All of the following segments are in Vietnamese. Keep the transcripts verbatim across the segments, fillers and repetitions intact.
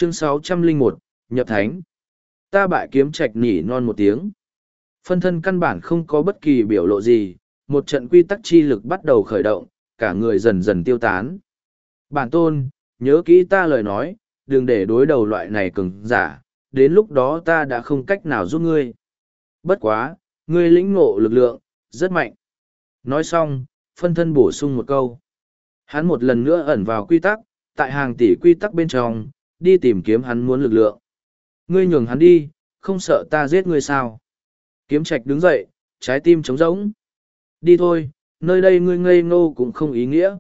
Chương sáu trăm lẻ một, Nhập Thánh. Ta bại kiếm trạch nỉ non một tiếng. Phân thân căn bản không có bất kỳ biểu lộ gì, một trận quy tắc chi lực bắt đầu khởi động, cả người dần dần tiêu tán. Bản tôn, nhớ kỹ ta lời nói, đừng để đối đầu loại này cứng giả, đến lúc đó ta đã không cách nào giúp ngươi. Bất quá, ngươi lĩnh ngộ lực lượng, rất mạnh. Nói xong, phân thân bổ sung một câu. Hắn một lần nữa ẩn vào quy tắc, tại hàng tỷ quy tắc bên trong, đi tìm kiếm hắn muốn lực lượng. Ngươi nhường hắn đi, không sợ ta giết ngươi sao? Kiếm Trạch đứng dậy, trái tim trống rỗng. Đi thôi, nơi đây ngươi ngây ngô cũng không ý nghĩa.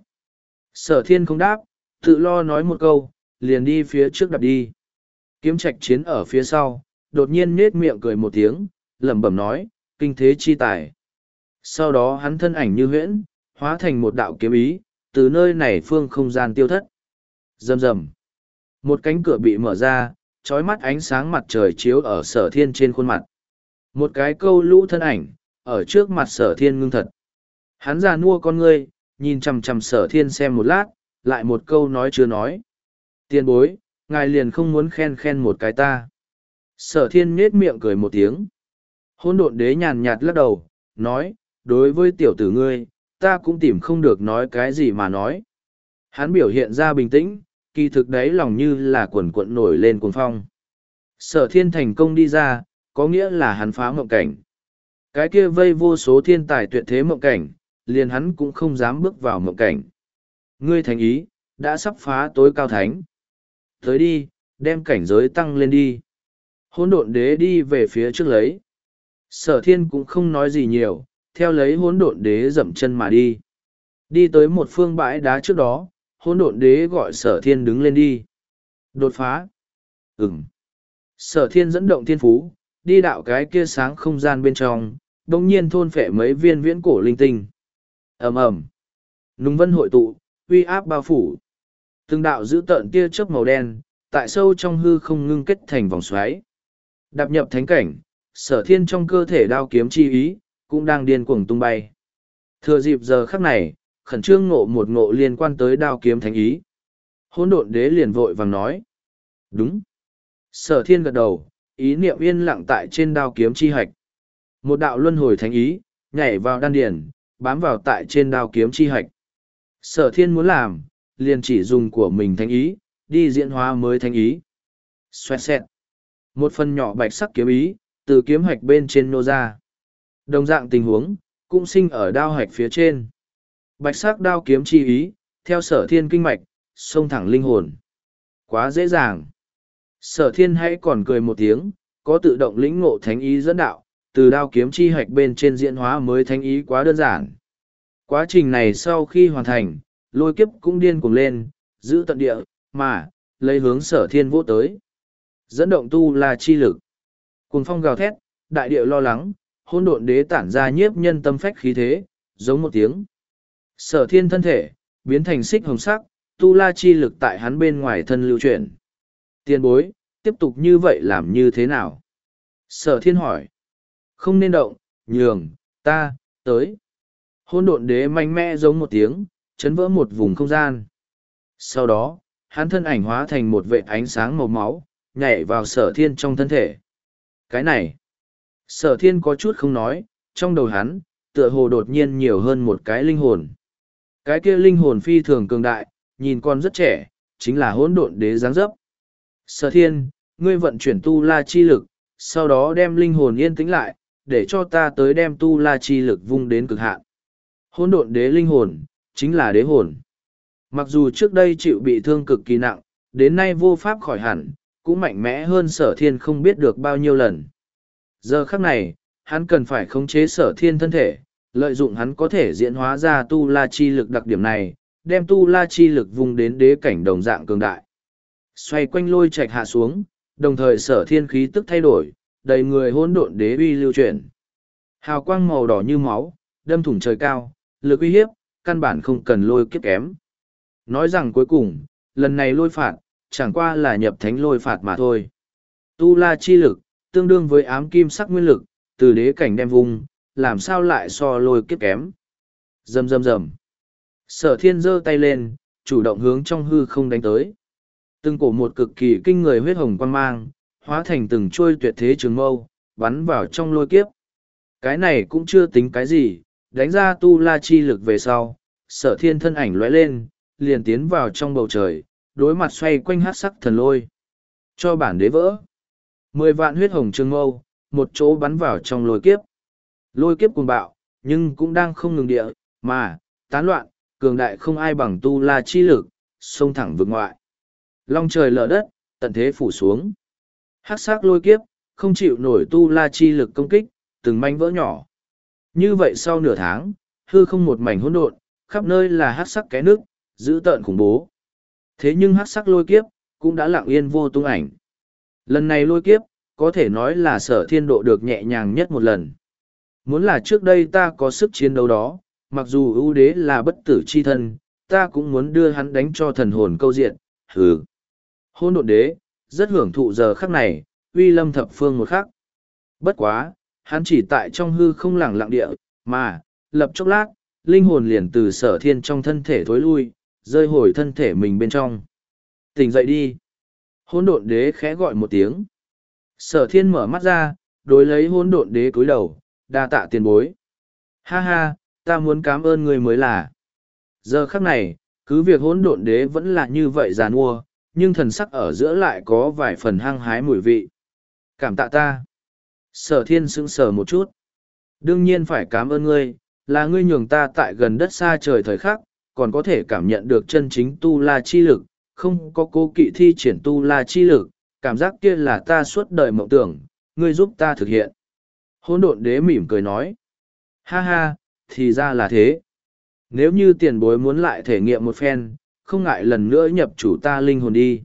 Sở Thiên không đáp, tự lo nói một câu, liền đi phía trước đạp đi. Kiếm Trạch chiến ở phía sau, đột nhiên nết miệng cười một tiếng, lẩm bẩm nói, kinh thế chi tài. Sau đó hắn thân ảnh như huyễn, hóa thành một đạo kiếm ý, từ nơi này phương không gian tiêu thất. Rầm rầm. Một cánh cửa bị mở ra, trói mắt ánh sáng mặt trời chiếu ở Sở Thiên trên khuôn mặt. Một cái câu lũ thân ảnh, ở trước mặt Sở Thiên ngưng thật. Hắn già nua con ngươi, nhìn chằm chằm Sở Thiên xem một lát, lại một câu nói chưa nói. Tiền bối, ngài liền không muốn khen khen một cái ta. Sở Thiên nhết miệng cười một tiếng. Hôn độn đế nhàn nhạt lắc đầu, nói, đối với tiểu tử ngươi, ta cũng tìm không được nói cái gì mà nói. Hắn biểu hiện ra bình tĩnh, kỳ thực đấy lòng như là quần cuộn nổi lên cuồng phong. Sở Thiên thành công đi ra, có nghĩa là hắn phá mộng cảnh. Cái kia vây vô số thiên tài tuyệt thế mộng cảnh, liền hắn cũng không dám bước vào mộng cảnh. Ngươi thành ý, đã sắp phá tối cao thánh. Tới đi, đem cảnh giới tăng lên đi. Hỗn độn đế đi về phía trước lấy. Sở Thiên cũng không nói gì nhiều, theo lấy hỗn độn đế dậm chân mà đi. Đi tới một phương bãi đá trước đó, hỗn độn đế gọi Sở Thiên đứng lên đi. Đột phá. Ừm. Sở Thiên dẫn động thiên phú, đi đạo cái kia sáng không gian bên trong, đồng nhiên thôn phệ mấy viên viễn cổ linh tinh. ầm ầm, nùng vân hội tụ, uy áp bao phủ. Từng đạo giữ tợn tia chớp màu đen, tại sâu trong hư không ngưng kết thành vòng xoáy. Đạp nhập thánh cảnh, Sở Thiên trong cơ thể đao kiếm chi ý, cũng đang điên cuồng tung bay. Thừa dịp giờ khắc này, khẩn trương ngộ một ngộ liên quan tới đao kiếm thánh ý. Hỗn độn đế liền vội vàng nói. Đúng. Sở Thiên gật đầu, ý niệm yên lặng tại trên đao kiếm chi hạch. Một đạo luân hồi thánh ý, nhảy vào đan điển, bám vào tại trên đao kiếm chi hạch. Sở Thiên muốn làm, liền chỉ dùng của mình thánh ý, đi diễn hóa mới thánh ý. Xoẹt xẹt. Một phần nhỏ bạch sắc kiếm ý, từ kiếm hạch bên trên nô ra. Đồng dạng tình huống, cũng sinh ở đao hạch phía trên. Bạch sắc đao kiếm chi ý, theo Sở Thiên kinh mạch, xông thẳng linh hồn. Quá dễ dàng. Sở Thiên hãy còn cười một tiếng, có tự động lĩnh ngộ thánh ý dẫn đạo, từ đao kiếm chi hạch bên trên diễn hóa mới thánh ý quá đơn giản. Quá trình này sau khi hoàn thành, lôi kiếp cũng điên cuồng lên, giữ tận địa, mà, lấy hướng Sở Thiên vô tới. Dẫn động tu là chi lực. Cuồng phong gào thét, đại địa lo lắng, hỗn độn đế tản ra nhiếp nhân tâm phách khí thế, giống một tiếng. Sở Thiên thân thể, biến thành xích hồng sắc, tu la chi lực tại hắn bên ngoài thân lưu chuyển. Tiền bối, tiếp tục như vậy làm như thế nào? Sở Thiên hỏi. Không nên động, nhường, ta, tới. Hỗn độn đế mạnh mẽ giống một tiếng, chấn vỡ một vùng không gian. Sau đó, hắn thân ảnh hóa thành một vệt ánh sáng màu máu, nhảy vào Sở Thiên trong thân thể. Cái này, Sở Thiên có chút không nói, trong đầu hắn, tựa hồ đột nhiên nhiều hơn một cái linh hồn. Cái kia linh hồn phi thường cường đại, nhìn con rất trẻ, chính là hỗn độn đế dáng dấp. Sở Thiên, ngươi vận chuyển tu la chi lực, sau đó đem linh hồn yên tĩnh lại, để cho ta tới đem tu la chi lực vung đến cực hạn. Hỗn độn đế linh hồn, chính là đế hồn. Mặc dù trước đây chịu bị thương cực kỳ nặng, đến nay vô pháp khỏi hẳn, cũng mạnh mẽ hơn Sở Thiên không biết được bao nhiêu lần. Giờ khắc này, hắn cần phải khống chế Sở Thiên thân thể, lợi dụng hắn có thể diễn hóa ra tu la chi lực đặc điểm này, đem tu la chi lực vung đến đế cảnh đồng dạng cường đại. Xoay quanh lôi trạch hạ xuống, đồng thời Sở Thiên khí tức thay đổi, đầy người hỗn độn đế uy lưu chuyển. Hào quang màu đỏ như máu, đâm thủng trời cao, lực uy hiếp, căn bản không cần lôi kiếp kém. Nói rằng cuối cùng, lần này lôi phạt, chẳng qua là nhập thánh lôi phạt mà thôi. Tu la chi lực, tương đương với ám kim sắc nguyên lực, từ đế cảnh đem vùng, làm sao lại so lôi kiếp kém. Rầm rầm rầm. Sở Thiên giơ tay lên, chủ động hướng trong hư không đánh tới. Từng cổ một cực kỳ kinh người huyết hồng quang mang, hóa thành từng trôi tuyệt thế trường mâu, bắn vào trong lôi kiếp. Cái này cũng chưa tính cái gì, đánh ra tu la chi lực về sau, sở thiên thân ảnh lóe lên, liền tiến vào trong bầu trời, đối mặt xoay quanh hát sắc thần lôi. Cho bản đế vỡ. Mười vạn huyết hồng trường mâu, một chỗ bắn vào trong lôi kiếp. Lôi kiếp cuồng bạo, nhưng cũng đang không ngừng địa, mà, tán loạn, cường đại không ai bằng tu la chi lực, xông thẳng vực ngoại. Long trời lở đất, tận thế phủ xuống. Hắc sắc lôi kiếp, không chịu nổi tu la chi lực công kích, từng manh vỡ nhỏ. Như vậy sau nửa tháng, hư không một mảnh hỗn độn, khắp nơi là hắc sắc cái nước, dữ tợn khủng bố. Thế nhưng hắc sắc lôi kiếp, cũng đã lặng yên vô tung ảnh. Lần này lôi kiếp, có thể nói là sở thiên độ được nhẹ nhàng nhất một lần. Muốn là trước đây ta có sức chiến đấu đó, mặc dù ưu đế là bất tử chi thân, ta cũng muốn đưa hắn đánh cho thần hồn câu diện, hừ. Hôn độn đế, rất hưởng thụ giờ khắc này, uy lâm thập phương một khắc. Bất quá, hắn chỉ tại trong hư không lẳng lặng địa, mà, lập chốc lát, linh hồn liền từ sở thiên trong thân thể thối lui, rơi hồi thân thể mình bên trong. Tỉnh dậy đi. Hôn độn đế khẽ gọi một tiếng. Sở thiên mở mắt ra, đối lấy hôn độn đế cúi đầu, đa tạ tiền bối. Ha ha, ta muốn cảm ơn người mới là. Giờ khắc này, cứ việc hôn độn đế vẫn là như vậy giàn mua, nhưng thần sắc ở giữa lại có vài phần hăng hái mùi vị. Cảm tạ ta. Sở thiên sững sờ một chút. Đương nhiên phải cảm ơn ngươi, là ngươi nhường ta tại gần đất xa trời thời khắc, còn có thể cảm nhận được chân chính tu la chi lực, không có cố kỵ thi triển tu la chi lực, cảm giác kia là ta suốt đời mộng tưởng, ngươi giúp ta thực hiện. Hỗn độn đế mỉm cười nói. Ha ha, thì ra là thế. Nếu như tiền bối muốn lại thể nghiệm một phen, không ngại lần nữa nhập chủ ta linh hồn đi.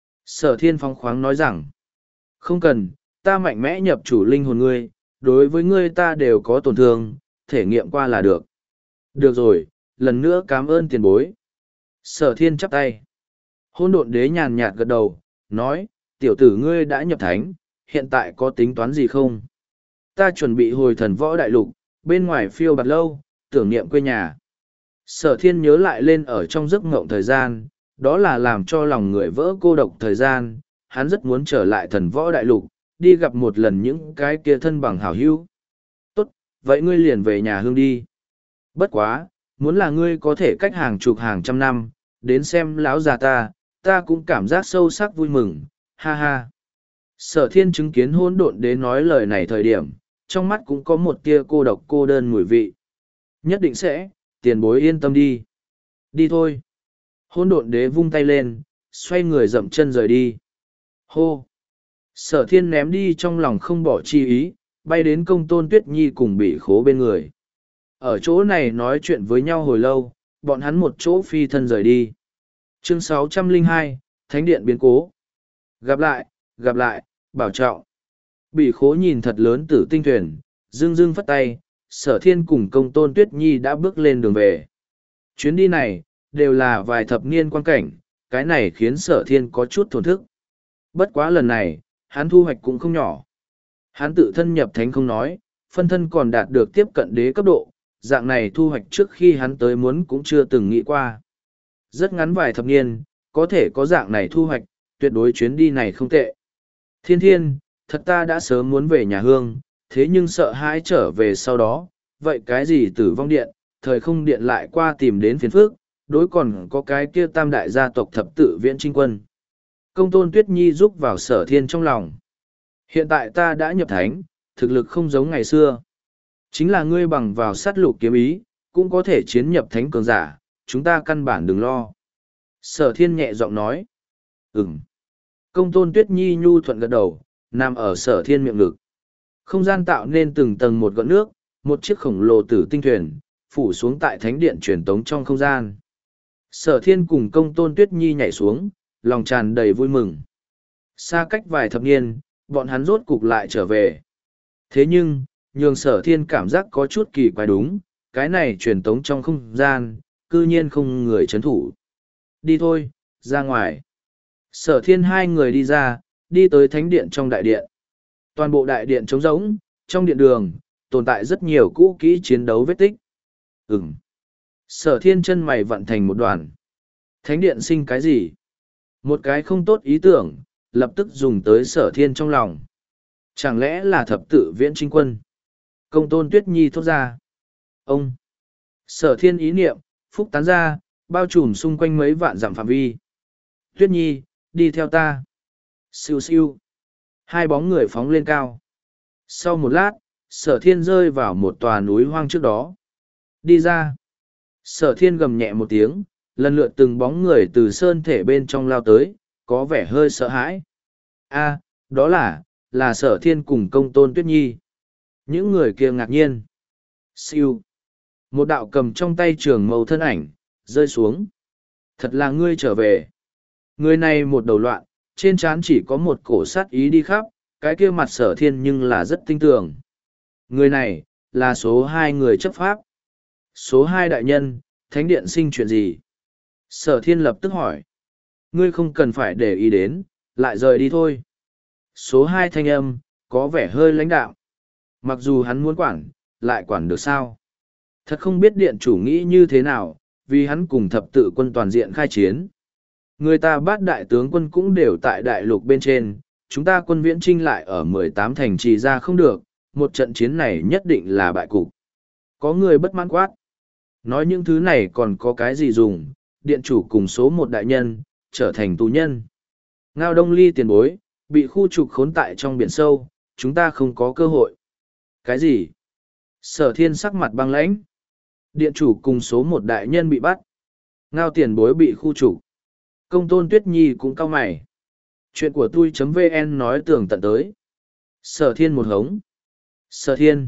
Sở thiên phóng khoáng nói rằng, không cần, ta mạnh mẽ nhập chủ linh hồn ngươi, đối với ngươi ta đều có tổn thương, thể nghiệm qua là được. Được rồi, lần nữa cảm ơn tiền bối. Sở thiên chắp tay. Hôn độn đế nhàn nhạt gật đầu, nói, tiểu tử ngươi đã nhập thánh, hiện tại có tính toán gì không? Ta chuẩn bị hồi thần võ đại lục, bên ngoài phiêu bạt lâu, tưởng niệm quê nhà. Sở thiên nhớ lại lên ở trong giấc ngộng thời gian, đó là làm cho lòng người vỡ cô độc thời gian, hắn rất muốn trở lại thần võ đại lục, đi gặp một lần những cái kia thân bằng hảo hữu. Tốt, vậy ngươi liền về nhà hương đi. Bất quá, muốn là ngươi có thể cách hàng chục hàng trăm năm, đến xem lão già ta, ta cũng cảm giác sâu sắc vui mừng, ha ha. Sở thiên chứng kiến hỗn độn đế nói lời này thời điểm, trong mắt cũng có một tia cô độc cô đơn mùi vị. Nhất định sẽ, tiền bối yên tâm đi. Đi thôi. Hỗn độn đế vung tay lên, xoay người dậm chân rời đi. Hô. Sở thiên ném đi trong lòng không bỏ chi ý, bay đến công tôn tuyết nhi cùng bị khố bên người. Ở chỗ này nói chuyện với nhau hồi lâu, bọn hắn một chỗ phi thân rời đi. Chương sáu trăm lẻ hai, Thánh điện biến cố. Gặp lại, gặp lại, bảo trọng. Bị khố nhìn thật lớn tử tinh thuyền, dưng dưng phất tay, sở thiên cùng công tôn tuyết nhi đã bước lên đường về. Chuyến đi này, đều là vài thập niên quan cảnh, cái này khiến sở thiên có chút thổn thức. Bất quá lần này, hắn thu hoạch cũng không nhỏ. Hắn tự thân nhập thánh không nói, phân thân còn đạt được tiếp cận đế cấp độ, dạng này thu hoạch trước khi hắn tới muốn cũng chưa từng nghĩ qua. Rất ngắn vài thập niên, có thể có dạng này thu hoạch, tuyệt đối chuyến đi này không tệ. Thiên thiên, thật ta đã sớm muốn về nhà hương, thế nhưng sợ hãi trở về sau đó, vậy cái gì tử vong điện, thời không điện lại qua tìm đến phiền phước, đối còn có cái kia tam đại gia tộc thập tự viễn trinh quân. Công tôn Tuyết Nhi giúp vào sở thiên trong lòng. Hiện tại ta đã nhập thánh, thực lực không giống ngày xưa. Chính là ngươi bằng vào sát lục kiếm ý, cũng có thể chiến nhập thánh cường giả, chúng ta căn bản đừng lo. Sở thiên nhẹ giọng nói. Ừm. Công tôn Tuyết Nhi nhu thuận gật đầu, nằm ở sở thiên miệng ngực. Không gian tạo nên từng tầng một gợn nước, một chiếc khổng lồ tử tinh thuyền, phủ xuống tại thánh điện truyền tống trong không gian. Sở thiên cùng công tôn Tuyết Nhi nhảy xuống, lòng tràn đầy vui mừng. Xa cách vài thập niên, bọn hắn rốt cục lại trở về. Thế nhưng, nhường sở thiên cảm giác có chút kỳ quái đúng, cái này truyền tống trong không gian, cư nhiên không người chấn thủ. Đi thôi, ra ngoài. Sở thiên hai người đi ra, đi tới thánh điện trong đại điện. Toàn bộ đại điện trống rỗng, trong điện đường, tồn tại rất nhiều cũ kỹ chiến đấu vết tích. Ừm. Sở thiên chân mày vặn thành một đoàn. Thánh điện sinh cái gì? Một cái không tốt ý tưởng, lập tức dùng tới sở thiên trong lòng. Chẳng lẽ là thập tự viễn trinh quân? Công tôn Tuyết Nhi thốt ra. Ông! Sở thiên ý niệm, phúc tán ra, bao trùm xung quanh mấy vạn dặm phạm vi. Tuyết Nhi, đi theo ta. Siêu siêu. Hai bóng người phóng lên cao. Sau một lát, sở thiên rơi vào một tòa núi hoang trước đó. Đi ra. Sở thiên gầm nhẹ một tiếng, lần lượt từng bóng người từ sơn thể bên trong lao tới, có vẻ hơi sợ hãi. A, đó là, là sở thiên cùng công tôn Tuyết Nhi. Những người kia ngạc nhiên. Siêu. Một đạo cầm trong tay trường mâu thân ảnh, rơi xuống. Thật là ngươi trở về. Người này một đầu loạn, trên trán chỉ có một cổ sát ý đi khắp, cái kia mặt sở thiên nhưng là rất tinh tường. Người này, là số hai người chấp pháp. Số hai đại nhân, thánh điện sinh chuyện gì? Sở thiên lập tức hỏi. Ngươi không cần phải để ý đến, lại rời đi thôi. Số hai thanh âm, có vẻ hơi lãnh đạm. Mặc dù hắn muốn quản, lại quản được sao? Thật không biết điện chủ nghĩ như thế nào, vì hắn cùng thập tự quân toàn diện khai chiến. Người ta bắt đại tướng quân cũng đều tại đại lục bên trên, chúng ta quân viễn trinh lại ở mười tám thành trì ra không được, một trận chiến này nhất định là bại cục. Có người bất mãn quát. Nói những thứ này còn có cái gì dùng, điện chủ cùng số một đại nhân, trở thành tù nhân. Ngao Đông Ly tiền bối, bị khu trục khốn tại trong biển sâu, chúng ta không có cơ hội. Cái gì? Sở thiên sắc mặt băng lãnh. Điện chủ cùng số một đại nhân bị bắt. Ngao tiền bối bị khu trục. Công tôn Tuyết Nhi cũng cau mày. Chuyện của tôi.vn nói tường tận tới. Sở thiên một hống. Sở thiên.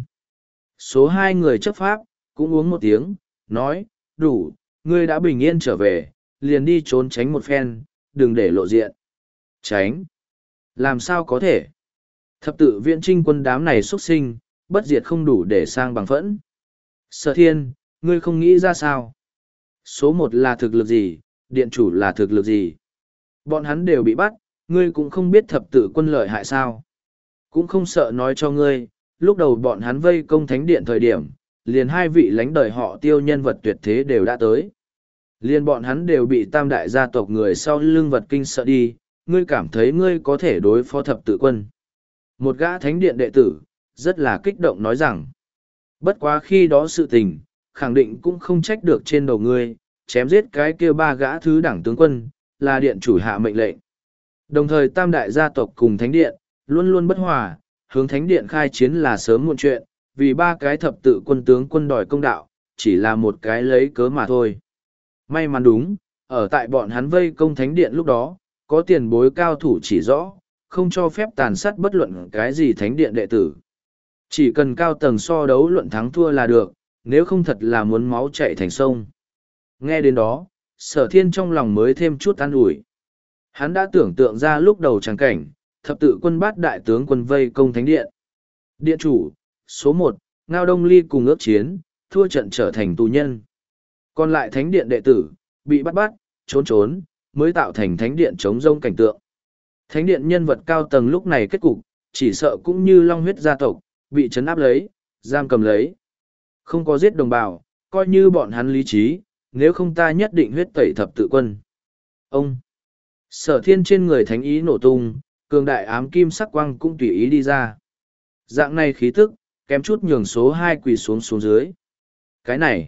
Số hai người chấp pháp, cũng uống một tiếng, nói, đủ, ngươi đã bình yên trở về, liền đi trốn tránh một phen, đừng để lộ diện. Tránh. Làm sao có thể? Thập tự viễn trinh quân đám này xuất sinh, bất diệt không đủ để sang bằng phẫn. Sở thiên, ngươi không nghĩ ra sao? Số một là thực lực gì, điện chủ là thực lực gì? Bọn hắn đều bị bắt, ngươi cũng không biết thập tự quân lợi hại sao? Cũng không sợ nói cho ngươi, lúc đầu bọn hắn vây công thánh điện thời điểm, liền hai vị lãnh đời họ tiêu nhân vật tuyệt thế đều đã tới. Liền bọn hắn đều bị tam đại gia tộc người sau lưng vật kinh sợ đi, ngươi cảm thấy ngươi có thể đối phó thập tự quân. Một gã thánh điện đệ tử, rất là kích động nói rằng, bất quá khi đó sự tình, khẳng định cũng không trách được trên đầu ngươi, chém giết cái kia ba gã thứ đẳng tướng quân, là điện chủ hạ mệnh lệnh. Đồng thời tam đại gia tộc cùng thánh điện, luôn luôn bất hòa, hướng thánh điện khai chiến là sớm muộn chuyện, vì ba cái thập tự quân tướng quân đòi công đạo, chỉ là một cái lấy cớ mà thôi. May mắn đúng, ở tại bọn hắn vây công thánh điện lúc đó, có tiền bối cao thủ chỉ rõ, không cho phép tàn sát bất luận cái gì thánh điện đệ tử. Chỉ cần cao tầng so đấu luận thắng thua là được, nếu không thật là muốn máu chạy thành sông. Nghe đến đó, sở thiên trong lòng mới thêm chút an ủi. Hắn đã tưởng tượng ra lúc đầu tràng cảnh, thập tự quân bát đại tướng quân vây công thánh điện. Điện chủ, số một, Ngao Đông Ly cùng ước chiến, thua trận trở thành tù nhân. Còn lại thánh điện đệ tử, bị bắt bắt, trốn trốn, mới tạo thành thánh điện chống rông cảnh tượng. Thánh điện nhân vật cao tầng lúc này kết cục, chỉ sợ cũng như long huyết gia tộc, bị trấn áp lấy, giam cầm lấy. Không có giết đồng bào, coi như bọn hắn lý trí, nếu không ta nhất định huyết tẩy thập tự quân. Ông! Sở thiên trên người thánh ý nổ tung, cường đại ám kim sắc quang cũng tùy ý đi ra. Dạng này khí tức, kém chút nhường số hai quỳ xuống xuống dưới. Cái này!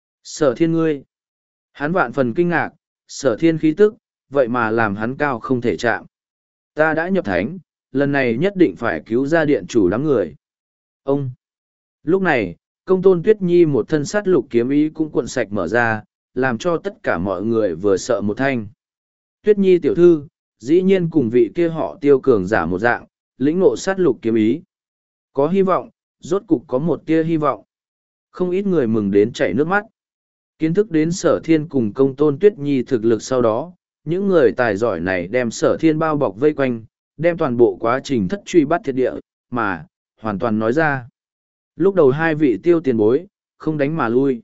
Sở thiên ngươi! Hắn vạn phần kinh ngạc, sở thiên khí tức, vậy mà làm hắn cao không thể chạm. Ta đã nhập thánh, lần này nhất định phải cứu ra điện chủ đám người. Ông! Lúc này, công tôn Tuyết Nhi một thân sát lục kiếm ý cũng cuộn sạch mở ra, làm cho tất cả mọi người vừa sợ một thanh. Tuyết Nhi tiểu thư, dĩ nhiên cùng vị kia họ tiêu cường giả một dạng, lĩnh ngộ sát lục kiếm ý. Có hy vọng, rốt cục có một tia hy vọng. Không ít người mừng đến chảy nước mắt. Kiến thức đến sở thiên cùng công tôn Tuyết Nhi thực lực sau đó, những người tài giỏi này đem sở thiên bao bọc vây quanh, đem toàn bộ quá trình thất truy bắt thiệt địa, mà, hoàn toàn nói ra. Lúc đầu hai vị tiêu tiền bối, không đánh mà lui.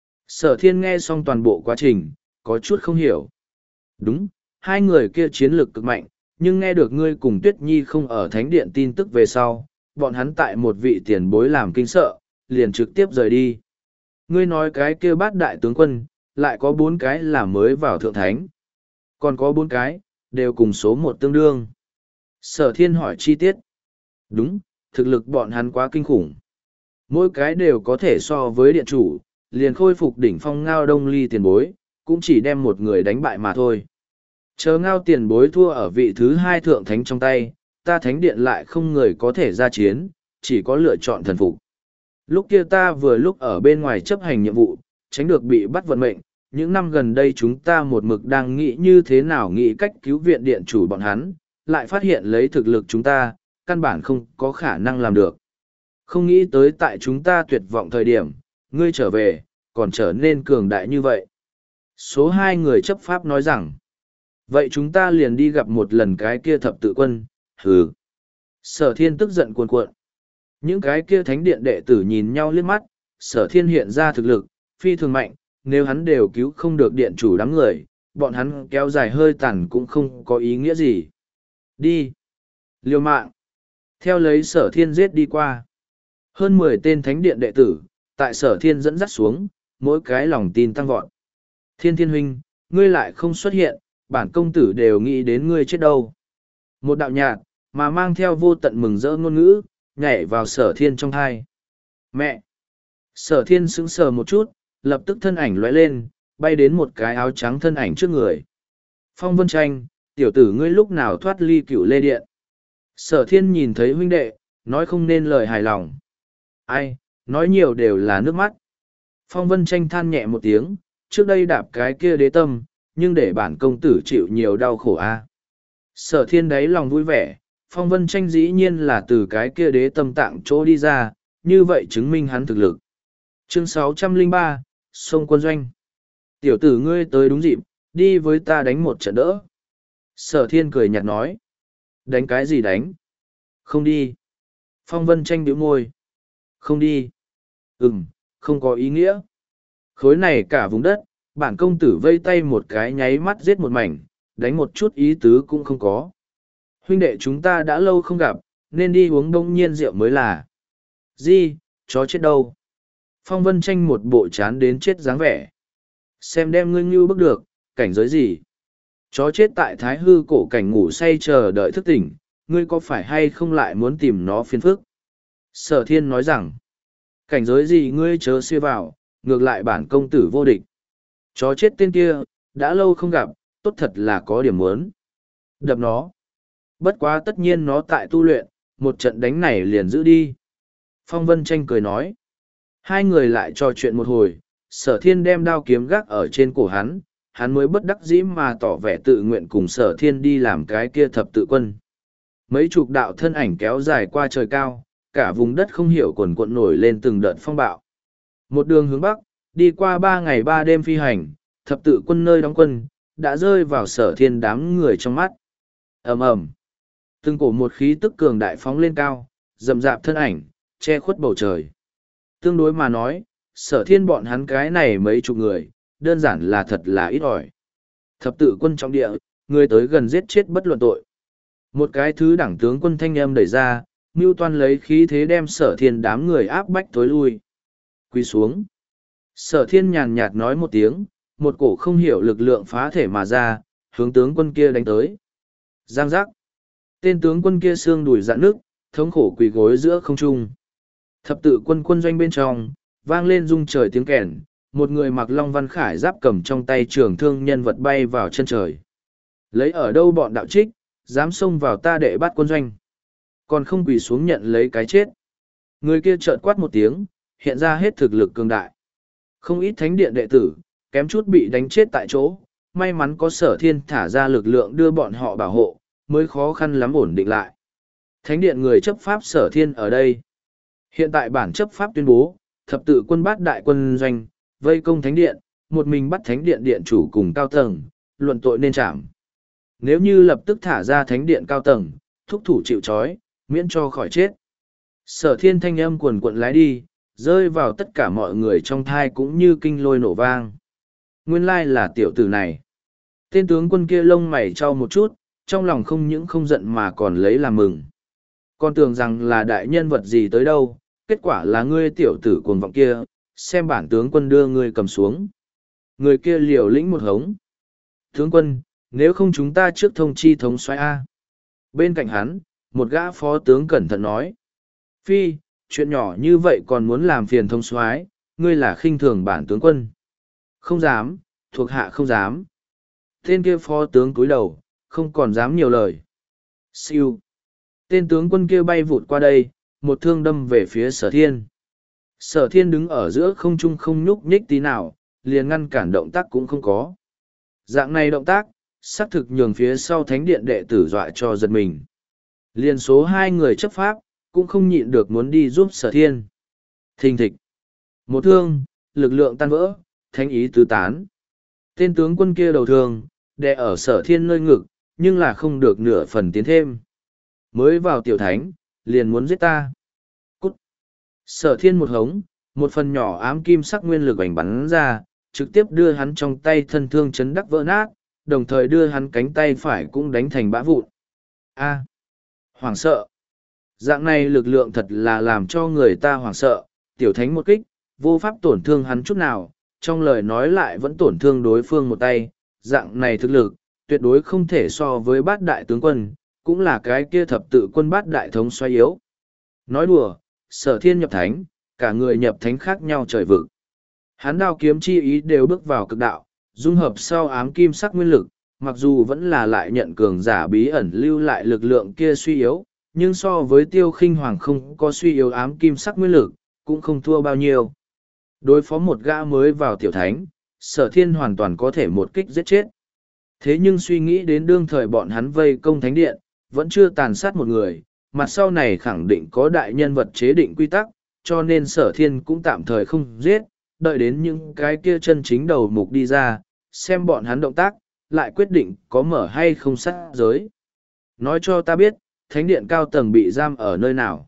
Sở thiên nghe xong toàn bộ quá trình, có chút không hiểu. Đúng, hai người kia chiến lược cực mạnh, nhưng nghe được ngươi cùng Tuyết Nhi không ở thánh điện tin tức về sau, bọn hắn tại một vị tiền bối làm kinh sợ, liền trực tiếp rời đi. Ngươi nói cái kia bát đại tướng quân, lại có bốn cái là mới vào thượng thánh. Còn có bốn cái, Đều cùng số một tương đương. Sở thiên hỏi chi tiết. Đúng, thực lực bọn hắn quá kinh khủng. Mỗi cái đều có thể so với điện chủ, liền khôi phục đỉnh phong Ngao Đông Ly tiền bối, cũng chỉ đem một người đánh bại mà thôi. Chờ Ngao tiền bối thua ở vị thứ hai thượng thánh trong tay, ta thánh điện lại không người có thể ra chiến, chỉ có lựa chọn thần phục. Lúc kia ta vừa lúc ở bên ngoài chấp hành nhiệm vụ, tránh được bị bắt vận mệnh. Những năm gần đây chúng ta một mực đang nghĩ như thế nào nghĩ cách cứu viện điện chủ bọn hắn, lại phát hiện lấy thực lực chúng ta, căn bản không có khả năng làm được. Không nghĩ tới tại chúng ta tuyệt vọng thời điểm, ngươi trở về, còn trở nên cường đại như vậy. Số hai người chấp pháp nói rằng, vậy chúng ta liền đi gặp một lần cái kia thập tự quân, hừ. Sở thiên tức giận cuồn cuộn. Những cái kia thánh điện đệ tử nhìn nhau liếc mắt, sở thiên hiện ra thực lực, phi thường mạnh, nếu hắn đều cứu không được điện chủ đám người, bọn hắn kéo dài hơi tàn cũng không có ý nghĩa gì. Đi. Liều mạng. Theo lấy sở thiên giết đi qua. Hơn mười tên thánh điện đệ tử, tại sở thiên dẫn dắt xuống, mỗi cái lòng tin tăng vọt. Thiên thiên huynh, ngươi lại không xuất hiện, bản công tử đều nghĩ đến ngươi chết đâu. Một đạo nhạt, mà mang theo vô tận mừng rỡ ngôn ngữ, nhảy vào sở thiên trong thai. Mẹ! Sở thiên sững sờ một chút, lập tức thân ảnh lóe lên, bay đến một cái áo trắng thân ảnh trước người. Phong Vân Tranh, tiểu tử ngươi lúc nào thoát ly cựu lê điện. Sở thiên nhìn thấy huynh đệ, nói không nên lời hài lòng. Ai, nói nhiều đều là nước mắt. Phong Vân Tranh than nhẹ một tiếng, trước đây đạp cái kia đế tâm, nhưng để bản công tử chịu nhiều đau khổ a. Sở thiên đáy lòng vui vẻ, Phong Vân Tranh dĩ nhiên là từ cái kia đế tâm tạng chỗ đi ra, như vậy chứng minh hắn thực lực. Chương sáu trăm lẻ ba, Sông Quân Doanh. Tiểu tử ngươi tới đúng dịp, đi với ta đánh một trận đỡ. Sở thiên cười nhạt nói. Đánh cái gì đánh? Không đi. Phong Vân Tranh bĩu môi. Không đi. Ừm, không có ý nghĩa. Khối này cả vùng đất, bản công tử vây tay một cái nháy mắt giết một mảnh, đánh một chút ý tứ cũng không có. Huynh đệ chúng ta đã lâu không gặp, nên đi uống đông nhiên rượu mới là. Gì, chó chết đâu? Phong Vân Tranh một bộ chán đến chết dáng vẻ. Xem đem ngươi như bức được, cảnh giới gì? Chó chết tại thái hư cổ cảnh ngủ say chờ đợi thức tỉnh, ngươi có phải hay không lại muốn tìm nó phiền phức? Sở thiên nói rằng, cảnh giới gì ngươi chớ xuê vào, ngược lại bản công tử vô địch. Chó chết tên kia, đã lâu không gặp, tốt thật là có điểm muốn. Đập nó. Bất quá tất nhiên nó tại tu luyện, một trận đánh này liền giữ đi. Phong Vân Tranh cười nói. Hai người lại trò chuyện một hồi, sở thiên đem đao kiếm gác ở trên cổ hắn, hắn mới bất đắc dĩ mà tỏ vẻ tự nguyện cùng sở thiên đi làm cái kia thập tự quân. Mấy chục đạo thân ảnh kéo dài qua trời cao, cả vùng đất không hiểu quần cuộn nổi lên từng đợt phong bạo. Một đường hướng bắc, đi qua ba ngày ba đêm phi hành, thập tự quân nơi đóng quân, đã rơi vào sở thiên đám người trong mắt. ầm ầm, từng cổ một khí tức cường đại phóng lên cao, rậm rạp thân ảnh, che khuất bầu trời. Tương đối mà nói, sở thiên bọn hắn cái này mấy chục người, đơn giản là thật là ít ỏi. Thập tự quân trong địa, người tới gần giết chết bất luận tội. Một cái thứ đẳng tướng quân thanh âm đẩy ra, mưu toan lấy khí thế đem sở thiên đám người áp bách tối lui. Quy xuống. Sở thiên nhàn nhạt nói một tiếng, một cổ không hiểu lực lượng phá thể mà ra, hướng tướng quân kia đánh tới. Giang giác. Tên tướng quân kia xương đùi dạn nước, thống khổ quỳ gối giữa không trung. Thập tự quân quân doanh bên trong, vang lên rung trời tiếng kèn, một người mặc long văn khải giáp cầm trong tay trường thương nhân vật bay vào chân trời. Lấy ở đâu bọn đạo trích, dám xông vào ta đệ bắt quân doanh. Còn không quỳ xuống nhận lấy cái chết. Người kia chợt quát một tiếng, hiện ra hết thực lực cường đại. Không ít thánh điện đệ tử, kém chút bị đánh chết tại chỗ, may mắn có sở thiên thả ra lực lượng đưa bọn họ bảo hộ, mới khó khăn lắm ổn định lại. Thánh điện người chấp pháp sở thiên ở đây. Hiện tại bản chấp pháp tuyên bố, thập tự quân bát đại quân doanh, vây công thánh điện, một mình bắt thánh điện điện chủ cùng cao tầng, luận tội nên trảm. Nếu như lập tức thả ra thánh điện cao tầng, thúc thủ chịu trói, miễn cho khỏi chết. Sở thiên thanh âm quần quận lái đi, rơi vào tất cả mọi người trong thai cũng như kinh lôi nổ vang. Nguyên lai là tiểu tử này. Tên tướng quân kia lông mày trao một chút, trong lòng không những không giận mà còn lấy làm mừng. Con tưởng rằng là đại nhân vật gì tới đâu, kết quả là ngươi tiểu tử cuồng vọng kia, xem bản tướng quân đưa ngươi cầm xuống. Người kia liều lĩnh một hống. Tướng quân, Nếu không chúng ta trước thông chi thống soái A. Bên cạnh hắn, một gã phó tướng cẩn thận nói. Phi, chuyện nhỏ như vậy còn muốn làm phiền thống soái, ngươi là khinh thường bản tướng quân. Không dám, thuộc hạ không dám. Tên kia phó tướng cúi đầu, không còn dám nhiều lời. Siêu. Tên tướng quân kia bay vụt qua đây, một thương đâm về phía sở thiên. Sở thiên đứng ở giữa không trung không nhúc nhích tí nào, liền ngăn cản động tác cũng không có. Dạng này động tác, xác thực nhường phía sau thánh điện đệ tử dọa cho giật mình. Liền số hai người chấp pháp, cũng không nhịn được muốn đi giúp sở thiên. Thình thịch. Một thương, lực lượng tan vỡ, thánh ý tứ tán. Tên tướng quân kia đầu thương, đè ở sở thiên nơi ngực, nhưng là không được nửa phần tiến thêm. Mới vào tiểu thánh, liền muốn giết ta. Cút. Sở thiên một hống, một phần nhỏ ám kim sắc nguyên lực ảnh bắn ra, trực tiếp đưa hắn trong tay thân thương chấn đắc vỡ nát, đồng thời đưa hắn cánh tay phải cũng đánh thành bã vụn. A. Hoảng sợ. Dạng này lực lượng thật là làm cho người ta hoảng sợ, tiểu thánh một kích, vô pháp tổn thương hắn chút nào, trong lời nói lại vẫn tổn thương đối phương một tay, dạng này thực lực, tuyệt đối không thể so với bát đại tướng quân, cũng là cái kia thập tự quân bát đại thống xoay yếu. Nói đùa, sở thiên nhập thánh, cả người nhập thánh khác nhau trời vực. Hắn đao kiếm chi ý đều bước vào cực đạo, dung hợp sau ám kim sắc nguyên lực, mặc dù vẫn là lại nhận cường giả bí ẩn lưu lại lực lượng kia suy yếu, nhưng so với tiêu khinh hoàng không có suy yếu ám kim sắc nguyên lực, cũng không thua bao nhiêu. Đối phó một gã mới vào tiểu thánh, sở thiên hoàn toàn có thể một kích giết chết. Thế nhưng suy nghĩ đến đương thời bọn hắn vây công thánh điện, vẫn chưa tàn sát một người, mặt sau này khẳng định có đại nhân vật chế định quy tắc, cho nên sở thiên cũng tạm thời không giết, đợi đến những cái kia chân chính đầu mục đi ra, xem bọn hắn động tác, lại quyết định có mở hay không sát giới. Nói cho ta biết, thánh điện cao tầng bị giam ở nơi nào.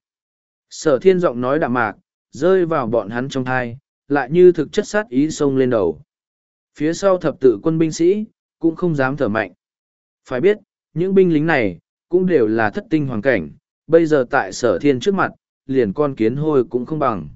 Sở thiên giọng nói đạm mạc, rơi vào bọn hắn trong thai, lại như thực chất sát ý xông lên đầu. Phía sau thập tự quân binh sĩ, cũng không dám thở mạnh. Phải biết, những binh lính này, cũng đều là thất tinh hoàn cảnh, bây giờ tại sở thiên trước mặt, liền con kiến hôi cũng không bằng.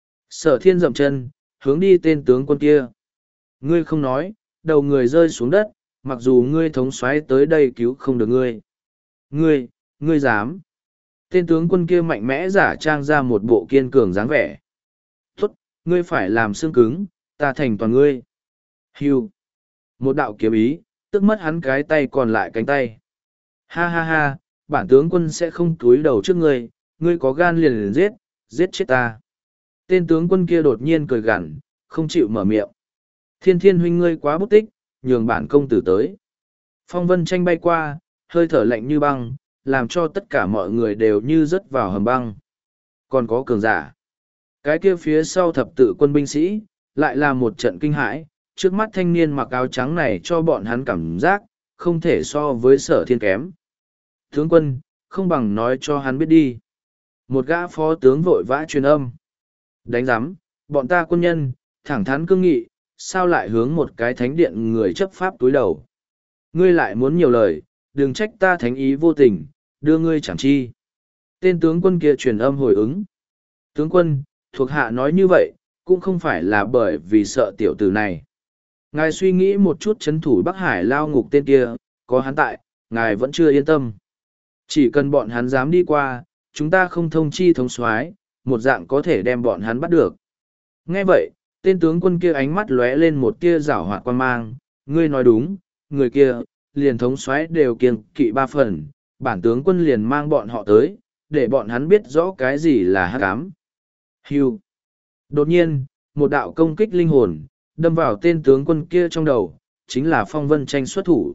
Sở thiên dậm chân, hướng đi tên tướng quân kia. Ngươi không nói, đầu người rơi xuống đất, mặc dù ngươi thống soái tới đây cứu không được ngươi. Ngươi, ngươi dám. Tên tướng quân kia mạnh mẽ giả trang ra một bộ kiên cường dáng vẻ. Tốt, ngươi phải làm xương cứng, ta thành toàn ngươi. Hưu. Một đạo kiếm ý, tức mất hắn cái tay còn lại cánh tay. Ha ha ha, bản tướng quân sẽ không túi đầu trước ngươi, ngươi có gan liền liền giết, giết chết ta. Tên tướng quân kia đột nhiên cười gằn, không chịu mở miệng. Thiên thiên huynh ngươi quá bút tích, nhường bản công tử tới. Phong vân tranh bay qua, hơi thở lạnh như băng, làm cho tất cả mọi người đều như rớt vào hầm băng. Còn có cường giả. Cái kia phía sau thập tự quân binh sĩ, lại là một trận kinh hãi, trước mắt thanh niên mặc áo trắng này cho bọn hắn cảm giác, không thể so với sở thiên kém. Tướng quân, không bằng nói cho hắn biết đi. Một gã phó tướng vội vã truyền âm. Đánh giám, bọn ta quân nhân, thẳng thắn cương nghị, sao lại hướng một cái thánh điện người chấp pháp túi đầu. Ngươi lại muốn nhiều lời, đừng trách ta thánh ý vô tình, đưa ngươi chẳng chi. Tên tướng quân kia truyền âm hồi ứng. Tướng quân, thuộc hạ nói như vậy, cũng không phải là bởi vì sợ tiểu tử này. Ngài suy nghĩ một chút chấn thủ Bắc Hải lao ngục tên kia, có hắn tại, ngài vẫn chưa yên tâm. Chỉ cần bọn hắn dám đi qua, chúng ta không thông chi thống soái, một dạng có thể đem bọn hắn bắt được. Nghe vậy, tên tướng quân kia ánh mắt lóe lên một tia giảo hoạt quan mang, ngươi nói đúng, người kia, liền thống soái đều kiêng kỵ ba phần, bản tướng quân liền mang bọn họ tới, để bọn hắn biết rõ cái gì là hắc ám. Hưu. Đột nhiên, một đạo công kích linh hồn, đâm vào tên tướng quân kia trong đầu, chính là phong vân tranh xuất thủ.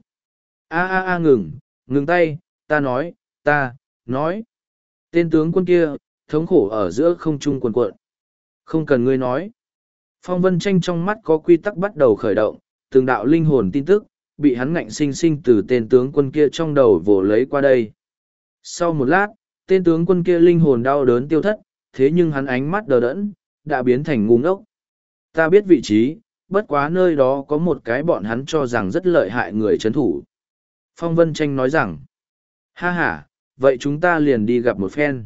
A a a ngừng, ngừng tay, ta nói, ta, nói. Tên tướng quân kia, thống khổ ở giữa không trung quần cuộn. Không cần ngươi nói. Phong vân tranh trong mắt có quy tắc bắt đầu khởi động, từng đạo linh hồn tin tức, bị hắn ngạnh sinh sinh từ tên tướng quân kia trong đầu vồ lấy qua đây. Sau một lát, tên tướng quân kia linh hồn đau đớn tiêu thất, thế nhưng hắn ánh mắt đờ đẫn, đã biến thành ngu ngốc. Ta biết vị trí, bất quá nơi đó có một cái bọn hắn cho rằng rất lợi hại người chấn thủ. Phong Vân Tranh nói rằng, ha ha, vậy chúng ta liền đi gặp một phen.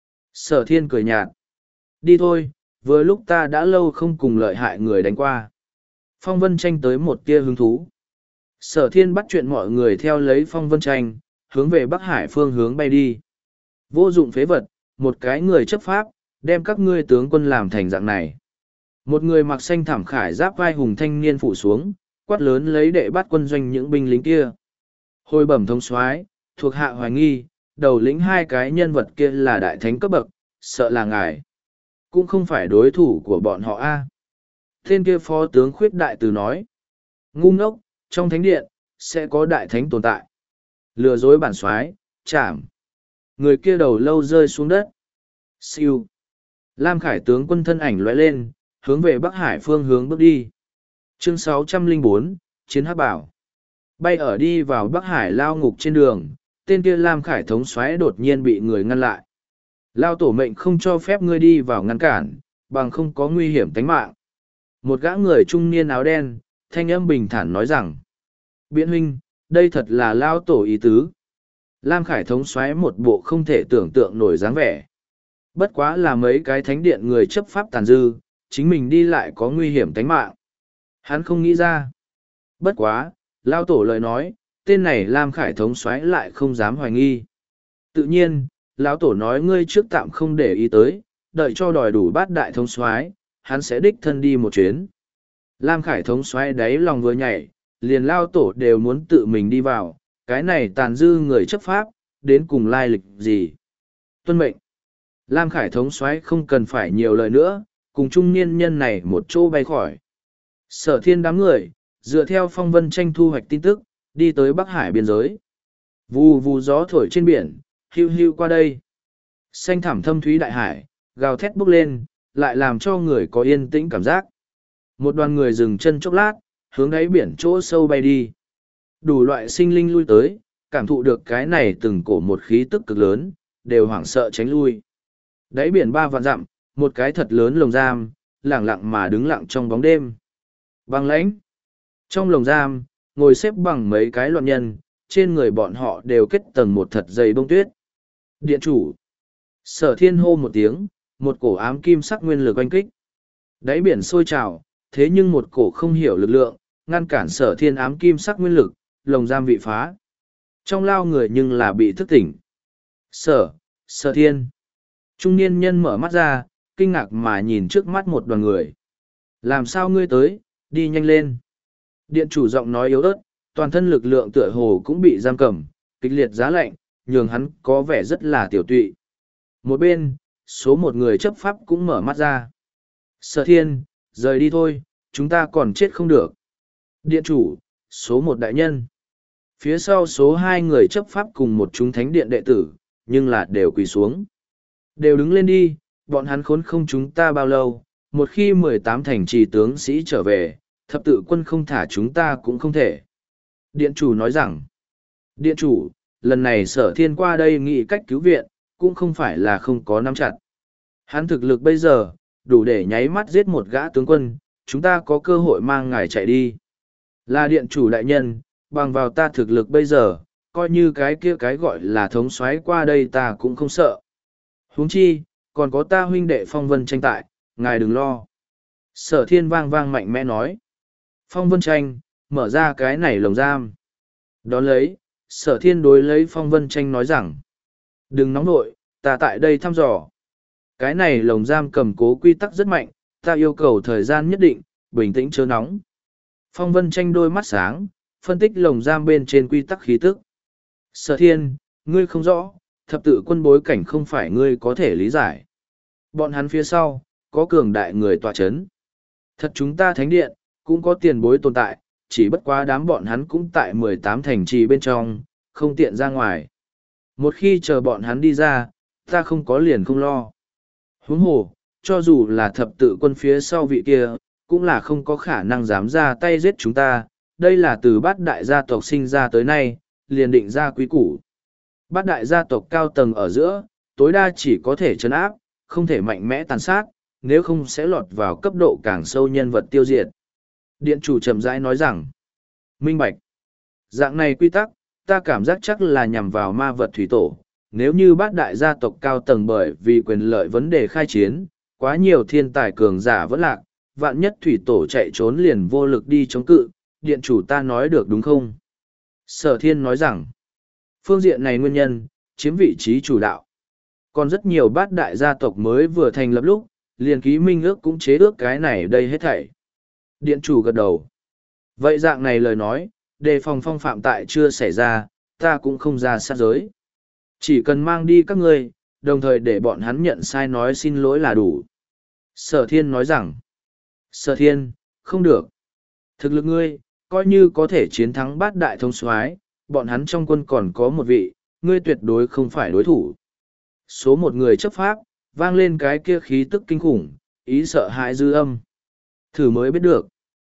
Sở thiên cười nhạt. Đi thôi, vừa lúc ta đã lâu không cùng lợi hại người đánh qua. Phong Vân Tranh tới một tia hứng thú. Sở thiên bắt chuyện mọi người theo lấy phong vân tranh, hướng về Bắc Hải phương hướng bay đi. Vô dụng phế vật, một cái người chấp pháp, đem các ngươi tướng quân làm thành dạng này. Một người mặc xanh thảm khải giáp vai hùng thanh niên phụ xuống, quát lớn lấy đệ bắt quân doanh những binh lính kia. Hồi bẩm thống soái, thuộc hạ hoài nghi, đầu lĩnh hai cái nhân vật kia là đại thánh cấp bậc, sợ là ngài. Cũng không phải đối thủ của bọn họ a. Tên kia phó tướng khuyết đại từ nói. Ngu ngốc, trong thánh điện, sẽ có đại thánh tồn tại. Lừa dối bản soái, chảm. Người kia đầu lâu rơi xuống đất. Siêu. Lam Khải tướng quân thân ảnh lóe lên, hướng về Bắc Hải phương hướng bước đi. Chương sáu trăm lẻ bốn, Chiến Hắc Bảo. Bay ở đi vào Bắc Hải lao ngục trên đường, tên kia Lam Khải thống soái đột nhiên bị người ngăn lại. Lao tổ mệnh không cho phép ngươi đi vào ngăn cản, bằng không có nguy hiểm tính mạng. Một gã người trung niên áo đen, thanh âm bình thản nói rằng. Biện huynh, đây thật là Lao tổ ý tứ. Lam Khải thống soái một bộ không thể tưởng tượng nổi dáng vẻ. Bất quá là mấy cái thánh điện người chấp pháp tàn dư, chính mình đi lại có nguy hiểm tính mạng. Hắn không nghĩ ra. Bất quá, Lao tổ lời nói, tên này Lam Khải thống soái lại không dám hoài nghi. Tự nhiên, lão tổ nói ngươi trước tạm không để ý tới, đợi cho đòi đủ bát đại thống soái, hắn sẽ đích thân đi một chuyến. Lam Khải thống soái đáy lòng vừa nhảy, liền Lao tổ đều muốn tự mình đi vào, cái này tàn dư người chấp pháp, đến cùng lai lịch gì. Tuân mệnh. Lam Khải thống soái không cần phải nhiều lời nữa, cùng trung niên nhân này một chỗ bay khỏi. Sở thiên đám người, dựa theo phong vân tranh thu hoạch tin tức, đi tới Bắc Hải biên giới. Vù vù gió thổi trên biển, hiu hiu qua đây. Xanh thẳm thâm thúy đại hải, gào thét bốc lên, lại làm cho người có yên tĩnh cảm giác. Một đoàn người dừng chân chốc lát, hướng đáy biển chỗ sâu bay đi. Đủ loại sinh linh lui tới, cảm thụ được cái này từng cổ một khí tức cực lớn, đều hoảng sợ tránh lui. Đáy biển ba vạn dặm, một cái thật lớn lồng giam, lẳng lặng mà đứng lặng trong bóng đêm. Băng lãnh. Trong lồng giam, ngồi xếp bằng mấy cái loạn nhân, trên người bọn họ đều kết tầng một thật dày bông tuyết. Điện chủ. Sở thiên hô một tiếng, một cổ ám kim sắc nguyên lực oanh kích. Đáy biển sôi trào, thế nhưng một cổ không hiểu lực lượng, ngăn cản sở thiên ám kim sắc nguyên lực, lồng giam bị phá. Trong lao người nhưng là bị thức tỉnh. Sở, sở thiên. Trung niên nhân mở mắt ra, kinh ngạc mà nhìn trước mắt một đoàn người. Làm sao ngươi tới, đi nhanh lên. Điện chủ giọng nói yếu ớt, toàn thân lực lượng tựa hồ cũng bị giam cầm, kịch liệt giá lạnh, nhường hắn có vẻ rất là tiểu tụy. Một bên, số một người chấp pháp cũng mở mắt ra. Sở thiên, rời đi thôi, chúng ta còn chết không được. Điện chủ, số một đại nhân. Phía sau số hai người chấp pháp cùng một chúng thánh điện đệ tử, nhưng là đều quỳ xuống. Đều đứng lên đi, bọn hắn khốn không chúng ta bao lâu, một khi mười tám thành trì tướng sĩ trở về, thập tự quân không thả chúng ta cũng không thể. Điện chủ nói rằng, điện chủ, lần này sở thiên qua đây nghĩ cách cứu viện, cũng không phải là không có nắm chặt. Hắn thực lực bây giờ, đủ để nháy mắt giết một gã tướng quân, chúng ta có cơ hội mang ngài chạy đi. Là điện chủ đại nhân, bằng vào ta thực lực bây giờ, coi như cái kia cái gọi là thống soái qua đây ta cũng không sợ. Huống chi, còn có ta huynh đệ phong vân tranh tại, ngài đừng lo. Sở thiên vang vang mạnh mẽ nói. Phong vân tranh, mở ra cái này lồng giam. Đón lấy, sở thiên đối lấy phong vân tranh nói rằng. Đừng nóng nội, ta tại đây thăm dò. Cái này lồng giam cầm cố quy tắc rất mạnh, ta yêu cầu thời gian nhất định, bình tĩnh chớ nóng. Phong vân tranh đôi mắt sáng, phân tích lồng giam bên trên quy tắc khí tức. Sở thiên, ngươi không rõ, thập tự quân bối cảnh không phải ngươi có thể lý giải. Bọn hắn phía sau, có cường đại người tọa chấn. Thật chúng ta thánh điện, cũng có tiền bối tồn tại, chỉ bất quá đám bọn hắn cũng tại mười tám thành trì bên trong, không tiện ra ngoài. Một khi chờ bọn hắn đi ra, ta không có liền không lo. Huống hồ, cho dù là thập tự quân phía sau vị kia, cũng là không có khả năng dám ra tay giết chúng ta. Đây là từ bát đại gia tộc sinh ra tới nay, liền định ra quý củ. Bát đại gia tộc cao tầng ở giữa, tối đa chỉ có thể trấn áp, không thể mạnh mẽ tàn sát, nếu không sẽ lọt vào cấp độ càng sâu nhân vật tiêu diệt. Điện chủ chậm rãi nói rằng, minh bạch. Dạng này quy tắc, ta cảm giác chắc là nhằm vào ma vật thủy tổ. Nếu như bát đại gia tộc cao tầng bởi vì quyền lợi vấn đề khai chiến, quá nhiều thiên tài cường giả vẫn lạc, vạn nhất thủy tổ chạy trốn liền vô lực đi chống cự, điện chủ ta nói được đúng không? Sở thiên nói rằng, phương diện này nguyên nhân, chiếm vị trí chủ đạo. Còn rất nhiều bát đại gia tộc mới vừa thành lập lúc, liền ký minh ước cũng chế ước cái này đây hết thảy. Điện chủ gật đầu. Vậy dạng này lời nói, đề phòng phong phạm tại chưa xảy ra, ta cũng không ra sát giới. Chỉ cần mang đi các ngươi, đồng thời để bọn hắn nhận sai nói xin lỗi là đủ. Sở thiên nói rằng, Sở thiên, không được. Thực lực ngươi, coi như có thể chiến thắng bát đại thông soái, bọn hắn trong quân còn có một vị, ngươi tuyệt đối không phải đối thủ. Số một người chấp pháp, vang lên cái kia khí tức kinh khủng, ý sợ hãi dư âm. Thử mới biết được.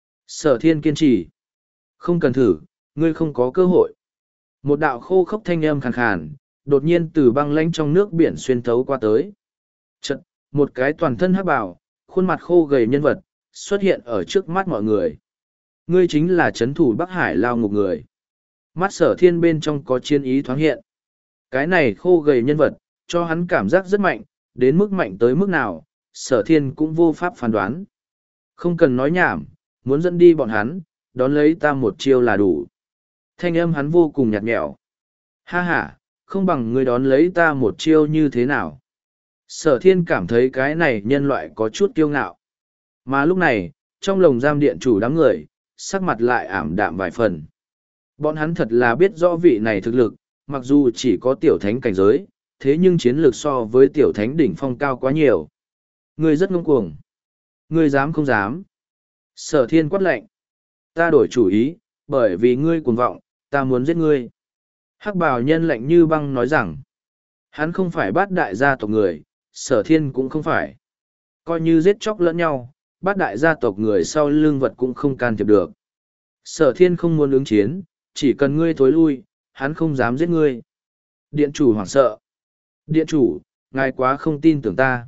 Sở thiên kiên trì. Không cần thử, ngươi không có cơ hội. Một đạo khô khốc thanh âm khàn khàn, đột nhiên từ băng lãnh trong nước biển xuyên thấu qua tới. Chật, một cái toàn thân hắc bào, khuôn mặt khô gầy nhân vật, xuất hiện ở trước mắt mọi người. Ngươi chính là chấn thủ Bắc Hải lao ngục người. Mắt sở thiên bên trong có chiến ý thoáng hiện. Cái này khô gầy nhân vật, cho hắn cảm giác rất mạnh, đến mức mạnh tới mức nào, sở thiên cũng vô pháp phán đoán. Không cần nói nhảm, muốn dẫn đi bọn hắn, đón lấy ta một chiêu là đủ. Thanh âm hắn vô cùng nhạt nhẽo. Ha ha, không bằng ngươi đón lấy ta một chiêu như thế nào. Sở thiên cảm thấy cái này nhân loại có chút kiêu ngạo. Mà lúc này, trong lồng giam điện chủ đám người, sắc mặt lại ảm đạm vài phần. Bọn hắn thật là biết rõ vị này thực lực, mặc dù chỉ có tiểu thánh cảnh giới, thế nhưng chiến lược so với tiểu thánh đỉnh phong cao quá nhiều. Ngươi rất ngông cuồng. Ngươi dám không dám. Sở thiên quát lệnh. Ta đổi chủ ý, bởi vì ngươi cuồng vọng, ta muốn giết ngươi. Hắc bào nhân lạnh như băng nói rằng, hắn không phải bát đại gia tộc người, sở thiên cũng không phải. Coi như giết chóc lẫn nhau, bát đại gia tộc người sau lưng vật cũng không can thiệp được. Sở thiên không muốn ứng chiến, chỉ cần ngươi thối lui, hắn không dám giết ngươi. Điện chủ hoảng sợ. Điện chủ, ngài quá không tin tưởng ta.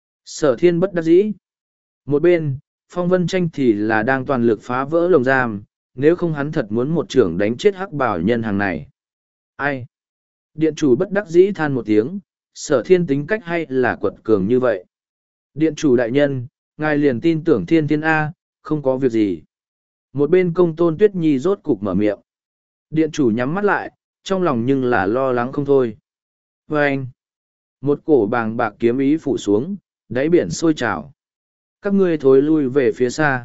Sở thiên bất đắc dĩ. Một bên, Phong Vân Tranh thì là đang toàn lực phá vỡ lồng giam, nếu không hắn thật muốn một trưởng đánh chết hắc bảo nhân hàng này. Ai? Điện chủ bất đắc dĩ than một tiếng, sở thiên tính cách hay là quật cường như vậy. Điện chủ đại nhân, ngài liền tin tưởng thiên thiên A, không có việc gì. Một bên công tôn tuyết nhi rốt cục mở miệng. Điện chủ nhắm mắt lại, trong lòng nhưng là lo lắng không thôi. Và anh, một cổ bàng bạc kiếm ý phủ xuống, đáy biển sôi trào. Các ngươi thối lui về phía xa.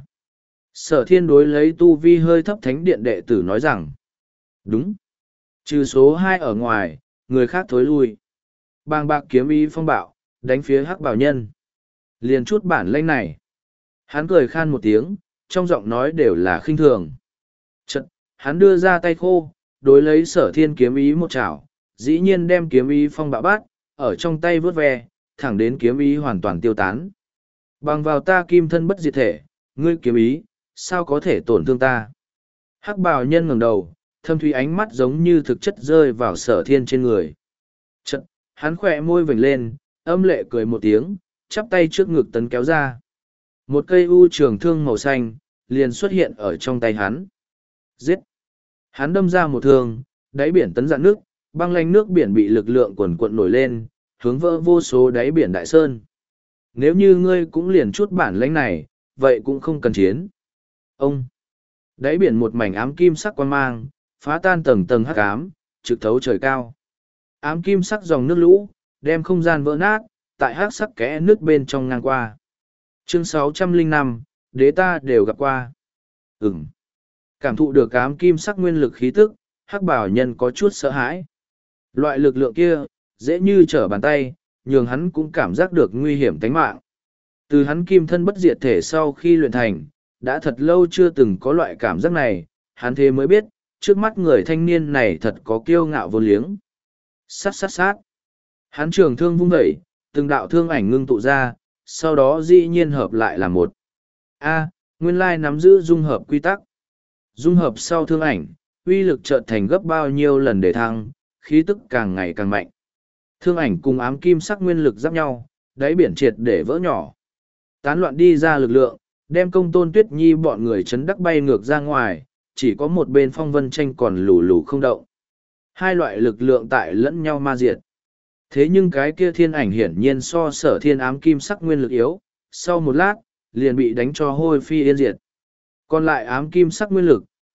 Sở thiên đối lấy tu vi hơi thấp thánh điện đệ tử nói rằng. Đúng. Trừ số hai ở ngoài, người khác thối lui. Bàng bạc kiếm ý phong bạo, đánh phía hắc bảo nhân. Liền chút bản lĩnh này. Hắn cười khan một tiếng, trong giọng nói đều là khinh thường. Chật, hắn đưa ra tay khô, đối lấy sở thiên kiếm ý một chảo, dĩ nhiên đem kiếm ý phong bạo bát, ở trong tay vớt ve, thẳng đến kiếm ý hoàn toàn tiêu tán. Bằng vào ta kim thân bất diệt thể, ngươi kiếm ý, sao có thể tổn thương ta? Hắc bào nhân ngẩng đầu, thâm thúy ánh mắt giống như thực chất rơi vào sở thiên trên người. Chật, hắn khỏe môi vểnh lên, âm lệ cười một tiếng, chắp tay trước ngực tấn kéo ra. Một cây u trường thương màu xanh, liền xuất hiện ở trong tay hắn. Giết! Hắn đâm ra một thương, đáy biển tấn dạn nước, băng lanh nước biển bị lực lượng quần cuộn nổi lên, hướng vỡ vô số đáy biển đại sơn. Nếu như ngươi cũng liền chút bản lãnh này, vậy cũng không cần chiến. Ông! Đáy biển một mảnh ám kim sắc quan mang, phá tan tầng tầng hắc ám, trực thấu trời cao. Ám kim sắc dòng nước lũ, đem không gian vỡ nát, tại hắc sắc kẽ nước bên trong ngang qua. Chương sáu trăm lẻ năm, đế ta đều gặp qua. Ừm. Cảm thụ được ám kim sắc nguyên lực khí tức, hắc bảo nhân có chút sợ hãi. Loại lực lượng kia, dễ như trở bàn tay, nhường hắn cũng cảm giác được nguy hiểm tính mạng. Từ hắn kim thân bất diệt thể sau khi luyện thành, đã thật lâu chưa từng có loại cảm giác này, hắn thế mới biết, trước mắt người thanh niên này thật có kiêu ngạo vô liếng. Sát sát sát. Hắn trường thương vung vẩy, từng đạo thương ảnh ngưng tụ ra, sau đó dĩ nhiên hợp lại là một. A, nguyên lai nắm giữ dung hợp quy tắc. Dung hợp sau thương ảnh, uy lực chợt thành gấp bao nhiêu lần để thăng, khí tức càng ngày càng mạnh. Thương ảnh cùng ám kim sắc nguyên lực giáp nhau, đáy biển triệt để vỡ nhỏ. Tán loạn đi ra lực lượng, đem công tôn tuyết nhi bọn người chấn đắc bay ngược ra ngoài, chỉ có một bên Phong Vân Tranh còn lù lù không động. Hai loại lực lượng tại lẫn nhau ma diệt. Thế nhưng cái kia thiên ảnh hiển nhiên so sở thiên ám kim sắc nguyên lực yếu, sau một lát, liền bị đánh cho hôi phi yên diệt. Còn lại ám kim sắc nguyên lực,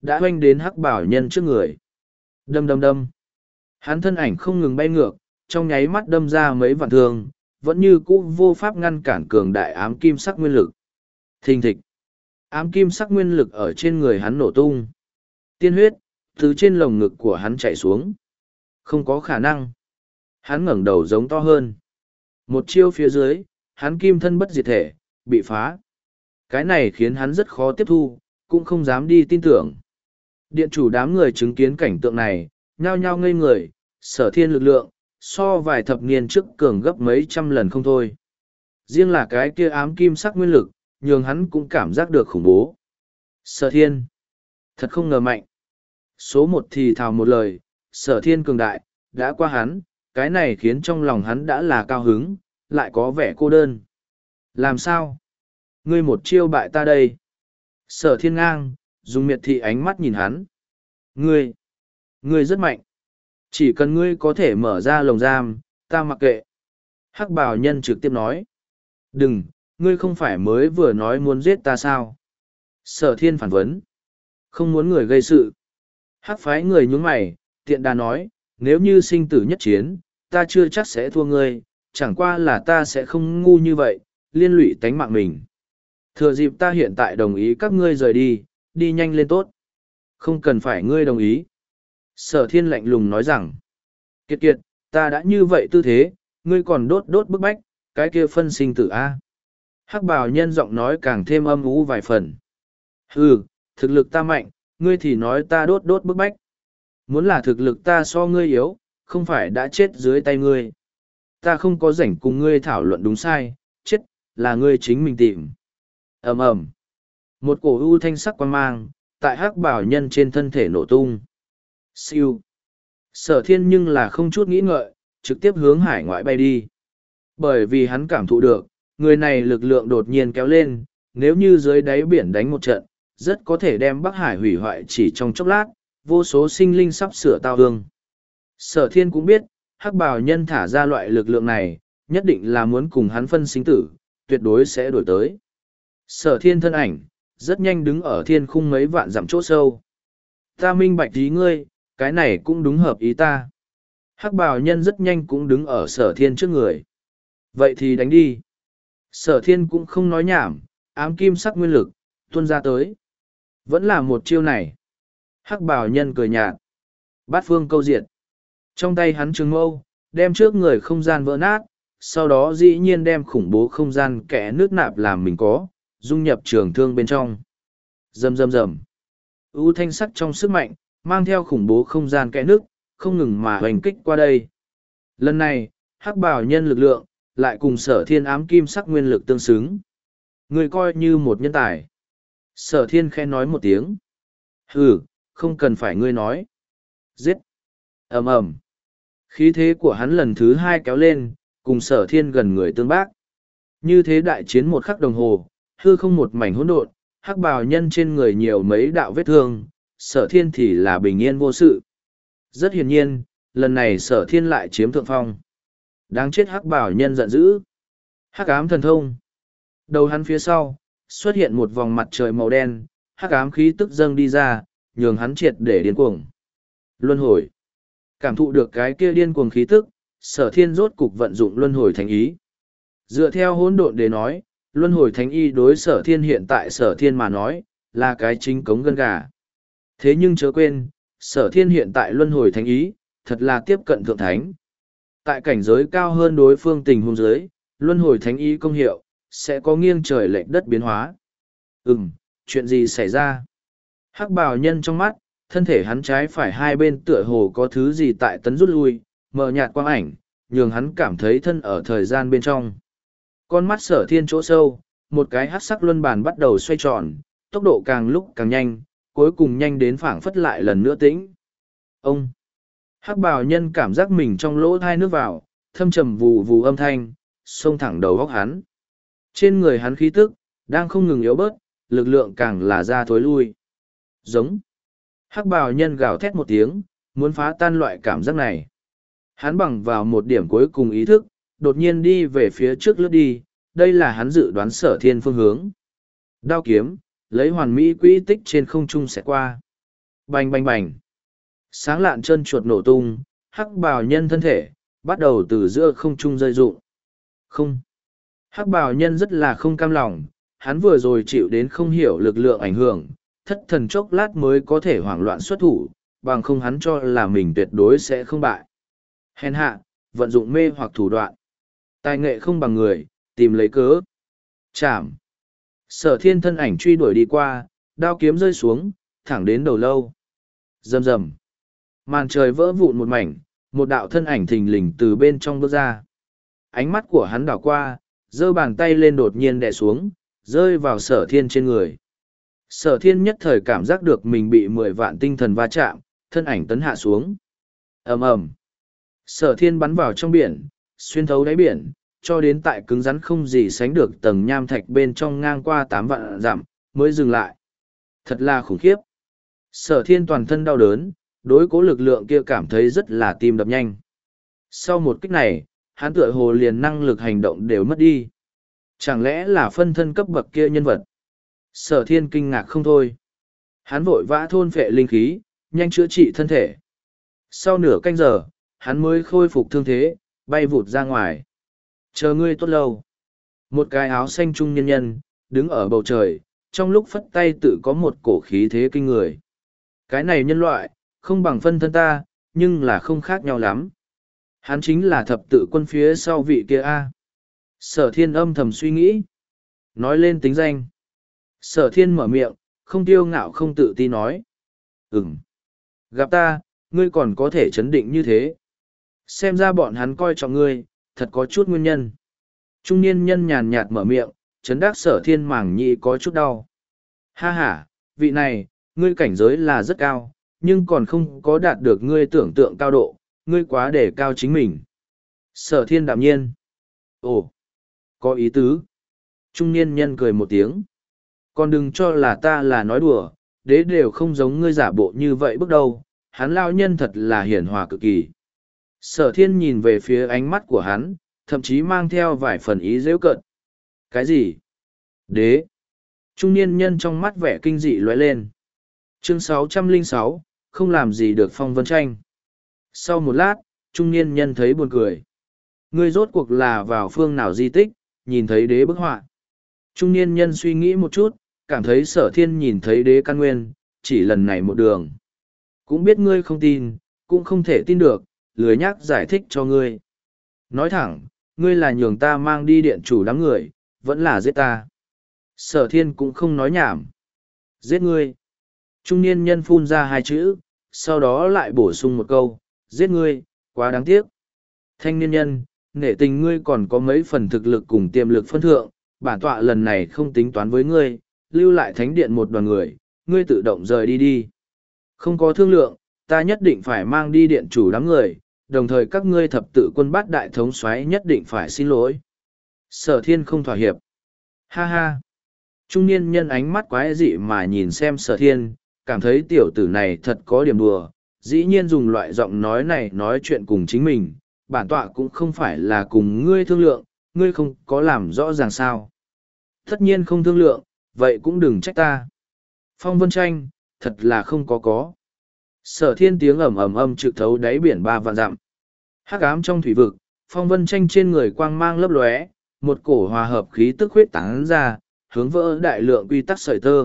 đã oanh đến hắc bảo nhân trước người. Đâm đâm đâm. Hắn thân ảnh không ngừng bay ngược, trong nháy mắt đâm ra mấy vạn thương, vẫn như cũ vô pháp ngăn cản cường đại ám kim sắc nguyên lực. Thình thịch. Ám kim sắc nguyên lực ở trên người hắn nổ tung. Tiên huyết, từ trên lồng ngực của hắn chạy xuống. Không có khả năng. Hắn ngẩng đầu giống to hơn. Một chiêu phía dưới, hắn kim thân bất diệt thể, bị phá. Cái này khiến hắn rất khó tiếp thu, cũng không dám đi tin tưởng. Điện chủ đám người chứng kiến cảnh tượng này, nhao nhao ngây người, Sở Thiên lực lượng, so vài thập niên trước cường gấp mấy trăm lần không thôi. Riêng là cái kia ám kim sắc nguyên lực, nhường hắn cũng cảm giác được khủng bố. Sở Thiên, thật không ngờ mạnh. Số một thì thào một lời, Sở Thiên cường đại, đã qua hắn, cái này khiến trong lòng hắn đã là cao hứng, lại có vẻ cô đơn. Làm sao? Ngươi một chiêu bại ta đây. Sở Thiên ngang, dùng miệt thị ánh mắt nhìn hắn. Ngươi, ngươi rất mạnh. Chỉ cần ngươi có thể mở ra lồng giam, ta mặc kệ. Hắc bào nhân trực tiếp nói. Đừng, ngươi không phải mới vừa nói muốn giết ta sao? Sở Thiên phản vấn. Không muốn người gây sự. Hắc phái người nhún mày, tiện đà nói, nếu như sinh tử nhất chiến, ta chưa chắc sẽ thua ngươi, chẳng qua là ta sẽ không ngu như vậy, liên lụy tánh mạng mình. Thừa dịp ta hiện tại đồng ý các ngươi rời đi, đi nhanh lên tốt. Không cần phải ngươi đồng ý. Sở Thiên lạnh lùng nói rằng, kiệt kiệt, ta đã như vậy tư thế, ngươi còn đốt đốt bức bách, cái kia phân sinh tử A. Hắc bào nhân giọng nói càng thêm âm ú vài phần. Hừ, thực lực ta mạnh, ngươi thì nói ta đốt đốt bức bách. Muốn là thực lực ta so ngươi yếu, không phải đã chết dưới tay ngươi. Ta không có rảnh cùng ngươi thảo luận đúng sai, chết, là ngươi chính mình tìm. Ầm ầm. Một cổ u thanh sắc quang mang, tại hắc bảo nhân trên thân thể nổ tung. Siêu. Sở Thiên nhưng là không chút nghĩ ngợi, trực tiếp hướng hải ngoại bay đi. Bởi vì hắn cảm thụ được, người này lực lượng đột nhiên kéo lên, nếu như dưới đáy biển đánh một trận, rất có thể đem Bắc Hải hủy hoại chỉ trong chốc lát, vô số sinh linh sắp sửa tao hương. Sở Thiên cũng biết, hắc bào nhân thả ra loại lực lượng này, nhất định là muốn cùng hắn phân sinh tử, tuyệt đối sẽ đổi tới. Sở Thiên thân ảnh, rất nhanh đứng ở thiên khung mấy vạn dặm chỗ sâu. Ta minh bạch ý ngươi, cái này cũng đúng hợp ý ta. Hắc bào nhân rất nhanh cũng đứng ở Sở Thiên trước người. Vậy thì đánh đi. Sở Thiên cũng không nói nhảm, ám kim sắc nguyên lực, tuôn ra tới. Vẫn là một chiêu này. Hắc bào nhân cười nhạt. Bát phương câu diệt. Trong tay hắn trường mâu, đem trước người không gian vỡ nát, sau đó dĩ nhiên đem khủng bố không gian kẽ nước nạp làm mình có, dung nhập trường thương bên trong. Rầm rầm rầm. U thanh sắc trong sức mạnh, mang theo khủng bố không gian kẽ nước, không ngừng mà hoành kích qua đây. Lần này, hắc bào nhân lực lượng, lại cùng Sở Thiên ám kim sắc nguyên lực tương xứng. Người coi như một nhân tài. Sở Thiên khẽ nói một tiếng. Hừ, không cần phải ngươi nói. Giết. Ầm ầm. Khí thế của hắn lần thứ hai kéo lên, cùng Sở Thiên gần người tương bác. Như thế đại chiến một khắc đồng hồ, hư không một mảnh hỗn độn, hắc bào nhân trên người nhiều mấy đạo vết thương, Sở Thiên thì là bình yên vô sự. Rất hiển nhiên, lần này Sở Thiên lại chiếm thượng phong. Đáng chết hắc bào nhân giận dữ. Hắc ám thần thông. Đầu hắn phía sau, xuất hiện một vòng mặt trời màu đen, hắc ám khí tức dâng đi ra, nhường hắn triệt để điên cuồng. Luân hồi. Cảm thụ được cái kia điên cuồng khí tức, Sở Thiên rốt cục vận dụng luân hồi thánh ý. Dựa theo hỗn độn để nói, luân hồi thánh ý đối Sở Thiên hiện tại Sở Thiên mà nói, là cái chính cống gân gà. Thế nhưng chớ quên, Sở Thiên hiện tại luân hồi thánh ý, thật là tiếp cận thượng thánh. Tại cảnh giới cao hơn đối phương tình huống giới, luân hồi thánh ý công hiệu, sẽ có nghiêng trời lệch đất biến hóa. Ừm, chuyện gì xảy ra? Hắc bào nhân trong mắt, thân thể hắn trái phải hai bên tựa hồ có thứ gì tại tấn rút lui, mờ nhạt quang ảnh, nhường hắn cảm thấy thân ở thời gian bên trong. Con mắt Sở Thiên chỗ sâu, một cái hắc sắc luân bàn bắt đầu xoay tròn, tốc độ càng lúc càng nhanh, cuối cùng nhanh đến phảng phất lại lần nữa tĩnh. Ông! Hắc bào nhân cảm giác mình trong lỗ thai nước vào, thâm trầm vù vù âm thanh, xông thẳng đầu góc hắn. Trên người hắn khí tức, đang không ngừng yếu bớt, lực lượng càng là ra thối lui. Giống. Hắc bào nhân gào thét một tiếng, muốn phá tan loại cảm giác này. Hắn bằng vào một điểm cuối cùng ý thức, đột nhiên đi về phía trước lướt đi, đây là hắn dự đoán Sở Thiên phương hướng. Đao kiếm, lấy hoàn mỹ quỹ tích trên không trung sẽ qua. Bành bành bành. Sáng lạn chân chuột nổ tung, hắc bào nhân thân thể, bắt đầu từ giữa không trung rơi rụng. Không. Hắc bào nhân rất là không cam lòng, hắn vừa rồi chịu đến không hiểu lực lượng ảnh hưởng, thất thần chốc lát mới có thể hoảng loạn xuất thủ, bằng không hắn cho là mình tuyệt đối sẽ không bại. Hèn hạ, vận dụng mê hoặc thủ đoạn. Tài nghệ không bằng người, tìm lấy cớ. Chạm. Sở thiên thân ảnh truy đuổi đi qua, đao kiếm rơi xuống, thẳng đến đầu lâu. Rầm rầm. Màn trời vỡ vụn một mảnh, một đạo thân ảnh thình lình từ bên trong bước ra. Ánh mắt của hắn đảo qua, giơ bàn tay lên đột nhiên đè xuống, rơi vào sở thiên trên người. Sở thiên nhất thời cảm giác được mình bị mười vạn tinh thần va chạm, thân ảnh tấn hạ xuống. Ầm ầm. Sở thiên bắn vào trong biển, xuyên thấu đáy biển, cho đến tại cứng rắn không gì sánh được tầng nham thạch bên trong ngang qua tám vạn dặm, mới dừng lại. Thật là khủng khiếp. Sở thiên toàn thân đau đớn, đối cố lực lượng kia cảm thấy rất là tim đập nhanh. Sau một kích này, hắn tựa hồ liền năng lực hành động đều mất đi. Chẳng lẽ là phân thân cấp bậc kia nhân vật? Sở thiên kinh ngạc không thôi. Hắn vội vã thôn phệ linh khí, nhanh chữa trị thân thể. Sau nửa canh giờ, hắn mới khôi phục thương thế, bay vụt ra ngoài. Chờ ngươi tốt lâu. Một cái áo xanh trung nhân nhân, đứng ở bầu trời, trong lúc phất tay tự có một cổ khí thế kinh người. Cái này nhân loại, không bằng phân thân ta, nhưng là không khác nhau lắm. Hắn chính là thập tự quân phía sau vị kia A. Sở thiên âm thầm suy nghĩ. Nói lên tính danh. Sở thiên mở miệng, không tiêu ngạo không tự ti nói. Ừm. Gặp ta, ngươi còn có thể chấn định như thế. Xem ra bọn hắn coi trọng ngươi, thật có chút nguyên nhân. Trung niên nhân nhàn nhạt mở miệng, chấn đắc sở thiên mảng nhị có chút đau. Ha ha, vị này, ngươi cảnh giới là rất cao, nhưng còn không có đạt được ngươi tưởng tượng cao độ, ngươi quá để cao chính mình. Sở thiên đạm nhiên. Ồ, có ý tứ. Trung niên nhân cười một tiếng. Còn đừng cho là ta là nói đùa, đế đều không giống ngươi giả bộ như vậy bước đầu, hắn lao nhân thật là hiển hòa cực kỳ. Sở thiên nhìn về phía ánh mắt của hắn, thậm chí mang theo vài phần ý dễ cận. Cái gì? Đế. Trung niên nhân trong mắt vẻ kinh dị lóe lên. Chương sáu trăm lẻ sáu, không làm gì được Phong Vân Tranh. Sau một lát, trung niên nhân thấy buồn cười. Ngươi rốt cuộc là vào phương nào di tích, nhìn thấy đế bức họa. Trung niên nhân suy nghĩ một chút, cảm thấy sở thiên nhìn thấy đế căn nguyên, chỉ lần này một đường. Cũng biết ngươi không tin, cũng không thể tin được, lười nhắc giải thích cho ngươi. Nói thẳng, ngươi là nhường ta mang đi điện chủ đám người, vẫn là giết ta. Sở thiên cũng không nói nhảm. Giết ngươi. Trung niên nhân phun ra hai chữ, sau đó lại bổ sung một câu, giết ngươi, quá đáng tiếc. Thanh niên nhân, nể tình ngươi còn có mấy phần thực lực cùng tiềm lực phân thượng, bản tọa lần này không tính toán với ngươi, lưu lại thánh điện một đoàn người, ngươi tự động rời đi đi. Không có thương lượng, ta nhất định phải mang đi điện chủ đám người, đồng thời các ngươi thập tự quân bát đại thống soái nhất định phải xin lỗi. Sở thiên không thỏa hiệp. Ha ha. Trung niên nhân ánh mắt quái dị mà nhìn xem sở thiên, cảm thấy tiểu tử này thật có điểm đùa, dĩ nhiên dùng loại giọng nói này nói chuyện cùng chính mình, bản tọa cũng không phải là cùng ngươi thương lượng, ngươi không có làm rõ ràng sao. Tất nhiên không thương lượng, vậy cũng đừng trách ta. Phong Vân Tranh, thật là không có có. Sở thiên tiếng ầm ầm âm trực thấu đáy biển ba vạn dặm. Hắc ám trong thủy vực, Phong Vân Tranh trên người quang mang lấp lóe, một cổ hòa hợp khí tức huyết tán ra, hướng vỡ đại lượng quy tắc sợi tơ.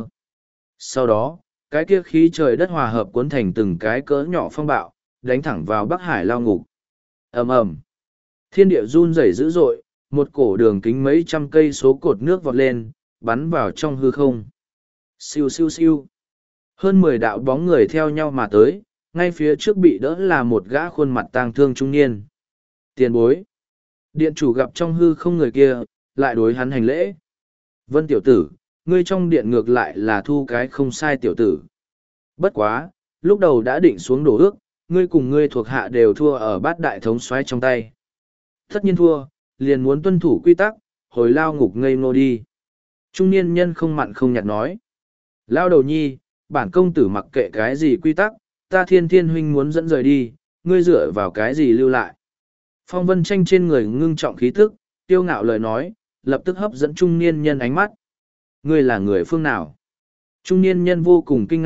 Sau đó, cái kia khí trời đất hòa hợp cuốn thành từng cái cỡ nhỏ phong bạo, đánh thẳng vào Bắc Hải lao ngục. Ầm ầm. Thiên địa run rẩy dữ dội, một cổ đường kính mấy trăm cây số cột nước vọt lên, bắn vào trong hư không. Siêu siêu siêu. Hơn mười đạo bóng người theo nhau mà tới, ngay phía trước bị đỡ là một gã khuôn mặt tang thương trung niên. Tiền bối. Điện chủ gặp trong hư không người kia, lại đối hắn hành lễ. Vân tiểu tử, ngươi trong điện ngược lại là thu cái không sai tiểu tử. Bất quá, lúc đầu đã định xuống đổ ước, ngươi cùng ngươi thuộc hạ đều thua ở bát đại thống soái trong tay. Tất nhiên thua, liền muốn tuân thủ quy tắc, hồi lao ngục ngây ngô đi. Trung niên nhân không mặn không nhạt nói. Lao đầu nhi, bản công tử mặc kệ cái gì quy tắc, ta thiên thiên huynh muốn dẫn rời đi, ngươi dựa vào cái gì lưu lại. Phong Vân Tranh trên người ngưng trọng khí tức, tiêu ngạo lời nói, lập tức hấp dẫn trung niên nhân ánh mắt. Ngươi là người phương nào? Trung niên nhân vô cùng kinh ngạc,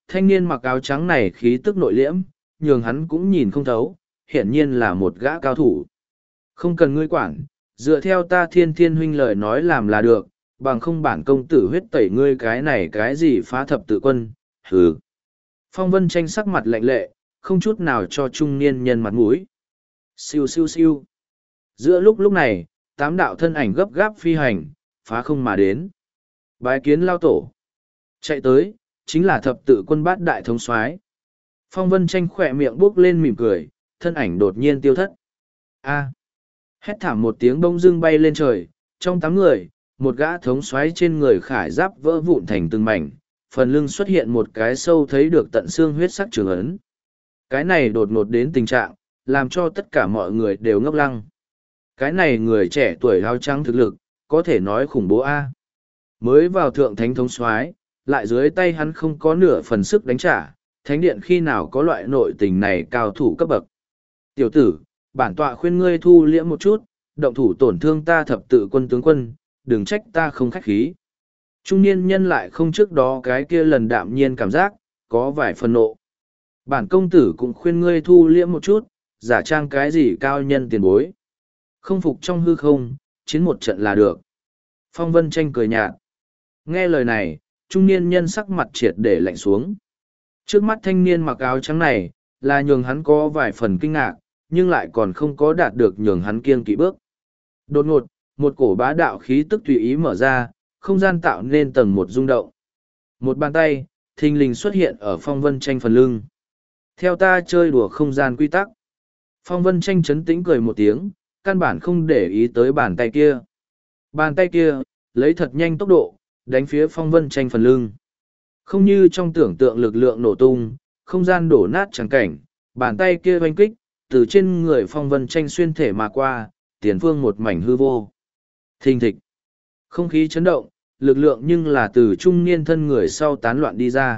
thanh niên mặc áo trắng này khí tức nội liễm, nhường hắn cũng nhìn không thấu, hiển nhiên là một gã cao thủ. Không cần ngươi quản, dựa theo ta thiên thiên huynh lời nói làm là được, bằng không bản công tử huyết tẩy ngươi cái này cái gì phá thập tự quân, hừ. Phong Vân Tranh sắc mặt lạnh lệ, không chút nào cho trung niên nhân mặt mũi. Siêu siêu siêu. Giữa lúc lúc này, tám đạo thân ảnh gấp gáp phi hành, phá không mà đến. Bái kiến lao tổ. Chạy tới, chính là thập tự quân bát đại thống soái. Phong Vân Tranh khỏe miệng buốc lên mỉm cười, thân ảnh đột nhiên tiêu thất. A. Hét thảm một tiếng bông dưng bay lên trời, trong tám người, một gã thống soái trên người khải giáp vỡ vụn thành từng mảnh, phần lưng xuất hiện một cái sâu thấy được tận xương huyết sắc trường ấn. Cái này đột ngột đến tình trạng, làm cho tất cả mọi người đều ngốc lăng. Cái này người trẻ tuổi áo trắng thực lực, có thể nói khủng bố A. Mới vào thượng thánh thống soái, lại dưới tay hắn không có nửa phần sức đánh trả, thánh điện khi nào có loại nội tình này cao thủ cấp bậc. Tiểu tử, bản tọa khuyên ngươi thu liễm một chút, động thủ tổn thương ta thập tự quân tướng quân, đừng trách ta không khách khí. Trung niên nhân lại không trước đó cái kia lần đạm nhiên cảm giác, có vài phần nộ. Bản công tử cũng khuyên ngươi thu liễm một chút, giả trang cái gì cao nhân tiền bối. Không phục trong hư không, chiến một trận là được. Phong Vân Tranh cười nhạt. Nghe lời này, trung niên nhân sắc mặt triệt để lạnh xuống. Trước mắt thanh niên mặc áo trắng này, là nhường hắn có vài phần kinh ngạc, nhưng lại còn không có đạt được nhường hắn kiêng kỵ bước. Đột ngột, một cổ bá đạo khí tức tùy ý mở ra, không gian tạo nên tầng một rung động. Một bàn tay, thình lình xuất hiện ở Phong Vân Tranh phần lưng. Theo ta chơi đùa không gian quy tắc. Phong Vân Tranh chấn tĩnh cười một tiếng, căn bản không để ý tới bàn tay kia. Bàn tay kia, lấy thật nhanh tốc độ, đánh phía Phong Vân Tranh phần lưng. Không như trong tưởng tượng lực lượng nổ tung, không gian đổ nát chẳng cảnh, bàn tay kia oanh kích, từ trên người Phong Vân Tranh xuyên thể mà qua, tiền phương một mảnh hư vô. Thình thịch. Không khí chấn động, lực lượng nhưng là từ trung niên thân người sau tán loạn đi ra.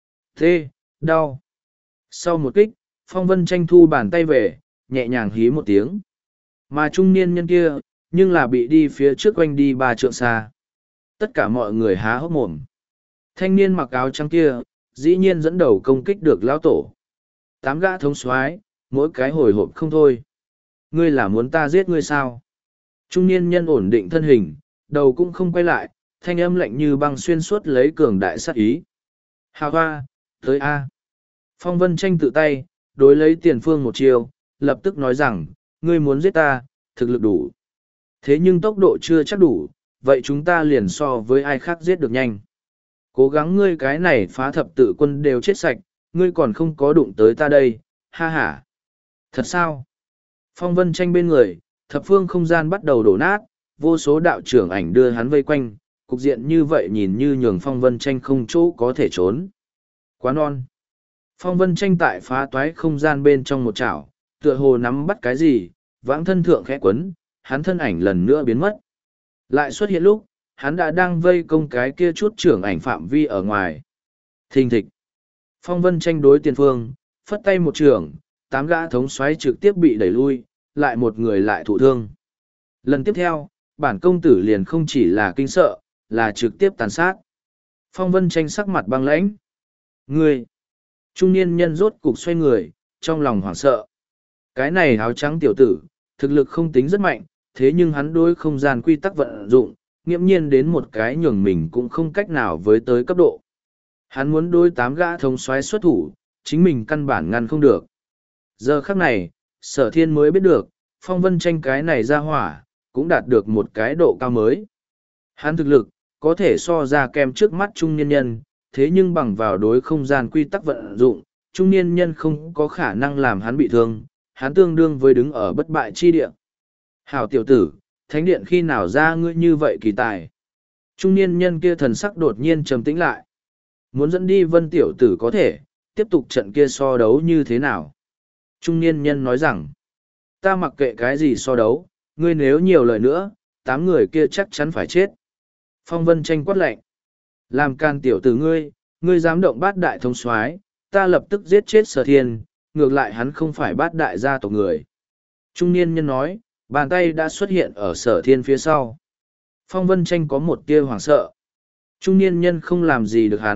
Thế, đau. Sau một kích, Phong Vân Tranh thu bàn tay về, nhẹ nhàng hí một tiếng. Mà trung niên nhân kia, nhưng là bị đi phía trước quanh đi ba trượng xa. Tất cả mọi người há hốc mồm. Thanh niên mặc áo trắng kia, dĩ nhiên dẫn đầu công kích được lão tổ. Tám gã thống soái, mỗi cái hồi hộp không thôi. Ngươi là muốn ta giết ngươi sao? Trung niên nhân ổn định thân hình, đầu cũng không quay lại, thanh âm lạnh như băng xuyên suốt lấy cường đại sát ý. Hà hoa, tới A. Phong Vân Tranh tự tay, đối lấy tiền phương một chiều, lập tức nói rằng, ngươi muốn giết ta, thực lực đủ. Thế nhưng tốc độ chưa chắc đủ, vậy chúng ta liền so với ai khác giết được nhanh. Cố gắng ngươi cái này phá thập tự quân đều chết sạch, ngươi còn không có đụng tới ta đây, ha ha. Thật sao? Phong Vân Tranh bên người, thập phương không gian bắt đầu đổ nát, vô số đạo trưởng ảnh đưa hắn vây quanh, cục diện như vậy nhìn như nhường Phong Vân Tranh không chỗ có thể trốn. Quá non. Phong Vân Tranh tại phá toái không gian bên trong một chảo, tựa hồ nắm bắt cái gì, vãng thân thượng khẽ quấn, hắn thân ảnh lần nữa biến mất. Lại xuất hiện lúc, hắn đã đang vây công cái kia chút trưởng ảnh phạm vi ở ngoài. Thình thịch. Phong Vân Tranh đối tiền phương, phất tay một trưởng, tám gã thống soái trực tiếp bị đẩy lui, lại một người lại thụ thương. Lần tiếp theo, bản công tử liền không chỉ là kinh sợ, là trực tiếp tàn sát. Phong Vân Tranh sắc mặt băng lãnh. Ngươi! Trung niên nhân rốt cục xoay người, trong lòng hoảng sợ. Cái này áo trắng tiểu tử, thực lực không tính rất mạnh, thế nhưng hắn đối không gian quy tắc vận dụng, nghiễm nhiên đến một cái nhường mình cũng không cách nào với tới cấp độ. Hắn muốn đối tám gã thống soái xuất thủ, chính mình căn bản ngăn không được. Giờ khắc này, Sở Thiên mới biết được, Phong Vân Tranh cái này ra hỏa, cũng đạt được một cái độ cao mới. Hắn thực lực, có thể so ra kem trước mắt trung niên nhân, thế nhưng bằng vào đối không gian quy tắc vận dụng, trung niên nhân không có khả năng làm hắn bị thương, hắn tương đương với đứng ở bất bại chi địa. Hảo tiểu tử, thánh điện khi nào ra ngươi như vậy kỳ tài. Trung niên nhân kia thần sắc đột nhiên trầm tĩnh lại. Muốn dẫn đi vân tiểu tử có thể, tiếp tục trận kia so đấu như thế nào. Trung niên nhân nói rằng, ta mặc kệ cái gì so đấu, ngươi nếu nhiều lời nữa, tám người kia chắc chắn phải chết. Phong Vân Tranh quát lạnh. Làm can tiểu tử ngươi, ngươi dám động bát đại thống soái, ta lập tức giết chết Sở Thiên, ngược lại hắn không phải bát đại gia tộc người. Trung niên nhân nói, bàn tay đã xuất hiện ở Sở Thiên phía sau. Phong Vân Tranh có một tia hoảng sợ. Trung niên nhân không làm gì được hắn,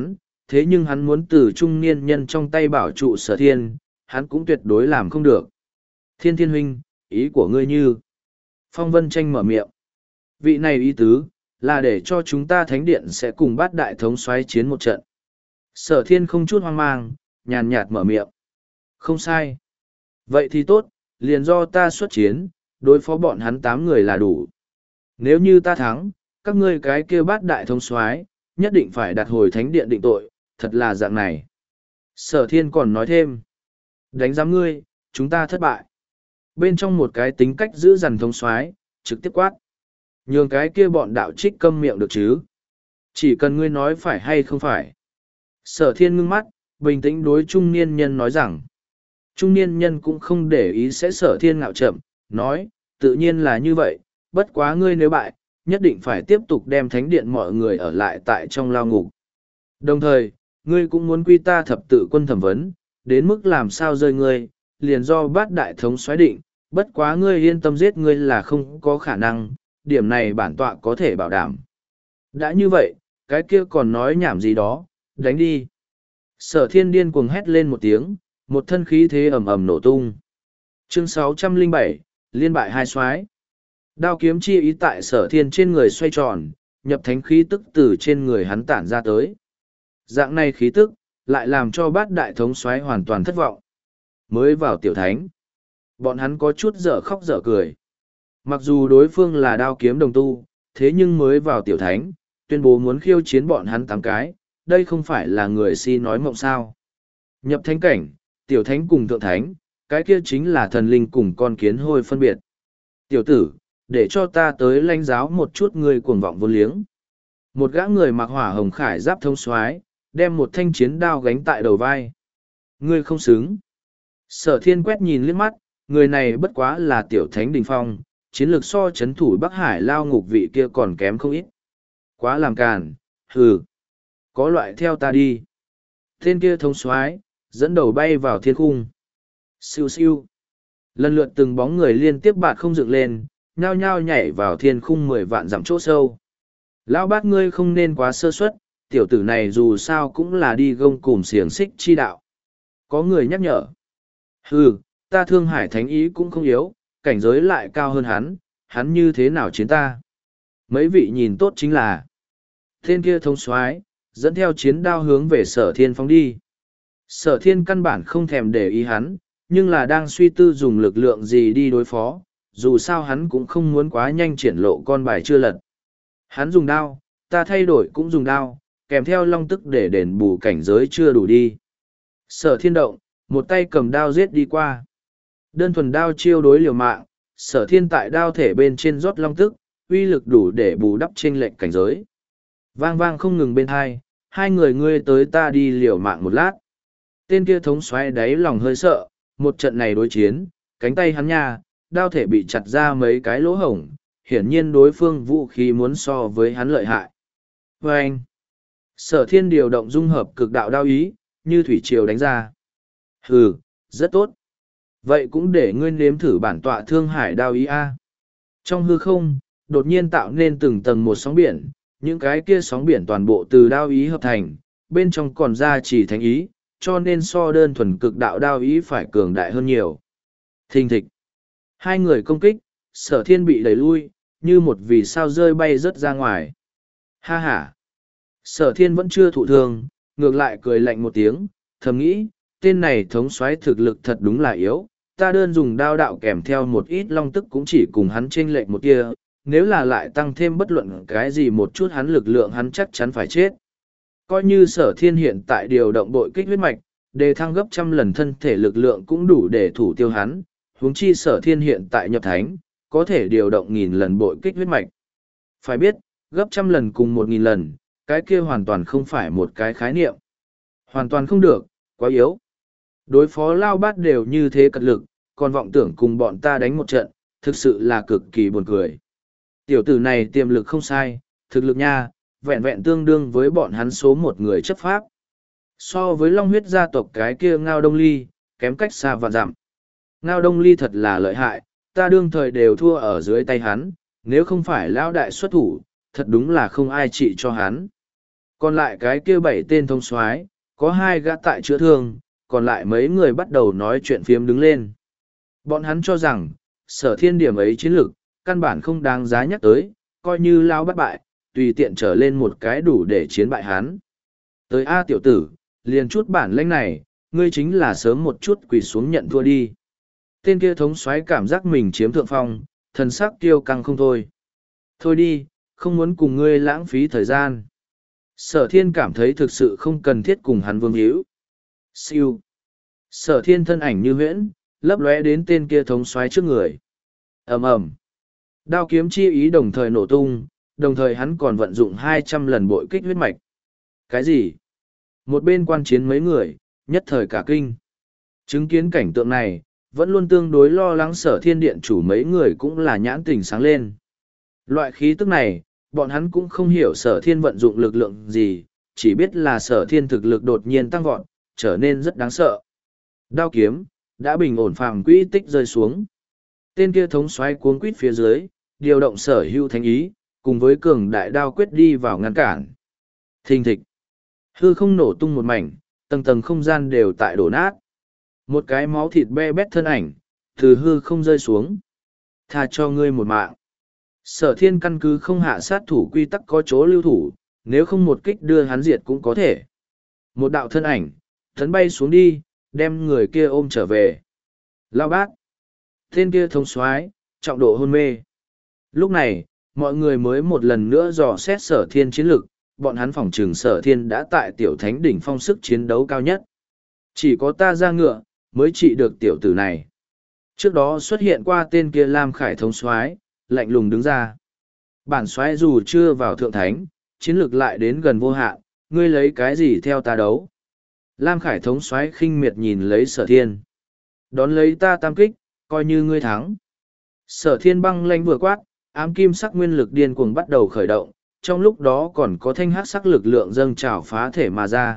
thế nhưng hắn muốn từ trung niên nhân trong tay bảo trụ Sở Thiên, hắn cũng tuyệt đối làm không được. Thiên Thiên huynh, ý của ngươi như... Phong Vân Tranh mở miệng. Vị này ý tứ, là để cho chúng ta thánh điện sẽ cùng bát đại thống soái chiến một trận. Sở Thiên không chút hoang mang, nhàn nhạt mở miệng. Không sai. Vậy thì tốt, liền do ta xuất chiến, đối phó bọn hắn tám người là đủ. Nếu như ta thắng, các ngươi cái kia bát đại thống soái nhất định phải đặt hồi thánh điện định tội, thật là dạng này. Sở Thiên còn nói thêm. Đánh giám ngươi, chúng ta thất bại. Bên trong một cái tính cách giữ dằn thống soái trực tiếp quát. Nhường cái kia bọn đạo trích câm miệng được chứ. Chỉ cần ngươi nói phải hay không phải. Sở Thiên ngưng mắt, bình tĩnh đối trung niên nhân nói rằng. Trung niên nhân cũng không để ý sẽ Sở Thiên ngạo chậm, nói, tự nhiên là như vậy, bất quá ngươi nếu bại, nhất định phải tiếp tục đem thánh điện mọi người ở lại tại trong lao ngục. Đồng thời, ngươi cũng muốn quy ta thập tự quân thẩm vấn, đến mức làm sao rơi ngươi, liền do bát đại thống soái định, bất quá ngươi yên tâm giết ngươi là không có khả năng, điểm này bản tọa có thể bảo đảm. Đã như vậy, cái kia còn nói nhảm gì đó, đánh đi. Sở Thiên điên cuồng hét lên một tiếng, một thân khí thế ầm ầm nổ tung. Chương sáu trăm lẻ bảy, liên bại hai soái. Đao kiếm chi ý tại Sở Thiên trên người xoay tròn, nhập thánh khí tức từ trên người hắn tản ra tới. Dạng này khí tức, lại làm cho bát đại thống soái hoàn toàn thất vọng. Mới vào tiểu thánh, bọn hắn có chút dở khóc dở cười. Mặc dù đối phương là đao kiếm đồng tu, thế nhưng mới vào tiểu thánh, tuyên bố muốn khiêu chiến bọn hắn tám cái, đây không phải là người si nói mộng sao. Nhập thánh cảnh, tiểu thánh cùng thượng thánh, cái kia chính là thần linh cùng con kiến hôi phân biệt. Tiểu tử, để cho ta tới lãnh giáo một chút người cuồng vọng vô liếng. Một gã người mặc hỏa hồng khải giáp thông soái đem một thanh chiến đao gánh tại đầu vai. Ngươi không xứng. Sở Thiên quét nhìn liếc mắt, người này bất quá là tiểu thánh đình phong, chiến lược so chấn thủ Bắc Hải lao ngục vị kia còn kém không ít. Quá làm càn, hừ. Có loại theo ta đi. Tên kia thông soái dẫn đầu bay vào thiên khung. Siêu siêu. Lần lượt từng bóng người liên tiếp bạt không dựng lên, nhao nhao nhảy vào thiên khung mười vạn dặm chỗ sâu. Lão bát ngươi không nên quá sơ suất, tiểu tử này dù sao cũng là đi gông cùm xiềng xích chi đạo. Có người nhắc nhở. Hừ, ta Thương Hải Thánh ý cũng không yếu, cảnh giới lại cao hơn hắn, hắn như thế nào chiến ta? Mấy vị nhìn tốt chính là tên kia thống soái dẫn theo chiến đao hướng về Sở Thiên phóng đi. Sở Thiên căn bản không thèm để ý hắn, nhưng là đang suy tư dùng lực lượng gì đi đối phó, dù sao hắn cũng không muốn quá nhanh triển lộ con bài chưa lật. Hắn dùng đao, ta thay đổi cũng dùng đao, kèm theo long tức để đền bù cảnh giới chưa đủ đi. Sở Thiên động, một tay cầm đao giết đi qua. Đơn thuần đao chiêu đối liều mạng, Sở Thiên tại đao thể bên trên rót long tức, uy lực đủ để bù đắp chênh lệch cảnh giới. Vang vang không ngừng bên hai, hai người ngươi tới ta đi liều mạng một lát. Tên kia thống soái đáy lòng hơi sợ, một trận này đối chiến, cánh tay hắn nha, đao thể bị chặt ra mấy cái lỗ hổng, hiển nhiên đối phương vũ khí muốn so với hắn lợi hại. Và anh, Sở Thiên điều động dung hợp cực đạo đao ý, như thủy triều đánh ra. Hừ, rất tốt. Vậy cũng để ngươi nếm thử bản tọa Thương Hải đao ý a. Trong hư không, đột nhiên tạo nên từng tầng một sóng biển, những cái kia sóng biển toàn bộ từ đao ý hợp thành, bên trong còn ra chỉ thánh ý, cho nên so đơn thuần cực đạo đao ý phải cường đại hơn nhiều. Thình thịch. Hai người công kích, Sở Thiên bị đẩy lui, như một vì sao rơi bay rớt ra ngoài. Ha ha. Sở Thiên vẫn chưa thụ thương, ngược lại cười lạnh một tiếng, thầm nghĩ, tên này thống soái thực lực thật đúng là yếu, ta đơn dùng đao đạo kèm theo một ít long tức cũng chỉ cùng hắn chênh lệch một kia, nếu là lại tăng thêm bất luận cái gì một chút hắn lực lượng hắn chắc chắn phải chết. Coi như Sở Thiên hiện tại điều động bội kích huyết mạch, đề thăng gấp trăm lần thân thể lực lượng cũng đủ để thủ tiêu hắn, huống chi Sở Thiên hiện tại nhập thánh, có thể điều động nghìn lần bội kích huyết mạch. Phải biết, gấp trăm lần cùng một nghìn lần, cái kia hoàn toàn không phải một cái khái niệm. Hoàn toàn không được, quá yếu. Đối phó lao bát đều như thế cật lực, còn vọng tưởng cùng bọn ta đánh một trận, thực sự là cực kỳ buồn cười. Tiểu tử này tiềm lực không sai, thực lực nha, vẹn vẹn tương đương với bọn hắn số một người chấp pháp. So với long huyết gia tộc cái kia Ngao Đông Ly, kém cách xa vạn dặm. Ngao Đông Ly thật là lợi hại, ta đương thời đều thua ở dưới tay hắn, nếu không phải lão đại xuất thủ, thật đúng là không ai trị cho hắn. Còn lại cái kia bảy tên thông soái, có hai gã tại chữa thương, còn lại mấy người bắt đầu nói chuyện phiếm đứng lên. Bọn hắn cho rằng, sở thiên điểm ấy chiến lược, căn bản không đáng giá nhắc tới, coi như lao bắt bại, tùy tiện trở lên một cái đủ để chiến bại hắn. Tới A tiểu tử, liền chút bản lĩnh này, ngươi chính là sớm một chút quỳ xuống nhận thua đi. Tên kia thống soái cảm giác mình chiếm thượng phong, thần sắc kiêu căng không thôi. Thôi đi, không muốn cùng ngươi lãng phí thời gian. Sở thiên cảm thấy thực sự không cần thiết cùng hắn vương hữu. Siêu. Sở thiên thân ảnh như huyễn, lấp lóe đến tên kia thống soái trước người. Ầm ầm. Đao kiếm chi ý đồng thời nổ tung, đồng thời hắn còn vận dụng hai trăm lần bội kích huyết mạch. Cái gì? Một bên quan chiến mấy người, nhất thời cả kinh. Chứng kiến cảnh tượng này, vẫn luôn tương đối lo lắng sở thiên điện chủ mấy người cũng là nhãn tình sáng lên. Loại khí tức này, bọn hắn cũng không hiểu sở thiên vận dụng lực lượng gì, chỉ biết là sở thiên thực lực đột nhiên tăng vọt, trở nên rất đáng sợ. Đao kiếm, đã bình ổn phàm quỹ tích rơi xuống. Tên kia thống soái cuống quýt phía dưới, điều động sở hữu thánh ý, cùng với cường đại đao quyết đi vào ngăn cản. Thình thịch. Hư không nổ tung một mảnh, tầng tầng không gian đều tại đổ nát. Một cái máu thịt be bét thân ảnh, từ hư không rơi xuống. Tha cho ngươi một mạng. Sở thiên căn cứ không hạ sát thủ quy tắc có chỗ lưu thủ, nếu không một kích đưa hắn diệt cũng có thể. Một đạo thân ảnh, thấn bay xuống đi, đem người kia ôm trở về. Lao bác. Tên kia thống soái trọng độ hôn mê. Lúc này, mọi người mới một lần nữa dò xét sở thiên chiến lực, bọn hắn phỏng trừng sở thiên đã tại tiểu thánh đỉnh phong sức chiến đấu cao nhất. Chỉ có ta ra ngựa, mới trị được tiểu tử này. Trước đó xuất hiện qua tên kia Lam Khải thống soái, lạnh lùng đứng ra. Bản soái dù chưa vào thượng thánh, chiến lược lại đến gần vô hạn, ngươi lấy cái gì theo ta đấu? Lam Khải thống soái khinh miệt nhìn lấy sở thiên. Đón lấy ta tam kích, coi như ngươi thắng. Sở thiên băng lanh vừa quát, ám kim sắc nguyên lực điên cuồng bắt đầu khởi động, trong lúc đó còn có thanh hát sắc lực lượng dâng trào phá thể mà ra.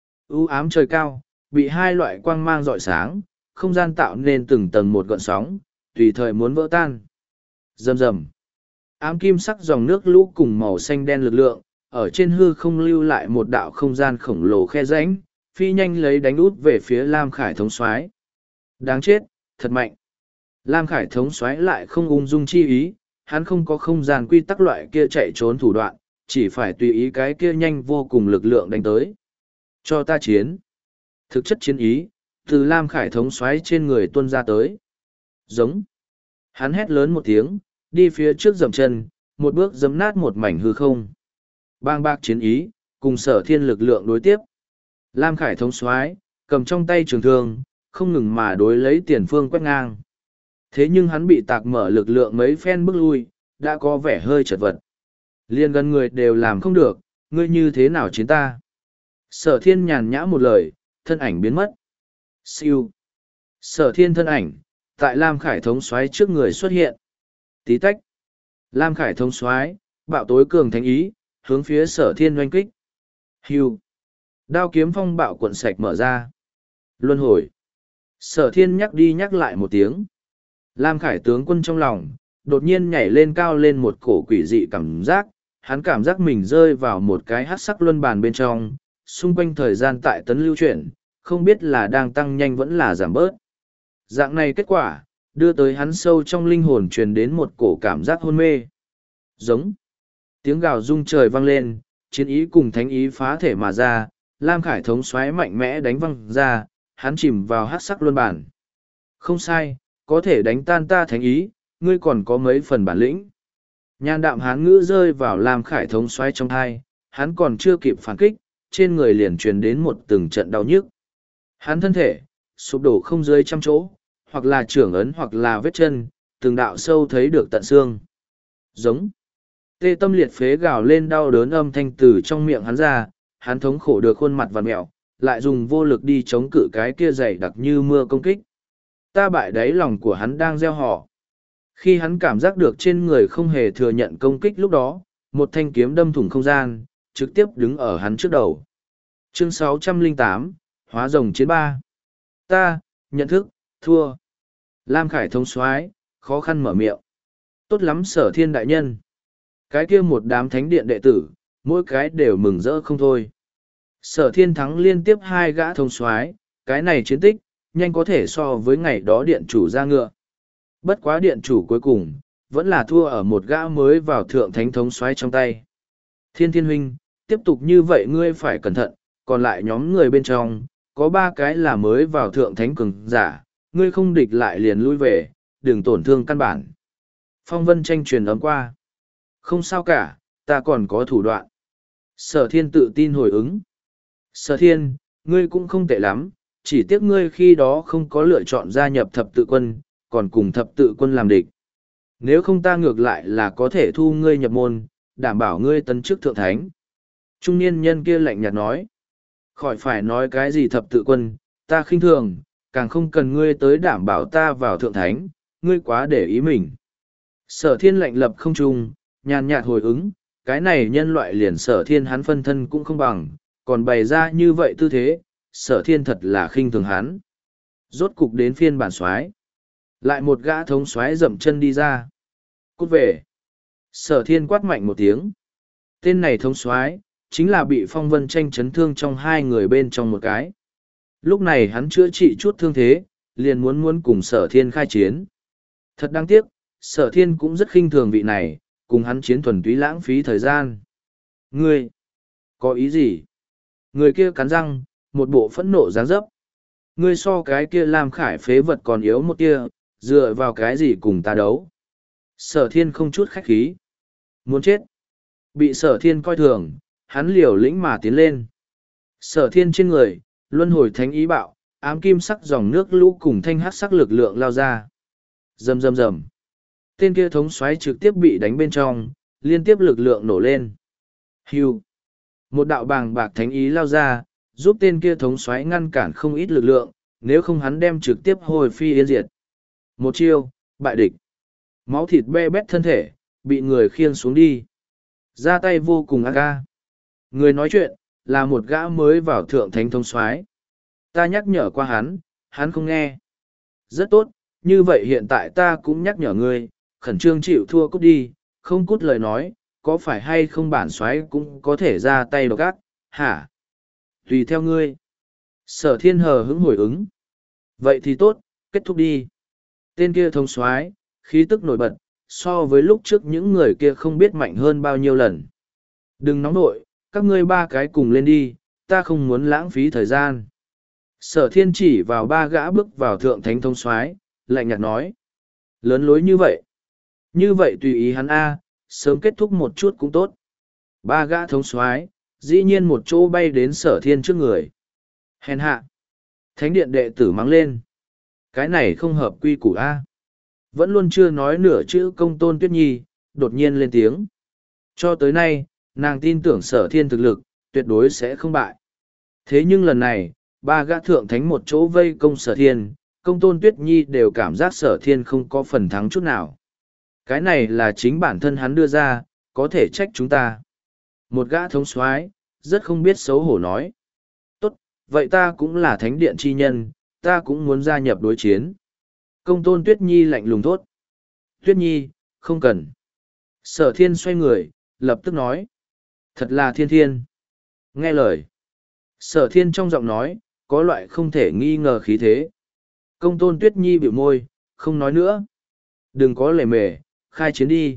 U ám trời cao, bị hai loại quang mang rọi sáng, không gian tạo nên từng tầng một gợn sóng, tùy thời muốn vỡ tan. Rầm rầm. Ám kim sắc dòng nước lũ cùng màu xanh đen lực lượng, ở trên hư không lưu lại một đạo không gian khổng lồ khe rãnh, phi nhanh lấy đánh út về phía Lam Khải thống soái. Đáng chết, thật mạnh. Lam Khải thống soái lại không ung dung chi ý, hắn không có không gian quy tắc loại kia chạy trốn thủ đoạn, chỉ phải tùy ý cái kia nhanh vô cùng lực lượng đánh tới. Cho ta chiến. Thực chất chiến ý, từ Lam Khải thống soái trên người tuôn ra tới. Giống. Hắn hét lớn một tiếng, đi phía trước dậm chân, một bước dấm nát một mảnh hư không. Bang bạc chiến ý, cùng sở thiên lực lượng đối tiếp. Lam Khải thống soái cầm trong tay trường thương, không ngừng mà đối lấy tiền phương quét ngang. Thế nhưng hắn bị tạc mở lực lượng mấy phen bước lui, đã có vẻ hơi chật vật. Liên gần người đều làm không được, ngươi như thế nào chiến ta? Sở thiên nhàn nhã một lời, thân ảnh biến mất. Siêu. Sở thiên thân ảnh, tại Lam Khải thống soái trước người xuất hiện. Tí tách. Lam Khải thống soái bạo tối cường thánh ý, hướng phía sở thiên oanh kích. Hưu. Đao kiếm phong bạo cuộn sạch mở ra. Luân hồi. Sở thiên nhắc đi nhắc lại một tiếng. Lam Khải tướng quân trong lòng, đột nhiên nhảy lên cao lên một cổ quỷ dị cảm giác, hắn cảm giác mình rơi vào một cái hát sắc luân bàn bên trong, xung quanh thời gian tại tấn lưu chuyển, không biết là đang tăng nhanh vẫn là giảm bớt. Dạng này kết quả, đưa tới hắn sâu trong linh hồn truyền đến một cổ cảm giác hôn mê. Giống. Tiếng gào rung trời vang lên, chiến ý cùng thánh ý phá thể mà ra, Lam Khải thống xoáy mạnh mẽ đánh văng ra, hắn chìm vào hát sắc luân bản. Không sai, có thể đánh tan ta thánh ý, ngươi còn có mấy phần bản lĩnh. Nhan đạm hán ngữ rơi vào Lam Khải thống xoáy trong thai, hắn còn chưa kịp phản kích, trên người liền truyền đến một từng trận đau nhức. Hắn thân thể, sụp đổ không dưới trăm chỗ, hoặc là trưởng ấn hoặc là vết chân, từng đạo sâu thấy được tận xương. Giống. Tê tâm liệt phế gào lên đau đớn âm thanh từ trong miệng hắn ra, hắn thống khổ được khuôn mặt vằn mẹo, lại dùng vô lực đi chống cự cái kia dày đặc như mưa công kích. Ta bại đáy lòng của hắn đang gieo họ. Khi hắn cảm giác được trên người không hề thừa nhận công kích lúc đó, một thanh kiếm đâm thủng không gian, trực tiếp đứng ở hắn trước đầu. Chương sáu trăm lẻ tám, Hóa rồng chiến ba. Ta, nhận thức, thua. Lam Khải thống soái khó khăn mở miệng. Tốt lắm Sở Thiên đại nhân. Cái kia một đám thánh điện đệ tử, mỗi cái đều mừng rỡ không thôi. Sở Thiên thắng liên tiếp hai gã thống soái, cái này chiến tích, nhanh có thể so với ngày đó điện chủ ra ngựa. Bất quá điện chủ cuối cùng, vẫn là thua ở một gã mới vào thượng thánh thống soái trong tay. Thiên Thiên huynh, tiếp tục như vậy ngươi phải cẩn thận, còn lại nhóm người bên trong, có ba cái là mới vào thượng thánh cường giả, ngươi không địch lại liền lui về, đừng tổn thương căn bản. Phong Vân tranh truyền ấm qua. Không sao cả, ta còn có thủ đoạn. Sở Thiên tự tin hồi ứng. Sở Thiên, ngươi cũng không tệ lắm, chỉ tiếc ngươi khi đó không có lựa chọn gia nhập thập tự quân, còn cùng thập tự quân làm địch. Nếu không ta ngược lại là có thể thu ngươi nhập môn, đảm bảo ngươi tấn chức thượng thánh. Trung niên nhân kia lạnh nhạt nói. Khỏi phải nói cái gì thập tự quân, ta khinh thường, càng không cần ngươi tới đảm bảo ta vào thượng thánh, ngươi quá để ý mình. Sở Thiên lạnh lập không trung, nhàn nhạt hồi ứng, cái này nhân loại liền Sở Thiên hắn phân thân cũng không bằng, còn bày ra như vậy tư thế, Sở Thiên thật là khinh thường hắn. Rốt cục đến phiên bản soái, lại một gã thống soái dậm chân đi ra. Cút về. Sở Thiên quát mạnh một tiếng. Tên này thống soái chính là bị Phong Vân tranh chấn thương trong hai người bên trong một cái. Lúc này hắn chữa trị chút thương thế, liền muốn muốn cùng Sở Thiên khai chiến. Thật đáng tiếc, Sở Thiên cũng rất khinh thường vị này, cùng hắn chiến thuần túy lãng phí thời gian. Ngươi, có ý gì? Người kia cắn răng, một bộ phẫn nộ dáng dấp. Ngươi so cái kia làm khải phế vật còn yếu một tia, dựa vào cái gì cùng ta đấu? Sở Thiên không chút khách khí. Muốn chết. Bị Sở Thiên coi thường, hắn liều lĩnh mà tiến lên. Sở Thiên trên người, luân hồi thánh ý bạo, ám kim sắc dòng nước lũ cùng thanh hát sắc lực lượng lao ra. Rầm rầm rầm. Tên kia thống soái trực tiếp bị đánh bên trong, liên tiếp lực lượng nổ lên. Hưu. Một đạo bàng bạc thánh ý lao ra, giúp tên kia thống soái ngăn cản không ít lực lượng, nếu không hắn đem trực tiếp hồi phi yên diệt. Một chiêu, bại địch. Máu thịt be bét thân thể, bị người khiêng xuống đi. Ra tay vô cùng ác ga. Người nói chuyện, là một gã mới vào thượng thánh thống soái. Ta nhắc nhở qua hắn, hắn không nghe. Rất tốt, như vậy hiện tại ta cũng nhắc nhở ngươi, khẩn trương chịu thua cút đi, không cút lời nói, có phải hay không bản soái cũng có thể ra tay độc ác, hả? Tùy theo ngươi. Sở Thiên hờ hững hồi ứng. Vậy thì tốt, kết thúc đi. Tên kia thống soái, khí tức nổi bật, so với lúc trước những người kia không biết mạnh hơn bao nhiêu lần. Đừng nóng nội, các ngươi ba cái cùng lên đi, ta không muốn lãng phí thời gian. Sở Thiên chỉ vào ba gã bước vào thượng thánh thống soái, lạnh nhạt nói. Lớn lối như vậy. Như vậy tùy ý hắn A, sớm kết thúc một chút cũng tốt. Ba gã thống soái dĩ nhiên một chỗ bay đến Sở Thiên trước người. Hèn hạ. Thánh điện đệ tử mắng lên. Cái này không hợp quy củ A. Vẫn luôn chưa nói nửa chữ Công Tôn Tuyết Nhi, đột nhiên lên tiếng. Cho tới nay, nàng tin tưởng Sở Thiên thực lực, tuyệt đối sẽ không bại. Thế nhưng lần này, ba gã thượng thánh một chỗ vây công Sở Thiên, Công Tôn Tuyết Nhi đều cảm giác Sở Thiên không có phần thắng chút nào. Cái này là chính bản thân hắn đưa ra, có thể trách chúng ta. Một gã thống soái rất không biết xấu hổ nói. Tốt, vậy ta cũng là thánh điện chi nhân, ta cũng muốn gia nhập đối chiến. Công Tôn Tuyết Nhi lạnh lùng thốt. Tuyết Nhi, không cần. Sở Thiên xoay người, lập tức nói. Thật là thiên thiên. Nghe lời. Sở Thiên trong giọng nói, có loại không thể nghi ngờ khí thế. Công Tôn Tuyết Nhi bĩu môi, không nói nữa. Đừng có lề mề, khai chiến đi.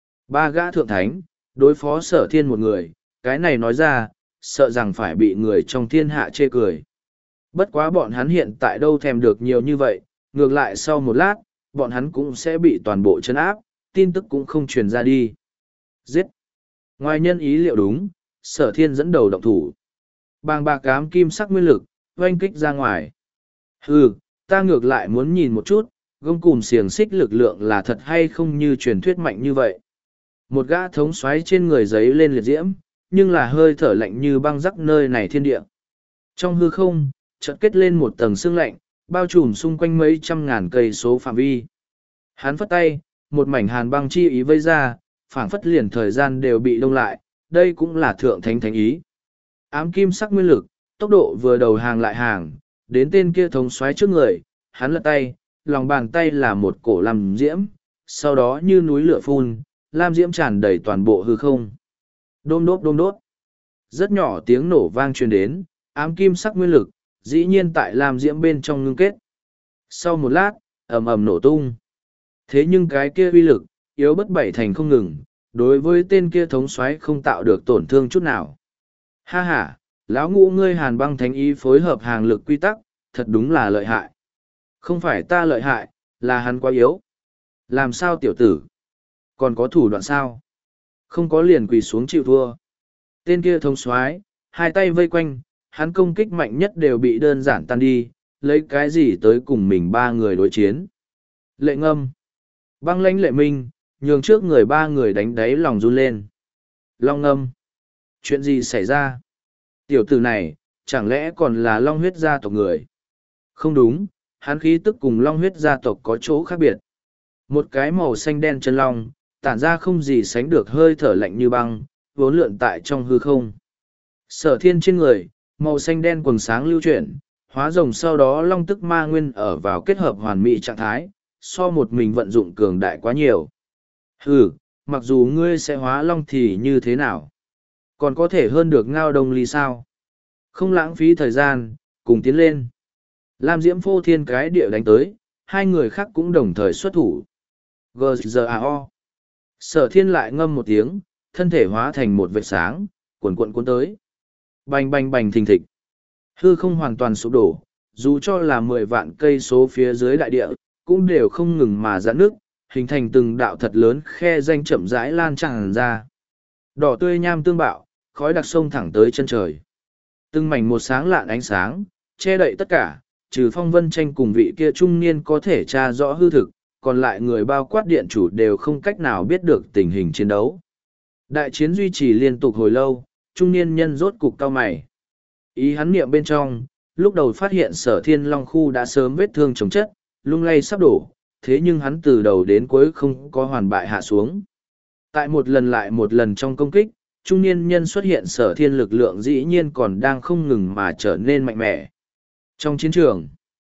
Ba gã thượng thánh, đối phó Sở Thiên một người, cái này nói ra, sợ rằng phải bị người trong thiên hạ chê cười. Bất quá bọn hắn hiện tại đâu thèm được nhiều như vậy, ngược lại sau một lát, bọn hắn cũng sẽ bị toàn bộ chấn áp, tin tức cũng không truyền ra đi. Giết! Ngoài nhân ý liệu đúng, Sở Thiên dẫn đầu động thủ. Bàng bạc ám kim sắc nguyên lực, oanh kích ra ngoài. Hừ, ta ngược lại muốn nhìn một chút, gông cùm xiềng xích lực lượng là thật hay không như truyền thuyết mạnh như vậy. Một gã thống xoáy trên người giấy lên liệt diễm, nhưng là hơi thở lạnh như băng rắc nơi này thiên địa. Trong hư không, chợt kết lên một tầng sương lạnh, bao trùm xung quanh mấy trăm ngàn cây số phạm vi. Hắn phất tay, một mảnh hàn băng chi ý vây ra, phảng phất liền thời gian đều bị đông lại, đây cũng là thượng thánh thánh ý. Ám kim sắc nguyên lực, tốc độ vừa đầu hàng lại hàng, đến tên kia thống xoáy trước người, hắn lật tay, lòng bàn tay là một cổ lam diễm, sau đó như núi lửa phun, lam diễm tràn đầy toàn bộ hư không. Đôm đốp đôm đốp. Rất nhỏ tiếng nổ vang truyền đến, ám kim sắc nguyên lực, dĩ nhiên tại lam diễm bên trong ngưng kết. Sau một lát, ầm ầm nổ tung. Thế nhưng cái kia uy lực, yếu bất bảy thành không ngừng, đối với tên kia thống soái không tạo được tổn thương chút nào. Ha ha, lão ngũ ngươi Hàn Băng Thánh Ý phối hợp hàng lực quy tắc, thật đúng là lợi hại. Không phải ta lợi hại, là hắn quá yếu. Làm sao tiểu tử? Còn có thủ đoạn sao? Không có liền quỳ xuống chịu thua. Tên kia thống soái, hai tay vây quanh, hắn công kích mạnh nhất đều bị đơn giản tan đi, lấy cái gì tới cùng mình ba người đối chiến. Lệ Ngâm, băng lãnh Lệ Minh, nhường trước người ba người đánh đáy lòng run lên. Long Ngâm, chuyện gì xảy ra? Tiểu tử này, chẳng lẽ còn là Long huyết gia tộc người? Không đúng, hắn khí tức cùng Long huyết gia tộc có chỗ khác biệt. Một cái màu xanh đen chân long, tản ra không gì sánh được hơi thở lạnh như băng, vốn lượn tại trong hư không. Sở Thiên trên người, màu xanh đen quần sáng lưu chuyển, hóa rồng sau đó long tức ma nguyên ở vào kết hợp hoàn mỹ trạng thái, so một mình vận dụng cường đại quá nhiều. Hừ, mặc dù ngươi sẽ hóa long thì như thế nào? Còn có thể hơn được Ngao Đông Ly sao? Không lãng phí thời gian, cùng tiến lên. Lam Diễm Phô Thiên cái địa đánh tới, hai người khác cũng đồng thời xuất thủ. giê giê a o. Sở Thiên lại ngâm một tiếng, thân thể hóa thành một vệt sáng, cuộn cuộn cuốn tới. Bành bành bành thình thịch. Hư không hoàn toàn sụp đổ, dù cho là mười vạn cây số phía dưới đại địa, cũng đều không ngừng mà giãn nước, hình thành từng đạo thật lớn khe danh chậm rãi lan tràn ra. Đỏ tươi nham tương bạo, khói đặc sông thẳng tới chân trời. Từng mảnh một sáng lạn ánh sáng, che đậy tất cả, trừ Phong Vân Tranh cùng vị kia trung niên có thể tra rõ hư thực, còn lại người bao quát điện chủ đều không cách nào biết được tình hình chiến đấu. Đại chiến duy trì liên tục hồi lâu, trung niên nhân rốt cục cao mày. Ý hắn niệm bên trong, lúc đầu phát hiện Sở Thiên Long khu đã sớm vết thương chống chất, lung lay sắp đổ, thế nhưng hắn từ đầu đến cuối không có hoàn bại hạ xuống. Tại một lần lại một lần trong công kích, trung niên nhân xuất hiện Sở Thiên lực lượng dĩ nhiên còn đang không ngừng mà trở nên mạnh mẽ. Trong chiến trường,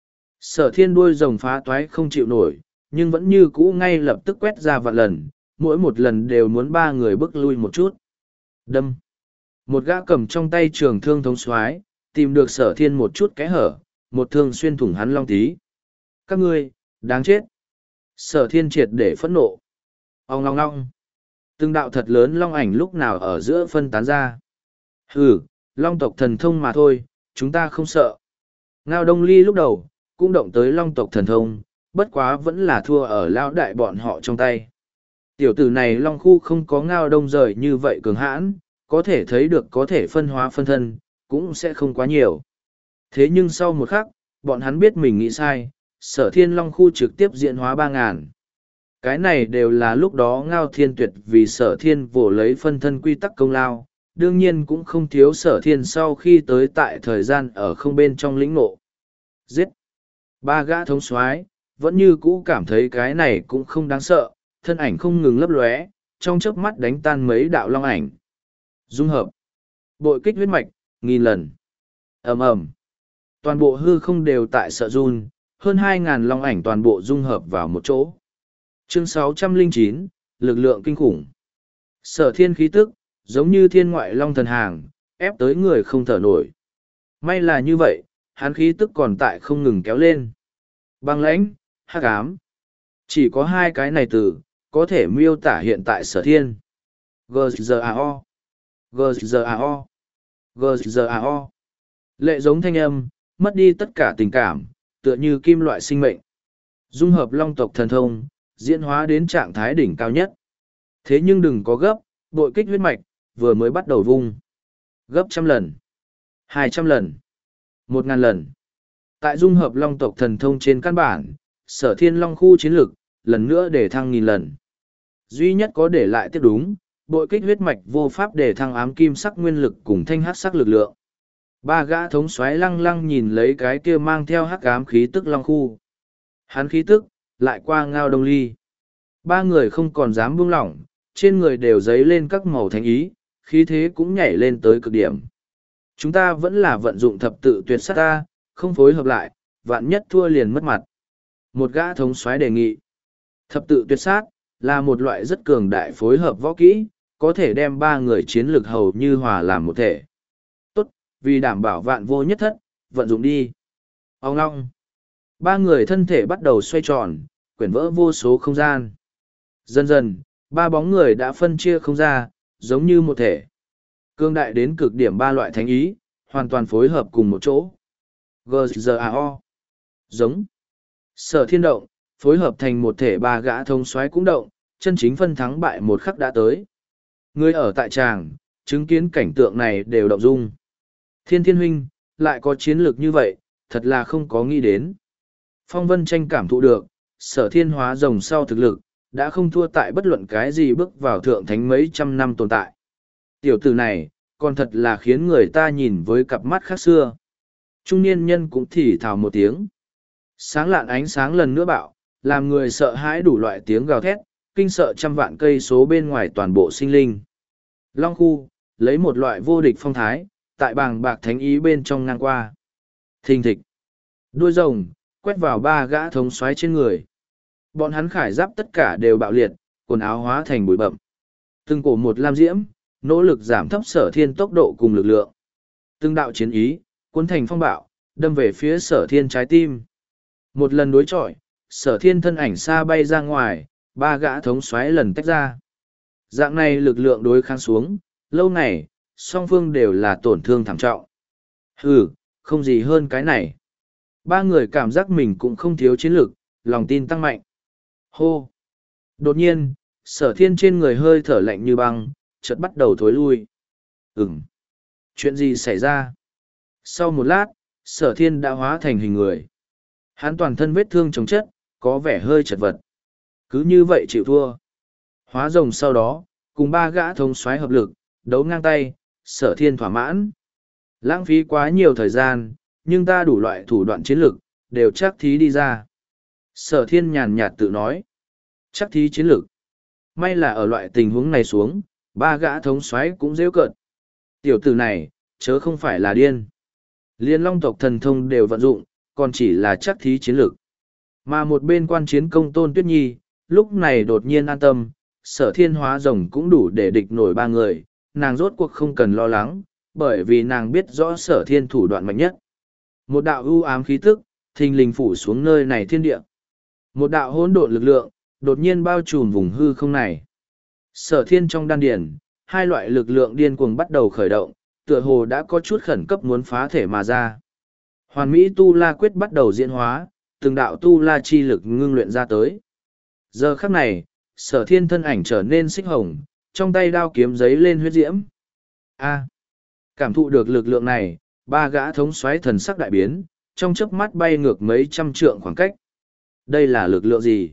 Sở Thiên đuôi rồng phá toái không chịu nổi, nhưng vẫn như cũ ngay lập tức quét ra vạn lần, mỗi một lần đều muốn ba người bước lui một chút. Đâm. Một gã cầm trong tay trường thương thống soái, tìm được Sở Thiên một chút kẽ hở, một thương xuyên thủng hắn long tí. Các ngươi, đáng chết. Sở Thiên triệt để phẫn nộ. Ong long long. Từng đạo thật lớn long ảnh lúc nào ở giữa phân tán ra. Hừ, long tộc thần thông mà thôi, chúng ta không sợ. Ngao Đông Ly lúc đầu, cũng động tới long tộc thần thông, bất quá vẫn là thua ở lão đại bọn họ trong tay. Tiểu tử này long khu không có Ngao Đông rời như vậy cường hãn, có thể thấy được có thể phân hóa phân thân, cũng sẽ không quá nhiều. Thế nhưng sau một khắc, bọn hắn biết mình nghĩ sai, Sở Thiên Long khu trực tiếp diễn hóa ba ngàn. Cái này đều là lúc đó Ngao Thiên Tuyệt vì Sở Thiên vồ lấy phân thân quy tắc công lao, đương nhiên cũng không thiếu Sở Thiên sau khi tới tại thời gian ở không bên trong lĩnh ngộ. Giết! Ba gã thống soái vẫn như cũ cảm thấy cái này cũng không đáng sợ, thân ảnh không ngừng lấp lóe, trong chớp mắt đánh tan mấy đạo long ảnh. Dung hợp. Bội kích huyết mạch, nghìn lần. Ầm ầm. Toàn bộ hư không đều tại sợ run, hơn hai ngàn long ảnh toàn bộ dung hợp vào một chỗ. Chương sáu trăm lẻ chín, lực lượng kinh khủng. Sở Thiên khí tức, giống như thiên ngoại long thần hàng, ép tới người không thở nổi. May là như vậy, hắn khí tức còn tại không ngừng kéo lên. Băng lãnh, hắc ám. Chỉ có hai cái này từ, có thể miêu tả hiện tại Sở Thiên. giê giê a o. giê giê a o. giê giê a o. Lệ giống thanh âm, mất đi tất cả tình cảm, tựa như kim loại sinh mệnh. Dung hợp long tộc thần thông, diễn hóa đến trạng thái đỉnh cao nhất. Thế nhưng đừng có gấp, bội kích huyết mạch, vừa mới bắt đầu vung. Gấp trăm lần, hai trăm lần, một ngàn lần. Tại dung hợp long tộc thần thông trên căn bản, Sở Thiên Long khu chiến lực, lần nữa để thăng nghìn lần. Duy nhất có để lại tiếp đúng, bội kích huyết mạch vô pháp để thăng ám kim sắc nguyên lực cùng thanh hắc sắc lực lượng. Ba gã thống soái lăng lăng nhìn lấy cái kia mang theo hắc ám khí tức long khu. Hắn khí tức, lại qua Ngao Đông Ly. Ba người không còn dám buông lỏng, trên người đều dấy lên các màu thánh ý, khí thế cũng nhảy lên tới cực điểm. Chúng ta vẫn là vận dụng thập tự tuyệt sát ta, không phối hợp lại, vạn nhất thua liền mất mặt. Một gã thống soái đề nghị. Thập tự tuyệt sát, là một loại rất cường đại phối hợp võ kỹ, có thể đem ba người chiến lực hầu như hòa làm một thể. Tốt, vì đảm bảo vạn vô nhất thất, vận dụng đi. Ông ngong. Ba người thân thể bắt đầu xoay tròn, quyển vỡ vô số không gian. Dần dần, ba bóng người đã phân chia không ra, giống như một thể. Cương đại đến cực điểm ba loại thánh ý, hoàn toàn phối hợp cùng một chỗ. G G A O. Giống. Sở thiên động, phối hợp thành một thể ba gã thông soái cũng động, chân chính phân thắng bại một khắc đã tới. Người ở tại tràng, chứng kiến cảnh tượng này đều động dung. Thiên Thiên huynh, lại có chiến lược như vậy, thật là không có nghĩ đến. Phong Vân Tranh cảm thụ được, sở thiên hóa rồng sau thực lực, đã không thua tại bất luận cái gì bước vào thượng thánh mấy trăm năm tồn tại. Tiểu tử này, còn thật là khiến người ta nhìn với cặp mắt khác xưa. Trung niên nhân cũng thì thào một tiếng. Sáng lạn ánh sáng lần nữa bạo, làm người sợ hãi đủ loại tiếng gào thét, kinh sợ trăm vạn cây số bên ngoài toàn bộ sinh linh. Long khu, lấy một loại vô địch phong thái, tại bàng bạc thánh ý bên trong ngang qua. Thình thịch. Đuôi rồng, quét vào ba gã thống soái trên người. Bọn hắn khải giáp tất cả đều bạo liệt, quần áo hóa thành bụi bậm. Từng cổ một lam diễm, nỗ lực giảm thấp sở thiên tốc độ cùng lực lượng. Từng đạo chiến ý, cuốn thành phong bạo, đâm về phía sở thiên trái tim. Một lần đối chọi, sở thiên thân ảnh xa bay ra ngoài, ba gã thống soái lần tách ra. Dạng này lực lượng đối kháng xuống, lâu này, song phương đều là tổn thương thảm trọng. Hừ, không gì hơn cái này. Ba người cảm giác mình cũng không thiếu chiến lực, lòng tin tăng mạnh. Hô! Đột nhiên, sở thiên trên người hơi thở lạnh như băng, chợt bắt đầu thối lui. Ừm! Chuyện gì xảy ra? Sau một lát, sở thiên đã hóa thành hình người. Hắn toàn thân vết thương chống chất, có vẻ hơi chật vật. Cứ như vậy chịu thua. Hóa rồng sau đó, cùng ba gã thống soái hợp lực, đấu ngang tay, sở thiên thỏa mãn. Lãng phí quá nhiều thời gian, nhưng ta đủ loại thủ đoạn chiến lược, đều chắc thí đi ra. Sở thiên nhàn nhạt tự nói. Chắc thí chiến lược. May là ở loại tình huống này xuống, ba gã thống soái cũng rêu cợt. Tiểu tử này, chớ không phải là điên. Liên long tộc thần thông đều vận dụng, còn chỉ là chắc thí chiến lược. Mà một bên quan chiến công Tôn Tuyết Nhi, lúc này đột nhiên an tâm, sở thiên hóa rồng cũng đủ để địch nổi ba người, nàng rốt cuộc không cần lo lắng, bởi vì nàng biết rõ sở thiên thủ đoạn mạnh nhất. Một đạo ưu ám khí tức, thình lình phủ xuống nơi này thiên địa. Một đạo hỗn độn lực lượng, đột nhiên bao trùm vùng hư không này. Sở thiên trong đan điển, hai loại lực lượng điên cuồng bắt đầu khởi động, tựa hồ đã có chút khẩn cấp muốn phá thể mà ra. Hoàn Mỹ Tu La Quyết bắt đầu diễn hóa, từng đạo Tu La chi lực ngưng luyện ra tới. Giờ khắc này, sở thiên thân ảnh trở nên xích hồng, trong tay đao kiếm giấy lên huyết diễm. A. Cảm thụ được lực lượng này, ba gã thống soái thần sắc đại biến, trong chớp mắt bay ngược mấy trăm trượng khoảng cách. Đây là lực lượng gì?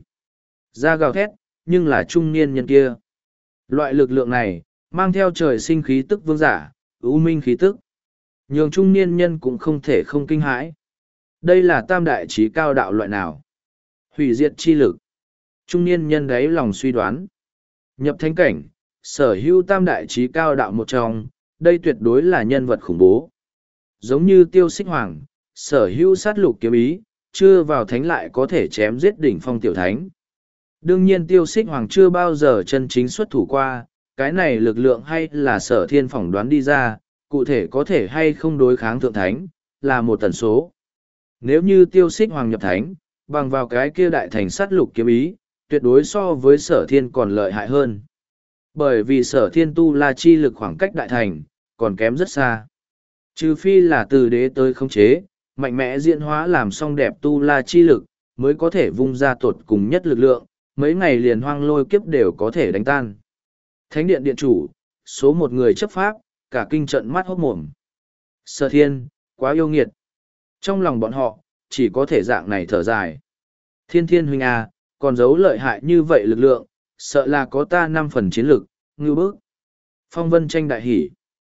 Ra gào thét, nhưng là trung niên nhân kia. Loại lực lượng này, mang theo trời sinh khí tức vương giả, ưu minh khí tức. Nhường trung niên nhân cũng không thể không kinh hãi. Đây là tam đại trí cao đạo loại nào? Hủy diệt chi lực. Trung niên nhân đấy lòng suy đoán. Nhập thánh cảnh, sở hữu tam đại trí cao đạo một trong, đây tuyệt đối là nhân vật khủng bố. Giống như Tiêu Xích Hoàng, sở hữu sát lục kiếm ý, chưa vào thánh lại có thể chém giết đỉnh phong tiểu thánh. Đương nhiên Tiêu Xích Hoàng chưa bao giờ chân chính xuất thủ qua, cái này lực lượng hay là sở thiên phỏng đoán đi ra, cụ thể có thể hay không đối kháng thượng thánh, là một tần số. Nếu như Tiêu Xích Hoàng nhập thánh, bằng vào cái kia đại thành sát lục kiếm ý, tuyệt đối so với sở thiên còn lợi hại hơn. Bởi vì sở thiên tu la chi lực khoảng cách đại thành, còn kém rất xa. Trừ phi là từ đế tới khống chế, mạnh mẽ diễn hóa làm xong đẹp tu la chi lực, mới có thể vung ra tột cùng nhất lực lượng, mấy ngày liền hoang lôi kiếp đều có thể đánh tan. Thánh điện điện chủ, số một người chấp pháp, cả kinh trận mắt hốt mồm. Sở thiên, quá yêu nghiệt. Trong lòng bọn họ, chỉ có thể dạng này thở dài. Thiên thiên huynh à, còn giấu lợi hại như vậy lực lượng, sợ là có ta năm phần chiến lực, ngư bước. Phong Vân Tranh đại hỉ.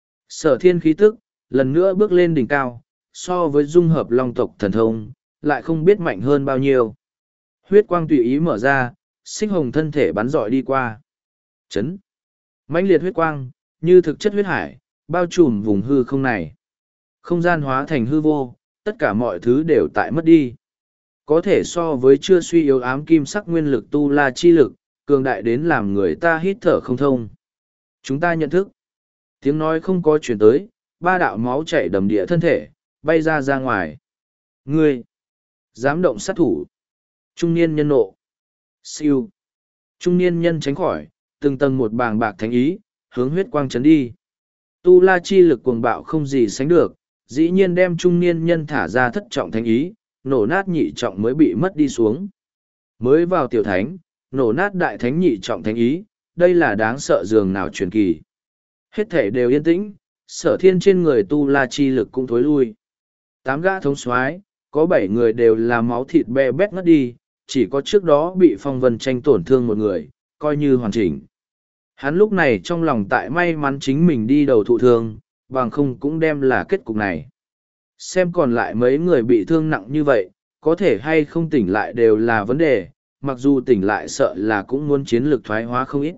Sở thiên khí tức, lần nữa bước lên đỉnh cao, so với dung hợp long tộc thần thông, lại không biết mạnh hơn bao nhiêu. Huyết quang tùy ý mở ra, sinh hồng thân thể bắn rọi đi qua. Chấn. Mãnh liệt huyết quang, như thực chất huyết hải, bao trùm vùng hư không này. Không gian hóa thành hư vô, tất cả mọi thứ đều tại mất đi. Có thể so với chưa suy yếu ám kim sắc nguyên lực tu la chi lực, cường đại đến làm người ta hít thở không thông. Chúng ta nhận thức. Tiếng nói không có chuyển tới, ba đạo máu chảy đầm địa thân thể, bay ra ra ngoài. Ngươi! Dám động sát thủ. Trung niên nhân nộ. Siêu! Trung niên nhân tránh khỏi, từng tầng một bàng bạc thánh ý, hướng huyết quang chấn đi. Tu la chi lực cuồng bạo không gì sánh được, dĩ nhiên đem trung niên nhân thả ra thất trọng thánh ý, nổ nát nhị trọng mới bị mất đi xuống. Mới vào tiểu thánh, nổ nát đại thánh nhị trọng thánh ý, đây là đáng sợ dường nào truyền kỳ. Hết thể đều yên tĩnh, sở thiên trên người tu la chi lực cũng thối lui. Tám gã thống soái, có bảy người đều là máu thịt be bét ngất đi, chỉ có trước đó bị phong vân tranh tổn thương một người, coi như hoàn chỉnh. Hắn lúc này trong lòng tại may mắn chính mình đi đầu thụ thương, bằng không cũng đem là kết cục này. Xem còn lại mấy người bị thương nặng như vậy, có thể hay không tỉnh lại đều là vấn đề, mặc dù tỉnh lại sợ là cũng muốn chiến lược thoái hóa không ít.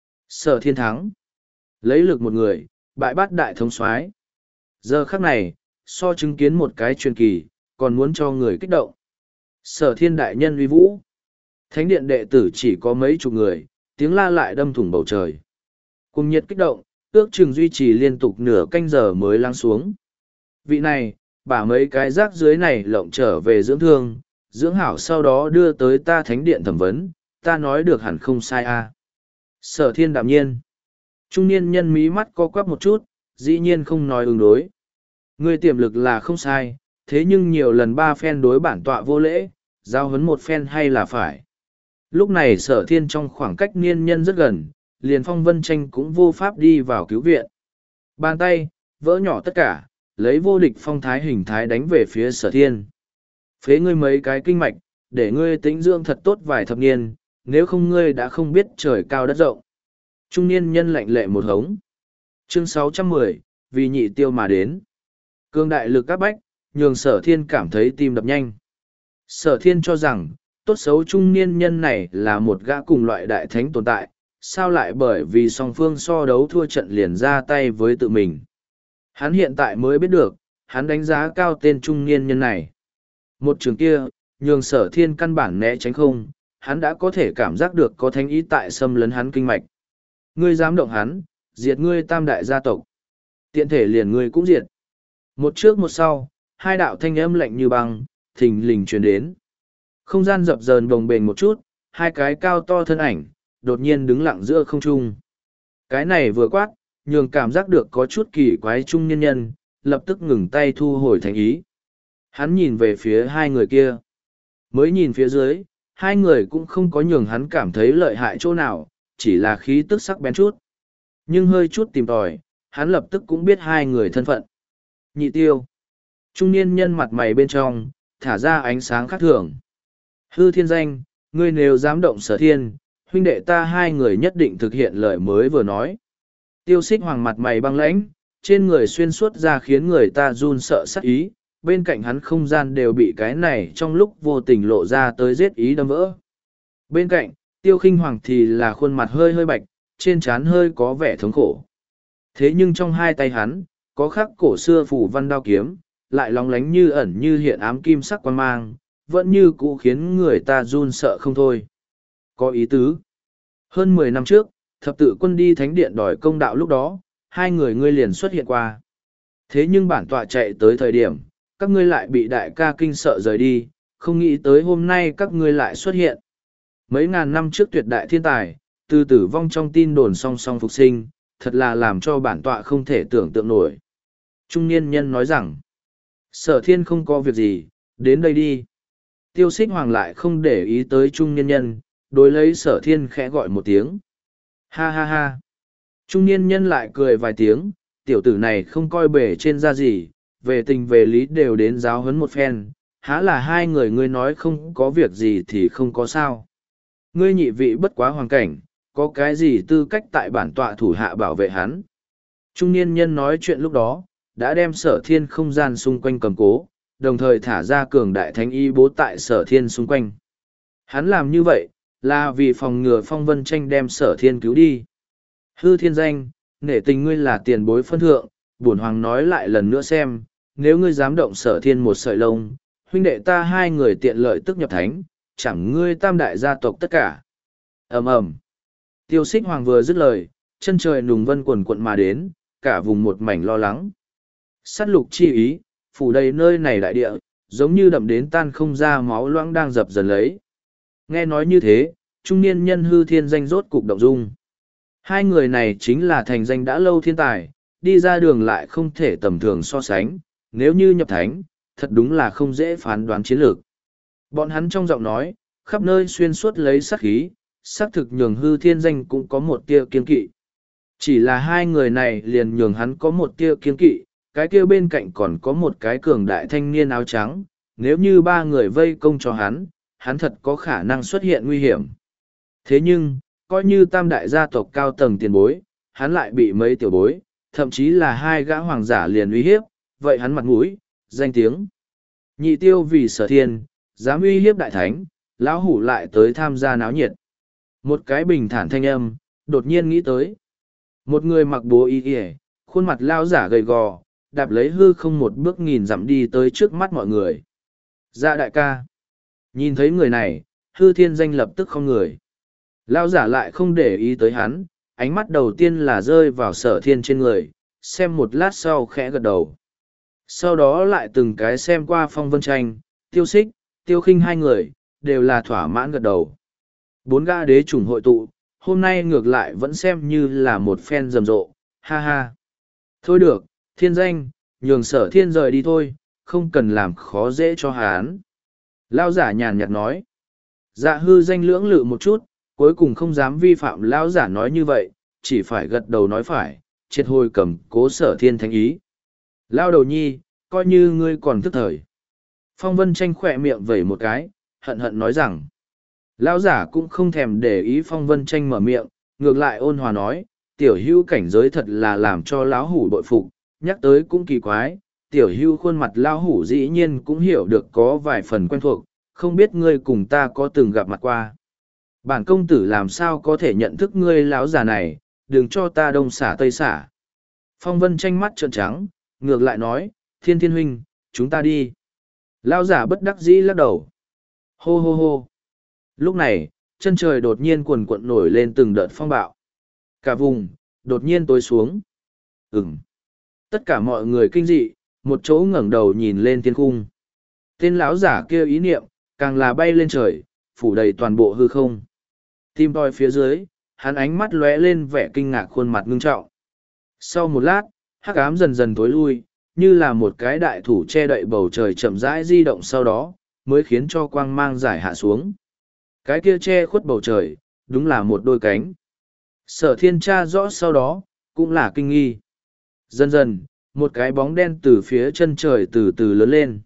Sở thiên thắng. Lấy lực một người, bại bát đại thống soái. Giờ khắc này, so chứng kiến một cái truyền kỳ, còn muốn cho người kích động. Sở thiên đại nhân uy vũ. Thánh điện đệ tử chỉ có mấy chục người, tiếng la lại đâm thủng bầu trời. Cùng nhiệt kích động, ước chừng duy trì liên tục nửa canh giờ mới lắng xuống. Vị này, bả mấy cái rác dưới này lộng trở về dưỡng thương, dưỡng hảo sau đó đưa tới ta thánh điện thẩm vấn, ta nói được hẳn không sai a. À. Sở thiên đạm nhiên. Trung niên nhân mí mắt co quắp một chút, dĩ nhiên không nói ứng đối. Ngươi tiềm lực là không sai, thế nhưng nhiều lần ba phen đối bản tọa vô lễ, giao huấn một phen hay là phải. Lúc này sở thiên trong khoảng cách niên nhân rất gần, liền phong vân tranh cũng vô pháp đi vào cứu viện. Bàn tay, vỡ nhỏ tất cả, lấy vô địch phong thái hình thái đánh về phía sở thiên. Phế ngươi mấy cái kinh mạch, để ngươi tĩnh dưỡng thật tốt vài thập niên, nếu không ngươi đã không biết trời cao đất rộng. Trung niên nhân lạnh lệ một hống. Chương sáu trăm mười, vì nhị tiêu mà đến. Cương đại lực áp bách, nhường sở thiên cảm thấy tim đập nhanh. Sở thiên cho rằng, tốt xấu trung niên nhân này là một gã cùng loại đại thánh tồn tại, sao lại bởi vì song phương so đấu thua trận liền ra tay với tự mình. Hắn hiện tại mới biết được, hắn đánh giá cao tên trung niên nhân này. Một trường kia, nhường sở thiên căn bản né tránh không, hắn đã có thể cảm giác được có thánh ý tại xâm lấn hắn kinh mạch. Ngươi dám động hắn, diệt ngươi tam đại gia tộc. Tiện thể liền ngươi cũng diệt. Một trước một sau, hai đạo thanh âm lạnh như băng, thình lình truyền đến. Không gian dập dờn bồng bềnh một chút, hai cái cao to thân ảnh, đột nhiên đứng lặng giữa không trung. Cái này vừa quát, nhường cảm giác được có chút kỳ quái trung nhân nhân, lập tức ngừng tay thu hồi thành ý. Hắn nhìn về phía hai người kia. Mới nhìn phía dưới, hai người cũng không có nhường hắn cảm thấy lợi hại chỗ nào, chỉ là khí tức sắc bén chút. Nhưng hơi chút tìm tòi, hắn lập tức cũng biết hai người thân phận. Nhị tiêu. Trung niên nhân mặt mày bên trong, thả ra ánh sáng khác thường. Hư thiên danh, ngươi nếu dám động sở thiên, huynh đệ ta hai người nhất định thực hiện lời mới vừa nói. Tiêu xích hoàng mặt mày băng lãnh, trên người xuyên suốt ra khiến người ta run sợ sắc ý, bên cạnh hắn không gian đều bị cái này trong lúc vô tình lộ ra tới giết ý đâm vỡ. Bên cạnh, tiêu khinh hoàng thì là khuôn mặt hơi hơi bạch, trên trán hơi có vẻ thống khổ. Thế nhưng trong hai tay hắn, có khắc cổ xưa phủ văn đao kiếm, lại lóng lánh như ẩn như hiện ám kim sắc quan mang, vẫn như cũ khiến người ta run sợ không thôi. Có ý tứ. Hơn mười năm trước, thập tự quân đi thánh điện đòi công đạo lúc đó, hai người ngươi liền xuất hiện qua. Thế nhưng bản tọa chạy tới thời điểm, các ngươi lại bị đại ca kinh sợ rời đi, không nghĩ tới hôm nay các ngươi lại xuất hiện. Mấy ngàn năm trước tuyệt đại thiên tài, từ tử vong trong tin đồn song song phục sinh, thật là làm cho bản tọa không thể tưởng tượng nổi. Trung niên nhân nói rằng, sở thiên không có việc gì, đến đây đi. Tiêu xích hoàng lại không để ý tới trung niên nhân, đối lấy sở thiên khẽ gọi một tiếng. Ha ha ha. Trung niên nhân lại cười vài tiếng, tiểu tử này không coi bể trên da gì, về tình về lý đều đến giáo huấn một phen, há là hai người ngươi nói không có việc gì thì không có sao. Ngươi nhị vị bất quá hoàn cảnh, có cái gì tư cách tại bản tọa thủ hạ bảo vệ hắn. Trung niên nhân nói chuyện lúc đó, đã đem sở thiên không gian xung quanh cầm cố, đồng thời thả ra cường đại thánh y bố tại sở thiên xung quanh. Hắn làm như vậy, là vì phòng ngừa phong vân tranh đem sở thiên cứu đi. Hư thiên danh, nể tình ngươi là tiền bối phân thượng, bổn hoàng nói lại lần nữa xem, nếu ngươi dám động sở thiên một sợi lông, huynh đệ ta hai người tiện lợi tức nhập thánh, chẳng ngươi tam đại gia tộc tất cả. Ầm ầm. Tiêu xích hoàng vừa dứt lời, chân trời nùng vân quần quận mà đến, cả vùng một mảnh lo lắng. Sát lục chi ý, phủ đầy nơi này đại địa, giống như đậm đến tan không ra máu loãng đang dập dần lấy. Nghe nói như thế, trung niên nhân hư thiên danh rốt cục động dung. Hai người này chính là thành danh đã lâu thiên tài, đi ra đường lại không thể tầm thường so sánh, nếu như nhập thánh, thật đúng là không dễ phán đoán chiến lược. Bọn hắn trong giọng nói, khắp nơi xuyên suốt lấy sát khí, xác thực nhường hư thiên danh cũng có một tia kiên kỵ. Chỉ là hai người này liền nhường hắn có một tia kiên kỵ, cái kia bên cạnh còn có một cái cường đại thanh niên áo trắng, nếu như ba người vây công cho hắn, hắn thật có khả năng xuất hiện nguy hiểm. Thế nhưng, coi như tam đại gia tộc cao tầng tiền bối, hắn lại bị mấy tiểu bối, thậm chí là hai gã hoàng giả liền uy hiếp, vậy hắn mặt mũi, danh tiếng. Nhị tiêu vì sở thiên, dám uy hiếp đại thánh, lão hủ lại tới tham gia náo nhiệt. Một cái bình thản thanh âm, đột nhiên nghĩ tới. Một người mặc bố y y, khuôn mặt lao giả gầy gò, đạp lấy hư không một bước nghìn dặm đi tới trước mắt mọi người. Dạ đại ca. Nhìn thấy người này, hư thiên danh lập tức không người. Lao giả lại không để ý tới hắn, ánh mắt đầu tiên là rơi vào sở thiên trên người, xem một lát sau khẽ gật đầu. Sau đó lại từng cái xem qua phong vân tranh, tiêu xích, tiêu khinh hai người, đều là thỏa mãn gật đầu. Bốn gã đế chủng hội tụ, hôm nay ngược lại vẫn xem như là một phen rầm rộ, ha ha. Thôi được, thiên danh, nhường sở thiên rời đi thôi, không cần làm khó dễ cho hắn. Lao giả nhàn nhạt nói. Dạ hư danh lưỡng lự một chút, cuối cùng không dám vi phạm lão giả nói như vậy, chỉ phải gật đầu nói phải, triệt hồi cầm cố sở thiên thánh ý. Lao đầu nhi, coi như ngươi còn thức thời. Phong vân tranh khỏe miệng vẩy một cái, hận hận nói rằng. Lão giả cũng không thèm để ý phong vân tranh mở miệng, ngược lại ôn hòa nói, tiểu hưu cảnh giới thật là làm cho lão hủ bội phục, nhắc tới cũng kỳ quái, tiểu hưu khuôn mặt lão hủ dĩ nhiên cũng hiểu được có vài phần quen thuộc, không biết ngươi cùng ta có từng gặp mặt qua. Bản công tử làm sao có thể nhận thức ngươi lão già này, đừng cho ta đông xả tây xả. Phong vân tranh mắt trợn trắng, ngược lại nói, thiên thiên huynh, chúng ta đi. Lão giả bất đắc dĩ lắc đầu. Hô hô hô. Lúc này, chân trời đột nhiên cuồn cuộn nổi lên từng đợt phong bạo. Cả vùng, đột nhiên tối xuống. Ừm. Tất cả mọi người kinh dị, một chỗ ngẩng đầu nhìn lên thiên cung. Tên lão giả kia ý niệm, càng là bay lên trời, phủ đầy toàn bộ hư không. Tim toi phía dưới, hắn ánh mắt lóe lên vẻ kinh ngạc khuôn mặt ngưng trọng. Sau một lát, hắc ám dần dần tối lui, như là một cái đại thủ che đậy bầu trời chậm rãi di động sau đó, mới khiến cho quang mang giải hạ xuống. Cái kia che khuất bầu trời, đúng là một đôi cánh. Sở thiên tra rõ sau đó, cũng là kinh nghi. Dần dần, một cái bóng đen từ phía chân trời từ từ lớn lên.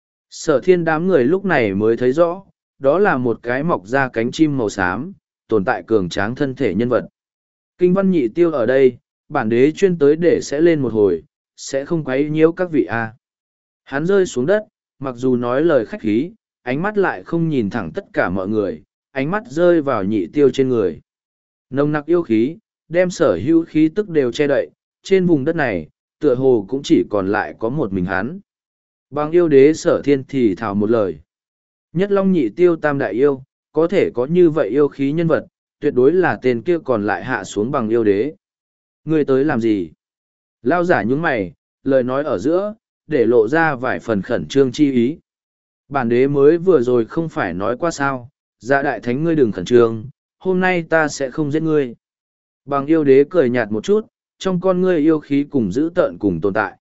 Sở thiên đám người lúc này mới thấy rõ, đó là một cái mọc ra cánh chim màu xám, tồn tại cường tráng thân thể nhân vật. Kinh văn nhị tiêu ở đây, bản đế chuyên tới để sẽ lên một hồi, sẽ không quấy nhiễu các vị a. Hắn rơi xuống đất, mặc dù nói lời khách khí, ánh mắt lại không nhìn thẳng tất cả mọi người, ánh mắt rơi vào nhị tiêu trên người. Nồng nặc yêu khí, đem sở hữu khí tức đều che đậy, trên vùng đất này, tựa hồ cũng chỉ còn lại có một mình hắn. Bằng yêu đế sở thiên thì thào một lời. Nhất long nhị tiêu tam đại yêu, có thể có như vậy yêu khí nhân vật, tuyệt đối là tên kia còn lại hạ xuống bằng yêu đế. Ngươi tới làm gì? Lao giả nhúng mày, lời nói ở giữa, để lộ ra vài phần khẩn trương chi ý. Bản đế mới vừa rồi không phải nói qua sao, dạ đại thánh ngươi đừng khẩn trương, hôm nay ta sẽ không giết ngươi. Bằng yêu đế cười nhạt một chút, trong con ngươi yêu khí cùng giữ tợn cùng tồn tại.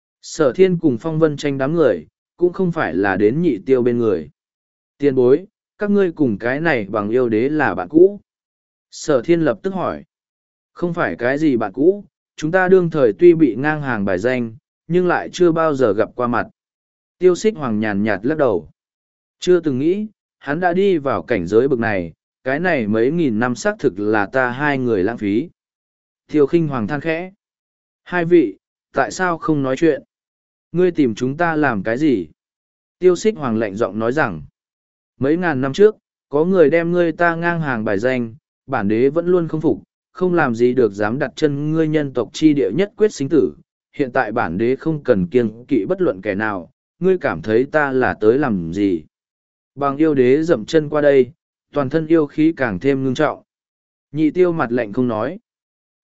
Sở thiên cùng phong vân tranh đám người, cũng không phải là đến nhị tiêu bên người. Tiên bối, các ngươi cùng cái này bằng yêu đế là bạn cũ. Sở thiên lập tức hỏi. Không phải cái gì bạn cũ, chúng ta đương thời tuy bị ngang hàng bài danh, nhưng lại chưa bao giờ gặp qua mặt. Tiêu xích hoàng nhàn nhạt lắc đầu. Chưa từng nghĩ, hắn đã đi vào cảnh giới bực này, cái này mấy nghìn năm xác thực là ta hai người lãng phí. Tiêu khinh hoàng than khẽ. Hai vị, tại sao không nói chuyện? Ngươi tìm chúng ta làm cái gì? Tiêu xích hoàng lạnh giọng nói rằng, mấy ngàn năm trước, có người đem ngươi ta ngang hàng bài danh, bản đế vẫn luôn không phục, không làm gì được dám đặt chân ngươi nhân tộc chi địa nhất quyết sinh tử. Hiện tại bản đế không cần kiêng kỵ bất luận kẻ nào, ngươi cảm thấy ta là tới làm gì? Bằng yêu đế dậm chân qua đây, toàn thân yêu khí càng thêm ngưng trọng. Nhị tiêu mặt lạnh không nói.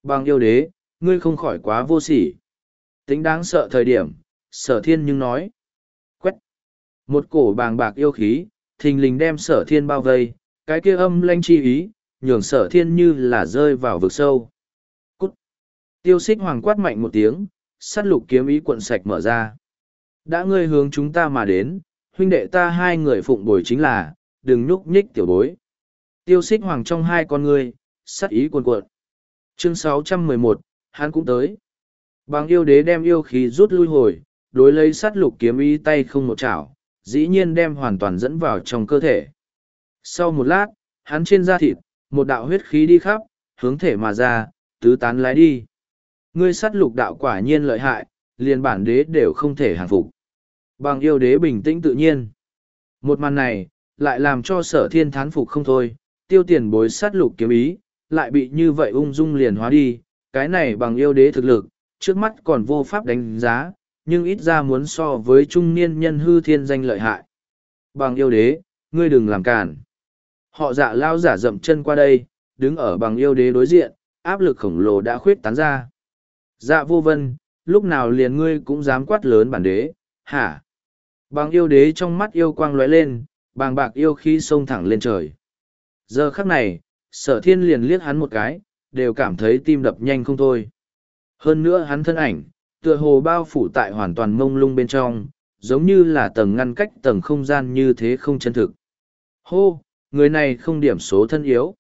Bằng yêu đế, ngươi không khỏi quá vô sỉ. Tính đáng sợ thời điểm, sở thiên nhưng nói. Quét. Một cổ bàng bạc yêu khí, thình lình đem sở thiên bao vây, cái kia âm lanh chi ý, nhường sở thiên như là rơi vào vực sâu. Cút. Tiêu xích hoàng quát mạnh một tiếng, sát lục kiếm ý cuộn sạch mở ra. Đã ngươi hướng chúng ta mà đến, huynh đệ ta hai người phụng bồi chính là, đừng nhúc nhích tiểu bối. Tiêu xích hoàng trong hai con ngươi, sát ý cuồn cuộn. Chương sáu trăm mười một, hắn cũng tới. Bằng yêu đế đem yêu khí rút lui hồi, đối lấy sát lục kiếm ý tay không một chảo, dĩ nhiên đem hoàn toàn dẫn vào trong cơ thể. Sau một lát, hắn trên da thịt, một đạo huyết khí đi khắp, hướng thể mà ra, tứ tán lái đi. Ngươi sát lục đạo quả nhiên lợi hại, liền bản đế đều không thể hàng phục. Bằng yêu đế bình tĩnh tự nhiên. Một màn này, lại làm cho sở thiên thán phục không thôi, tiêu tiền bối sát lục kiếm ý, lại bị như vậy ung dung liền hóa đi, cái này bằng yêu đế thực lực, trước mắt còn vô pháp đánh giá, nhưng ít ra muốn so với trung niên nhân hư thiên danh lợi hại. Bằng yêu đế, ngươi đừng làm cản. Họ dạ lao giả dậm chân qua đây, đứng ở bằng yêu đế đối diện, áp lực khổng lồ đã khuyết tán ra. Dạ vô vân, lúc nào liền ngươi cũng dám quát lớn bản đế, hả? Bằng yêu đế trong mắt yêu quang lóe lên, bàng bạc yêu khí xông thẳng lên trời. Giờ khắc này, sở thiên liền liếc hắn một cái, đều cảm thấy tim đập nhanh không thôi. Hơn nữa hắn thân ảnh, tựa hồ bao phủ tại hoàn toàn mông lung bên trong, giống như là tầng ngăn cách tầng không gian như thế không chân thực. Hô, người này không điểm số thân yếu.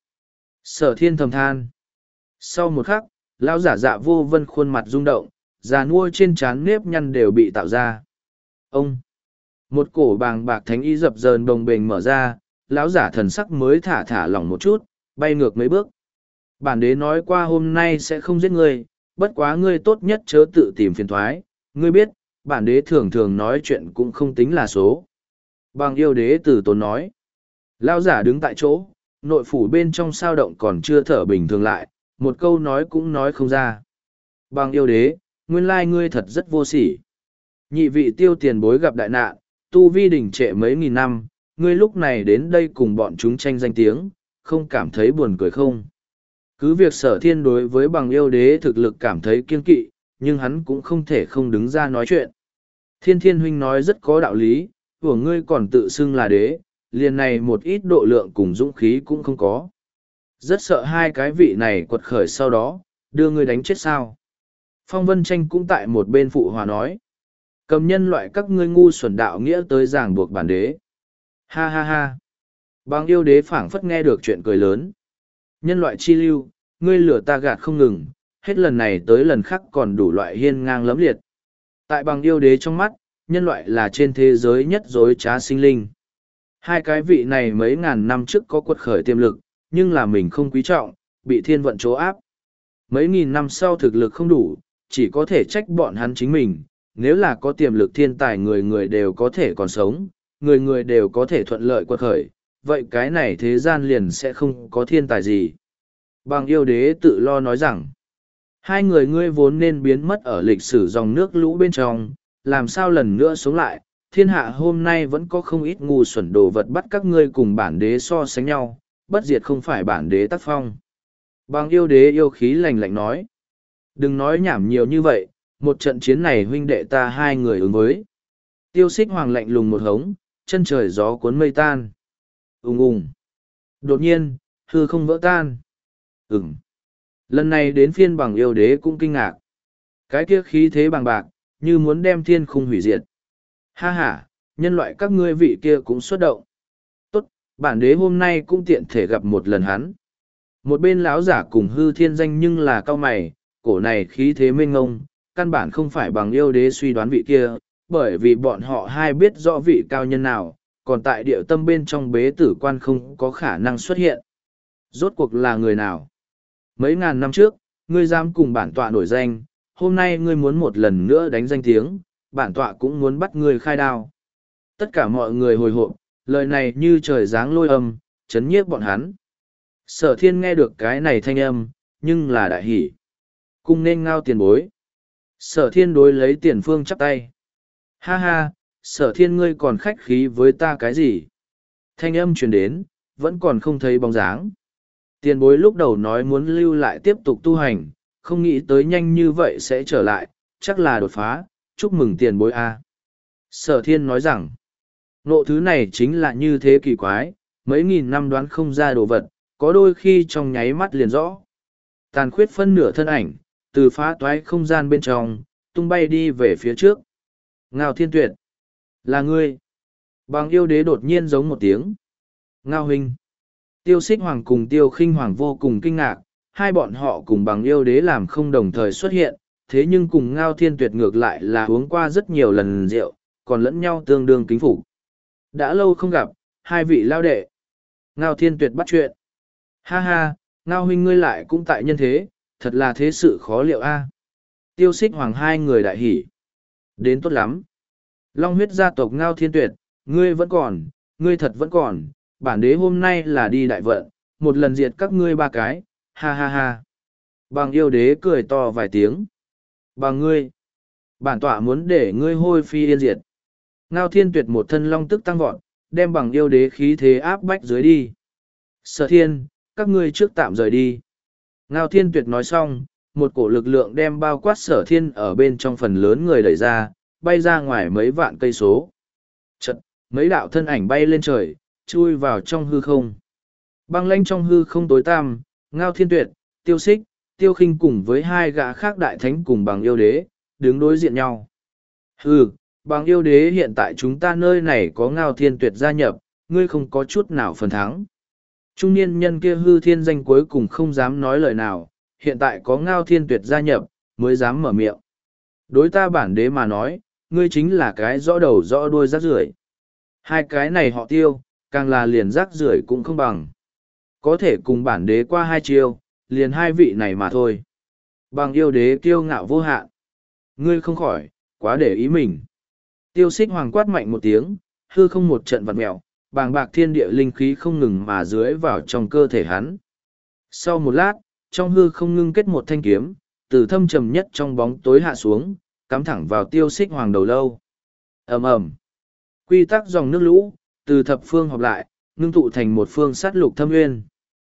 Sở thiên thầm than. Sau một khắc, lão giả dạ vô vân khuôn mặt rung động, già nuôi trên trán nếp nhăn đều bị tạo ra. Ông! Một cổ bàng bạc thánh y dập dờn đồng bềnh mở ra, lão giả thần sắc mới thả thả lỏng một chút, bay ngược mấy bước. Bản đế nói qua hôm nay sẽ không giết ngươi, bất quá ngươi tốt nhất chớ tự tìm phiền thoái, ngươi biết, bản đế thường thường nói chuyện cũng không tính là số. Bằng yêu đế từ tốn nói. Lão giả đứng tại chỗ, nội phủ bên trong sao động còn chưa thở bình thường lại, một câu nói cũng nói không ra. Bằng yêu đế, nguyên lai ngươi thật rất vô sỉ. Nhị vị tiêu tiền bối gặp đại nạn, tu vi đỉnh trệ mấy nghìn năm, ngươi lúc này đến đây cùng bọn chúng tranh danh tiếng, không cảm thấy buồn cười không? Cứ việc sở thiên đối với bằng yêu đế thực lực cảm thấy kiên kỵ, nhưng hắn cũng không thể không đứng ra nói chuyện. Thiên thiên huynh nói rất có đạo lý, của ngươi còn tự xưng là đế, liền này một ít độ lượng cùng dũng khí cũng không có. Rất sợ hai cái vị này quật khởi sau đó, đưa ngươi đánh chết sao. Phong Vân Tranh cũng tại một bên phụ hòa nói. Cầm nhân loại các ngươi ngu xuẩn đạo nghĩa tới ràng buộc bản đế. Ha ha ha. Bằng yêu đế phảng phất nghe được chuyện cười lớn. Nhân loại chi lưu, ngươi lửa ta gạt không ngừng, hết lần này tới lần khác còn đủ loại hiên ngang lẫm liệt. Tại bằng yêu đế trong mắt, nhân loại là trên thế giới nhất dối trá sinh linh. Hai cái vị này mấy ngàn năm trước có quật khởi tiềm lực, nhưng là mình không quý trọng, bị thiên vận chỗ áp. Mấy nghìn năm sau thực lực không đủ, chỉ có thể trách bọn hắn chính mình. Nếu là có tiềm lực thiên tài người người đều có thể còn sống, người người đều có thể thuận lợi quật khởi, vậy cái này thế gian liền sẽ không có thiên tài gì. Bằng yêu đế tự lo nói rằng, hai người ngươi vốn nên biến mất ở lịch sử dòng nước lũ bên trong, làm sao lần nữa sống lại, thiên hạ hôm nay vẫn có không ít ngu xuẩn đồ vật bắt các ngươi cùng bản đế so sánh nhau, bất diệt không phải bản đế tác phong. Bằng yêu đế yêu khí lạnh lạnh nói, đừng nói nhảm nhiều như vậy, một trận chiến này huynh đệ ta hai người ứng với. Tiêu xích hoàng lạnh lùng một hống, chân trời gió cuốn mây tan. Ùng ùng. Đột nhiên, hư không vỡ tan. Ừm. Lần này đến phiên bằng yêu đế cũng kinh ngạc. Cái kia khí thế bằng bạc, như muốn đem thiên khung hủy diệt. Ha ha, nhân loại các ngươi vị kia cũng xuất động. Tốt, bản đế hôm nay cũng tiện thể gặp một lần hắn. Một bên lão giả cùng hư thiên danh nhưng là cao mày, cổ này khí thế mênh ngông, căn bản không phải bằng yêu đế suy đoán vị kia, bởi vì bọn họ hai biết rõ vị cao nhân nào, còn tại địa tâm bên trong bế tử quan không có khả năng xuất hiện. Rốt cuộc là người nào? Mấy ngàn năm trước, ngươi dám cùng bản tọa nổi danh, hôm nay ngươi muốn một lần nữa đánh danh tiếng, bản tọa cũng muốn bắt ngươi khai đao. Tất cả mọi người hồi hộp, lời này như trời giáng lôi âm, chấn nhiếp bọn hắn. Sở thiên nghe được cái này thanh âm, nhưng là đại hỷ. Cung nên ngao tiền bối. Sở thiên đối lấy tiền phương chắp tay. Ha ha, sở thiên ngươi còn khách khí với ta cái gì? Thanh âm truyền đến, vẫn còn không thấy bóng dáng. Tiền bối lúc đầu nói muốn lưu lại tiếp tục tu hành, không nghĩ tới nhanh như vậy sẽ trở lại, chắc là đột phá, chúc mừng tiền bối a. Sở thiên nói rằng, nộ thứ này chính là như thế kỳ quái, mấy nghìn năm đoán không ra đồ vật, có đôi khi trong nháy mắt liền rõ. Tàn khuyết phân nửa thân ảnh, từ phá toái không gian bên trong, tung bay đi về phía trước. Ngao Thiên Tuyệt, là ngươi. Bằng yêu đế đột nhiên giống một tiếng. Ngao huynh. Tiêu Xích Hoàng cùng Tiêu Khinh Hoàng vô cùng kinh ngạc, hai bọn họ cùng bằng yêu đế làm không đồng thời xuất hiện, thế nhưng cùng Ngao Thiên Tuyệt ngược lại là uống qua rất nhiều lần rượu, còn lẫn nhau tương đương kính phục. Đã lâu không gặp, hai vị lao đệ. Ngao Thiên Tuyệt bắt chuyện. Ha ha, Ngao huynh ngươi lại cũng tại nhân thế, thật là thế sự khó liệu a. Tiêu Xích Hoàng hai người đại hỉ. Đến tốt lắm. Long huyết gia tộc Ngao Thiên Tuyệt, ngươi vẫn còn, ngươi thật vẫn còn, bản đế hôm nay là đi đại vận, một lần diệt các ngươi ba cái, ha ha ha. Bằng yêu đế cười to vài tiếng. Bằng ngươi, bản tọa muốn để ngươi hôi phi yên diệt. Ngao Thiên Tuyệt một thân long tức tăng vọt, đem bằng yêu đế khí thế áp bách dưới đi. Sở thiên, các ngươi trước tạm rời đi. Ngao Thiên Tuyệt nói xong, một cổ lực lượng đem bao quát sở thiên ở bên trong phần lớn người đẩy ra, bay ra ngoài mấy vạn cây số. Chật, mấy đạo thân ảnh bay lên trời, chui vào trong hư không. Băng lãnh trong hư không tối tăm, Ngao Thiên Tuyệt, Tiêu Xích, Tiêu Khinh cùng với hai gã khác đại thánh cùng bằng yêu đế, đứng đối diện nhau. Hừ, bằng yêu đế hiện tại chúng ta nơi này có Ngao Thiên Tuyệt gia nhập, ngươi không có chút nào phần thắng. Trung niên nhân kia hư thiên danh cuối cùng không dám nói lời nào, hiện tại có Ngao Thiên Tuyệt gia nhập, mới dám mở miệng. Đối ta bản đế mà nói, ngươi chính là cái rõ đầu rõ đuôi rác rưởi. Hai cái này họ Tiêu, càng là liền rác rưởi cũng không bằng. Có thể cùng bản đế qua hai chiêu, liền hai vị này mà thôi. Bằng yêu đế kiêu ngạo vô hạn. Ngươi không khỏi, quá để ý mình. Tiêu Xích Hoàng quát mạnh một tiếng, hư không một trận vặn mẹo, bàng bạc thiên địa linh khí không ngừng mà dưới vào trong cơ thể hắn. Sau một lát, trong hư không ngưng kết một thanh kiếm, từ thâm trầm nhất trong bóng tối hạ xuống, cắm thẳng vào Tiêu Xích Hoàng đầu lâu. Ầm ầm. Quy tắc dòng nước lũ, từ thập phương hợp lại, ngưng tụ thành một phương sát lục thâm nguyên.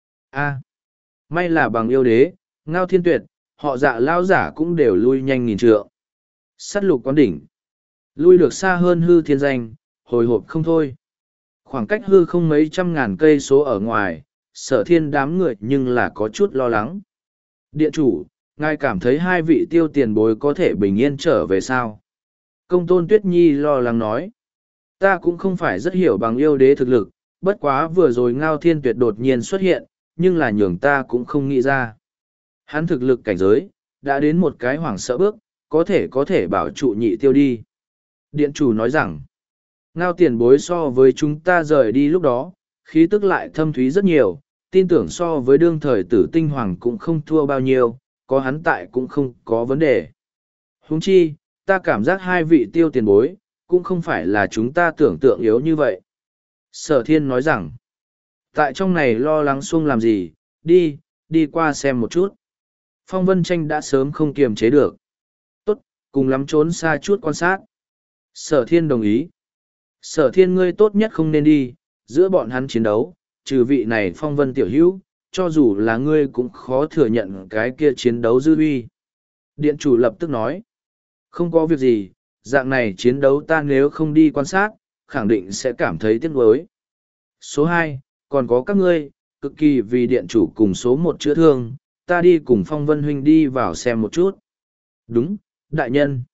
A. May là bằng yêu đế, Ngao Thiên Tuyệt, họ dạ lao giả cũng đều lui nhanh nghìn trượng. Sát lục quán đỉnh. Lui được xa hơn hư thiên danh, hồi hộp không thôi. Khoảng cách hư không mấy trăm ngàn cây số ở ngoài, sở thiên đám người nhưng là có chút lo lắng. Điện chủ, ngài cảm thấy hai vị tiêu tiền bối có thể bình yên trở về sao? Công tôn Tuyết Nhi lo lắng nói. Ta cũng không phải rất hiểu bằng yêu đế thực lực, bất quá vừa rồi Ngao Thiên Tuyệt đột nhiên xuất hiện, nhưng là nhường ta cũng không nghĩ ra. Hắn thực lực cảnh giới, đã đến một cái hoảng sợ bước, có thể có thể bảo trụ nhị tiêu đi. Điện chủ nói rằng, Ngao tiền bối so với chúng ta rời đi lúc đó, khí tức lại thâm thúy rất nhiều, tin tưởng so với đương thời tử tinh hoàng cũng không thua bao nhiêu, có hắn tại cũng không có vấn đề. Huống chi, ta cảm giác hai vị tiêu tiền bối, cũng không phải là chúng ta tưởng tượng yếu như vậy. Sở thiên nói rằng, tại trong này lo lắng xuông làm gì, đi, đi qua xem một chút. Phong Vân Tranh đã sớm không kiềm chế được. Tốt, cùng lắm trốn xa chút quan sát. Sở thiên đồng ý. Sở thiên ngươi tốt nhất không nên đi, giữa bọn hắn chiến đấu, trừ vị này Phong Vân tiểu hữu, cho dù là ngươi cũng khó thừa nhận cái kia chiến đấu dư uy. Điện chủ lập tức nói, không có việc gì, dạng này chiến đấu ta nếu không đi quan sát, khẳng định sẽ cảm thấy tiếc nuối. Số hai, còn có các ngươi, cực kỳ vì điện chủ cùng số một chữa thương, ta đi cùng Phong Vân huynh đi vào xem một chút. Đúng, đại nhân.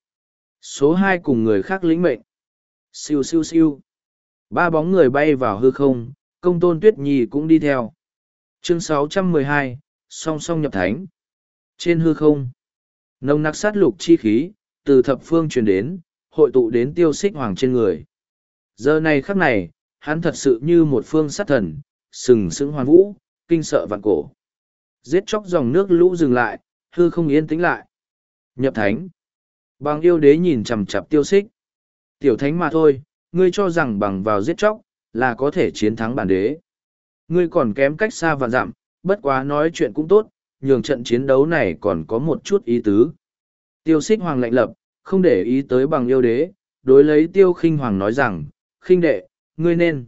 Số hai cùng người khác lĩnh mệnh. Siêu siêu siêu. Ba bóng người bay vào hư không, công tôn Tuyết Nhi cũng đi theo. Chương sáu trăm mười hai, song song nhập thánh. Trên hư không, nồng nặc sát lục chi khí, từ thập phương truyền đến, hội tụ đến Tiêu Xích Hoàng trên người. Giờ này khắc này, hắn thật sự như một phương sát thần, sừng sững hoàn vũ, kinh sợ vạn cổ. Giết chóc dòng nước lũ dừng lại, hư không yên tĩnh lại. Nhập thánh. Bằng yêu đế nhìn chằm chằm Tiêu Xích. Tiểu thánh mà thôi, ngươi cho rằng bằng vào giết chóc, là có thể chiến thắng bản đế. Ngươi còn kém cách xa vạn dặm, bất quá nói chuyện cũng tốt, nhường trận chiến đấu này còn có một chút ý tứ. Tiêu Xích Hoàng lạnh lập, không để ý tới bằng yêu đế, đối lấy Tiêu Khinh Hoàng nói rằng, khinh đệ, ngươi nên.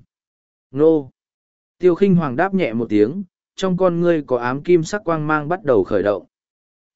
Nô. Tiêu Khinh Hoàng đáp nhẹ một tiếng, trong con ngươi có ám kim sắc quang mang bắt đầu khởi động.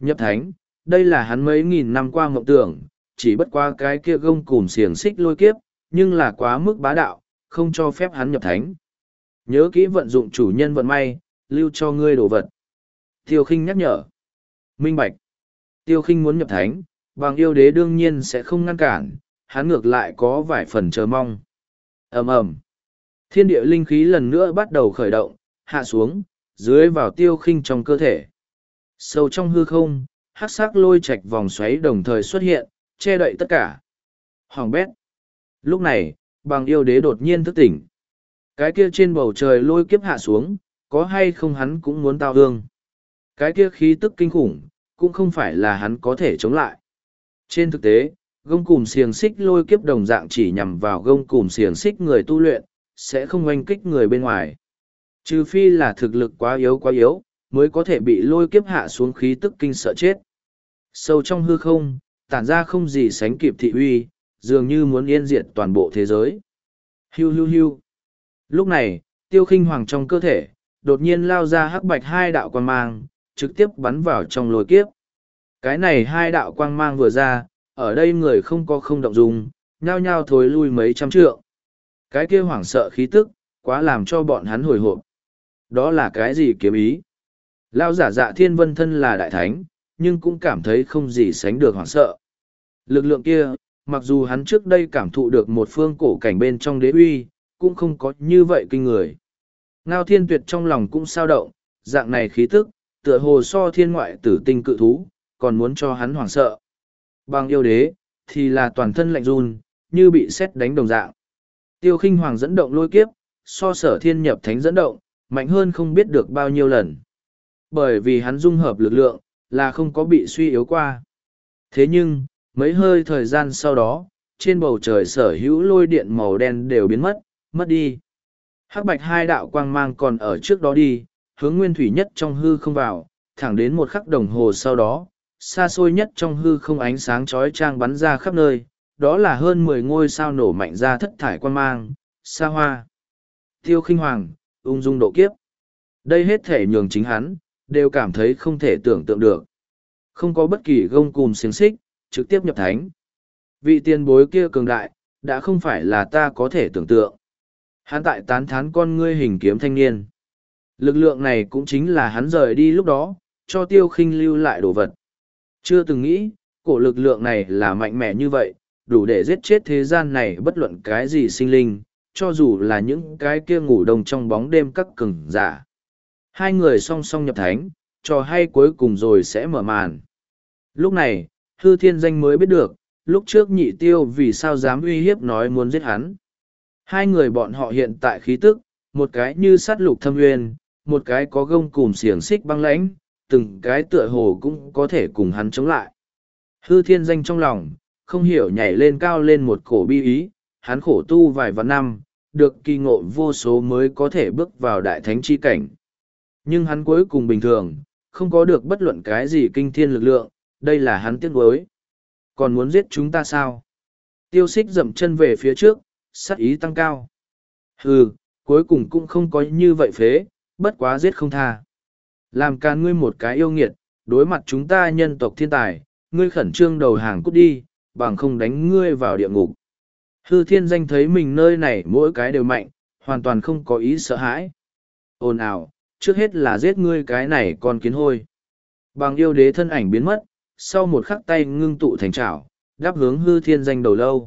Nhập thánh, đây là hắn mấy nghìn năm qua mộng tưởng, chỉ bất qua cái kia gông cùm xiềng xích lôi kiếp, nhưng là quá mức bá đạo, không cho phép hắn nhập thánh. Nhớ kỹ vận dụng chủ nhân vận may, lưu cho ngươi đồ vật. Tiêu Khinh nhắc nhở. Minh bạch. Tiêu Khinh muốn nhập thánh, bằng yêu đế đương nhiên sẽ không ngăn cản, hắn ngược lại có vài phần chờ mong. Ầm ầm. Thiên địa linh khí lần nữa bắt đầu khởi động, hạ xuống, dưới vào Tiêu Khinh trong cơ thể. Sâu trong hư không, hắc sắc lôi trạch vòng xoáy đồng thời xuất hiện, che đậy tất cả. Hoàng bét. Lúc này, bằng yêu đế đột nhiên thức tỉnh. Cái kia trên bầu trời lôi kiếp hạ xuống, có hay không hắn cũng muốn tao hương. Cái kia khí tức kinh khủng, cũng không phải là hắn có thể chống lại. Trên thực tế, gông cùm xiềng xích lôi kiếp đồng dạng chỉ nhằm vào gông cùm xiềng xích người tu luyện, sẽ không oanh kích người bên ngoài. Trừ phi là thực lực quá yếu quá yếu, mới có thể bị lôi kiếp hạ xuống khí tức kinh sợ chết. Sâu trong hư không, tản ra không gì sánh kịp thị uy, dường như muốn yên diệt toàn bộ thế giới. Hiu hiu hiu. Lúc này, Tiêu Khinh Hoàng trong cơ thể, đột nhiên lao ra hắc bạch hai đạo quang mang, trực tiếp bắn vào trong lôi kiếp. Cái này hai đạo quang mang vừa ra, ở đây người không có không động dung, nhao nhao thối lui mấy trăm trượng. Cái kia hoảng sợ khí tức, quá làm cho bọn hắn hồi hộp. Đó là cái gì kiếm ý? Lao giả Dạ Thiên Vân thân là đại thánh, nhưng cũng cảm thấy không gì sánh được hoảng sợ. Lực lượng kia, mặc dù hắn trước đây cảm thụ được một phương cổ cảnh bên trong đế uy, cũng không có như vậy kinh người. Ngao Thiên Tuyệt trong lòng cũng sao động, dạng này khí tức, tựa hồ so thiên ngoại tử tinh cự thú, còn muốn cho hắn hoảng sợ. Bằng yêu đế, thì là toàn thân lạnh run, như bị sét đánh đồng dạng. Tiêu Khinh Hoàng dẫn động lôi kiếp, so Sở Thiên nhập thánh dẫn động, mạnh hơn không biết được bao nhiêu lần. Bởi vì hắn dung hợp lực lượng, là không có bị suy yếu qua. Thế nhưng, mấy hơi thời gian sau đó, trên bầu trời sở hữu lôi điện màu đen đều biến mất, mất đi. Hắc bạch hai đạo quang mang còn ở trước đó đi, hướng nguyên thủy nhất trong hư không vào, thẳng đến một khắc đồng hồ sau đó, xa xôi nhất trong hư không ánh sáng chói chang bắn ra khắp nơi, đó là hơn mười ngôi sao nổ mạnh ra thất thải quang mang, xa hoa. Tiêu Khinh Hoàng, ung dung độ kiếp. Đây hết thể nhường chính hắn, đều cảm thấy không thể tưởng tượng được. Không có bất kỳ gông cùm xiềng xích, trực tiếp nhập thánh. Vị tiền bối kia cường đại, đã không phải là ta có thể tưởng tượng. Hắn tại tán thán con ngươi hình kiếm thanh niên. Lực lượng này cũng chính là hắn rời đi lúc đó, cho Tiêu Khinh lưu lại đồ vật. Chưa từng nghĩ, cổ lực lượng này là mạnh mẽ như vậy, đủ để giết chết thế gian này bất luận cái gì sinh linh, cho dù là những cái kia ngủ đông trong bóng đêm các cường giả. Hai người song song nhập thánh, trò hay cuối cùng rồi sẽ mở màn. Lúc này, Hư Thiên Danh mới biết được, lúc trước Nhị Tiêu vì sao dám uy hiếp nói muốn giết hắn. Hai người bọn họ hiện tại khí tức, một cái như sát lục thâm nguyên, một cái có gông cùm xiềng xích băng lãnh, từng cái tựa hồ cũng có thể cùng hắn chống lại. Hư Thiên Danh trong lòng, không hiểu nhảy lên cao lên một cổ bi ý, hắn khổ tu vài vạn năm, được kỳ ngộ vô số mới có thể bước vào đại thánh chi cảnh. Nhưng hắn cuối cùng bình thường, không có được bất luận cái gì kinh thiên lực lượng, đây là hắn tiếc nuối. Còn muốn giết chúng ta sao? Tiêu Xích dậm chân về phía trước, sát ý tăng cao. Hừ, cuối cùng cũng không có như vậy phế, bất quá giết không tha. Làm càn ngươi một cái yêu nghiệt, đối mặt chúng ta nhân tộc thiên tài, ngươi khẩn trương đầu hàng cút đi, bằng không đánh ngươi vào địa ngục. Hư Thiên Danh thấy mình nơi này mỗi cái đều mạnh, hoàn toàn không có ý sợ hãi. Ồn ào, trước hết là giết ngươi cái này con kiến hôi. Bằng yêu đế thân ảnh biến mất, sau một khắc tay ngưng tụ thành trảo, đáp hướng Hư Thiên Danh đầu lâu.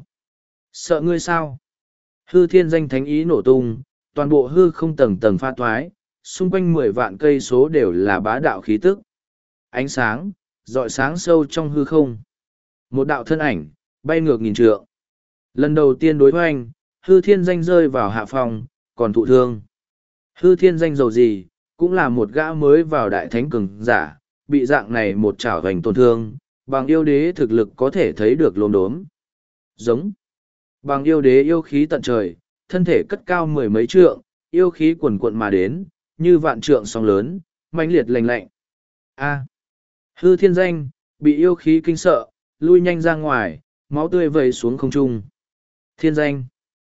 Sợ ngươi sao? Hư Thiên Danh thánh ý nổ tung, toàn bộ hư không tầng tầng pha toái, xung quanh mười vạn cây số đều là bá đạo khí tức. Ánh sáng, rọi sáng sâu trong hư không. Một đạo thân ảnh, bay ngược nghìn trượng. Lần đầu tiên đối hoành, Hư Thiên Danh rơi vào hạ phòng, còn thụ thương. Hư Thiên Danh dầu gì, cũng là một gã mới vào đại thánh cường giả, bị dạng này một chảo gành tổn thương, bằng yêu đế thực lực có thể thấy được lồn đốm. Giống. Bằng yêu đế yêu khí tận trời, thân thể cất cao mười mấy trượng, yêu khí quần cuộn mà đến, như vạn trượng sóng lớn, mãnh liệt lành lạnh. A. Hư Thiên Danh, bị yêu khí kinh sợ, lui nhanh ra ngoài, máu tươi vẩy xuống không trung. Thiên Danh.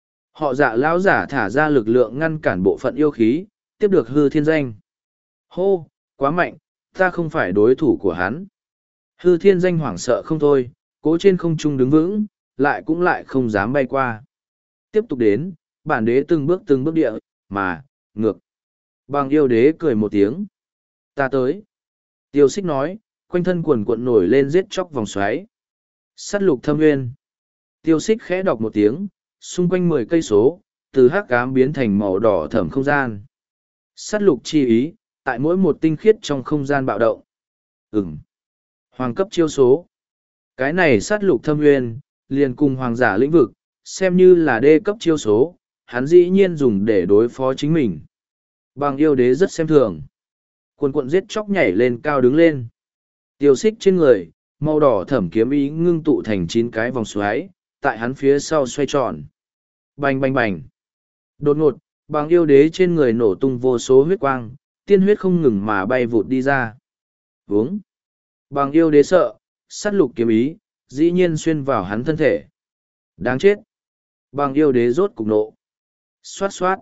Họ Dạ lão giả thả ra lực lượng ngăn cản bộ phận yêu khí, tiếp được Hư Thiên Danh. Hô, quá mạnh, ta không phải đối thủ của hắn. Hư thiên danh hoảng sợ không thôi, cố trên không trung đứng vững, lại cũng lại không dám bay qua. Tiếp tục đến, bản đế từng bước từng bước địa, mà, ngược. Bằng yêu đế cười một tiếng. Ta tới. Tiêu xích nói, quanh thân quần cuộn nổi lên giết chóc vòng xoáy. Sát lục thâm nguyên. Tiêu xích khẽ đọc một tiếng, xung quanh mười cây số, từ hắc ám biến thành màu đỏ thẫm không gian. Sát lục chi ý, tại mỗi một tinh khiết trong không gian bạo động. Ừm. Hoàng cấp chiêu số. Cái này sát lục thâm nguyên, liền cùng hoàng giả lĩnh vực, xem như là đê cấp chiêu số, hắn dĩ nhiên dùng để đối phó chính mình. Bằng yêu đế rất xem thường. Cuộn cuộn giết chóc nhảy lên cao đứng lên. Tiêu xích trên người, màu đỏ thẩm kiếm ý ngưng tụ thành chín cái vòng xoáy, tại hắn phía sau xoay tròn. Bành bành bành. Đột ngột, bằng yêu đế trên người nổ tung vô số huyết quang, tiên huyết không ngừng mà bay vụt đi ra. Vướng. Bằng yêu đế sợ, sát lục kiếm ý, dĩ nhiên xuyên vào hắn thân thể. Đáng chết. Bằng yêu đế rốt cục nộ. Xoát xoát.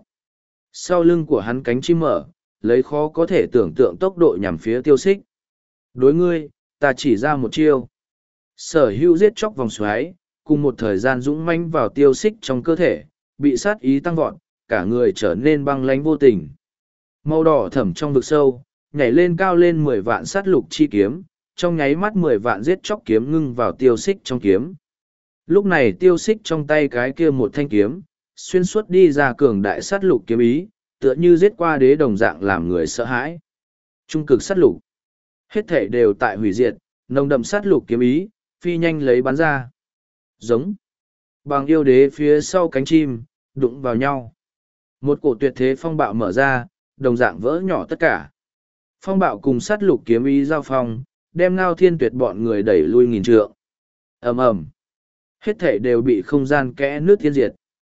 Sau lưng của hắn cánh chim mở, lấy khó có thể tưởng tượng tốc độ nhằm phía tiêu xích. Đối ngươi, ta chỉ ra một chiêu. Sở hữu giết chóc vòng xoáy, cùng một thời gian dũng manh vào tiêu xích trong cơ thể, bị sát ý tăng vọt, cả người trở nên băng lánh vô tình. Màu đỏ thẳm trong vực sâu, nhảy lên cao lên mười vạn sát lục chi kiếm, trong nháy mắt mười vạn giết chóc kiếm ngưng vào tiêu xích trong kiếm. Lúc này tiêu xích trong tay cái kia một thanh kiếm, xuyên suốt đi ra cường đại sát lục kiếm ý, tựa như giết qua đế đồng dạng làm người sợ hãi. Trung cực sát lục. Hết thể đều tại hủy diệt, nồng đậm sát lục kiếm ý, phi nhanh lấy bắn ra. Giống. Bằng yêu đế phía sau cánh chim, đụng vào nhau. Một cổ tuyệt thế phong bạo mở ra, đồng dạng vỡ nhỏ tất cả. Phong bạo cùng sát lục kiếm ý giao phong, đem Ngao Thiên Tuyệt bọn người đẩy lui nghìn trượng. Ầm ầm. Hết thể đều bị không gian kẽ nước thiên diệt.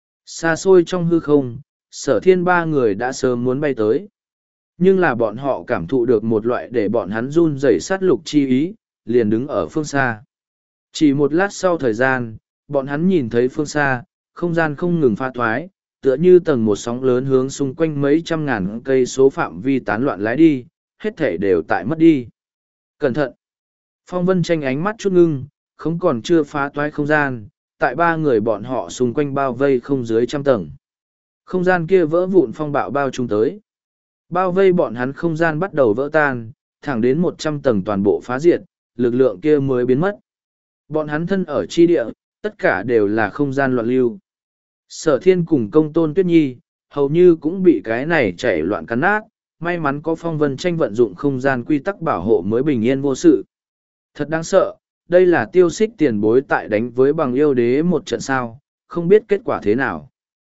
Xa xôi trong hư không, Sở Thiên ba người đã sớm muốn bay tới. Nhưng là bọn họ cảm thụ được một loại để bọn hắn run rẩy sát lục chi ý, liền đứng ở phương xa. Chỉ một lát sau thời gian, bọn hắn nhìn thấy phương xa, không gian không ngừng pha thoái, tựa như tầng một sóng lớn hướng xung quanh mấy trăm ngàn cây số phạm vi tán loạn lái đi, hết thể đều tại mất đi. Cẩn thận! Phong Vân Tranh ánh mắt chút ngưng, không còn chưa phá toái không gian, tại ba người bọn họ xung quanh bao vây không dưới trăm tầng. Không gian kia vỡ vụn phong bạo bao trùm tới. Bao vây bọn hắn không gian bắt đầu vỡ tan, thẳng đến một trăm tầng toàn bộ phá diệt, lực lượng kia mới biến mất. Bọn hắn thân ở chi địa, tất cả đều là không gian loạn lưu. Sở Thiên cùng Công Tôn Tuyết Nhi, hầu như cũng bị cái này chảy loạn cắn nát, may mắn có Phong Vân Tranh vận dụng không gian quy tắc bảo hộ mới bình yên vô sự. Thật đáng sợ, đây là tiêu xích tiền bối tại đánh với bằng yêu đế một trận sao, không biết kết quả thế nào.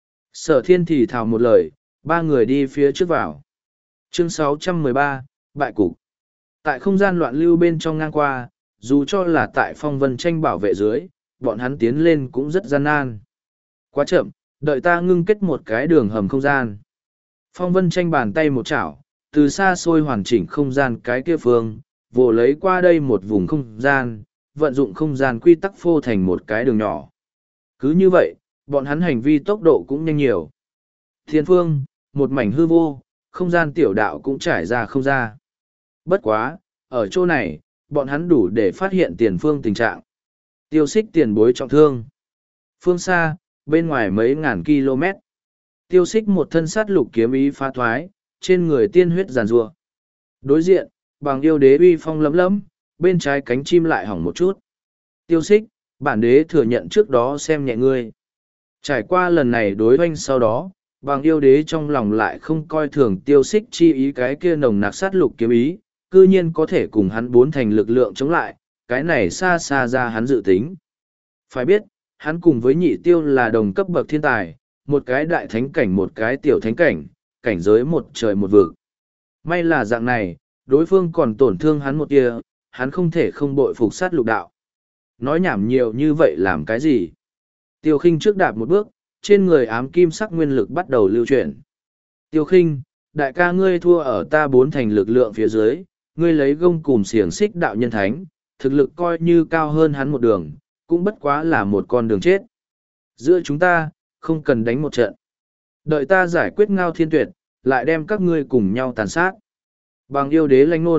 Sở Thiên thì thào một lời, ba người đi phía trước vào. Chương sáu trăm mười ba, Bại Cục. Tại không gian loạn lưu bên trong ngang qua, dù cho là tại Phong Vân Tranh bảo vệ dưới, bọn hắn tiến lên cũng rất gian nan. Quá chậm, đợi ta ngưng kết một cái đường hầm không gian. Phong Vân Tranh bàn tay một chảo, từ xa xôi hoàn chỉnh không gian cái kia phương, vồ lấy qua đây một vùng không gian, vận dụng không gian quy tắc phô thành một cái đường nhỏ. Cứ như vậy, bọn hắn hành vi tốc độ cũng nhanh nhiều. Thiên phương, một mảnh hư vô, không gian tiểu đạo cũng trải ra không ra. Bất quá, ở chỗ này, bọn hắn đủ để phát hiện tiền phương tình trạng. Tiêu xích tiền bối trọng thương. Phương xa, bên ngoài mấy ngàn km. Tiêu xích một thân sát lục kiếm ý phá thoái, trên người tiên huyết giàn rua. Đối diện, bằng yêu đế uy phong lấm lấm, bên trái cánh chim lại hỏng một chút. Tiêu xích, bản đế thừa nhận trước đó xem nhẹ ngươi. Trải qua lần này đối oanh sau đó, bằng yêu đế trong lòng lại không coi thường tiêu xích chi ý cái kia nồng nặc sát lục kiếm ý, cư nhiên có thể cùng hắn bốn thành lực lượng chống lại, cái này xa xa ra hắn dự tính. Phải biết, hắn cùng với nhị tiêu là đồng cấp bậc thiên tài, một cái đại thánh cảnh một cái tiểu thánh cảnh, cảnh giới một trời một vực. May là dạng này, đối phương còn tổn thương hắn một tia, hắn không thể không bội phục sát lục đạo. Nói nhảm nhiều như vậy làm cái gì? Tiêu Khinh trước đạp một bước, trên người ám kim sắc nguyên lực bắt đầu lưu chuyển. Tiêu Khinh, đại ca ngươi thua ở ta bốn thành lực lượng phía dưới, ngươi lấy gông cùm xiềng xích đạo nhân thánh, thực lực coi như cao hơn hắn một đường, cũng bất quá là một con đường chết. Giữa chúng ta, không cần đánh một trận. Đợi ta giải quyết Ngao Thiên Tuyệt, lại đem các ngươi cùng nhau tàn sát. Bằng yêu đế lanh nôn,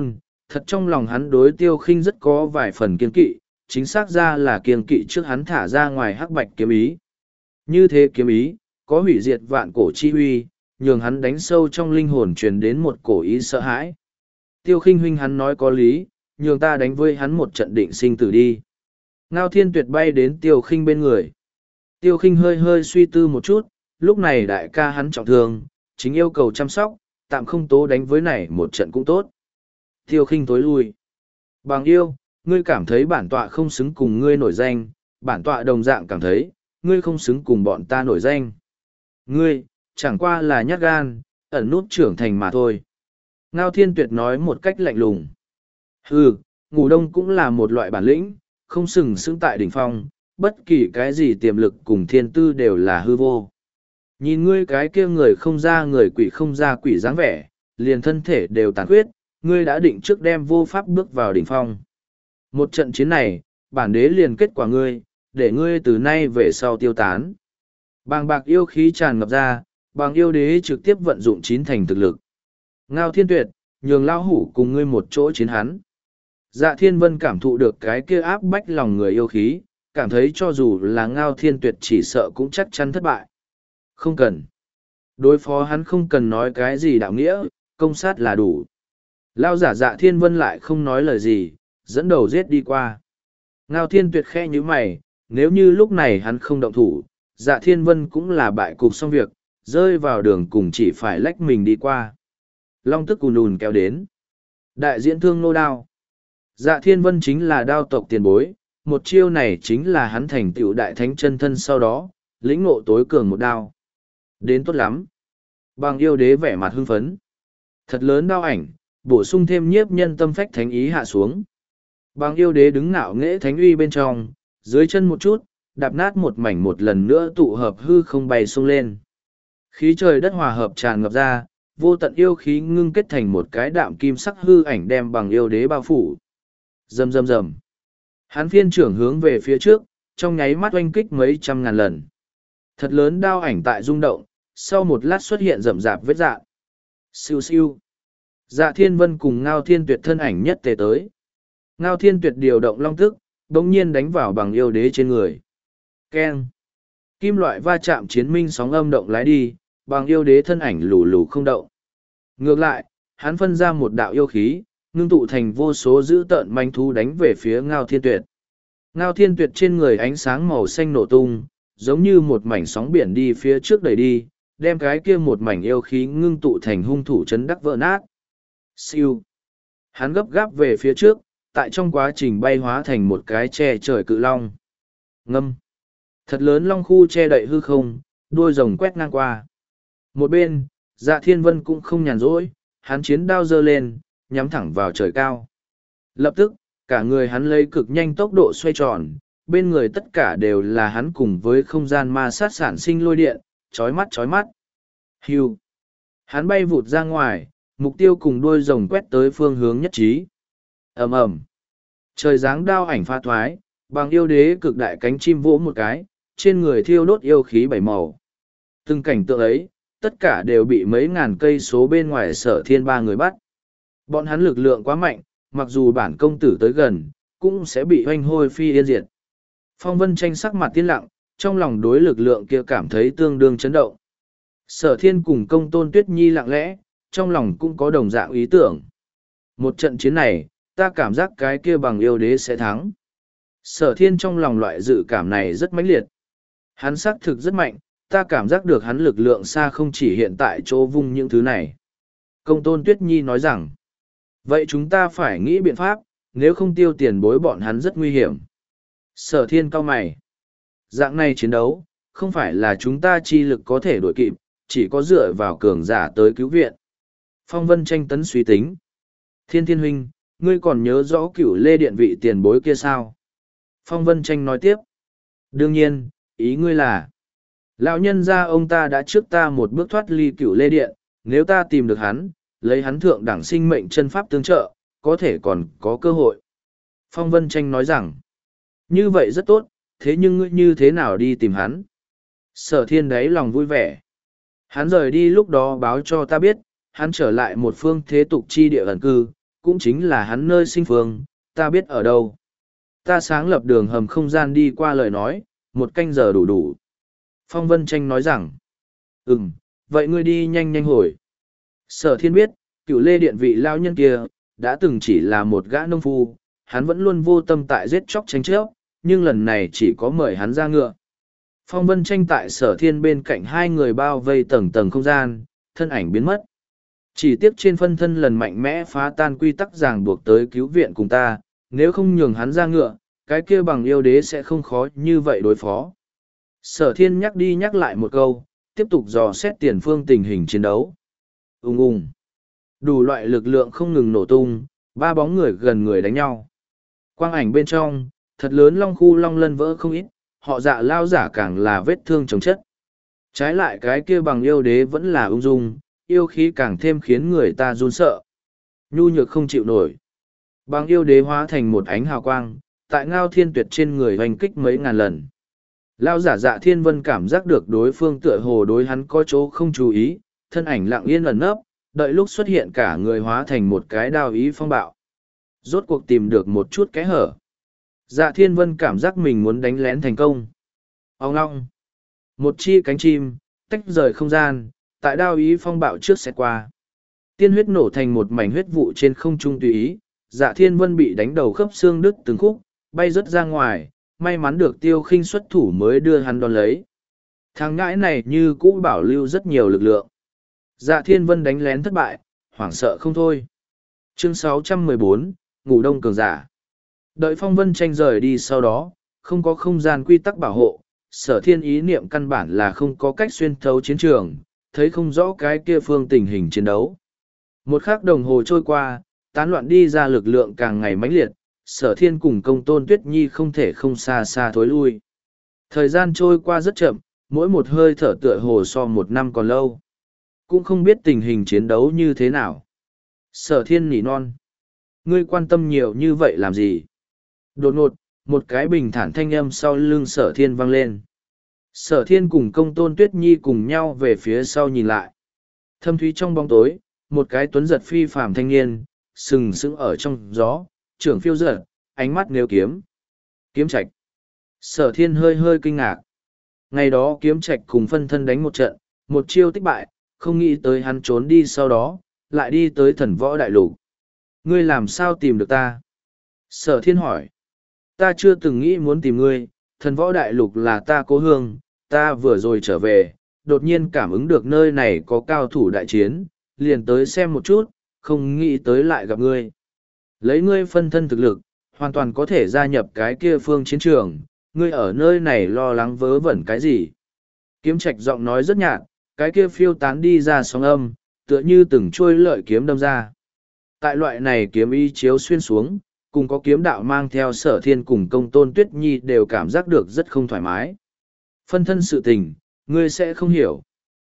Thật trong lòng hắn đối Tiêu Khinh rất có vài phần kiên kỵ, chính xác ra là kiên kỵ trước hắn thả ra ngoài hắc bạch kiếm ý. Như thế kiếm ý, có hủy diệt vạn cổ chi huy, nhường hắn đánh sâu trong linh hồn truyền đến một cổ ý sợ hãi. Tiêu Khinh huynh hắn nói có lý, nhường ta đánh với hắn một trận định sinh tử đi. Ngao Thiên Tuyệt bay đến Tiêu Khinh bên người. Tiêu Khinh hơi hơi suy tư một chút, lúc này đại ca hắn trọng thương, chính yêu cầu chăm sóc, tạm không tố đánh với này một trận cũng tốt. Tiêu Khinh tối lui. Bằng yêu, ngươi cảm thấy bản tọa không xứng cùng ngươi nổi danh, bản tọa đồng dạng cảm thấy, ngươi không xứng cùng bọn ta nổi danh. Ngươi, chẳng qua là nhát gan, ẩn nút trưởng thành mà thôi. Ngao Thiên Tuyệt nói một cách lạnh lùng. Hừ, ngủ đông cũng là một loại bản lĩnh, không sừng sững tại đỉnh phong, bất kỳ cái gì tiềm lực cùng thiên tư đều là hư vô. Nhìn ngươi cái kia người không ra người quỷ không ra quỷ dáng vẻ, liền thân thể đều tàn khuyết, ngươi đã định trước đem vô pháp bước vào đỉnh phong. Một trận chiến này, bản đế liền kết quả ngươi, để ngươi từ nay về sau tiêu tán. Bàng bạc yêu khí tràn ngập ra, bằng yêu đế trực tiếp vận dụng chín thành thực lực. Ngao Thiên Tuyệt, nhường lao hủ cùng ngươi một chỗ chiến hắn. Dạ Thiên Vân cảm thụ được cái kia áp bách lòng người yêu khí, cảm thấy cho dù là Ngao Thiên Tuyệt chỉ sợ cũng chắc chắn thất bại. Không cần. Đối phó hắn không cần nói cái gì đạo nghĩa, công sát là đủ. Lao giả Dạ Thiên Vân lại không nói lời gì, dẫn đầu giết đi qua. Ngao Thiên Tuyệt khe như mày, nếu như lúc này hắn không động thủ, Dạ Thiên Vân cũng là bại cục xong việc, rơi vào đường cùng chỉ phải lách mình đi qua. Long tức cùn ùn kéo đến. Đại diễn thương nô đao. Dạ Thiên Vân chính là đao tộc tiền bối, một chiêu này chính là hắn thành tựu đại thánh chân thân sau đó, lĩnh ngộ tối cường một đao. Đến tốt lắm. Bằng yêu đế vẻ mặt hưng phấn. Thật lớn đao ảnh, bổ sung thêm nhiếp nhân tâm phách thánh ý hạ xuống. Bằng yêu đế đứng ngạo nghễ thánh uy bên trong, dưới chân một chút, đạp nát một mảnh một lần nữa tụ hợp hư không bay sung lên. Khí trời đất hòa hợp tràn ngập ra, vô tận yêu khí ngưng kết thành một cái đạm kim sắc hư ảnh đem bằng yêu đế bao phủ. Rầm rầm rầm. Hắn phiên trưởng hướng về phía trước, trong nháy mắt oanh kích mấy trăm ngàn lần. Thật lớn đao ảnh tại rung động, sau một lát xuất hiện rậm rạp vết dạ. Siêu siêu. Dạ Thiên Vân cùng Ngao Thiên Tuyệt thân ảnh nhất tề tới. Ngao Thiên Tuyệt điều động long tức, đống nhiên đánh vào bằng yêu đế trên người. Keng. Kim loại va chạm chiến minh sóng âm động lái đi, bằng yêu đế thân ảnh lù lù không động. Ngược lại, hắn phân ra một đạo yêu khí, ngưng tụ thành vô số dữ tợn manh thú đánh về phía Ngao Thiên Tuyệt. Ngao Thiên Tuyệt trên người ánh sáng màu xanh nổ tung, giống như một mảnh sóng biển đi phía trước đẩy đi, đem cái kia một mảnh yêu khí ngưng tụ thành hung thủ chấn đắc vỡ nát. Siêu. Hắn gấp gáp về phía trước, tại trong quá trình bay hóa thành một cái che trời cự long. Ngâm. Thật lớn long khu che đậy hư không, đuôi rồng quét ngang qua. Một bên, Dạ Thiên Vân cũng không nhàn rỗi, hắn chiến đao giơ lên, nhắm thẳng vào trời cao. Lập tức, cả người hắn lấy cực nhanh tốc độ xoay tròn, bên người tất cả đều là hắn cùng với không gian ma sát sản sinh lôi điện, chói mắt chói mắt. Hưu. Hắn bay vụt ra ngoài, mục tiêu cùng đuôi rồng quét tới phương hướng nhất trí. Ầm ầm. Trời giáng đao ảnh pha thoái, bằng yêu đế cực đại cánh chim vỗ một cái, trên người thiêu đốt yêu khí bảy màu. Từng cảnh tượng ấy, tất cả đều bị mấy ngàn cây số bên ngoài Sở Thiên ba người bắt. Bọn hắn lực lượng quá mạnh, mặc dù bản công tử tới gần, cũng sẽ bị hoanh hôi phi yên diệt. Phong Vân Tranh sắc mặt tiên lặng, trong lòng đối lực lượng kia cảm thấy tương đương chấn động. Sở Thiên cùng Công Tôn Tuyết Nhi lặng lẽ, trong lòng cũng có đồng dạng ý tưởng. Một trận chiến này, ta cảm giác cái kia bằng yêu đế sẽ thắng. Sở Thiên trong lòng loại dự cảm này rất mãnh liệt. Hắn xác thực rất mạnh, ta cảm giác được hắn lực lượng xa không chỉ hiện tại chỗ vung những thứ này. Công Tôn Tuyết Nhi nói rằng, vậy chúng ta phải nghĩ biện pháp, nếu không tiêu tiền bối bọn hắn rất nguy hiểm. Sở Thiên cau mày. Dạng này chiến đấu, không phải là chúng ta chi lực có thể đuổi kịp, chỉ có dựa vào cường giả tới cứu viện. Phong Vân Tranh tấn suy tính. Thiên Thiên huynh, ngươi còn nhớ rõ cửu lê điện vị tiền bối kia sao? Phong Vân Tranh nói tiếp. Đương nhiên, ý ngươi là, lão nhân gia ông ta đã trước ta một bước thoát ly cửu lê điện, nếu ta tìm được hắn, lấy hắn thượng đẳng sinh mệnh chân pháp tương trợ, có thể còn có cơ hội. Phong Vân Tranh nói rằng, như vậy rất tốt, thế nhưng ngươi như thế nào đi tìm hắn? Sở Thiên đáy lòng vui vẻ. Hắn rời đi lúc đó báo cho ta biết, hắn trở lại một phương thế tục chi địa ẩn cư, cũng chính là hắn nơi sinh phương, ta biết ở đâu. Ta sáng lập đường hầm không gian đi qua lời nói, một canh giờ đủ đủ. Phong Vân Tranh nói rằng, ừm, vậy ngươi đi nhanh nhanh hồi. Sở Thiên biết, cựu lê điện vị lao nhân kia, đã từng chỉ là một gã nông phu, hắn vẫn luôn vô tâm tại giết chóc tranh chấp, nhưng lần này chỉ có mời hắn ra ngựa. Phong Vân Tranh tại Sở Thiên bên cạnh hai người bao vây tầng tầng không gian, thân ảnh biến mất. Chỉ tiếc trên phân thân lần mạnh mẽ phá tan quy tắc ràng buộc tới cứu viện cùng ta, nếu không nhường hắn ra ngựa, cái kia bằng yêu đế sẽ không khó như vậy đối phó. Sở Thiên nhắc đi nhắc lại một câu, tiếp tục dò xét tiền phương tình hình chiến đấu. Ung ung. Đủ loại lực lượng không ngừng nổ tung, ba bóng người gần người đánh nhau. Quang ảnh bên trong, thật lớn long khu long lân vỡ không ít, họ dạ lao giả càng là vết thương chống chất. Trái lại cái kia bằng yêu đế vẫn là ung dung, yêu khí càng thêm khiến người ta run sợ. Nhu nhược không chịu nổi. Bằng yêu đế hóa thành một ánh hào quang, tại ngao thiên tuyệt trên người hoành kích mấy ngàn lần. Lao giả dạ thiên vân cảm giác được đối phương tựa hồ đối hắn có chỗ không chú ý, thân ảnh lặng yên ẩn nấp, đợi lúc xuất hiện cả người hóa thành một cái đao ý phong bạo. Rốt cuộc tìm được một chút kẽ hở. Dạ thiên vân cảm giác mình muốn đánh lén thành công. Ông ngong. Một chi cánh chim, tách rời không gian, tại đao ý phong bạo trước xẹt qua. Tiên huyết nổ thành một mảnh huyết vụ trên không trung tùy ý, dạ thiên vân bị đánh đầu khớp xương đứt từng khúc, bay rớt ra ngoài, may mắn được tiêu khinh xuất thủ mới đưa hắn đón lấy. Thằng ngãi này như cũ bảo lưu rất nhiều lực lượng. Dạ thiên vân đánh lén thất bại, hoảng sợ không thôi. Chương sáu trăm mười bốn, Ngủ đông cường giả. Đợi Phong Vân Tranh rời đi sau đó, không có không gian quy tắc bảo hộ, sở thiên ý niệm căn bản là không có cách xuyên thấu chiến trường, thấy không rõ cái kia phương tình hình chiến đấu. Một khắc đồng hồ trôi qua, tán loạn đi ra lực lượng càng ngày mãnh liệt, sở thiên cùng công tôn tuyết nhi không thể không xa xa thối lui. Thời gian trôi qua rất chậm, mỗi một hơi thở tựa hồ so một năm còn lâu. Cũng không biết tình hình chiến đấu như thế nào. Sở thiên nỉ non. Ngươi quan tâm nhiều như vậy làm gì? Đột ngột, một cái bình thản thanh âm sau lưng sở thiên vang lên. Sở thiên cùng công tôn tuyết nhi cùng nhau về phía sau nhìn lại. Thâm thúy trong bóng tối, một cái tuấn giật phi phàm thanh niên, sừng sững ở trong gió, trưởng phiêu giật, ánh mắt nếu kiếm. Kiếm Trạch. Sở thiên hơi hơi kinh ngạc. Ngày đó Kiếm Trạch cùng phân thân đánh một trận, một chiêu tích bại, không nghĩ tới hắn trốn đi sau đó, lại đi tới thần võ đại lục. Ngươi làm sao tìm được ta? Sở thiên hỏi. Ta chưa từng nghĩ muốn tìm ngươi, thần võ đại lục là ta cố hương, ta vừa rồi trở về, đột nhiên cảm ứng được nơi này có cao thủ đại chiến, liền tới xem một chút, không nghĩ tới lại gặp ngươi. Lấy ngươi phân thân thực lực, hoàn toàn có thể gia nhập cái kia phương chiến trường, ngươi ở nơi này lo lắng vớ vẩn cái gì. Kiếm Trạch giọng nói rất nhạt, cái kia phiêu tán đi ra sóng âm, tựa như từng trôi lợi kiếm đâm ra. Tại loại này kiếm y chiếu xuyên xuống, cùng có kiếm đạo mang theo sở thiên cùng công tôn tuyết nhi đều cảm giác được rất không thoải mái. Phân thân sự tình, ngươi sẽ không hiểu.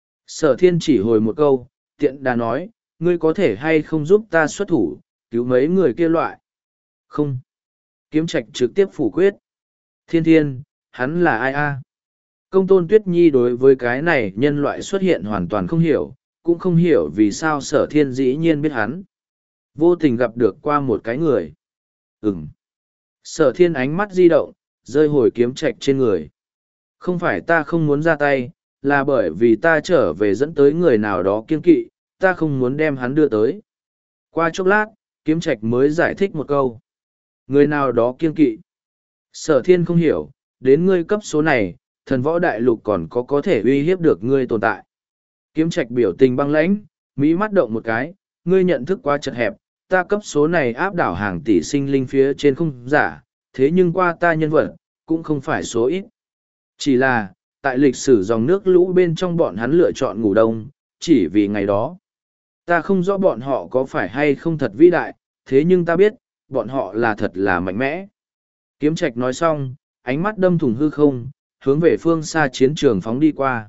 Sở thiên chỉ hồi một câu, tiện đà nói, ngươi có thể hay không giúp ta xuất thủ, cứu mấy người kia loại. Không. Kiếm Trạch trực tiếp phủ quyết. Thiên thiên, hắn là ai a? Công tôn tuyết nhi đối với cái này nhân loại xuất hiện hoàn toàn không hiểu, cũng không hiểu vì sao sở thiên dĩ nhiên biết hắn. Vô tình gặp được qua một cái người. Ừm. Sở thiên ánh mắt di động, rơi hồi Kiếm Trạch trên người. Không phải ta không muốn ra tay, là bởi vì ta trở về dẫn tới người nào đó kiên kỵ, ta không muốn đem hắn đưa tới. Qua chốc lát, Kiếm Trạch mới giải thích một câu. Người nào đó kiên kỵ. Sở thiên không hiểu, đến ngươi cấp số này, thần võ đại lục còn có có thể uy hiếp được ngươi tồn tại. Kiếm Trạch biểu tình băng lãnh, mỹ mắt động một cái, ngươi nhận thức quá chật hẹp, ta cấp số này áp đảo hàng tỷ sinh linh phía trên không giả, thế nhưng qua ta nhân vật, cũng không phải số ít. Chỉ là, tại lịch sử dòng nước lũ bên trong bọn hắn lựa chọn ngủ đông, chỉ vì ngày đó. Ta không rõ bọn họ có phải hay không thật vĩ đại, thế nhưng ta biết, bọn họ là thật là mạnh mẽ. Kiếm Trạch nói xong, ánh mắt đâm thủng hư không, hướng về phương xa chiến trường phóng đi qua.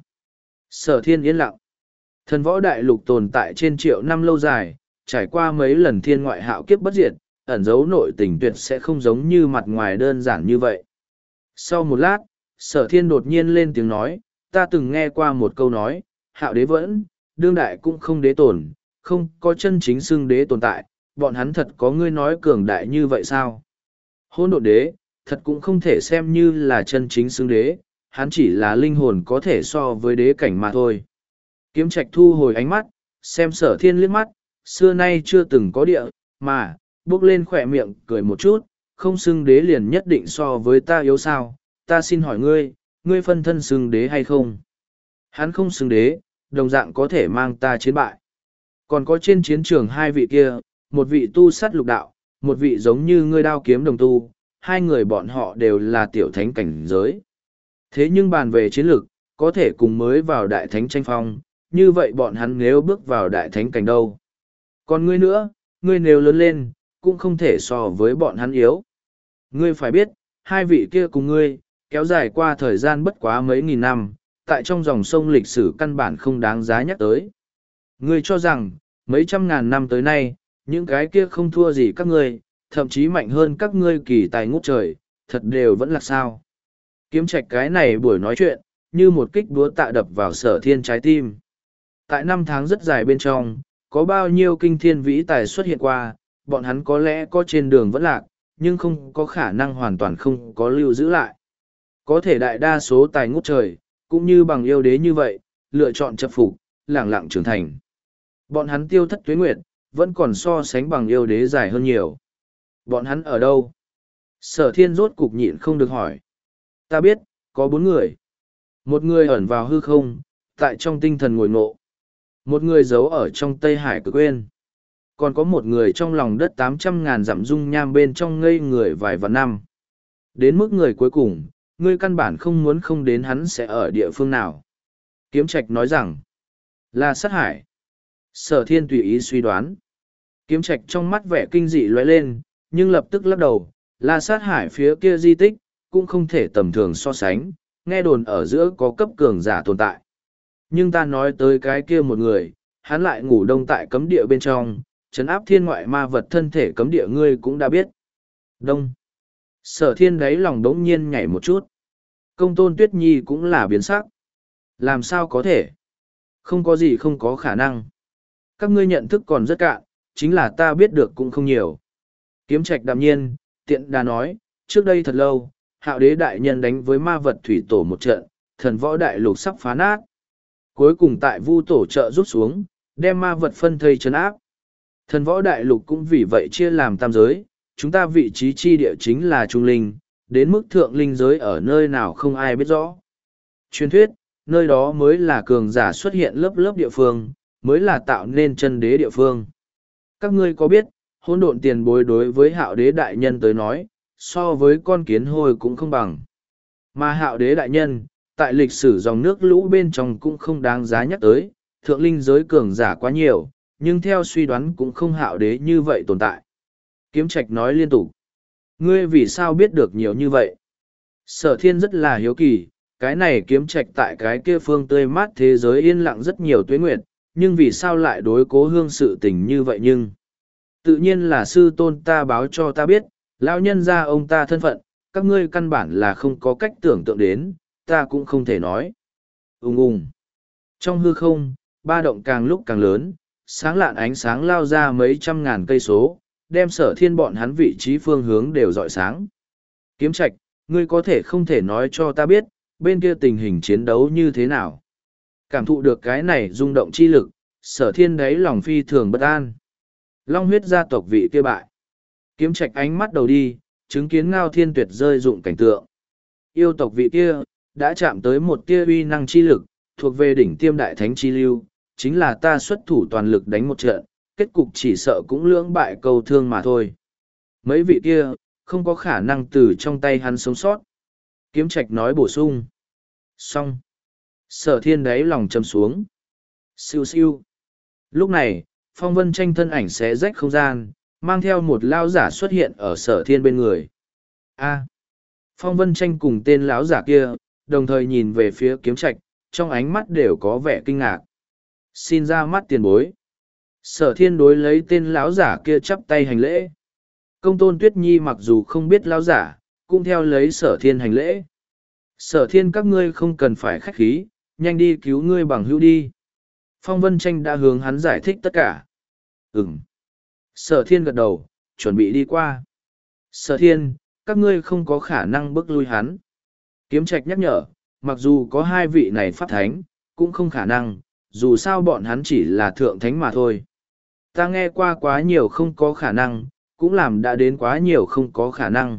Sở thiên yên lặng. Thần võ đại lục tồn tại trên triệu năm lâu dài, trải qua mấy lần thiên ngoại hạo kiếp bất diệt, ẩn dấu nội tình tuyệt sẽ không giống như mặt ngoài đơn giản như vậy. Sau một lát, sở thiên đột nhiên lên tiếng nói, ta từng nghe qua một câu nói, hạo đế vẫn, đương đại cũng không đế tồn, không có chân chính xưng đế tồn tại, bọn hắn thật có ngươi nói cường đại như vậy sao? Hôn độn đế, thật cũng không thể xem như là chân chính xứng đế, hắn chỉ là linh hồn có thể so với đế cảnh mà thôi. Kiếm Trạch thu hồi ánh mắt, xem Sở Thiên liếc mắt, xưa nay chưa từng có địa, mà, bước lên khỏe miệng, cười một chút, không xưng đế liền nhất định so với ta yếu sao, ta xin hỏi ngươi, ngươi phân thân xưng đế hay không? Hắn không xưng đế, đồng dạng có thể mang ta chiến bại. Còn có trên chiến trường hai vị kia, một vị tu sát lục đạo, một vị giống như ngươi đao kiếm đồng tu, hai người bọn họ đều là tiểu thánh cảnh giới. Thế nhưng bàn về chiến lược, có thể cùng mới vào đại thánh tranh phong, như vậy bọn hắn nếu bước vào đại thánh cảnh đâu. Còn ngươi nữa, ngươi nếu lớn lên, cũng không thể so với bọn hắn yếu. Ngươi phải biết, hai vị kia cùng ngươi, kéo dài qua thời gian bất quá mấy nghìn năm, tại trong dòng sông lịch sử căn bản không đáng giá nhắc tới. Ngươi cho rằng, mấy trăm ngàn năm tới nay, những cái kia không thua gì các ngươi, thậm chí mạnh hơn các ngươi kỳ tài ngút trời, thật đều vẫn là sao. Kiếm Trạch cái này buổi nói chuyện, như một kích đúa tạ đập vào Sở Thiên trái tim. Tại năm tháng rất dài bên trong, có bao nhiêu kinh thiên vĩ tài xuất hiện qua, bọn hắn có lẽ có trên đường vẫn lạc, nhưng không có khả năng hoàn toàn không có lưu giữ lại. Có thể đại đa số tài ngút trời, cũng như bằng yêu đế như vậy, lựa chọn chập phục, lẳng lặng trưởng thành. Bọn hắn tiêu thất tuế nguyệt, vẫn còn so sánh bằng yêu đế dài hơn nhiều. Bọn hắn ở đâu? Sở Thiên rốt cục nhịn không được hỏi. Ta biết, có bốn người. Một người ẩn vào hư không, tại trong tinh thần ngồi ngộ. Một người giấu ở trong Tây Hải cực quên. Còn có một người trong lòng đất tám trăm ngàn dặm dung nham bên trong ngây người vài vạn năm. Đến mức người cuối cùng, ngươi căn bản không muốn không đến hắn sẽ ở địa phương nào. Kiếm Trạch nói rằng, là sát hải. Sở Thiên tùy ý suy đoán. Kiếm Trạch trong mắt vẻ kinh dị lóe lên, nhưng lập tức lắc đầu, là sát hải phía kia di tích, cũng không thể tầm thường so sánh, nghe đồn ở giữa có cấp cường giả tồn tại. Nhưng ta nói tới cái kia một người, hắn lại ngủ đông tại cấm địa bên trong, trấn áp thiên ngoại ma vật thân thể cấm địa ngươi cũng đã biết. Đông. Sở Thiên đáy lòng đống nhiên nhảy một chút. Công tôn Tuyết Nhi cũng là biến sắc. Làm sao có thể? Không có gì không có khả năng. Các ngươi nhận thức còn rất cạn, chính là ta biết được cũng không nhiều. Kiếm Trạch đạm nhiên, tiện đà nói, trước đây thật lâu, Hạo Đế đại nhân đánh với ma vật thủy tổ một trận, thần võ đại lục sắp phá nát. Cuối cùng tại Vu tổ trợ rút xuống, đem ma vật phân thây trấn áp. Thần võ đại lục cũng vì vậy chia làm tam giới, chúng ta vị trí chi địa chính là trung linh, đến mức thượng linh giới ở nơi nào không ai biết rõ. Truyền thuyết, nơi đó mới là cường giả xuất hiện lớp lớp địa phương, mới là tạo nên chân đế địa phương. Các ngươi có biết, hỗn độn tiền bối đối với Hạo Đế đại nhân tới nói, so với con kiến hôi cũng không bằng. Mà Hạo Đế đại nhân, tại lịch sử dòng nước lũ bên trong cũng không đáng giá nhắc tới, thượng linh giới cường giả quá nhiều, nhưng theo suy đoán cũng không Hạo Đế như vậy tồn tại. Kiếm Trạch nói liên tục. Ngươi vì sao biết được nhiều như vậy? Sở Thiên rất là hiếu kỳ, cái này Kiếm Trạch tại cái kia phương tươi mát thế giới yên lặng rất nhiều tuế nguyệt, nhưng vì sao lại đối Cố Hương sự tình như vậy nhưng? Tự nhiên là sư tôn ta báo cho ta biết, lão nhân gia ông ta thân phận, các ngươi căn bản là không có cách tưởng tượng đến, ta cũng không thể nói. Ung ung. Trong hư không, ba động càng lúc càng lớn, sáng lạn ánh sáng lao ra mấy trăm ngàn cây số, đem Sở Thiên bọn hắn vị trí phương hướng đều rọi sáng. Kiếm Trạch, ngươi có thể không thể nói cho ta biết, bên kia tình hình chiến đấu như thế nào? Cảm thụ được cái này rung động chi lực, Sở Thiên đáy lòng phi thường bất an. Long huyết gia tộc vị kia bại. Kiếm Trạch ánh mắt đầu đi, chứng kiến Ngao Thiên Tuyệt rơi dụng cảnh tượng. Yêu tộc vị kia, đã chạm tới một tia uy năng chi lực, thuộc về đỉnh tiêm đại thánh chi lưu, chính là ta xuất thủ toàn lực đánh một trận, kết cục chỉ sợ cũng lưỡng bại câu thương mà thôi. Mấy vị kia, không có khả năng từ trong tay hắn sống sót. Kiếm Trạch nói bổ sung. Xong. Sở Thiên đáy lòng châm xuống. Siêu siêu. Lúc này, Phong Vân Tranh thân ảnh xé rách không gian, mang theo một lao giả xuất hiện ở Sở Thiên bên người. A. Phong Vân Tranh cùng tên lão giả kia, đồng thời nhìn về phía Kiếm Trạch, trong ánh mắt đều có vẻ kinh ngạc. Xin ra mắt tiền bối. Sở Thiên đối lấy tên lão giả kia chắp tay hành lễ. Công tôn Tuyết Nhi mặc dù không biết lão giả, cũng theo lấy Sở Thiên hành lễ. Sở Thiên các ngươi không cần phải khách khí, nhanh đi cứu ngươi bằng hữu đi. Phong Vân Tranh đã hướng hắn giải thích tất cả. Ừm. Sở thiên gật đầu, chuẩn bị đi qua. Sở thiên, các ngươi không có khả năng bước lui hắn. Kiếm Trạch nhắc nhở, mặc dù có hai vị này pháp thánh, cũng không khả năng, dù sao bọn hắn chỉ là thượng thánh mà thôi. Ta nghe qua quá nhiều không có khả năng, cũng làm đã đến quá nhiều không có khả năng.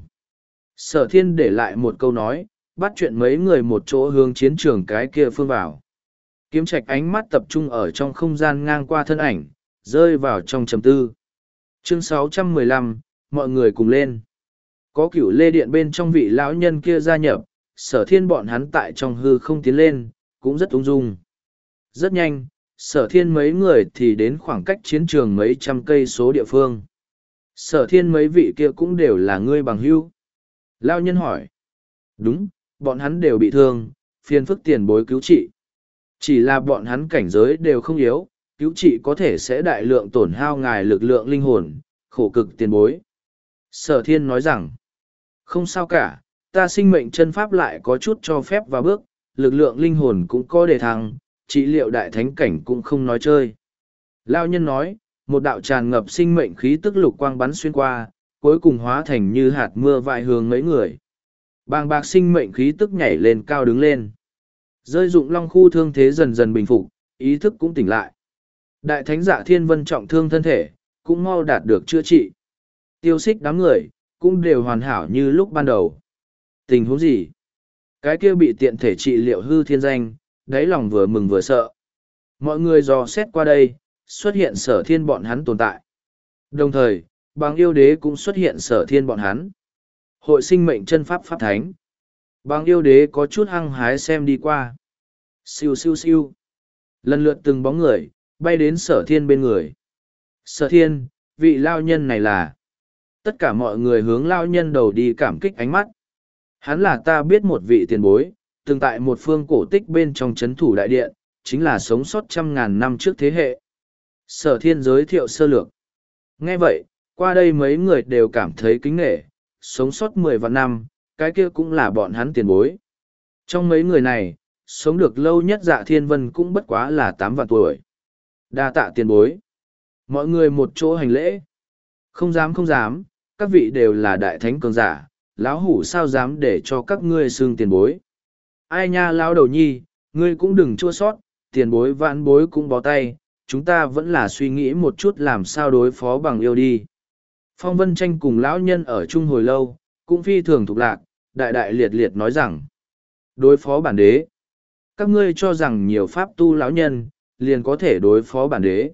Sở thiên để lại một câu nói, bắt chuyện mấy người một chỗ hướng chiến trường cái kia phương vào. Kiếm Trạch ánh mắt tập trung ở trong không gian ngang qua thân ảnh, rơi vào trong trầm tư. Chương sáu trăm mười lăm, mọi người cùng lên. Có cửu lê điện bên trong vị lão nhân kia gia nhập, sở thiên bọn hắn tại trong hư không tiến lên, cũng rất ung dung. Rất nhanh, sở thiên mấy người thì đến khoảng cách chiến trường mấy trăm cây số địa phương. Sở thiên mấy vị kia cũng đều là ngươi bằng hữu. Lão nhân hỏi. Đúng, bọn hắn đều bị thương, phiền phức tiền bối cứu trị. Chỉ là bọn hắn cảnh giới đều không yếu, cứu trị có thể sẽ đại lượng tổn hao ngài lực lượng linh hồn, khổ cực tiền bối. Sở thiên nói rằng, không sao cả, ta sinh mệnh chân pháp lại có chút cho phép vào bước, lực lượng linh hồn cũng có đề thăng, trị liệu đại thánh cảnh cũng không nói chơi. Lao nhân nói, một đạo tràn ngập sinh mệnh khí tức lục quang bắn xuyên qua, cuối cùng hóa thành như hạt mưa vại hướng mấy người. Bàng bạc sinh mệnh khí tức nhảy lên cao đứng lên. Rơi dụng long khu thương thế dần dần bình phục, ý thức cũng tỉnh lại. Đại thánh Dạ Thiên Vân trọng thương thân thể, cũng mau đạt được chữa trị. Tiêu xích đám người, cũng đều hoàn hảo như lúc ban đầu. Tình huống gì? Cái kia bị tiện thể trị liệu hư thiên danh, đáy lòng vừa mừng vừa sợ. Mọi người dò xét qua đây, xuất hiện sở thiên bọn hắn tồn tại. Đồng thời, bằng yêu đế cũng xuất hiện sở thiên bọn hắn. Hội sinh mệnh chân pháp pháp thánh. Bằng yêu đế có chút hăng hái xem đi qua. Siêu siêu siêu. Lần lượt từng bóng người, bay đến sở thiên bên người. Sở thiên, vị lao nhân này là... Tất cả mọi người hướng lao nhân đầu đi cảm kích ánh mắt. Hắn là ta biết một vị tiền bối, từng tại một phương cổ tích bên trong chấn thủ đại điện, chính là sống sót trăm ngàn năm trước thế hệ. Sở thiên giới thiệu sơ lược. Nghe vậy, qua đây mấy người đều cảm thấy kính nể, sống sót mười vạn năm, cái kia cũng là bọn hắn tiền bối. Trong mấy người này, sống được lâu nhất Dạ Thiên Vân cũng bất quá là tám vạn tuổi. Đa tạ tiền bối. Mọi người một chỗ hành lễ. Không dám không dám, các vị đều là đại thánh cường giả, lão hủ sao dám để cho các ngươi xưng tiền bối. Ai nha lão đầu nhi, ngươi cũng đừng chua sót, tiền bối vãn bối cũng bó tay, chúng ta vẫn là suy nghĩ một chút làm sao đối phó bằng yêu đi. Phong Vân Tranh cùng lão nhân ở chung hồi lâu, cũng phi thường thục lạc, đại đại liệt liệt nói rằng, đối phó bản đế. Các ngươi cho rằng nhiều pháp tu lão nhân, liền có thể đối phó bản đế.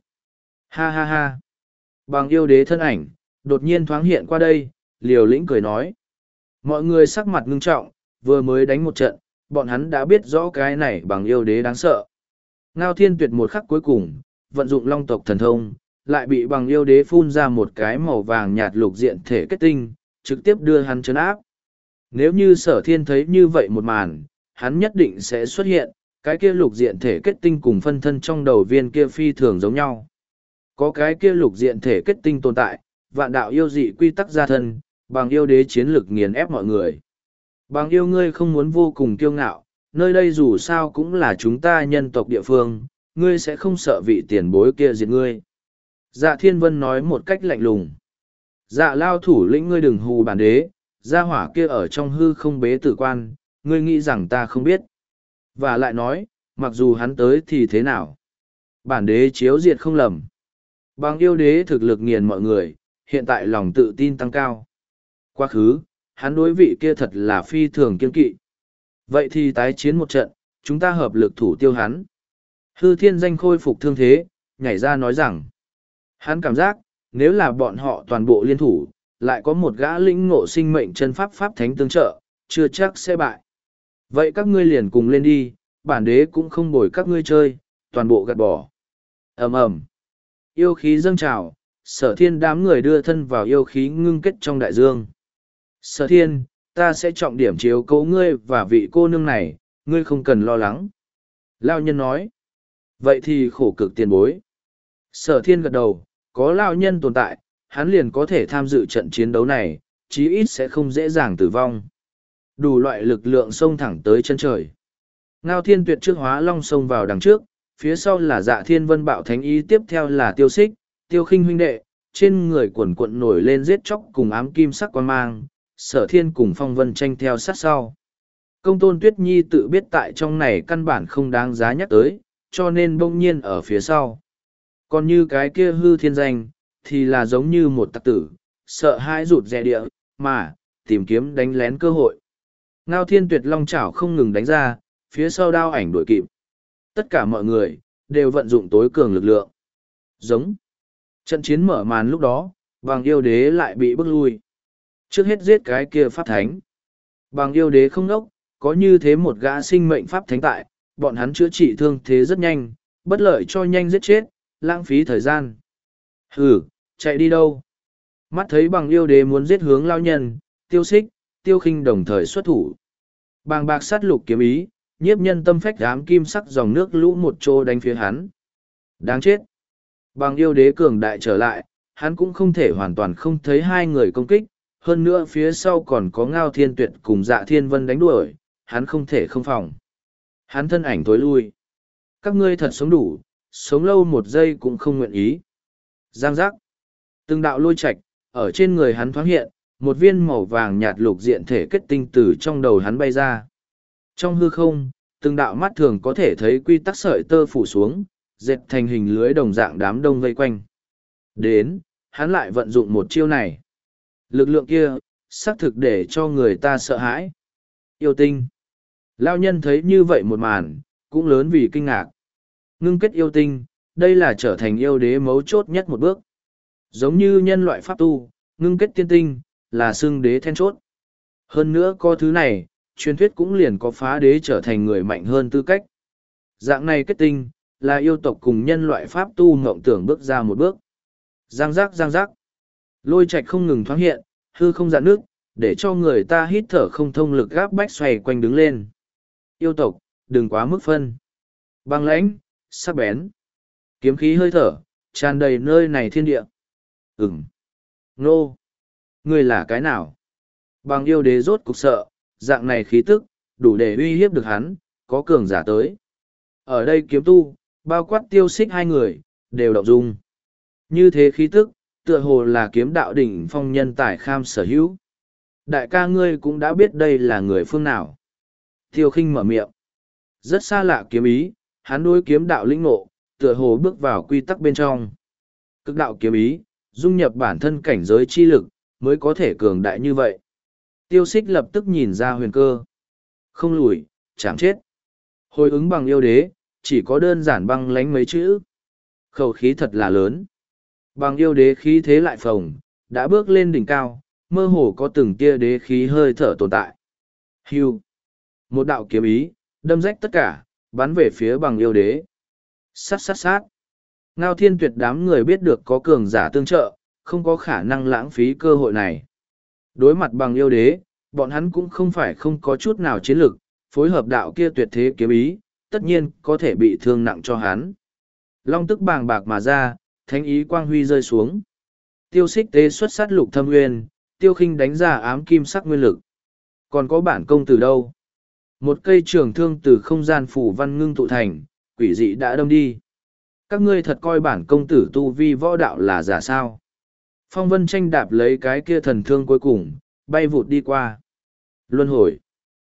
Ha ha ha. Bằng yêu đế thân ảnh, đột nhiên thoáng hiện qua đây, liều lĩnh cười nói. Mọi người sắc mặt ngưng trọng, vừa mới đánh một trận, bọn hắn đã biết rõ cái này bằng yêu đế đáng sợ. Ngao Thiên Tuyệt một khắc cuối cùng, vận dụng long tộc thần thông, lại bị bằng yêu đế phun ra một cái màu vàng nhạt lục diện thể kết tinh, trực tiếp đưa hắn chấn áp. Nếu như sở thiên thấy như vậy một màn, hắn nhất định sẽ xuất hiện, cái kia lục diện thể kết tinh cùng phân thân trong đầu viên kia phi thường giống nhau. Có cái kia lục diện thể kết tinh tồn tại, vạn đạo yêu dị quy tắc gia thân, bằng yêu đế chiến lực nghiền ép mọi người. Bằng yêu ngươi không muốn vô cùng kiêu ngạo, nơi đây dù sao cũng là chúng ta nhân tộc địa phương, ngươi sẽ không sợ vị tiền bối kia diệt ngươi. Dạ Thiên Vân nói một cách lạnh lùng. Dạ lao thủ lĩnh ngươi đừng hù bản đế, gia hỏa kia ở trong hư không bế tử quan, ngươi nghĩ rằng ta không biết. Và lại nói, mặc dù hắn tới thì thế nào? Bản đế chiếu diệt không lầm. Bằng yêu đế thực lực nghiền mọi người, hiện tại lòng tự tin tăng cao. Quá khứ, hắn đối vị kia thật là phi thường kiên kỵ. Vậy thì tái chiến một trận, chúng ta hợp lực thủ tiêu hắn. Hư thiên danh khôi phục thương thế, nhảy ra nói rằng, hắn cảm giác, nếu là bọn họ toàn bộ liên thủ, lại có một gã lĩnh ngộ sinh mệnh chân pháp pháp thánh tương trợ, chưa chắc sẽ bại. Vậy các ngươi liền cùng lên đi, bản đế cũng không bồi các ngươi chơi, toàn bộ gạt bỏ. ầm ầm, yêu khí dâng trào, sở thiên đám người đưa thân vào yêu khí ngưng kết trong đại dương. Sở thiên, ta sẽ trọng điểm chiếu cố ngươi và vị cô nương này, ngươi không cần lo lắng. Lao nhân nói, vậy thì khổ cực tiền bối. Sở thiên gật đầu, có lao nhân tồn tại, hắn liền có thể tham dự trận chiến đấu này, chí ít sẽ không dễ dàng tử vong. Đủ loại lực lượng xông thẳng tới chân trời. Ngao Thiên Tuyệt trước hóa long xông vào đằng trước, phía sau là Dạ Thiên Vân Bạo Thánh Ý, tiếp theo là Tiêu Xích, Tiêu Khinh huynh đệ, trên người quần quận nổi lên giết chóc cùng ám kim sắc quan mang, Sở Thiên cùng Phong Vân tranh theo sát sau. Công tôn Tuyết Nhi tự biết tại trong này căn bản không đáng giá nhắc tới, cho nên bỗng nhiên ở phía sau. Còn như cái kia hư thiên danh, thì là giống như một tặc tử, sợ hãi rụt rè địa, mà, tìm kiếm đánh lén cơ hội. Ngao Thiên Tuyệt Long chảo không ngừng đánh ra, phía sau đao ảnh đuổi kịp. Tất cả mọi người, đều vận dụng tối cường lực lượng. Giống. Trận chiến mở màn lúc đó, Bằng Yêu Đế lại bị bức lui. Trước hết giết cái kia pháp thánh. Bằng Yêu Đế không nốc, có như thế một gã sinh mệnh pháp thánh tại, bọn hắn chữa trị thương thế rất nhanh, bất lợi cho nhanh giết chết, lãng phí thời gian. Hừ, chạy đi đâu? Mắt thấy Bằng Yêu Đế muốn giết hướng lao nhân, Tiêu Xích, Tiêu Khinh đồng thời xuất thủ. Bàng bạc sát lục kiếm ý, nhiếp nhân tâm phách ám kim sắc dòng nước lũ một chỗ đánh phía hắn. Đáng chết! Bằng Yêu Đế cường đại trở lại, hắn cũng không thể hoàn toàn không thấy hai người công kích, hơn nữa phía sau còn có Ngao Thiên Tuyệt cùng Dạ Thiên Vân đánh đuổi, hắn không thể không phòng. Hắn thân ảnh tối lui. Các ngươi thật sống đủ, sống lâu một giây cũng không nguyện ý. Giang giác. Từng đạo lôi chạch, ở trên người hắn thoáng hiện, một viên màu vàng nhạt lục diện thể kết tinh từ trong đầu hắn bay ra. Trong hư không, từng đạo mắt thường có thể thấy quy tắc sợi tơ phủ xuống, dệt thành hình lưới đồng dạng đám đông vây quanh. Đến, hắn lại vận dụng một chiêu này. Lực lượng kia, xác thực để cho người ta sợ hãi. Yêu tinh. Lao nhân thấy như vậy một màn, cũng lớn vì kinh ngạc. Ngưng kết yêu tinh, đây là trở thành yêu đế mấu chốt nhất một bước. Giống như nhân loại pháp tu, ngưng kết tiên tinh, là xưng đế then chốt. Hơn nữa có thứ này, truyền thuyết cũng liền có phá đế trở thành người mạnh hơn tư cách. Dạng này kết tinh, là yêu tộc cùng nhân loại pháp tu ngộng tưởng bước ra một bước. Giang giác giang giác. Lôi Trạch không ngừng thoáng hiện, hư không dạn nước, để cho người ta hít thở không thông lực gáp bách xoay quanh đứng lên. Yêu tộc, đừng quá mức phân. Băng lãnh, sắc bén. Kiếm khí hơi thở, tràn đầy nơi này thiên địa. Ừm. Nô. Ngươi là cái nào? Bằng yêu đế rốt cục sợ, dạng này khí tức, đủ để uy hiếp được hắn, có cường giả tới. Ở đây kiếm tu, bao quát Tiêu Xích hai người, đều động dung. Như thế khí tức, tựa hồ là kiếm đạo đỉnh phong nhân tài kham sở hữu. Đại ca ngươi cũng đã biết đây là người phương nào. Tiêu Khinh mở miệng. Rất xa lạ kiếm ý, hắn đối kiếm đạo lĩnh ngộ, tựa hồ bước vào quy tắc bên trong. Cực đạo kiếm ý, dung nhập bản thân cảnh giới chi lực, mới có thể cường đại như vậy. Tiêu Xích lập tức nhìn ra huyền cơ. Không lùi, chạm chết. Hồi ứng bằng yêu đế, chỉ có đơn giản băng lánh mấy chữ. Khẩu khí thật là lớn. Bằng yêu đế khí thế lại phồng, đã bước lên đỉnh cao, mơ hồ có từng tia đế khí hơi thở tồn tại. Hưu. Một đạo kiếm ý, đâm rách tất cả, bắn về phía bằng yêu đế. Sát sát sát. Ngao Thiên Tuyệt đám người biết được có cường giả tương trợ, không có khả năng lãng phí cơ hội này. Đối mặt bằng yêu đế, bọn hắn cũng không phải không có chút nào chiến lực, phối hợp đạo kia tuyệt thế kiếm ý, tất nhiên có thể bị thương nặng cho hắn. Long tức bàng bạc mà ra, thánh ý quang huy rơi xuống. Tiêu Xích tế xuất sát lục thâm nguyên, Tiêu Khinh đánh ra ám kim sắc nguyên lực. Còn có bản công tử đâu? Một cây trường thương từ không gian phủ văn ngưng tụ thành, quỷ dị đã đâm đi. Các ngươi thật coi bản công tử tu vi võ đạo là giả sao? Phong Vân tranh đạp lấy cái kia thần thương cuối cùng, bay vụt đi qua. Luân hồi.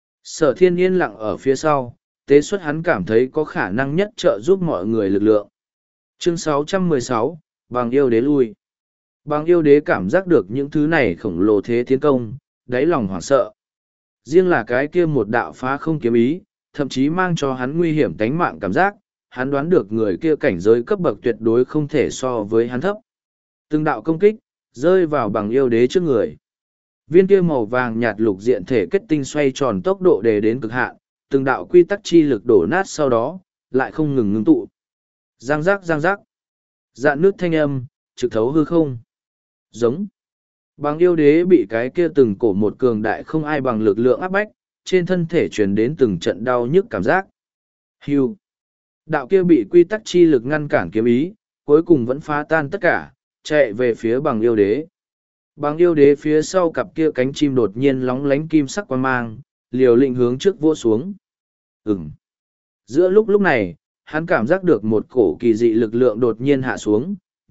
Sở Thiên yên lặng ở phía sau, tế xuất hắn cảm thấy có khả năng nhất trợ giúp mọi người lực lượng. Chương sáu trăm mười sáu, Bằng yêu đế lui. Bằng yêu đế cảm giác được những thứ này khổng lồ thế tiến công, đáy lòng hoảng sợ. Riêng là cái kia một đạo phá không kiếm ý, thậm chí mang cho hắn nguy hiểm tánh mạng cảm giác, hắn đoán được người kia cảnh giới cấp bậc tuyệt đối không thể so với hắn thấp. Từng đạo công kích, rơi vào bằng yêu đế trước người. Viên kia màu vàng nhạt lục diện thể kết tinh xoay tròn tốc độ đề đến cực hạn, từng đạo quy tắc chi lực đổ nát sau đó, lại không ngừng ngưng tụ. Giang giác giang giác. Dạn nước thanh âm, trực thấu hư không. Giống. Bằng yêu đế bị cái kia từng cổ một cường đại không ai bằng lực lượng áp bách, trên thân thể truyền đến từng trận đau nhức cảm giác. Hưu. Đạo kia bị quy tắc chi lực ngăn cản kiếm ý, cuối cùng vẫn phá tan tất cả, chạy về phía bằng yêu đế. Bằng yêu đế phía sau cặp kia cánh chim đột nhiên lóng lánh kim sắc quang mang, liều lĩnh hướng trước vỗ xuống. Ừm. Giữa lúc lúc này, hắn cảm giác được một cổ kỳ dị lực lượng đột nhiên hạ xuống,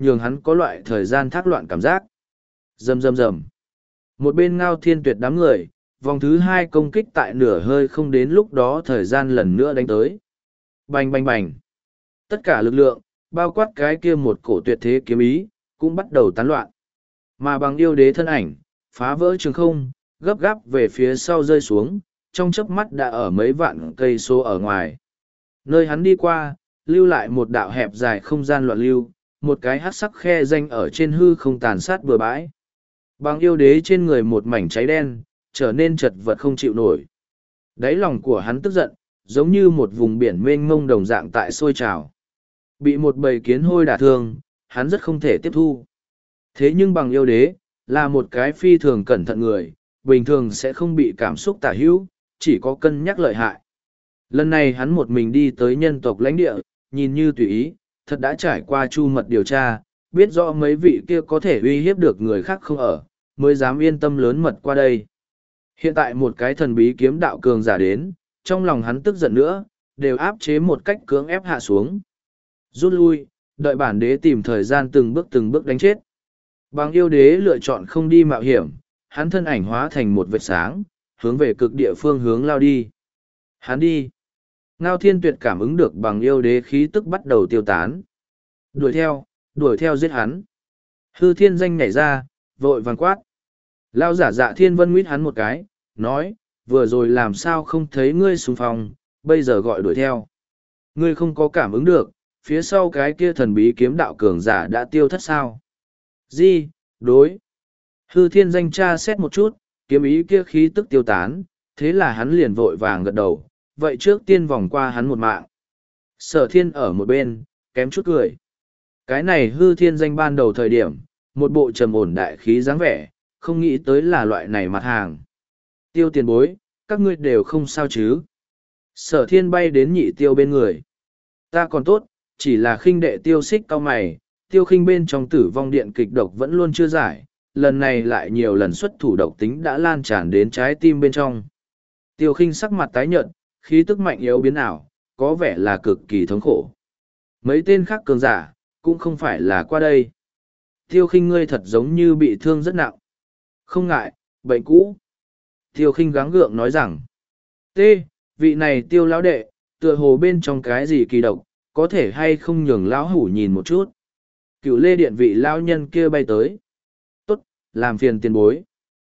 nhường hắn có loại thời gian thác loạn cảm giác. Rầm rầm rầm. Một bên Ngao Thiên Tuyệt đám người, vòng thứ hai công kích tại nửa hơi không đến lúc đó thời gian lần nữa đánh tới. Bành bành bành. Tất cả lực lượng, bao quát cái kia một cổ tuyệt thế kiếm ý, cũng bắt đầu tán loạn. Mà bằng yêu đế thân ảnh, phá vỡ trường không, gấp gáp về phía sau rơi xuống, trong chớp mắt đã ở mấy vạn cây số ở ngoài. Nơi hắn đi qua, lưu lại một đạo hẹp dài không gian loạn lưu, một cái hắc sắc khe danh ở trên hư không tàn sát bừa bãi. Bằng yêu đế trên người một mảnh cháy đen, trở nên chật vật không chịu nổi. Đáy lòng của hắn tức giận, giống như một vùng biển mênh mông đồng dạng tại sôi trào. Bị một bầy kiến hôi đả thương, hắn rất không thể tiếp thu. Thế nhưng bằng yêu đế, là một cái phi thường cẩn thận người, bình thường sẽ không bị cảm xúc tả hữu, chỉ có cân nhắc lợi hại. Lần này hắn một mình đi tới nhân tộc lãnh địa, nhìn như tùy ý, thật đã trải qua chu mật điều tra, biết rõ mấy vị kia có thể uy hiếp được người khác không ở, mới dám yên tâm lớn mật qua đây. Hiện tại một cái thần bí kiếm đạo cường giả đến, trong lòng hắn tức giận nữa, đều áp chế một cách cưỡng ép hạ xuống. Rút lui, đợi bản đế tìm thời gian từng bước từng bước đánh chết. Bằng yêu đế lựa chọn không đi mạo hiểm, hắn thân ảnh hóa thành một vệt sáng, hướng về cực địa phương hướng lao đi. Hắn đi. Ngao Thiên Tuyệt cảm ứng được bằng yêu đế khí tức bắt đầu tiêu tán. Đuổi theo, đuổi theo giết hắn. Hư Thiên Danh nhảy ra, vội vàng quát. Lao giả Dạ Thiên Vân nguyết hắn một cái, nói, vừa rồi làm sao không thấy ngươi xung phong, bây giờ gọi đuổi theo. Ngươi không có cảm ứng được, phía sau cái kia thần bí kiếm đạo cường giả đã tiêu thất sao. Di, đối. Hư Thiên Danh tra xét một chút, kiếm ý kia khí tức tiêu tán, thế là hắn liền vội vàng gật đầu, vậy trước tiên vòng qua hắn một mạng. Sở Thiên ở một bên, kém chút cười. Cái này Hư Thiên Danh ban đầu thời điểm, một bộ trầm ổn đại khí dáng vẻ, không nghĩ tới là loại này mặt hàng. Tiêu tiền bối, các ngươi đều không sao chứ. Sở Thiên bay đến nhị tiêu bên người. Ta còn tốt, chỉ là khinh đệ tiêu xích cao mày, tiêu khinh bên trong tử vong điện kịch độc vẫn luôn chưa giải, lần này lại nhiều lần xuất thủ độc tính đã lan tràn đến trái tim bên trong. Tiêu khinh sắc mặt tái nhợt, khí tức mạnh yếu biến ảo, có vẻ là cực kỳ thống khổ. Mấy tên khác cường giả, cũng không phải là qua đây. Tiêu khinh ngươi thật giống như bị thương rất nặng. Không ngại, bệnh cũ. Tiêu khinh gắng gượng nói rằng, T, vị này tiêu lão đệ, tựa hồ bên trong cái gì kỳ độc, có thể hay không nhường lão hủ nhìn một chút. Cựu lê điện vị lão nhân kia bay tới. Tốt, làm phiền tiền bối.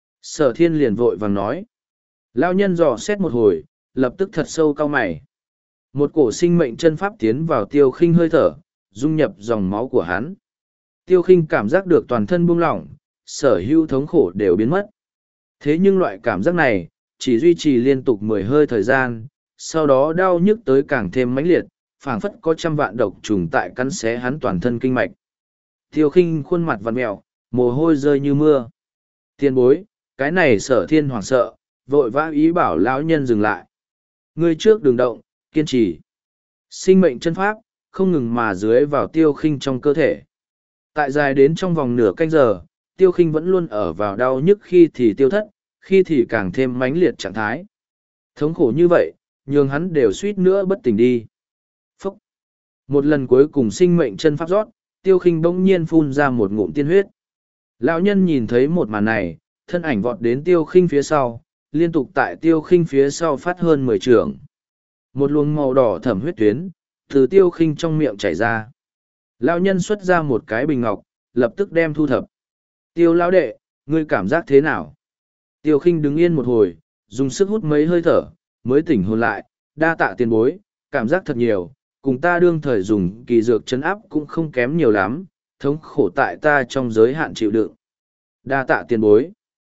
Sở Thiên liền vội vàng nói. Lão nhân dò xét một hồi, lập tức thật sâu cao mày. Một cổ sinh mệnh chân pháp tiến vào tiêu khinh hơi thở, dung nhập dòng máu của hắn. Tiêu khinh cảm giác được toàn thân buông lỏng, sở hữu thống khổ đều biến mất. Thế nhưng loại cảm giác này, chỉ duy trì liên tục mười hơi thời gian, sau đó đau nhức tới càng thêm mãnh liệt, phảng phất có trăm vạn độc trùng tại cắn xé hắn toàn thân kinh mạch. Tiêu khinh khuôn mặt vặn mẹo, mồ hôi rơi như mưa. Tiên bối, cái này Sở Thiên hoảng sợ, vội vã ý bảo lão nhân dừng lại. Ngươi trước đừng động, kiên trì. Sinh mệnh chân pháp, không ngừng mà dưới vào tiêu khinh trong cơ thể. Tại dài đến trong vòng nửa canh giờ, tiêu khinh vẫn luôn ở vào đau nhức khi thì tiêu thất, khi thì càng thêm mãnh liệt trạng thái. Thống khổ như vậy, nhường hắn đều suýt nữa bất tỉnh đi. Phúc! Một lần cuối cùng sinh mệnh chân pháp rót, tiêu khinh bỗng nhiên phun ra một ngụm tiên huyết. Lão nhân nhìn thấy một màn này, thân ảnh vọt đến tiêu khinh phía sau, liên tục tại tiêu khinh phía sau phát hơn mười trượng. Một luồng màu đỏ thẩm huyết tuyến, từ tiêu khinh trong miệng chảy ra. Lão nhân xuất ra một cái bình ngọc, lập tức đem thu thập. Tiêu lão đệ, ngươi cảm giác thế nào? Tiêu khinh đứng yên một hồi, dùng sức hút mấy hơi thở, mới tỉnh hồn lại, đa tạ tiền bối, cảm giác thật nhiều, cùng ta đương thời dùng kỳ dược chấn áp cũng không kém nhiều lắm, thống khổ tại ta trong giới hạn chịu đựng. Đa tạ tiền bối.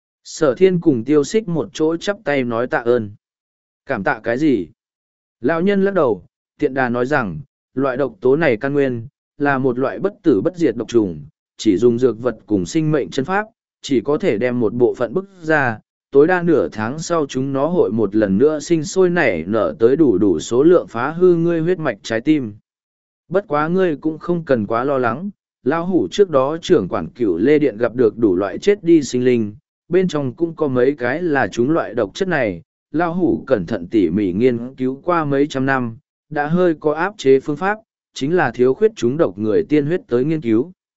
Sở Thiên cùng tiêu xích một chỗ chắp tay nói tạ ơn. Cảm tạ cái gì? Lão nhân lắc đầu, tiện đà nói rằng, loại độc tố này căn nguyên, là một loại bất tử bất diệt độc trùng, chỉ dùng dược vật cùng sinh mệnh chân pháp, chỉ có thể đem một bộ phận bức ra, tối đa nửa tháng sau chúng nó hội một lần nữa sinh sôi nảy nở tới đủ đủ số lượng phá hư ngươi huyết mạch trái tim. Bất quá ngươi cũng không cần quá lo lắng, lão hủ trước đó trưởng quản cửu lê điện gặp được đủ loại chết đi sinh linh, bên trong cũng có mấy cái là chúng loại độc chất này, lão hủ cẩn thận tỉ mỉ nghiên cứu qua mấy trăm năm, đã hơi có áp chế phương pháp, chính là thiếu khuyết chúng độc người tiên huyết tới nghiên cứu.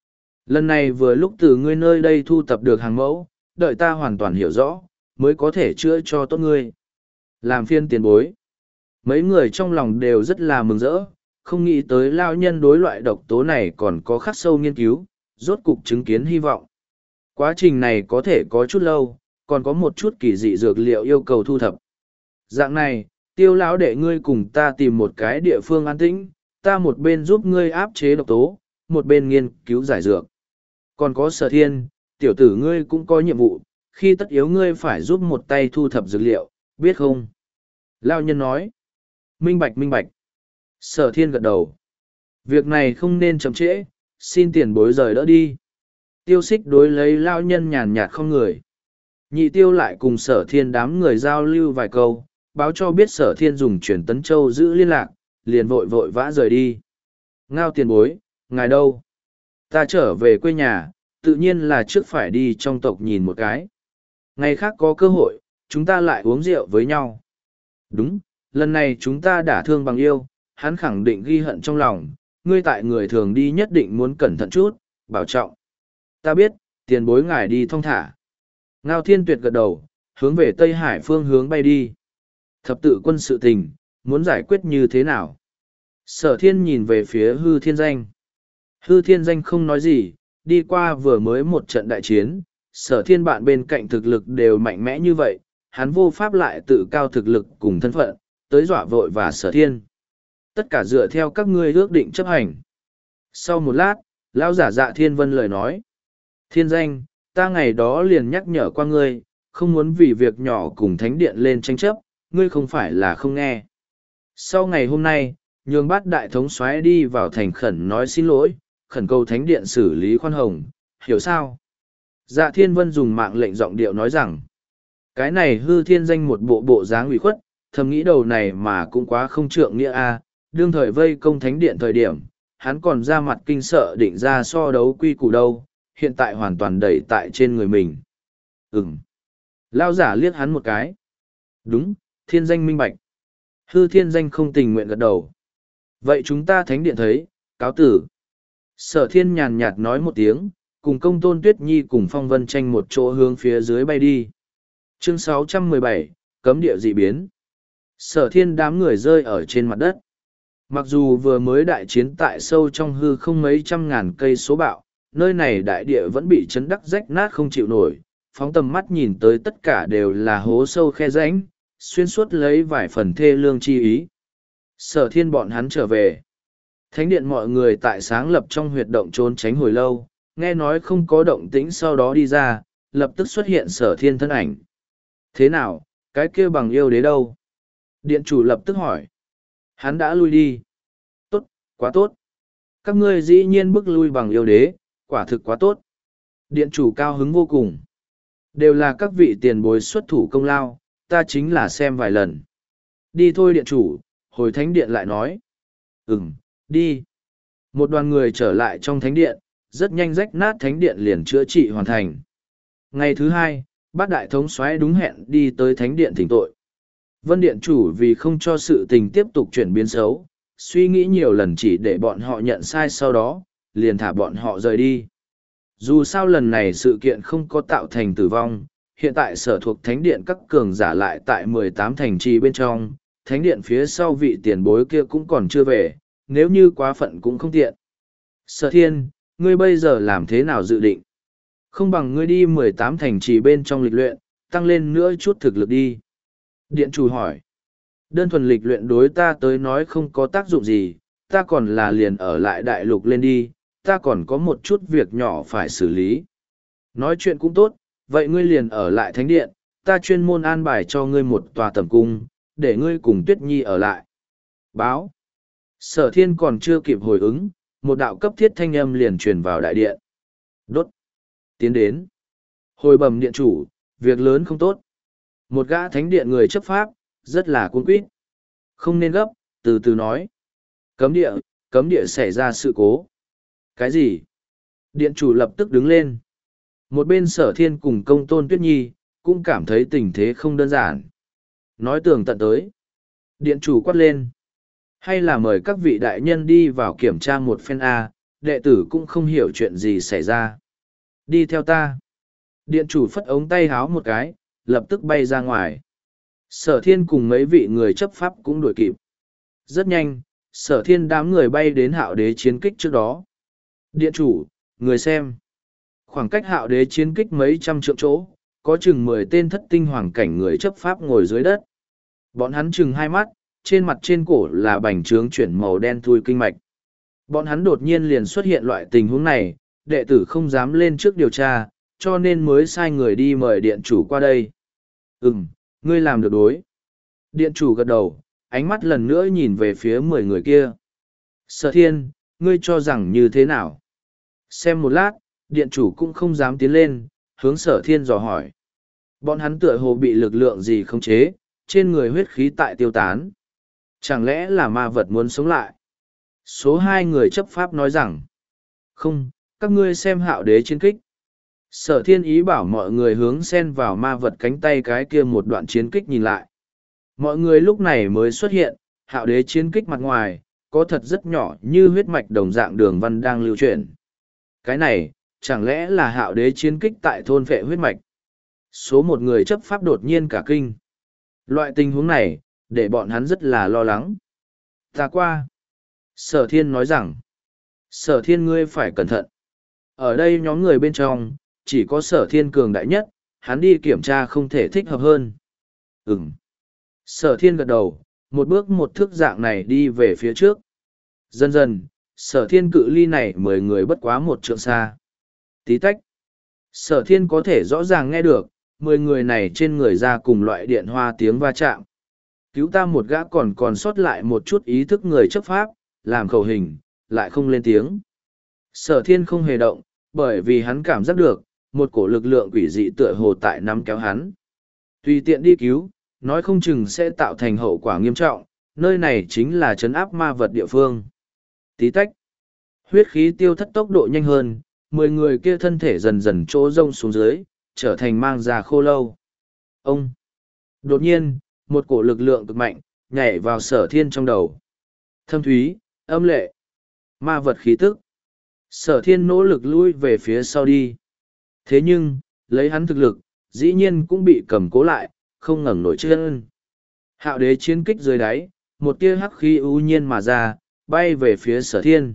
Lần này vừa lúc từ ngươi nơi đây thu tập được hàng mẫu, đợi ta hoàn toàn hiểu rõ, mới có thể chữa cho tốt ngươi. Làm phiên tiền bối. Mấy người trong lòng đều rất là mừng rỡ, không nghĩ tới lao nhân đối loại độc tố này còn có khắc sâu nghiên cứu, rốt cục chứng kiến hy vọng. Quá trình này có thể có chút lâu, còn có một chút kỳ dị dược liệu yêu cầu thu thập. Dạng này, tiêu lão để ngươi cùng ta tìm một cái địa phương an tĩnh, ta một bên giúp ngươi áp chế độc tố, một bên nghiên cứu giải dược. Còn có Sở Thiên, tiểu tử ngươi cũng có nhiệm vụ, khi tất yếu ngươi phải giúp một tay thu thập dược liệu, biết không? Lao nhân nói. Minh bạch minh bạch. Sở Thiên gật đầu. Việc này không nên chậm trễ, xin tiền bối rời đỡ đi. Tiêu xích đối lấy Lao nhân nhàn nhạt không người. Nhị tiêu lại cùng Sở Thiên đám người giao lưu vài câu, báo cho biết Sở Thiên dùng chuyển tấn châu giữ liên lạc, liền vội vội vã rời đi. Ngao tiền bối, ngài đâu? Ta trở về quê nhà, tự nhiên là trước phải đi trong tộc nhìn một cái. Ngày khác có cơ hội, chúng ta lại uống rượu với nhau. Đúng, lần này chúng ta đã thương bằng yêu, hắn khẳng định ghi hận trong lòng, ngươi tại người thường đi nhất định muốn cẩn thận chút, bảo trọng. Ta biết, tiền bối ngài đi thong thả. Ngao Thiên Tuyệt gật đầu, hướng về Tây Hải phương hướng bay đi. Thập tự quân sự tình, muốn giải quyết như thế nào? Sở Thiên nhìn về phía Hư Thiên Danh. Hư Thiên Danh không nói gì, đi qua vừa mới một trận đại chiến, Sở Thiên bạn bên cạnh thực lực đều mạnh mẽ như vậy, hắn vô pháp lại tự cao thực lực cùng thân phận, tới dọa vội và Sở Thiên. Tất cả dựa theo các ngươi ước định chấp hành. Sau một lát, lão giả Dạ Thiên Vân lời nói. Thiên Danh, ta ngày đó liền nhắc nhở qua ngươi, không muốn vì việc nhỏ cùng thánh điện lên tranh chấp, ngươi không phải là không nghe. Sau ngày hôm nay, nhường bát đại thống soái đi vào thành khẩn nói xin lỗi, khẩn cầu thánh điện xử lý khoan hồng, hiểu sao? Dạ Thiên Vân dùng mạng lệnh giọng điệu nói rằng, cái này Hư Thiên Danh một bộ bộ dáng ủy khuất, thầm nghĩ đầu này mà cũng quá không trượng nghĩa a. Đương thời vây công thánh điện thời điểm, hắn còn ra mặt kinh sợ định ra so đấu quy củ đâu, hiện tại hoàn toàn đẩy tại trên người mình. Ừm. Lao giả liếc hắn một cái. Đúng, Thiên Danh minh bạch. Hư Thiên Danh không tình nguyện gật đầu. Vậy chúng ta thánh điện thấy, cáo tử. Sở Thiên nhàn nhạt nói một tiếng, cùng Công Tôn Tuyết Nhi cùng Phong Vân tranh một chỗ hướng phía dưới bay đi. Chương sáu trăm mười bảy, Cấm địa dị biến. Sở Thiên đám người rơi ở trên mặt đất. Mặc dù vừa mới đại chiến tại sâu trong hư không mấy trăm ngàn cây số bạo, nơi này đại địa vẫn bị chấn đắc rách nát không chịu nổi, phóng tầm mắt nhìn tới tất cả đều là hố sâu khe rãnh, xuyên suốt lấy vài phần thê lương chi ý. Sở Thiên bọn hắn trở về. Thánh điện mọi người tại sáng lập trong huyệt động trốn tránh hồi lâu, nghe nói không có động tĩnh sau đó đi ra, lập tức xuất hiện Sở Thiên thân ảnh. Thế nào, cái kia bằng yêu đế đâu? Điện chủ lập tức hỏi. Hắn đã lui đi. Tốt, quá tốt. Các ngươi dĩ nhiên bức lui bằng yêu đế, quả thực quá tốt. Điện chủ cao hứng vô cùng. Đều là các vị tiền bối xuất thủ công lao, ta chính là xem vài lần. Đi thôi điện chủ, hồi thánh điện lại nói. Ừm, đi. Một đoàn người trở lại trong thánh điện, rất nhanh rách nát thánh điện liền chữa trị hoàn thành. Ngày thứ hai, bát đại thống soái đúng hẹn đi tới thánh điện thỉnh tội. Vân điện chủ vì không cho sự tình tiếp tục chuyển biến xấu, suy nghĩ nhiều lần chỉ để bọn họ nhận sai sau đó, liền thả bọn họ rời đi. Dù sao lần này sự kiện không có tạo thành tử vong, hiện tại sở thuộc thánh điện các cường giả lại tại mười tám thành trì bên trong, thánh điện phía sau vị tiền bối kia cũng còn chưa về, nếu như quá phận cũng không tiện. Sở Thiên, ngươi bây giờ làm thế nào dự định? Không bằng ngươi đi mười tám thành trì bên trong lịch luyện, tăng lên nữa chút thực lực đi. Điện chủ hỏi. Đơn thuần lịch luyện đối ta tới nói không có tác dụng gì, ta còn là liền ở lại đại lục lên đi, ta còn có một chút việc nhỏ phải xử lý. Nói chuyện cũng tốt, vậy ngươi liền ở lại thánh điện, ta chuyên môn an bài cho ngươi một tòa tầm cung, để ngươi cùng Tuyết Nhi ở lại. Báo. Sở Thiên còn chưa kịp hồi ứng, một đạo cấp thiết thanh âm liền truyền vào đại điện. Đốt. Tiến đến. Hồi bẩm điện chủ, việc lớn không tốt. Một gã thánh điện người chấp pháp, rất là cuốn quýt. Không nên gấp, từ từ nói. Cấm địa, cấm địa xảy ra sự cố. Cái gì? Điện chủ lập tức đứng lên. Một bên Sở Thiên cùng Công Tôn Tuyết Nhi, cũng cảm thấy tình thế không đơn giản. Nói tường tận tới. Điện chủ quát lên. Hay là mời các vị đại nhân đi vào kiểm tra một phen A, đệ tử cũng không hiểu chuyện gì xảy ra. Đi theo ta. Điện chủ phất ống tay háo một cái, lập tức bay ra ngoài. Sở thiên cùng mấy vị người chấp pháp cũng đuổi kịp. Rất nhanh, sở thiên đám người bay đến hạo đế chiến kích trước đó. Điện chủ, người xem. Khoảng cách hạo đế chiến kích mấy trăm trượng chỗ, có chừng mười tên thất tinh hoàng cảnh người chấp pháp ngồi dưới đất. Bọn hắn chừng hai mắt, trên mặt trên cổ là bành trướng chuyển màu đen thui kinh mạch. Bọn hắn đột nhiên liền xuất hiện loại tình huống này, đệ tử không dám lên trước điều tra, cho nên mới sai người đi mời điện chủ qua đây. Ừm, ngươi làm được đối. Điện chủ gật đầu, ánh mắt lần nữa nhìn về phía mười người kia. Sở thiên, ngươi cho rằng như thế nào? Xem một lát, điện chủ cũng không dám tiến lên, hướng sở thiên dò hỏi. Bọn hắn tựa hồ bị lực lượng gì khống chế, trên người huyết khí tại tiêu tán. Chẳng lẽ là ma vật muốn sống lại? Số hai người chấp pháp nói rằng, không, các ngươi xem hạo đế chiến kích. Sở thiên ý bảo mọi người hướng xen vào ma vật cánh tay cái kia một đoạn chiến kích nhìn lại. Mọi người lúc này mới xuất hiện, hạo đế chiến kích mặt ngoài, có thật rất nhỏ như huyết mạch đồng dạng đường văn đang lưu chuyển. Cái này, chẳng lẽ là hạo đế chiến kích tại thôn vệ huyết mạch? Số một người chấp pháp đột nhiên cả kinh. Loại tình huống này, để bọn hắn rất là lo lắng. Ta qua. Sở thiên nói rằng, sở thiên ngươi phải cẩn thận. Ở đây nhóm người bên trong, chỉ có sở thiên cường đại nhất, hắn đi kiểm tra không thể thích hợp hơn. Ừm. Sở thiên gật đầu, một bước một thước dạng này đi về phía trước. Dần dần, sở thiên cự ly này mười người bất quá một trượng xa. Tí tách. Sở thiên có thể rõ ràng nghe được, mười người này trên người ra cùng loại điện hoa tiếng va chạm. Cứu ta một gã còn còn sót lại một chút ý thức người chấp pháp, làm khẩu hình, lại không lên tiếng. Sở thiên không hề động, bởi vì hắn cảm giác được, một cổ lực lượng quỷ dị tựa hồ tại nắm kéo hắn. Tùy tiện đi cứu, nói không chừng sẽ tạo thành hậu quả nghiêm trọng, nơi này chính là trấn áp ma vật địa phương. Tí tách. Huyết khí tiêu thất tốc độ nhanh hơn, mười người kia thân thể dần dần chỗ rông xuống dưới, trở thành mang ra khô lâu. Ông. Đột nhiên, một cổ lực lượng cực mạnh, nhảy vào sở thiên trong đầu. Thâm thúy, âm lệ, ma vật khí tức. Sở thiên nỗ lực lui về phía sau đi. Thế nhưng, lấy hắn thực lực, dĩ nhiên cũng bị cầm cố lại, không ngẩng nổi chân. Hạo đế chiến kích dưới đáy, một tia hắc khí ưu nhiên mà ra, bay về phía sở thiên.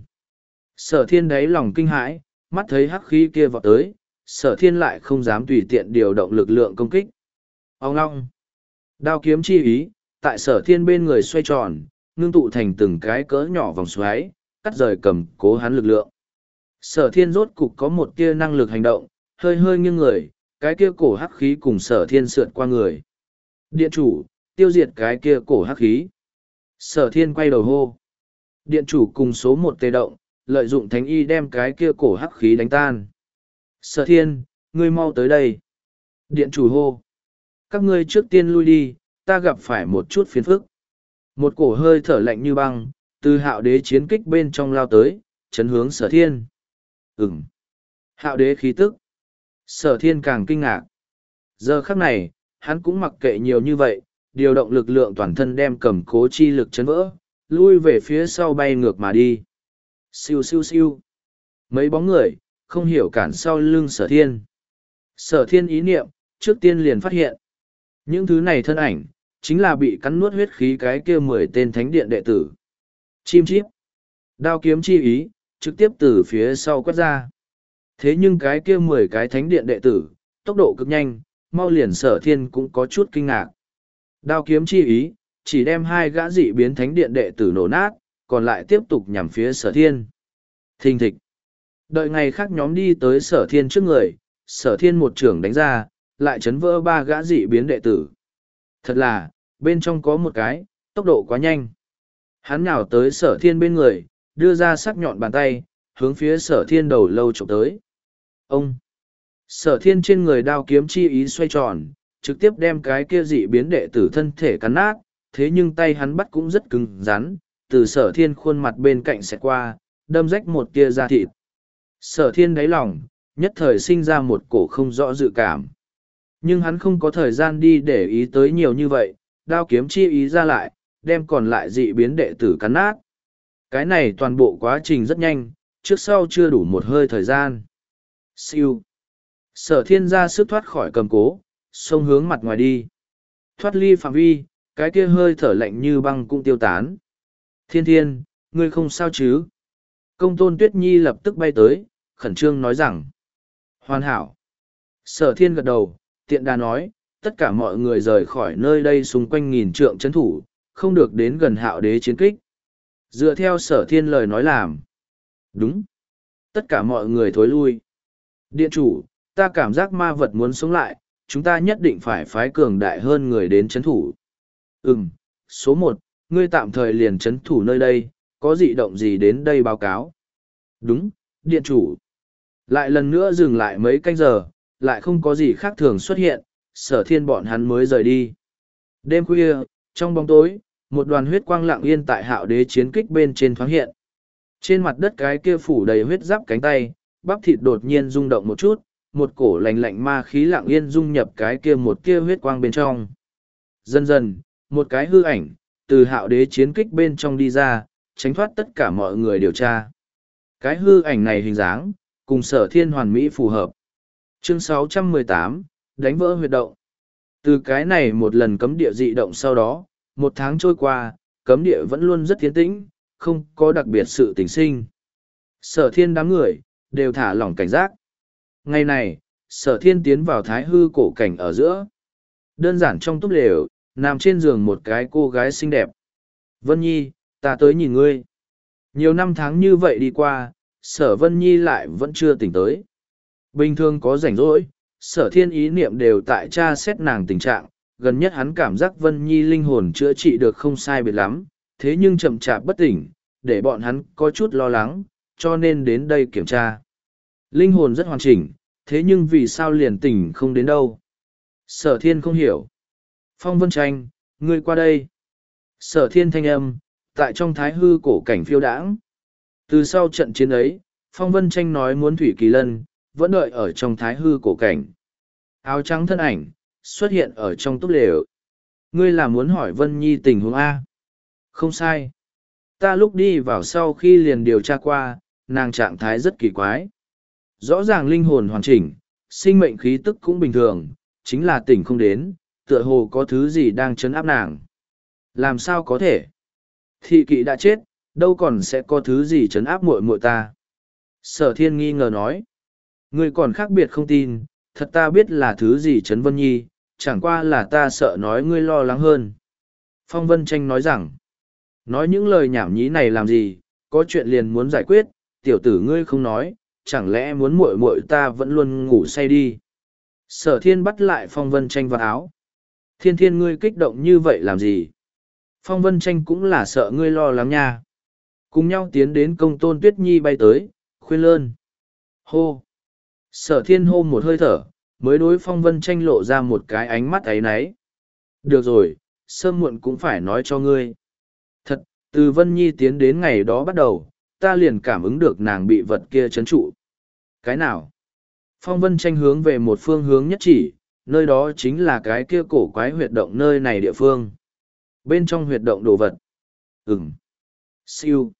Sở thiên đáy lòng kinh hãi, mắt thấy hắc khí kia vọt tới, sở thiên lại không dám tùy tiện điều động lực lượng công kích. Ông ngong! Đao kiếm chi ý, tại sở thiên bên người xoay tròn, ngưng tụ thành từng cái cỡ nhỏ vòng xoáy, cắt rời cầm cố hắn lực lượng. Sở thiên rốt cục có một tia năng lực hành động, hơi hơi nghiêng người, cái kia cổ hắc khí cùng sở thiên sượt qua người. Điện chủ, tiêu diệt cái kia cổ hắc khí. Sở thiên quay đầu hô. Điện chủ cùng số một tê động, lợi dụng thánh y đem cái kia cổ hắc khí đánh tan. Sở thiên, ngươi mau tới đây. Điện chủ hô. Các ngươi trước tiên lui đi, ta gặp phải một chút phiền phức. Một cổ hơi thở lạnh như băng, từ hạo đế chiến kích bên trong lao tới, chấn hướng sở thiên. Ừm. Hạo đế khí tức. Sở thiên càng kinh ngạc. Giờ khắc này, hắn cũng mặc kệ nhiều như vậy, điều động lực lượng toàn thân đem cầm cố chi lực chấn vỡ, lui về phía sau bay ngược mà đi. Siêu siêu siêu. Mấy bóng người, không hiểu cản sau lưng sở thiên. Sở thiên ý niệm, trước tiên liền phát hiện. Những thứ này thân ảnh, chính là bị cắn nuốt huyết khí cái kia mười tên thánh điện đệ tử. Chim chíp. Đao kiếm chi ý, trực tiếp từ phía sau quét ra. Thế nhưng cái kia mười cái thánh điện đệ tử, tốc độ cực nhanh, mau liền sở thiên cũng có chút kinh ngạc. Đao kiếm chi ý, chỉ đem hai gã dị biến thánh điện đệ tử nổ nát, còn lại tiếp tục nhằm phía sở thiên. Thình thịch. Đợi ngày khác nhóm đi tới sở thiên trước người, sở thiên một trưởng đánh ra, lại chấn vỡ ba gã dị biến đệ tử. Thật là, bên trong có một cái, tốc độ quá nhanh. Hắn nhào tới sở thiên bên người, đưa ra sắc nhọn bàn tay, hướng phía sở thiên đầu lâu trộm tới. Ông! Sở thiên trên người đao kiếm chi ý xoay tròn, trực tiếp đem cái kia dị biến đệ tử thân thể cắn nát, thế nhưng tay hắn bắt cũng rất cứng rắn, từ sở thiên khuôn mặt bên cạnh xẹt qua, đâm rách một tia da thịt. Sở thiên đáy lòng, nhất thời sinh ra một cổ không rõ dự cảm. Nhưng hắn không có thời gian đi để ý tới nhiều như vậy, đao kiếm chi ý ra lại, đem còn lại dị biến đệ tử cắn nát. Cái này toàn bộ quá trình rất nhanh, trước sau chưa đủ một hơi thời gian. Siêu. Sở thiên ra sức thoát khỏi cầm cố, xông hướng mặt ngoài đi. Thoát ly phạm vi, cái kia hơi thở lạnh như băng cũng tiêu tán. Thiên thiên, ngươi không sao chứ? Công tôn Tuyết Nhi lập tức bay tới, khẩn trương nói rằng. Hoàn hảo. Sở thiên gật đầu, tiện đà nói, tất cả mọi người rời khỏi nơi đây xung quanh nghìn trượng trấn thủ, không được đến gần hạo đế chiến kích. Dựa theo sở thiên lời nói làm. Đúng. Tất cả mọi người thối lui. Điện chủ, ta cảm giác ma vật muốn sống lại, chúng ta nhất định phải phái cường đại hơn người đến trấn thủ. Ừm, số một, ngươi tạm thời liền trấn thủ nơi đây, có dị động gì đến đây báo cáo. Đúng, điện chủ. Lại lần nữa dừng lại mấy canh giờ, lại không có gì khác thường xuất hiện, sở thiên bọn hắn mới rời đi. Đêm khuya, trong bóng tối, một đoàn huyết quang lặng yên tại hạo đế chiến kích bên trên thoáng hiện. Trên mặt đất cái kia phủ đầy huyết giáp cánh tay, bắp thịt đột nhiên rung động một chút, một cổ lạnh lạnh ma khí lặng yên dung nhập cái kia một kia huyết quang bên trong. Dần dần, một cái hư ảnh, từ hạo đế chiến kích bên trong đi ra, tránh thoát tất cả mọi người điều tra. Cái hư ảnh này hình dáng, cùng sở thiên hoàn mỹ phù hợp. Chương sáu trăm mười tám, đánh vỡ huyệt động. Từ cái này một lần cấm địa dị động sau đó, một tháng trôi qua, cấm địa vẫn luôn rất tiến tĩnh, không có đặc biệt sự tình sinh. Sở thiên đám người, đều thả lỏng cảnh giác. Ngày này, sở thiên tiến vào thái hư cổ cảnh ở giữa. Đơn giản trong túp lều, nằm trên giường một cái cô gái xinh đẹp. Vân Nhi, ta tới nhìn ngươi. Nhiều năm tháng như vậy đi qua, sở Vân Nhi lại vẫn chưa tỉnh tới. Bình thường có rảnh rỗi, sở thiên ý niệm đều tại tra xét nàng tình trạng. Gần nhất hắn cảm giác Vân Nhi linh hồn chữa trị được không sai biệt lắm, thế nhưng chậm chạp bất tỉnh, để bọn hắn có chút lo lắng, cho nên đến đây kiểm tra. Linh hồn rất hoàn chỉnh, thế nhưng vì sao liền tỉnh không đến đâu? Sở thiên không hiểu. Phong Vân Tranh, ngươi qua đây. Sở thiên thanh âm, tại trong thái hư cổ cảnh phiêu đãng. Từ sau trận chiến ấy, Phong Vân Tranh nói muốn Thủy Kỳ Lân, vẫn đợi ở trong thái hư cổ cảnh. Áo trắng thân ảnh, xuất hiện ở trong túp lều. Ngươi là muốn hỏi Vân Nhi tình huống A? Không sai. Ta lúc đi vào sau khi liền điều tra qua, nàng trạng thái rất kỳ quái. Rõ ràng linh hồn hoàn chỉnh, sinh mệnh khí tức cũng bình thường, chính là tỉnh không đến, tựa hồ có thứ gì đang trấn áp nàng. Làm sao có thể? Thị kỵ đã chết, đâu còn sẽ có thứ gì trấn áp muội muội ta? Sở thiên nghi ngờ nói. Ngươi còn khác biệt không tin, thật ta biết là thứ gì trấn Vân Nhi, chẳng qua là ta sợ nói ngươi lo lắng hơn. Phong Vân Tranh nói rằng, nói những lời nhảm nhí này làm gì, có chuyện liền muốn giải quyết, tiểu tử ngươi không nói, chẳng lẽ muốn muội muội ta vẫn luôn ngủ say đi. Sở thiên bắt lại Phong Vân Tranh vào áo. Thiên thiên ngươi kích động như vậy làm gì? Phong Vân Tranh cũng là sợ ngươi lo lắng nha. Cùng nhau tiến đến công tôn Tuyết Nhi bay tới, khuyên lơn. Hô! Sở thiên hô một hơi thở, mới đối Phong Vân Tranh lộ ra một cái ánh mắt ấy náy. Được rồi, sớm muộn cũng phải nói cho ngươi. Thật, từ Vân Nhi tiến đến ngày đó bắt đầu, ta liền cảm ứng được nàng bị vật kia trấn trụ. Cái nào? Phong Vân Tranh hướng về một phương hướng nhất chỉ, nơi đó chính là cái kia cổ quái huyệt động nơi này địa phương. Bên trong huyệt động đồ vật. Ừm. Siêu.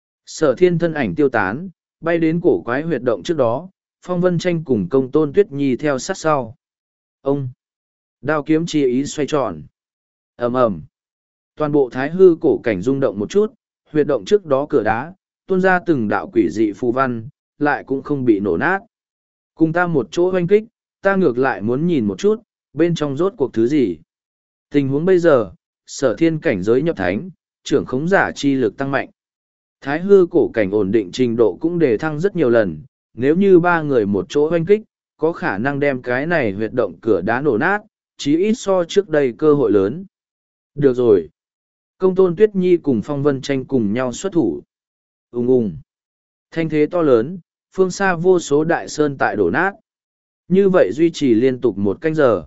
Sở thiên thân ảnh tiêu tán, bay đến cổ quái huyệt động trước đó, Phong Vân Tranh cùng công tôn Tuyết Nhi theo sát sau. Ông. Đao kiếm chi ý xoay tròn. ầm ầm. Toàn bộ thái hư cổ cảnh rung động một chút, huyệt động trước đó cửa đá, tuôn ra từng đạo quỷ dị phù văn, lại cũng không bị nổ nát. Cùng ta một chỗ hoanh kích, ta ngược lại muốn nhìn một chút, bên trong rốt cuộc thứ gì. Tình huống bây giờ, sở thiên cảnh giới nhập thánh, trưởng khống giả chi lực tăng mạnh. Thái hư cổ cảnh ổn định trình độ cũng đề thăng rất nhiều lần, nếu như ba người một chỗ hoanh kích, có khả năng đem cái này huyệt động cửa đá nổ nát, chí ít so trước đây cơ hội lớn. Được rồi. Công tôn Tuyết Nhi cùng Phong Vân Tranh cùng nhau xuất thủ. Ung ung. Thanh thế to lớn, phương xa vô số đại sơn tại đổ nát. Như vậy duy trì liên tục một canh giờ.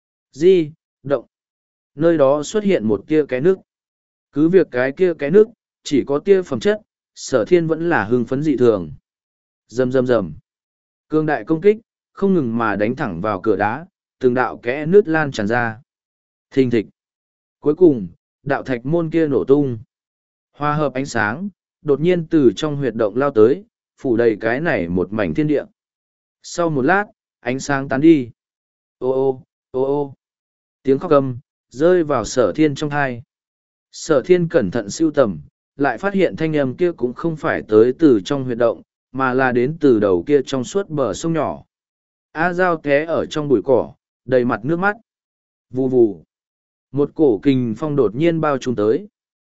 Di, động. Nơi đó xuất hiện một tia cái nước. Cứ việc cái kia cái nước, chỉ có tia phẩm chất, sở thiên vẫn là hưng phấn dị thường. Rầm rầm rầm. Cương đại công kích, không ngừng mà đánh thẳng vào cửa đá, từng đạo kẽ nước lan tràn ra. Thình thịch. Cuối cùng, đạo thạch môn kia nổ tung. Hòa hợp ánh sáng, đột nhiên từ trong huyệt động lao tới, phủ đầy cái này một mảnh thiên địa. Sau một lát, ánh sáng tán đi. Ô ô, ô ô. Tiếng khóc gầm, rơi vào sở thiên trong thai. Sở thiên cẩn thận siêu tầm, lại phát hiện thanh âm kia cũng không phải tới từ trong huyệt động, mà là đến từ đầu kia trong suốt bờ sông nhỏ. A Giao té ở trong bụi cỏ, đầy mặt nước mắt. Vù vù. Một cổ kình phong đột nhiên bao trùm tới.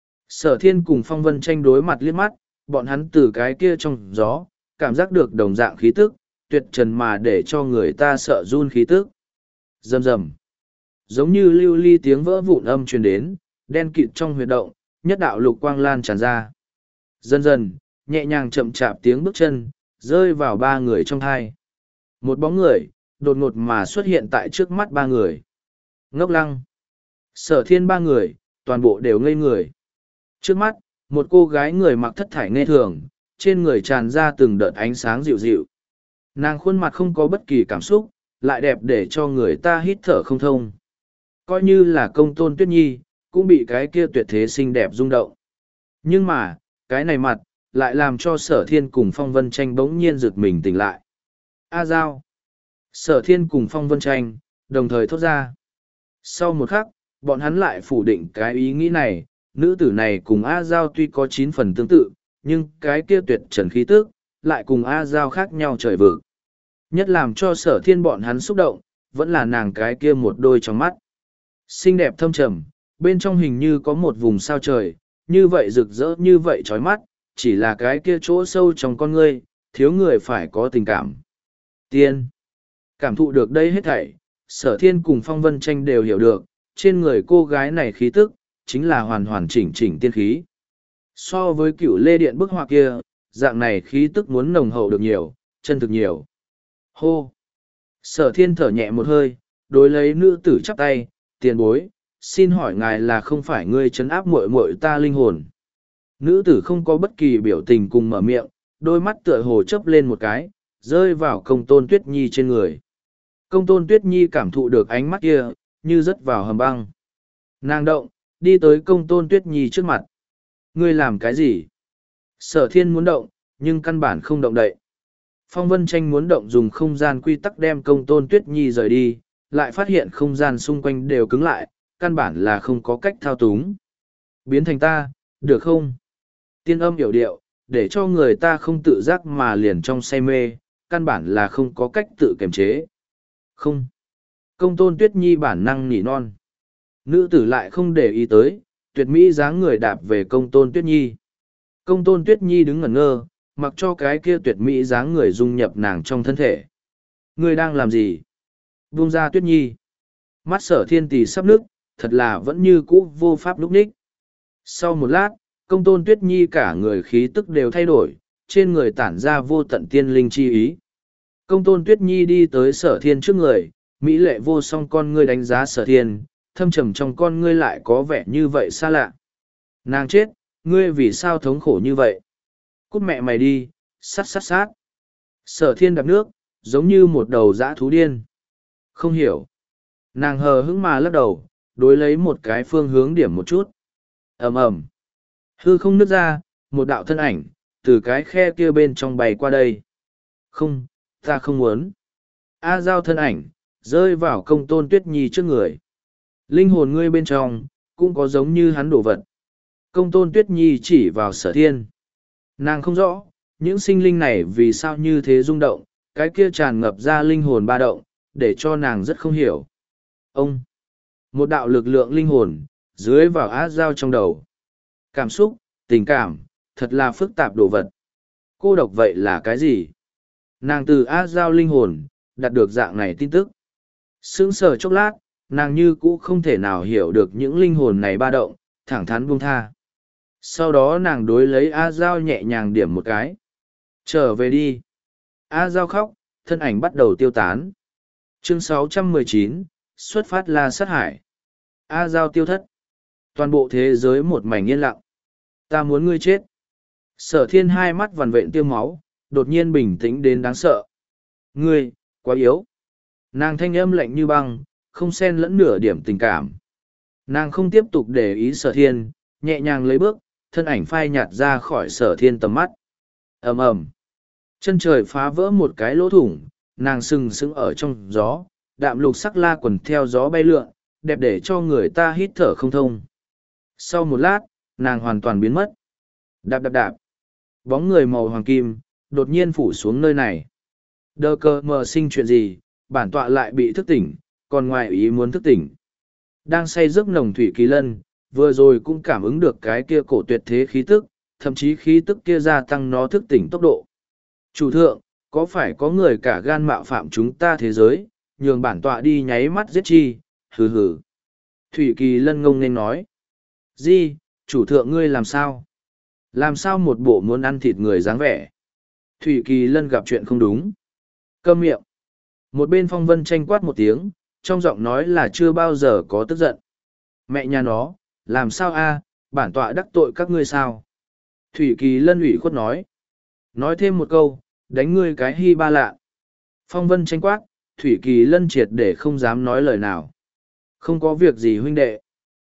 Sở thiên cùng Phong Vân Tranh đối mặt liếc mắt, bọn hắn từ cái kia trong gió, cảm giác được đồng dạng khí tức, tuyệt trần mà để cho người ta sợ run khí tức. Rầm rầm. Giống như lưu ly tiếng vỡ vụn âm truyền đến, đen kịt trong huyệt động, nhất đạo lục quang lan tràn ra. Dần dần, nhẹ nhàng chậm chạp tiếng bước chân, rơi vào ba người trong thai. Một bóng người, đột ngột mà xuất hiện tại trước mắt ba người. Ngốc lăng. Sở thiên ba người, toàn bộ đều ngây người. Trước mắt, một cô gái người mặc thất thải nghe thường, trên người tràn ra từng đợt ánh sáng dịu dịu. Nàng khuôn mặt không có bất kỳ cảm xúc, lại đẹp để cho người ta hít thở không thông. Coi như là Công Tôn Tuyết Nhi, cũng bị cái kia tuyệt thế xinh đẹp rung động. Nhưng mà, cái này mặt, lại làm cho sở thiên cùng Phong Vân Tranh bỗng nhiên giật mình tỉnh lại. A Giao. Sở thiên cùng Phong Vân Tranh, đồng thời thốt ra. Sau một khắc, bọn hắn lại phủ định cái ý nghĩ này, nữ tử này cùng A Giao tuy có chín phần tương tự, nhưng cái kia tuyệt trần khí tức, lại cùng A Giao khác nhau trời vực. Nhất làm cho sở thiên bọn hắn xúc động, vẫn là nàng cái kia một đôi trong mắt. Xinh đẹp thâm trầm, bên trong hình như có một vùng sao trời, như vậy rực rỡ như vậy chói mắt, chỉ là cái kia chỗ sâu trong con ngươi, thiếu người phải có tình cảm. Tiên. Cảm thụ được đây hết thảy, sở thiên cùng Phong Vân Tranh đều hiểu được, trên người cô gái này khí tức, chính là hoàn hoàn chỉnh chỉnh tiên khí. So với cựu lê điện bức họa kia, dạng này khí tức muốn nồng hậu được nhiều, chân thực nhiều. Hô! Sở thiên thở nhẹ một hơi, đối lấy nữ tử chắp tay, tiền bối, xin hỏi ngài là không phải ngươi trấn áp muội muội ta linh hồn. Nữ tử không có bất kỳ biểu tình cùng mở miệng, đôi mắt tựa hồ chớp lên một cái, rơi vào Công Tôn Tuyết Nhi trên người. Công Tôn Tuyết Nhi cảm thụ được ánh mắt kia, như rớt vào hầm băng. Nàng động, đi tới Công Tôn Tuyết Nhi trước mặt. Ngươi làm cái gì? Sở thiên muốn động, nhưng căn bản không động đậy. Phong Vân Tranh muốn động dùng không gian quy tắc đem Công Tôn Tuyết Nhi rời đi, lại phát hiện không gian xung quanh đều cứng lại, căn bản là không có cách thao túng. Biến thành ta, được không? Tiên âm hiểu điệu, để cho người ta không tự giác mà liền trong say mê, căn bản là không có cách tự kiềm chế. Không. Công Tôn Tuyết Nhi bản năng nỉ non. Nữ tử lại không để ý tới, tuyệt mỹ dáng người đạp về Công Tôn Tuyết Nhi. Công Tôn Tuyết Nhi đứng ngẩn ngơ, mặc cho cái kia tuyệt mỹ dáng người dung nhập nàng trong thân thể. Ngươi đang làm gì? Buông ra Tuyết Nhi. Mắt sở thiên tỷ sắp nước, thật là vẫn như cũ vô pháp lúc ních. Sau một lát, Công Tôn Tuyết Nhi cả người khí tức đều thay đổi, trên người tản ra vô tận tiên linh chi ý. Công Tôn Tuyết Nhi đi tới sở thiên trước người, mỹ lệ vô song con ngươi đánh giá sở thiên, thâm trầm trong con ngươi lại có vẻ như vậy xa lạ. Nàng chết, ngươi vì sao thống khổ như vậy? Cút mẹ mày đi, sát sát sát. Sở thiên đạp nước, giống như một đầu dã thú điên. Không hiểu. Nàng hờ hững mà lắc đầu, đối lấy một cái phương hướng điểm một chút. ầm ầm, hư không nứt ra, một đạo thân ảnh, từ cái khe kia bên trong bay qua đây. Không, ta không muốn. A Giao thân ảnh, rơi vào Công Tôn Tuyết Nhi trước người. Linh hồn ngươi bên trong, cũng có giống như hắn đồ vật. Công Tôn Tuyết Nhi chỉ vào sở thiên. Nàng không rõ, những sinh linh này vì sao như thế rung động, cái kia tràn ngập ra linh hồn ba động, để cho nàng rất không hiểu. Ông! Một đạo lực lượng linh hồn, dưới vào A Giao trong đầu. Cảm xúc, tình cảm, thật là phức tạp đồ vật. Cô độc vậy là cái gì? Nàng từ A Giao linh hồn, đạt được dạng này tin tức. Sững sờ chốc lát, nàng như cũ không thể nào hiểu được những linh hồn này ba động, thẳng thắn buông tha. Sau đó nàng đối lấy A Giao nhẹ nhàng điểm một cái. Trở về đi. A Giao khóc, thân ảnh bắt đầu tiêu tán. Chương sáu trăm mười chín, xuất phát là sát hải. A Giao tiêu thất. Toàn bộ thế giới một mảnh yên lặng. Ta muốn ngươi chết. Sở thiên hai mắt vằn vện tiêu máu, đột nhiên bình tĩnh đến đáng sợ. Ngươi, quá yếu. Nàng thanh âm lạnh như băng, không xen lẫn nửa điểm tình cảm. Nàng không tiếp tục để ý sở thiên, nhẹ nhàng lấy bước, thân ảnh phai nhạt ra khỏi sở thiên tầm mắt. ầm ầm Chân trời phá vỡ một cái lỗ thủng, nàng sừng sững ở trong gió, đạm lục sắc la quần theo gió bay lượn, đẹp để cho người ta hít thở không thông. Sau một lát, nàng hoàn toàn biến mất. Đạp đạp đạp. Bóng người màu hoàng kim, đột nhiên phủ xuống nơi này. Đơ cơ mờ sinh chuyện gì, bản tọa lại bị thức tỉnh, còn ngoài ý muốn thức tỉnh. Đang say giấc nồng thủy kỳ lân, vừa rồi cũng cảm ứng được cái kia cổ tuyệt thế khí tức, thậm chí khí tức kia gia tăng nó thức tỉnh tốc độ. Chủ thượng, có phải có người cả gan mạo phạm chúng ta thế giới, nhường bản tọa đi nháy mắt giết chi, hừ hừ. Thủy kỳ lân ngông nên nói. Di, chủ thượng ngươi làm sao? Làm sao một bộ muốn ăn thịt người dáng vẻ? Thủy kỳ lân gặp chuyện không đúng. Câm miệng. Một bên phong vân tranh quát một tiếng, trong giọng nói là chưa bao giờ có tức giận. Mẹ nhà nó, làm sao a? Bản tọa đắc tội các ngươi sao? Thủy kỳ lân ủy khuất nói. Nói thêm một câu, đánh ngươi cái hy ba lạ. Phong vân tranh quát, thủy kỳ lân triệt để không dám nói lời nào. Không có việc gì huynh đệ.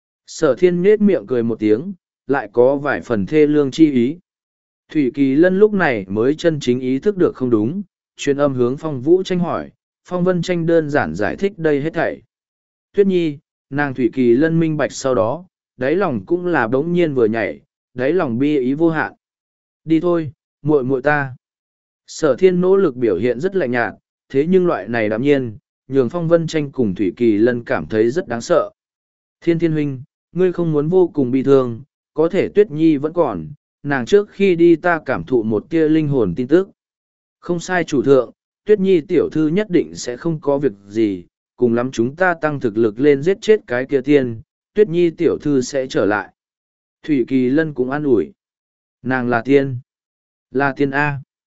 Sở thiên nhết miệng cười một tiếng, lại có vài phần thê lương chi ý. Thủy kỳ lân lúc này mới chân chính ý thức được không đúng, truyền âm hướng phong vũ tranh hỏi, phong vân tranh đơn giản giải thích đây hết thảy. Tuyết nhi, nàng thủy kỳ lân minh bạch sau đó, đáy lòng cũng là bỗng nhiên vừa nhảy, đáy lòng bi ý vô hạn. Đi thôi, muội muội ta. Sở thiên nỗ lực biểu hiện rất lạnh nhạt, thế nhưng loại này đạm nhiên, nhường phong vân tranh cùng thủy kỳ lân cảm thấy rất đáng sợ. Thiên thiên huynh, ngươi không muốn vô cùng bi thương, có thể tuyết nhi vẫn còn, nàng trước khi đi ta cảm thụ một tia linh hồn tin tức. Không sai chủ thượng, tuyết nhi tiểu thư nhất định sẽ không có việc gì, cùng lắm chúng ta tăng thực lực lên giết chết cái kia tiên, tuyết nhi tiểu thư sẽ trở lại. Thủy kỳ lân cũng an ủi. Nàng là tiên. Là tiên A.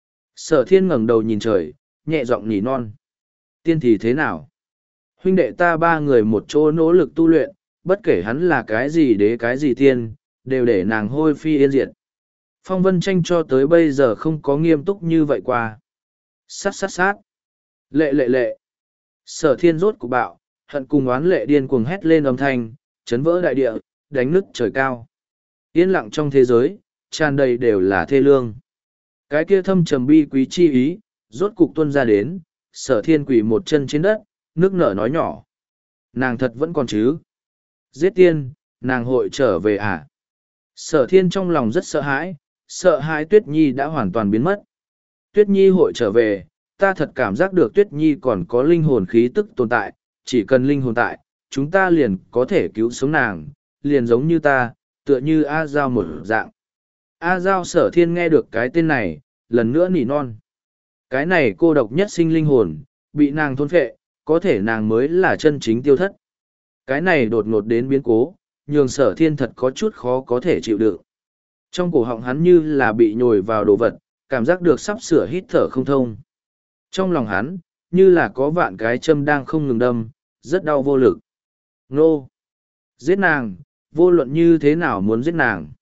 Sở thiên ngẩng đầu nhìn trời, nhẹ giọng nỉ non. Tiên thì thế nào? Huynh đệ ta ba người một chỗ nỗ lực tu luyện, bất kể hắn là cái gì đế cái gì tiên, đều để nàng hôi phi yên diệt. Phong vân tranh cho tới bây giờ không có nghiêm túc như vậy qua. Sát sát sát. Lệ lệ lệ. Sở thiên rốt của bạo, hận cùng oán lệ điên cuồng hét lên âm thanh, chấn vỡ đại địa, đánh nứt trời cao. Yên lặng trong thế giới, tràn đầy đều là thê lương. Cái kia thâm trầm bi quý chi ý, rốt cục tuân ra đến, sở thiên quỳ một chân trên đất, nước nở nói nhỏ. Nàng thật vẫn còn chứ. Giết tiên, nàng hội trở về à? Sở thiên trong lòng rất sợ hãi, sợ hãi Tuyết Nhi đã hoàn toàn biến mất. Tuyết Nhi hội trở về, ta thật cảm giác được Tuyết Nhi còn có linh hồn khí tức tồn tại, chỉ cần linh hồn tại, chúng ta liền có thể cứu sống nàng, liền giống như ta, tựa như A Giao một dạng. A Giao sở thiên nghe được cái tên này, lần nữa nỉ non. Cái này cô độc nhất sinh linh hồn, bị nàng thôn phệ, có thể nàng mới là chân chính tiêu thất. Cái này đột ngột đến biến cố, nhường sở thiên thật có chút khó có thể chịu đựng. Trong cổ họng hắn như là bị nhồi vào đồ vật, cảm giác được sắp sửa hít thở không thông. Trong lòng hắn, như là có vạn cái châm đang không ngừng đâm, rất đau vô lực. Nô! Giết nàng, vô luận như thế nào muốn giết nàng.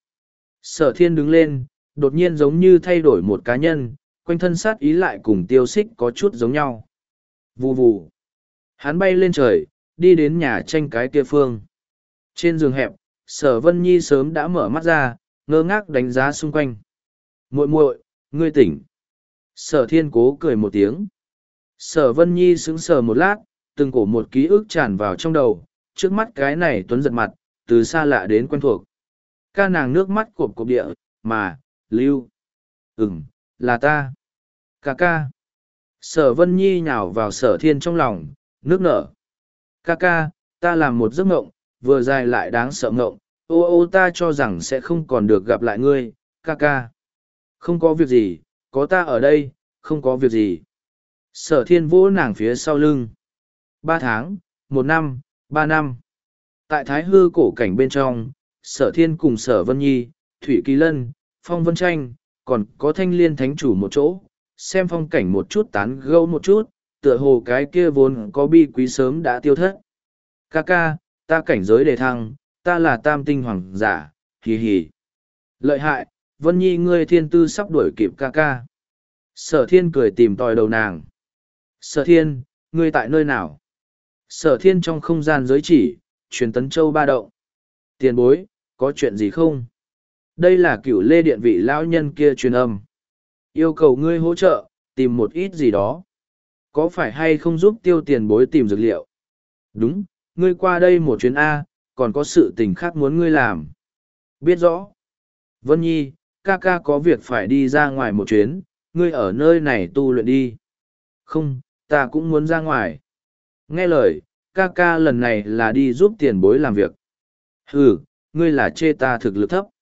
Sở thiên đứng lên, đột nhiên giống như thay đổi một cá nhân, quanh thân sát ý lại cùng tiêu xích có chút giống nhau. Vù vù! Hắn bay lên trời, đi đến nhà tranh cái kia phương. Trên giường hẹp, sở vân nhi sớm đã mở mắt ra, ngơ ngác đánh giá xung quanh. Muội muội, ngươi tỉnh. Sở thiên cố cười một tiếng. Sở vân nhi sững sờ một lát, từng cổ một ký ức tràn vào trong đầu, trước mắt cái này tuấn giật mặt, từ xa lạ đến quen thuộc. Ca nàng nước mắt cộp cộp địa, mà, lưu. Ừm, là ta. Ca ca. Sở vân nhi nhào vào sở thiên trong lòng, nước nở. Ca ca, ta làm một giấc mộng, vừa dài lại đáng sợ mộng, ô ô ta cho rằng sẽ không còn được gặp lại ngươi, ca ca. Không có việc gì, có ta ở đây, không có việc gì. Sở thiên vỗ nàng phía sau lưng. Ba tháng, một năm, ba năm. Tại Thái Hư cổ cảnh bên trong, sở thiên cùng sở Vân Nhi, Thủy Kỳ Lân, Phong Vân Tranh, còn có thanh liên thánh chủ một chỗ, xem phong cảnh một chút tán gẫu một chút, tựa hồ cái kia vốn có bi quý sớm đã tiêu thất. Ca ca, ta cảnh giới đề thăng, ta là tam tinh hoàng giả, hì hì. Lợi hại, Vân Nhi ngươi thiên tư sắp đuổi kịp ca ca. Sở thiên cười tìm tòi đầu nàng. Sở thiên, ngươi tại nơi nào? Sở thiên trong không gian giới chỉ, truyền tấn châu ba động. Tiền bối, có chuyện gì không? Đây là cửu lê điện vị lão nhân kia truyền âm. Yêu cầu ngươi hỗ trợ, tìm một ít gì đó. Có phải hay không giúp tiêu tiền bối tìm dược liệu? Đúng, ngươi qua đây một chuyến A, còn có sự tình khác muốn ngươi làm. Biết rõ. Vân Nhi, ca ca có việc phải đi ra ngoài một chuyến, ngươi ở nơi này tu luyện đi. Không, ta cũng muốn ra ngoài. Nghe lời, ca ca lần này là đi giúp tiền bối làm việc. Ừ, ngươi là chê ta thực lực thấp.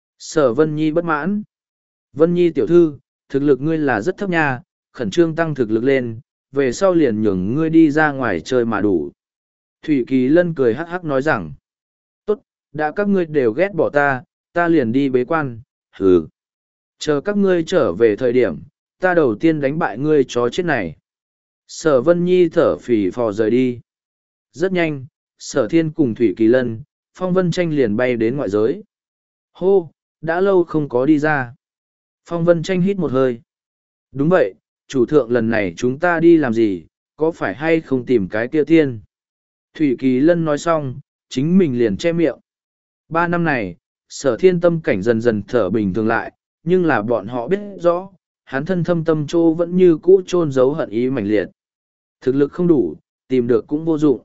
Sở Vân Nhi bất mãn. Vân Nhi tiểu thư, thực lực ngươi là rất thấp nha, khẩn trương tăng thực lực lên, về sau liền nhường ngươi đi ra ngoài chơi mà đủ. Thủy Kỳ Lân cười hắc hắc nói rằng, tốt, đã các ngươi đều ghét bỏ ta, ta liền đi bế quan, hừ. Chờ các ngươi trở về thời điểm, ta đầu tiên đánh bại ngươi chó chết này. Sở Vân Nhi thở phì phò rời đi. Rất nhanh, Sở Thiên cùng Thủy Kỳ Lân, Phong Vân Tranh liền bay đến ngoại giới. Hô, đã lâu không có đi ra. Phong Vân Tranh hít một hơi. Đúng vậy, chủ thượng lần này chúng ta đi làm gì, có phải hay không tìm cái kia tiên? Thủy Kỳ Lân nói xong, chính mình liền che miệng. Ba năm này, Sở Thiên tâm cảnh dần dần thở bình thường lại, nhưng là bọn họ biết rõ, hắn thân thâm tâm trô vẫn như cũ chôn giấu hận ý mãnh liệt. Thực lực không đủ, tìm được cũng vô dụng.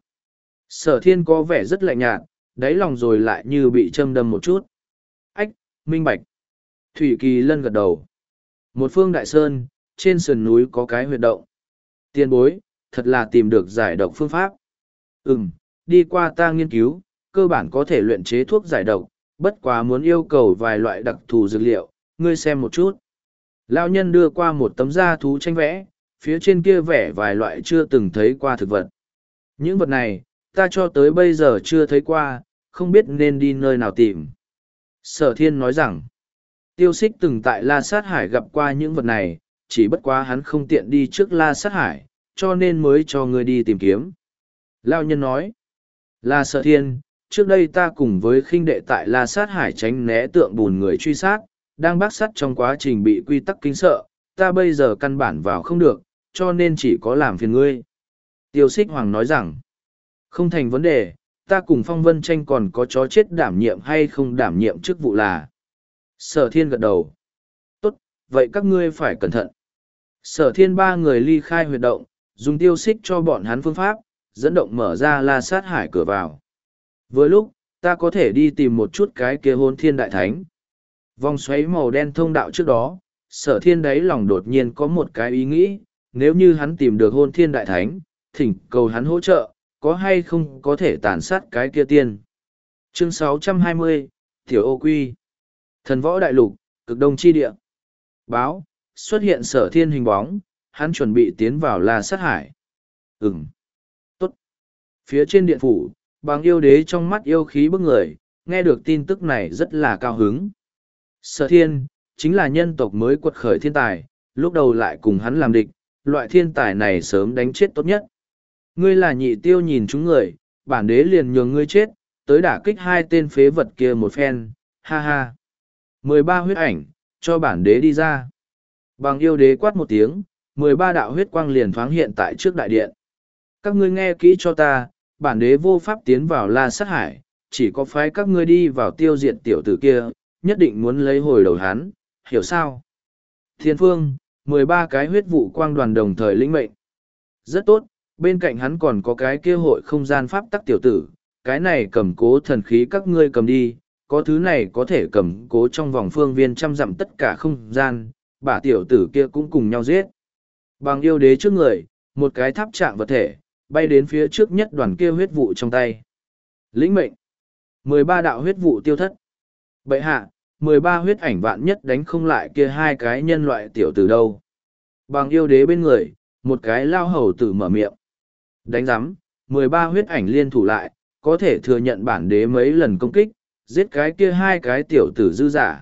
Sở Thiên có vẻ rất lạnh nhạt, đáy lòng rồi lại như bị châm đâm một chút. Ách, minh bạch. Thủy Kỳ Lân gật đầu. Một phương đại sơn, trên sườn núi có cái huyệt động. Tiên bối, thật là tìm được giải độc phương pháp. Ừm, đi qua ta nghiên cứu, cơ bản có thể luyện chế thuốc giải độc, bất quá muốn yêu cầu vài loại đặc thù dược liệu, ngươi xem một chút. Lão nhân đưa qua một tấm da thú tranh vẽ, phía trên kia vẽ vài loại chưa từng thấy qua thực vật. Những vật này, ta cho tới bây giờ chưa thấy qua, không biết nên đi nơi nào tìm. Sở Thiên nói rằng, Tiêu Xích từng tại La Sát Hải gặp qua những vật này, chỉ bất quá hắn không tiện đi trước La Sát Hải, cho nên mới cho ngươi đi tìm kiếm. Lão nhân nói, là Sở Thiên, trước đây ta cùng với khinh đệ tại La Sát Hải tránh né tượng bùn người truy sát, đang bác sát trong quá trình bị quy tắc kinh sợ, ta bây giờ căn bản vào không được, cho nên chỉ có làm phiền ngươi. Tiêu Xích Hoàng nói rằng, không thành vấn đề, ta cùng Phong Vân Tranh còn có chó chết đảm nhiệm hay không đảm nhiệm chức vụ là. Sở Thiên gật đầu. Tốt, vậy các ngươi phải cẩn thận. Sở Thiên ba người ly khai huyệt động, dùng tiêu xích cho bọn hắn phương pháp, dẫn động mở ra La Sát Hải cửa vào. Vừa lúc, ta có thể đi tìm một chút cái kia Hôn Thiên Đại Thánh. Vòng xoáy màu đen thông đạo trước đó, Sở Thiên đáy lòng đột nhiên có một cái ý nghĩ, nếu như hắn tìm được Hôn Thiên Đại Thánh, thỉnh cầu hắn hỗ trợ, có hay không có thể tàn sát cái kia tiên. Chương sáu trăm hai mươi, Tiểu Ô Quy. Thần võ đại lục, cực đông chi địa. Báo, xuất hiện Sở Thiên hình bóng, hắn chuẩn bị tiến vào La Sát Hải. Ừm. Tốt. Phía trên điện phủ, Bằng Yêu Đế trong mắt yêu khí bức người, nghe được tin tức này rất là cao hứng. Sở Thiên, chính là nhân tộc mới quật khởi thiên tài, lúc đầu lại cùng hắn làm địch, loại thiên tài này sớm đánh chết tốt nhất. Ngươi là nhị tiêu nhìn chúng người, bản đế liền nhường ngươi chết, tới đả kích hai tên phế vật kia một phen, ha ha. Mười ba huyết ảnh, cho bản đế đi ra. Bằng Yêu Đế quát một tiếng, mười ba đạo huyết quang liền thoáng hiện tại trước đại điện. Các ngươi nghe kỹ cho ta, bản đế vô pháp tiến vào La Sát Hải, chỉ có phái các ngươi đi vào tiêu diệt tiểu tử kia, nhất định muốn lấy hồi đầu hắn, hiểu sao? Thiên phương, mười ba cái huyết vụ quang đoàn đồng thời lĩnh mệnh. Rất tốt, bên cạnh hắn còn có cái kia hội không gian pháp tắc tiểu tử, cái này cầm cố thần khí các ngươi cầm đi, có thứ này có thể cầm cố trong vòng phương viên trăm dặm tất cả không gian, bả tiểu tử kia cũng cùng nhau giết. Bằng Yêu Đế trước người, một cái tháp trạng vật thể, bay đến phía trước nhất đoàn kia huyết vụ trong tay. Lĩnh mệnh. mười ba đạo huyết vụ tiêu thất. Bậy hạ, mười ba huyết ảnh vạn nhất đánh không lại kia hai cái nhân loại tiểu tử đâu. Bằng Yêu Đế bên người, một cái lao hầu tử mở miệng. Đánh giám, mười ba huyết ảnh liên thủ lại, có thể thừa nhận bản đế mấy lần công kích, giết cái kia hai cái tiểu tử dư giả.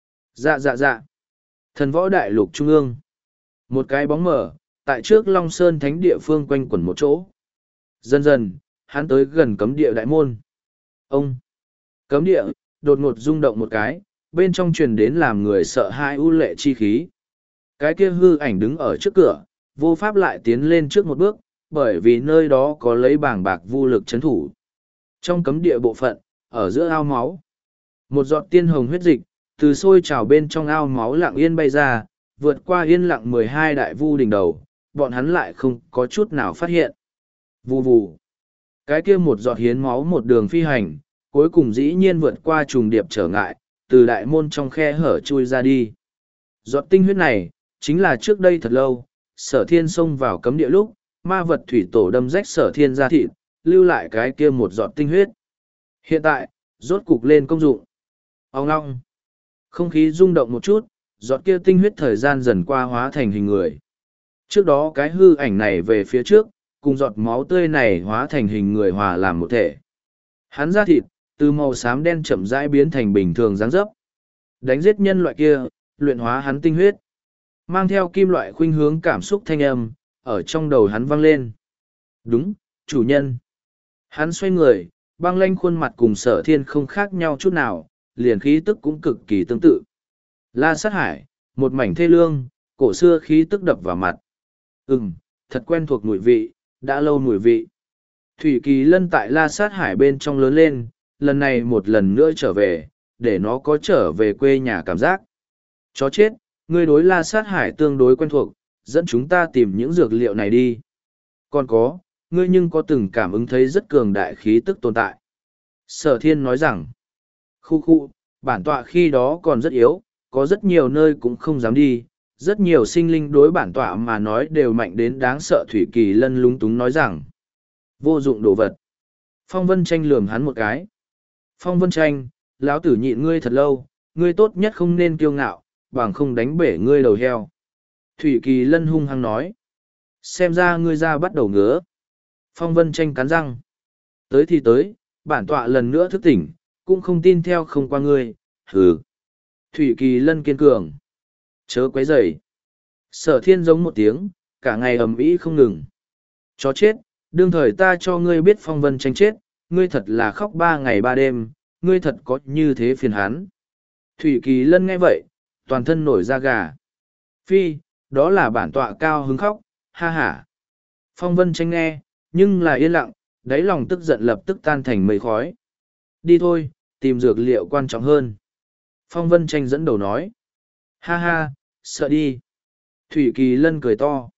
Dạ dạ dạ. Thần võ đại lục trung ương. Một cái bóng mở, tại trước Long Sơn Thánh địa phương quanh quẩn một chỗ. Dần dần, hắn tới gần cấm địa đại môn. Ông! Cấm địa, đột ngột rung động một cái, bên trong truyền đến làm người sợ hãi u lệ chi khí. Cái kia hư ảnh đứng ở trước cửa, vô pháp lại tiến lên trước một bước, bởi vì nơi đó có lấy bảng bạc vô lực chấn thủ. Trong cấm địa bộ phận, ở giữa ao máu, một giọt tiên hồng huyết dịch, từ sôi trào bên trong ao máu lặng yên bay ra, vượt qua yên lặng mười hai đại vu đỉnh đầu, bọn hắn lại không có chút nào phát hiện. Vù vù. Cái kia một giọt hiến máu một đường phi hành, cuối cùng dĩ nhiên vượt qua trùng điệp trở ngại, từ đại môn trong khe hở chui ra đi. Giọt tinh huyết này, chính là trước đây thật lâu, sở thiên xông vào cấm địa lúc, ma vật thủy tổ đâm rách sở thiên ra thịt, lưu lại cái kia một giọt tinh huyết. Hiện tại, rốt cục lên công dụng. Ông ngong. Không khí rung động một chút, giọt kia tinh huyết thời gian dần qua hóa thành hình người. Trước đó cái hư ảnh này về phía trước, cùng giọt máu tươi này hóa thành hình người hòa làm một thể. Hắn ra thịt, từ màu xám đen chậm rãi biến thành bình thường dáng dấp. Đánh giết nhân loại kia, luyện hóa hắn tinh huyết. Mang theo kim loại khuynh hướng cảm xúc thanh âm, ở trong đầu hắn vang lên. Đúng, chủ nhân. Hắn xoay người, băng lanh khuôn mặt cùng sở thiên không khác nhau chút nào, liền khí tức cũng cực kỳ tương tự. La sát hải, một mảnh thê lương, cổ xưa khí tức đập vào mặt. Ừm, thật quen thuộc mùi vị, đã lâu mùi vị. Thủy Kỳ Lân tại La sát hải bên trong lớn lên, lần này một lần nữa trở về, để nó có trở về quê nhà cảm giác. Chó chết, ngươi đối La sát hải tương đối quen thuộc, dẫn chúng ta tìm những dược liệu này đi. Còn có, ngươi nhưng có từng cảm ứng thấy rất cường đại khí tức tồn tại. Sở thiên nói rằng, khu khu, bản tọa khi đó còn rất yếu, có rất nhiều nơi cũng không dám đi, rất nhiều sinh linh đối bản tọa mà nói đều mạnh đến đáng sợ. Thủy Kỳ Lân lúng túng nói rằng, vô dụng đồ vật. Phong Vân Tranh lườm hắn một cái. Phong Vân Tranh, lão tử nhịn ngươi thật lâu, ngươi tốt nhất không nên kiêu ngạo, bằng không đánh bể ngươi đầu heo. Thủy Kỳ Lân hung hăng nói, xem ra ngươi ra bắt đầu ngứa. Phong Vân Tranh cắn răng. Tới thì tới, bản tọa lần nữa thức tỉnh, cũng không tin theo không qua ngươi, hừ. Thủy Kỳ Lân kiên cường. Chớ quấy rầy. Sở thiên giống một tiếng, cả ngày ầm ĩ không ngừng. Chó chết, đương thời ta cho ngươi biết Phong Vân Tranh chết, ngươi thật là khóc ba ngày ba đêm, ngươi thật có như thế phiền hắn. Thủy Kỳ Lân nghe vậy, toàn thân nổi da gà. Phi, đó là bản tọa cao hứng khóc, ha ha. Phong Vân Tranh nghe, nhưng là yên lặng, đáy lòng tức giận lập tức tan thành mây khói. Đi thôi, tìm dược liệu quan trọng hơn. Phong Vân Tranh dẫn đầu nói. Ha ha, sợ đi. Thủy Kỳ Lân cười to.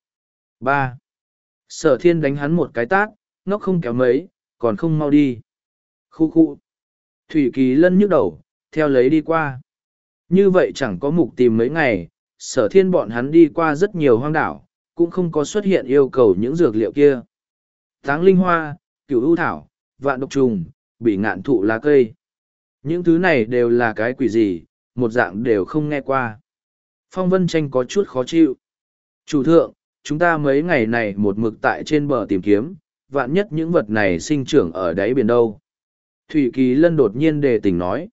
Ba. Sở thiên đánh hắn một cái tát, ngốc không kéo mấy, còn không mau đi. Khu khu. Thủy Kỳ Lân nhức đầu, theo lấy đi qua. Như vậy chẳng có mục tìm mấy ngày, sở thiên bọn hắn đi qua rất nhiều hoang đảo, cũng không có xuất hiện yêu cầu những dược liệu kia. Táng linh hoa, cửu ưu thảo, vạn độc trùng, bị ngạn thụ lá cây. Những thứ này đều là cái quỷ gì, một dạng đều không nghe qua. Phong Vân Tranh có chút khó chịu. Chủ thượng, chúng ta mấy ngày này một mực tại trên bờ tìm kiếm, vạn nhất những vật này sinh trưởng ở đáy biển đâu. Thủy Kỳ Lân đột nhiên đề tỉnh nói.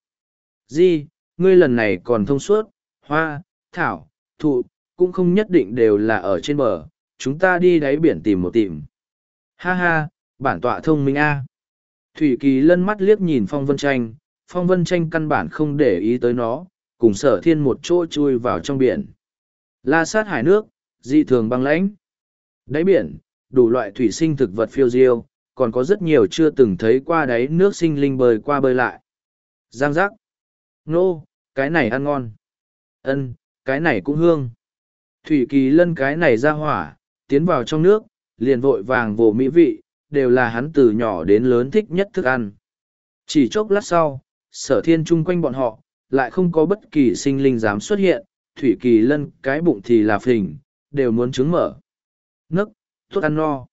Di, ngươi lần này còn thông suốt, hoa, thảo, thụ, cũng không nhất định đều là ở trên bờ, chúng ta đi đáy biển tìm một tìm. Ha ha, bản tọa thông minh a. Thủy Kỳ Lân mắt liếc nhìn Phong Vân Tranh, Phong Vân Tranh căn bản không để ý tới nó, cùng sở thiên một chỗ chui vào trong biển. La sát hải nước, dị thường băng lãnh. Đáy biển, đủ loại thủy sinh thực vật phiêu diêu, còn có rất nhiều chưa từng thấy qua đáy nước sinh linh bơi qua bơi lại. Giang giác. Nô, cái này ăn ngon. Ân, cái này cũng hương. Thủy Kỳ Lân cái này ra hỏa, tiến vào trong nước, liền vội vàng vồ mỹ vị, đều là hắn từ nhỏ đến lớn thích nhất thức ăn. Chỉ chốc lát sau, sở thiên chung quanh bọn họ, lại không có bất kỳ sinh linh dám xuất hiện, Thủy Kỳ Lân cái bụng thì là phình, đều muốn trứng mở. Nấc, tốt ăn no.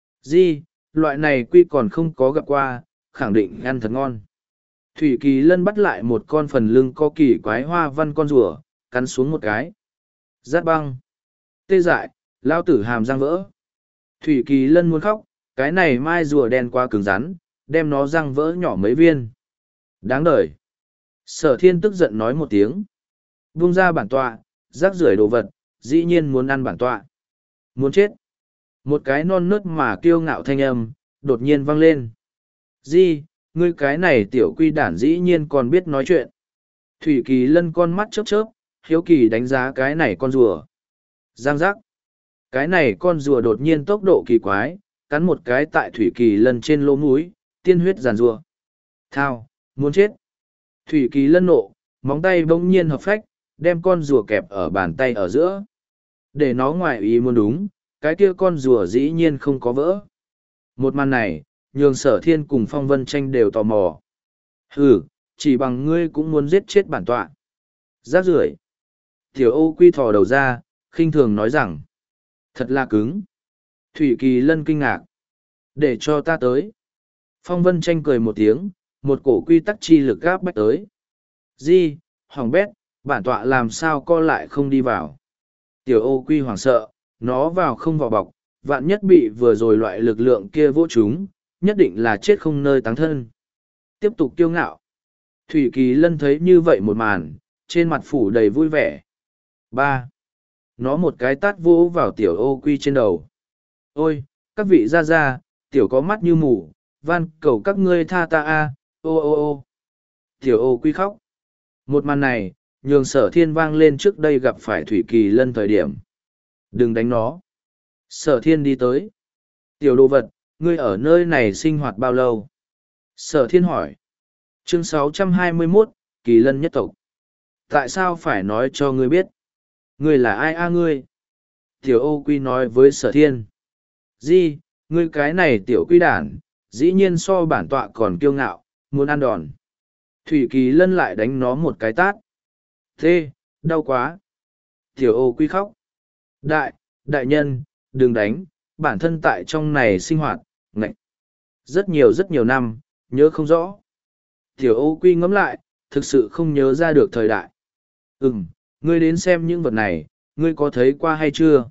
Di, loại này quy còn không có gặp qua, khẳng định ăn thật ngon. Thủy Kỳ Lân bắt lại một con phần lưng có kỳ quái hoa văn con rùa, cắn xuống một cái. Rát băng. Tê dại, lao tử hàm răng vỡ. Thủy Kỳ Lân muốn khóc, cái này mai rùa đen quá cứng rắn, đem nó răng vỡ nhỏ mấy viên. Đáng đời. Sở thiên tức giận nói một tiếng. Buông ra bản tọa, rác rưởi đồ vật, dĩ nhiên muốn ăn bản tọa. Muốn chết. Một cái non nớt mà kiêu ngạo thanh âm, đột nhiên vang lên. Di, ngươi cái này tiểu quy đản dĩ nhiên còn biết nói chuyện. Thủy Kỳ Lân con mắt chớp chớp, hiếu kỳ đánh giá cái này con rùa. Giang giác. Cái này con rùa đột nhiên tốc độ kỳ quái, cắn một cái tại Thủy Kỳ Lân trên lỗ mũi, tiên huyết giàn rùa. Thao, muốn chết. Thủy Kỳ Lân nộ, móng tay bỗng nhiên hợp phách, đem con rùa kẹp ở bàn tay ở giữa. Để nó ngoài ý muốn đúng, cái kia con rùa dĩ nhiên không có vỡ. Một màn này, nhường Sở Thiên cùng Phong Vân Tranh đều tò mò. Hừ, chỉ bằng ngươi cũng muốn giết chết bản tọa. Rác rưởi. Tiểu Ô Quy thò đầu ra, khinh thường nói rằng. Thật là cứng. Thủy Kỳ Lân kinh ngạc. Để cho ta tới. Phong Vân Tranh cười một tiếng, một cổ quy tắc chi lực gáp bách tới. Di, hỏng bét, bản tọa làm sao co lại không đi vào. Tiểu Ô Quy hoảng sợ, nó vào không vào bọc, vạn nhất bị vừa rồi loại lực lượng kia vỗ chúng, nhất định là chết không nơi táng thân. Tiếp tục kiêu ngạo. Thủy Kỳ Lân thấy như vậy một màn, trên mặt phủ đầy vui vẻ. Ba. Nó một cái tát vỗ vào tiểu Ô Quy trên đầu. Ôi, các vị ra ra, tiểu có mắt như mù, van cầu các ngươi tha ta a, ô ô ô. Tiểu Ô Quy khóc. Một màn này, nhường Sở Thiên vang lên trước đây gặp phải Thủy Kỳ Lân thời điểm. Đừng đánh nó. Sở Thiên đi tới. Tiểu đồ vật, ngươi ở nơi này sinh hoạt bao lâu? Sở Thiên hỏi. Chương sáu trăm hai mươi mốt, Kỳ Lân nhất tộc. Tại sao phải nói cho ngươi biết? Ngươi là ai a ngươi? Tiểu Ô Quy nói với Sở Thiên. Di, ngươi cái này tiểu quy đản, dĩ nhiên so bản tọa còn kiêu ngạo, muốn ăn đòn. Thủy Kỳ Lân lại đánh nó một cái tát. Thế, đau quá. Tiểu Ô Quy khóc. Đại, đại nhân, đừng đánh, bản thân tại trong này sinh hoạt, ngạch. Rất nhiều rất nhiều năm, nhớ không rõ. Tiểu Ô Quy ngẫm lại, thực sự không nhớ ra được thời đại. Ừm, ngươi đến xem những vật này, ngươi có thấy qua hay chưa?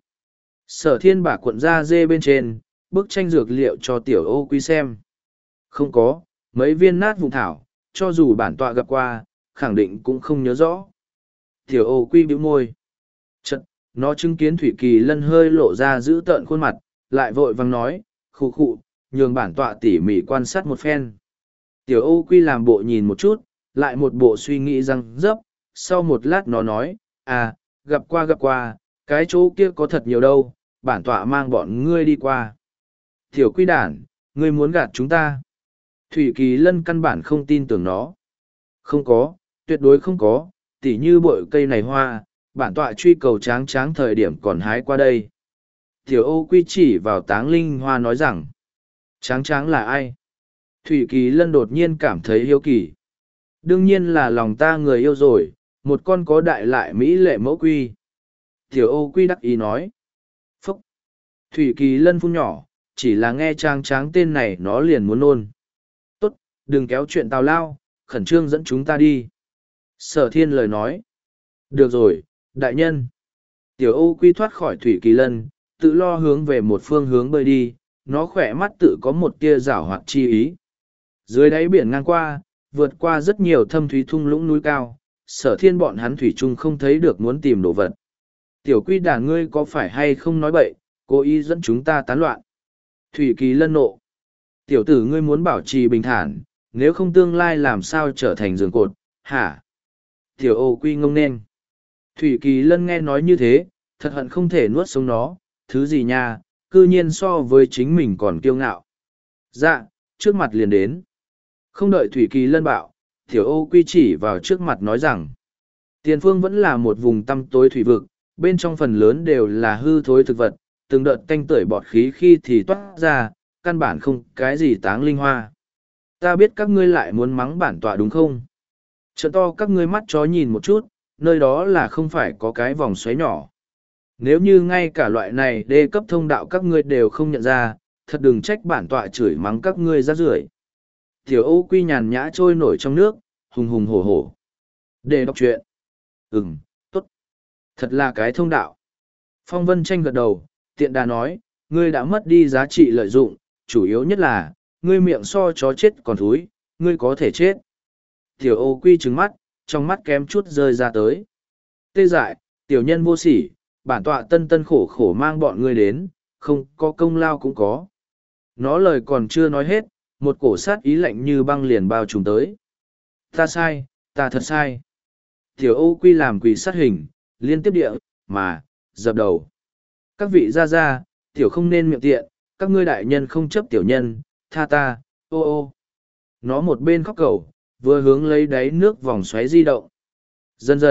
Sở Thiên bả cuộn da dê bên trên, bức tranh dược liệu cho Tiểu Ô Quy xem. Không có, mấy viên nát vụn thảo, cho dù bản tọa gặp qua, khẳng định cũng không nhớ rõ. Tiểu Ô Quy bĩu môi. Chật, nó chứng kiến Thủy Kỳ Lân hơi lộ ra giữ tợn khuôn mặt, lại vội vàng nói, khụ khụ, nhường bản tọa tỉ mỉ quan sát một phen. Tiểu Ô Quy làm bộ nhìn một chút, lại một bộ suy nghĩ răng rấp, sau một lát nó nói, à, gặp qua gặp qua, cái chỗ kia có thật nhiều đâu, bản tọa mang bọn ngươi đi qua. Tiểu Quy đản, ngươi muốn gạt chúng ta. Thủy Kỳ Lân căn bản không tin tưởng nó. Không có, tuyệt đối không có, tỉ như bội cây này hoa, bản tọa truy cầu tráng tráng thời điểm còn hái qua đây. Tiểu Ô Quy chỉ vào Táng Linh Hoa nói rằng, tráng tráng là ai? Thủy Kỳ Lân đột nhiên cảm thấy hiếu kỳ. Đương nhiên là lòng ta người yêu rồi, một con có đại lại mỹ lệ mẫu quy. Tiểu Ô Quy đắc ý nói. Phúc! Thủy Kỳ Lân phun nhỏ, chỉ là nghe tráng tráng tên này nó liền muốn nôn. Tốt, đừng kéo chuyện tào lao, khẩn trương dẫn chúng ta đi. Sở Thiên lời nói. Được rồi, đại nhân. Tiểu Ô Quy thoát khỏi Thủy Kỳ Lân, tự lo hướng về một phương hướng bơi đi, nó khỏe mắt tự có một tia giảo hoạt chi ý. Dưới đáy biển ngang qua, vượt qua rất nhiều thâm thúy thung lũng núi cao, Sở Thiên bọn hắn thủy chung không thấy được muốn tìm đồ vật. Tiểu Quy đàn ngươi có phải hay không nói bậy, cố ý dẫn chúng ta tán loạn. Thủy Kỳ Lân nộ. Tiểu tử ngươi muốn bảo trì bình thản, nếu không tương lai làm sao trở thành giường cột, hả? Tiểu Ô Quy ngông nên. Thủy Kỳ Lân nghe nói như thế, thật hận không thể nuốt sống nó, thứ gì nha, cư nhiên so với chính mình còn kiêu ngạo. Dạ, trước mặt liền đến. Không đợi Thủy Kỳ Lân bảo, Tiểu Ô Quy chỉ vào trước mặt nói rằng, tiền phương vẫn là một vùng tăm tối thủy vực, bên trong phần lớn đều là hư thối thực vật, từng đợt tanh tưởi bọt khí khi thì toát ra, căn bản không cái gì Táng Linh Hoa. Ta biết các ngươi lại muốn mắng bản tọa đúng không? Trợn to các ngươi mắt chó nhìn một chút, nơi đó là không phải có cái vòng xoáy nhỏ. Nếu như ngay cả loại này đê cấp thông đạo các ngươi đều không nhận ra, thật đừng trách bản tọa chửi mắng các ngươi rác rưởi. Tiểu Ô Quy nhàn nhã trôi nổi trong nước, hùng hùng hổ hổ. Để đọc truyện. Ừm, tốt. Thật là cái thông đạo. Phong Vân Tranh gật đầu, tiện đà nói, ngươi đã mất đi giá trị lợi dụng, chủ yếu nhất là, ngươi miệng so chó chết còn thúi, ngươi có thể chết. Tiểu Ô Quy trừng mắt, trong mắt kém chút rơi ra tới. Tê dại, tiểu nhân vô sỉ, bản tọa tân tân khổ khổ mang bọn ngươi đến, không có công lao cũng có. Nó lời còn chưa nói hết, một cổ sát ý lạnh như băng liền bao trùm tới. Ta sai, ta thật sai. Tiểu Ô Quy làm quỷ sát hình, liên tiếp địa, mà, dập đầu. Các vị ra ra, tiểu không nên miệng tiện, các ngươi đại nhân không chấp tiểu nhân, tha ta, ô ô. Nó một bên khóc cầu, vừa hướng lấy đáy nước vòng xoáy di động. Dần dần,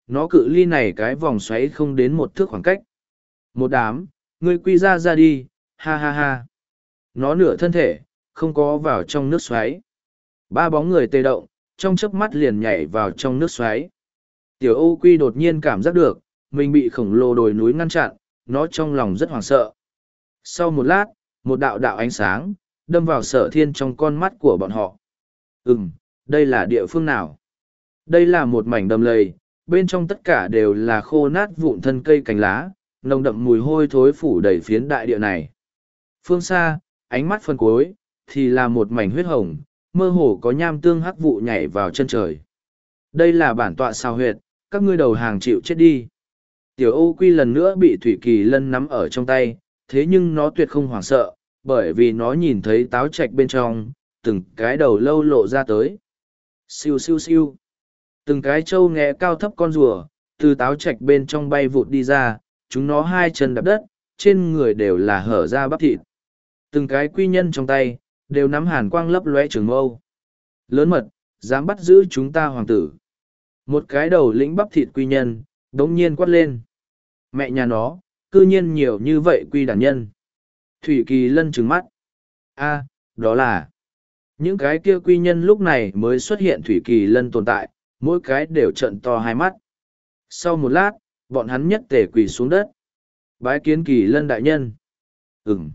nó cự ly này cái vòng xoáy không đến một thước khoảng cách. Một đám, ngươi quy ra ra đi, ha ha ha. Nó nửa thân thể, không có vào trong nước xoáy. Ba bóng người tê động, trong chớp mắt liền nhảy vào trong nước xoáy. Tiểu Âu Quy đột nhiên cảm giác được, mình bị khổng lồ đồi núi ngăn chặn, nó trong lòng rất hoảng sợ. Sau một lát, một đạo đạo ánh sáng, đâm vào Sở Thiên trong con mắt của bọn họ. Ừm, đây là địa phương nào? Đây là một mảnh đầm lầy, bên trong tất cả đều là khô nát vụn thân cây cành lá, nồng đậm mùi hôi thối phủ đầy phiến đại địa này. Phương xa, ánh mắt phần cuối, thì là một mảnh huyết hồng, mơ hồ có nham tương hắc vụ nhảy vào chân trời. Đây là bản tọa sao huyệt, các ngươi đầu hàng chịu chết đi. Tiểu Âu Quy lần nữa bị Thủy Kỳ Lân nắm ở trong tay, thế nhưng nó tuyệt không hoảng sợ, bởi vì nó nhìn thấy táo trạch bên trong, từng cái đầu lâu lộ ra tới. Siêu siêu siêu. Từng cái trâu nghé cao thấp con rùa, từ táo trạch bên trong bay vụt đi ra, chúng nó hai chân đạp đất, trên người đều là hở ra bắp thịt. Từng cái quy nhân trong tay, đều nắm hàn quang lấp lóe trường mâu. Lớn mật, dám bắt giữ chúng ta hoàng tử. Một cái đầu lĩnh bắp thịt quy nhân, đống nhiên quát lên. Mẹ nhà nó, cư nhiên nhiều như vậy quy đàn nhân. Thủy Kỳ Lân trừng mắt. A, đó là... Những cái kia quy nhân lúc này mới xuất hiện Thủy Kỳ Lân tồn tại, mỗi cái đều trận to hai mắt. Sau một lát, bọn hắn nhất tề quỳ xuống đất. Bái kiến Kỳ Lân đại nhân. Ừm.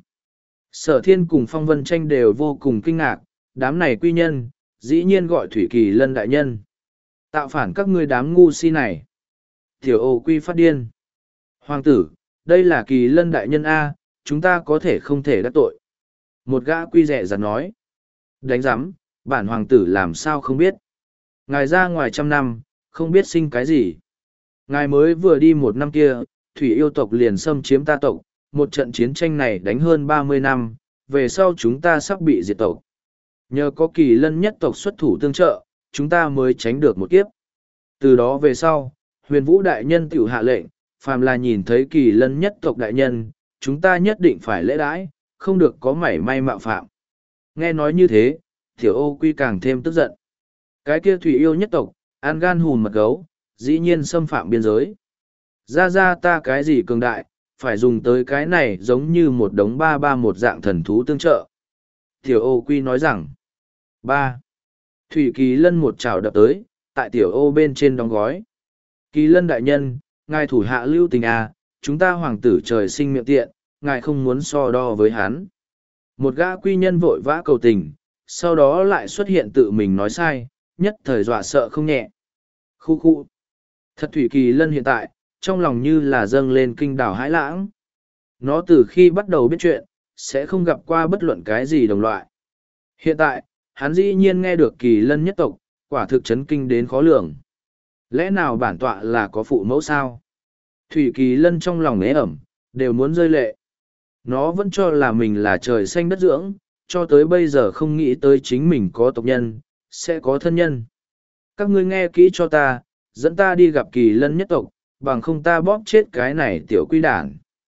Sở Thiên cùng Phong Vân Tranh đều vô cùng kinh ngạc, đám này quy nhân, dĩ nhiên gọi Thủy Kỳ Lân đại nhân. Tạo phản các ngươi đám ngu si này. Tiểu Âu Quy phát điên. Hoàng tử, đây là Kỳ Lân đại nhân A, chúng ta có thể không thể đắc tội. Một gã quy rẻ rặt nói. Đánh giám, bản hoàng tử làm sao không biết. Ngài ra ngoài trăm năm, không biết sinh cái gì. Ngài mới vừa đi một năm kia, thủy yêu tộc liền xâm chiếm ta tộc, một trận chiến tranh này đánh hơn ba mươi năm, về sau chúng ta sắp bị diệt tộc. Nhờ có Kỳ Lân nhất tộc xuất thủ tương trợ, chúng ta mới tránh được một kiếp. Từ đó về sau, huyền vũ đại nhân tiểu hạ lệnh, phàm là nhìn thấy Kỳ Lân nhất tộc đại nhân, chúng ta nhất định phải lễ đãi, không được có mảy may mạo phạm. Nghe nói như thế, Tiểu Âu Quy càng thêm tức giận. Cái kia thủy yêu nhất tộc, ăn gan hùn mật gấu, dĩ nhiên xâm phạm biên giới. Ra ra ta cái gì cường đại, phải dùng tới cái này giống như một đống ba ba một dạng thần thú tương trợ. Tiểu Âu Quy nói rằng, ba. Thủy Kỳ Lân một chảo đập tới, tại Tiểu Âu bên trên đóng gói. Kỳ Lân đại nhân, ngài thủ hạ lưu tình à, chúng ta hoàng tử trời sinh miệng tiện, ngài không muốn so đo với hắn. Một gã quy nhân vội vã cầu tình, sau đó lại xuất hiện tự mình nói sai, nhất thời dọa sợ không nhẹ. Khu khu. Thật Thủy Kỳ Lân hiện tại, trong lòng như là dâng lên kinh đảo hãi lãng. Nó từ khi bắt đầu biết chuyện, sẽ không gặp qua bất luận cái gì đồng loại. Hiện tại, hắn dĩ nhiên nghe được Kỳ Lân nhất tộc, quả thực chấn kinh đến khó lường. Lẽ nào bản tọa là có phụ mẫu sao? Thủy Kỳ Lân trong lòng ế ẩm, đều muốn rơi lệ. Nó vẫn cho là mình là trời xanh đất dưỡng, cho tới bây giờ không nghĩ tới chính mình có tộc nhân, sẽ có thân nhân. Các ngươi nghe kỹ cho ta, dẫn ta đi gặp Kỳ Lân nhất tộc, bằng không ta bóp chết cái này tiểu quy đản.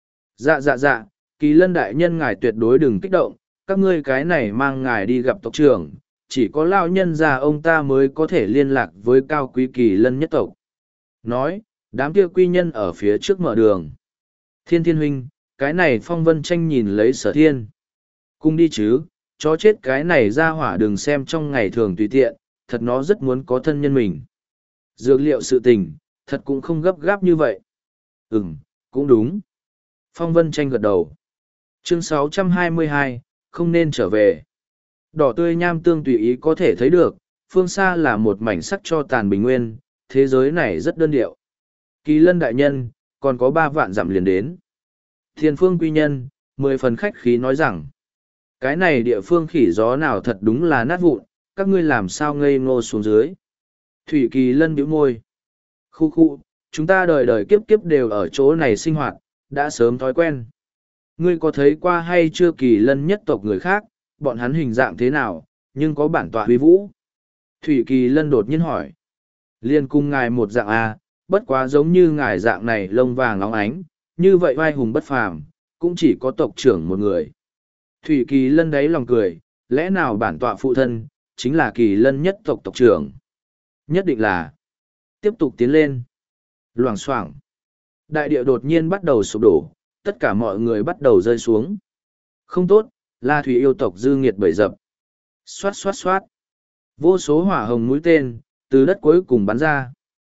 Dạ dạ dạ, Kỳ Lân đại nhân ngài tuyệt đối đừng kích động, các ngươi cái này mang ngài đi gặp tộc trưởng, chỉ có lao nhân già ông ta mới có thể liên lạc với cao quý Kỳ Lân nhất tộc. Nói, đám kia quy nhân ở phía trước mở đường. Thiên Thiên huynh, cái này Phong Vân Tranh nhìn lấy Sở Thiên. Cung đi chứ, chó chết cái này ra hỏa đừng xem trong ngày thường tùy tiện, thật nó rất muốn có thân nhân mình. Dược liệu sự tình, thật cũng không gấp gáp như vậy. Ừm, cũng đúng. Phong Vân Tranh gật đầu. Chương sáu trăm hai mươi hai, không nên trở về. Đỏ tươi nham tương tùy ý có thể thấy được, phương xa là một mảnh sắc cho tàn bình nguyên, thế giới này rất đơn điệu. Kỳ Lân đại nhân, còn có ba vạn dặm liền đến. Thiên phương quy nhân, mười phần khách khí nói rằng, cái này địa phương khỉ gió nào thật đúng là nát vụn, các ngươi làm sao ngây ngô xuống dưới. Thủy Kỳ Lân bĩu môi. Khu khu, chúng ta đời đời kiếp kiếp đều ở chỗ này sinh hoạt, đã sớm thói quen. Ngươi có thấy qua hay chưa Kỳ Lân nhất tộc người khác, bọn hắn hình dạng thế nào, nhưng có bản tọa huy vũ. Thủy Kỳ Lân đột nhiên hỏi. Liên cung ngài một dạng à, bất quá giống như ngài dạng này lông vàng óng ánh, như vậy vai hùng bất phàm, cũng chỉ có tộc trưởng một người. Thủy Kỳ Lân đáy lòng cười, lẽ nào bản tọa phụ thân, chính là Kỳ Lân nhất tộc tộc trưởng. Nhất định là. Tiếp tục tiến lên. Loảng xoảng. Đại địa đột nhiên bắt đầu sụp đổ, tất cả mọi người bắt đầu rơi xuống. Không tốt, là thủy yêu tộc dư nghiệt bầy dập. Xoát xoát xoát. Vô số hỏa hồng mũi tên, từ đất cuối cùng bắn ra.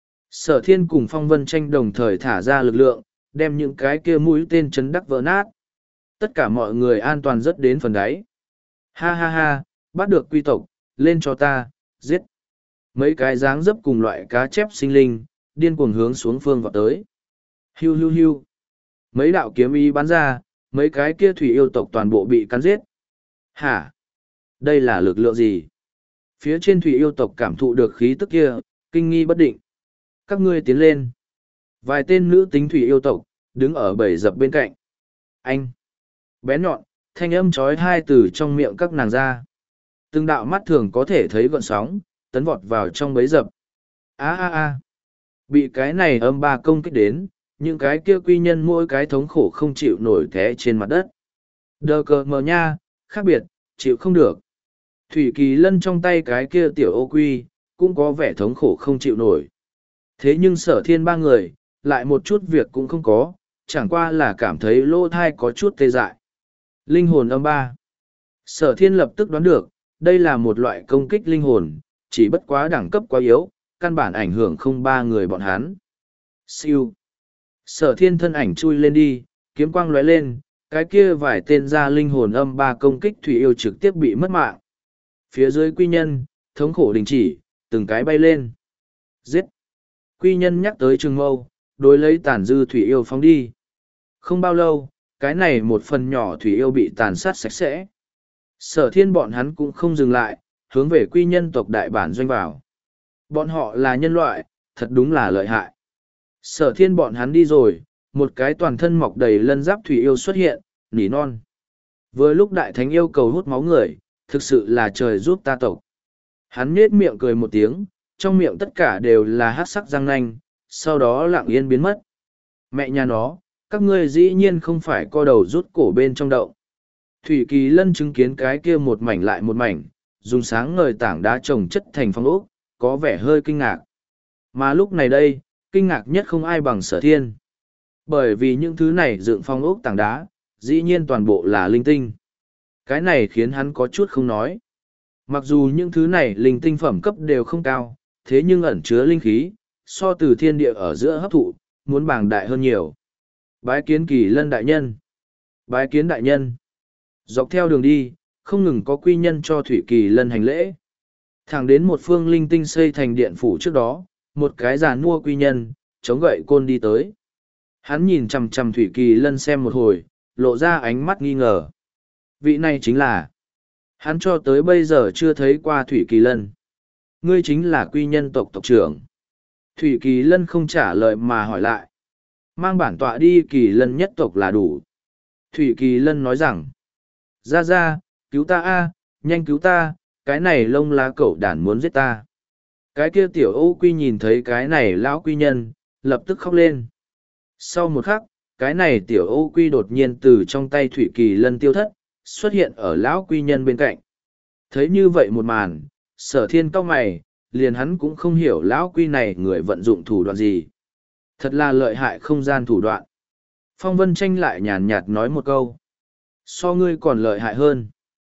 Sở thiên cùng phong vân tranh đồng thời thả ra lực lượng, đem những cái kia mũi tên chấn đắc vỡ nát. Tất cả mọi người an toàn rất đến phần đáy. Ha ha ha, bắt được quy tộc, lên cho ta, giết. Mấy cái dáng dấp cùng loại cá chép sinh linh, điên cuồng hướng xuống phương vào tới. Hiu hiu hiu. Mấy đạo kiếm ý bắn ra, mấy cái kia thủy yêu tộc toàn bộ bị cắn giết. Hả? Đây là lực lượng gì? Phía trên thủy yêu tộc cảm thụ được khí tức kia, kinh nghi bất định. Các ngươi tiến lên. Vài tên nữ tính thủy yêu tộc, đứng ở bầy dập bên cạnh. Anh! Bé nhọn, thanh âm trói hai từ trong miệng các nàng ra. Từng đạo mắt thường có thể thấy gọn sóng, tấn vọt vào trong bấy dập. A a a! Bị cái này âm ba công kích đến, những cái kia quy nhân mỗi cái thống khổ không chịu nổi té trên mặt đất. Đờ cờ mờ nha, khác biệt, chịu không được. Thủy Kỳ Lân trong tay cái kia tiểu ô quy, cũng có vẻ thống khổ không chịu nổi. Thế nhưng sở thiên ba người, lại một chút việc cũng không có, chẳng qua là cảm thấy lỗ thai có chút tê dại. Linh hồn âm ba. Sở thiên lập tức đoán được, đây là một loại công kích linh hồn, chỉ bất quá đẳng cấp quá yếu, căn bản ảnh hưởng không ba người bọn hắn. Siêu. Sở thiên thân ảnh chui lên đi, kiếm quang lóe lên, cái kia vài tên ra linh hồn âm ba công kích thủy yêu trực tiếp bị mất mạng. Phía dưới quy nhân, thống khổ đình chỉ, từng cái bay lên. Giết. Quy nhân nhắc tới trường mâu, đối lấy tàn dư thủy yêu phóng đi. Không bao lâu, cái này một phần nhỏ thủy yêu bị tàn sát sạch sẽ. Sở thiên bọn hắn cũng không dừng lại, hướng về quy nhân tộc đại bản doanh vào. Bọn họ là nhân loại, thật đúng là lợi hại. Sở thiên bọn hắn đi rồi, một cái toàn thân mọc đầy lân giáp thủy yêu xuất hiện, nỉ non. Vừa lúc đại thánh yêu cầu hút máu người, thực sự là trời giúp ta tộc. Hắn nhết miệng cười một tiếng, trong miệng tất cả đều là hát sắc răng nanh, sau đó lặng yên biến mất. Mẹ nhà nó, các ngươi dĩ nhiên không phải co đầu rút cổ bên trong đậu. Thủy Kỳ Lân chứng kiến cái kia một mảnh lại một mảnh, dùng sáng ngời tảng đá trồng chất thành phong ốc, có vẻ hơi kinh ngạc. Mà lúc này đây, kinh ngạc nhất không ai bằng sở thiên. Bởi vì những thứ này dựng phong ốc tảng đá, dĩ nhiên toàn bộ là linh tinh. Cái này khiến hắn có chút không nói. Mặc dù những thứ này linh tinh phẩm cấp đều không cao, thế nhưng ẩn chứa linh khí, so từ thiên địa ở giữa hấp thụ, muốn bàng đại hơn nhiều. Bái kiến Kỳ Lân đại nhân. Bái kiến đại nhân. Dọc theo đường đi, không ngừng có quy nhân cho Thủy Kỳ Lân hành lễ. Thẳng đến một phương linh tinh xây thành điện phủ trước đó, một cái giàn mua quy nhân, chống gậy côn đi tới. Hắn nhìn chằm chằm Thủy Kỳ Lân xem một hồi, lộ ra ánh mắt nghi ngờ. Vị này chính là, hắn cho tới bây giờ chưa thấy qua Thủy Kỳ Lân. Ngươi chính là quy nhân tộc tộc trưởng. Thủy Kỳ Lân không trả lời mà hỏi lại. Mang bản tọa đi Kỳ Lân nhất tộc là đủ. Thủy Kỳ Lân nói rằng, ra ra, cứu ta a, nhanh cứu ta, cái này lông lá cẩu đản muốn giết ta. Cái kia tiểu ô quy nhìn thấy cái này lão quy nhân, lập tức khóc lên. Sau một khắc, cái này tiểu ô quy đột nhiên từ trong tay Thủy Kỳ Lân tiêu thất, xuất hiện ở lão quy nhân bên cạnh. Thấy như vậy một màn, sở thiên cau mày, liền hắn cũng không hiểu lão quy này người vận dụng thủ đoạn gì. Thật là lợi hại không gian thủ đoạn. Phong Vân Tranh lại nhàn nhạt nói một câu. So ngươi còn lợi hại hơn.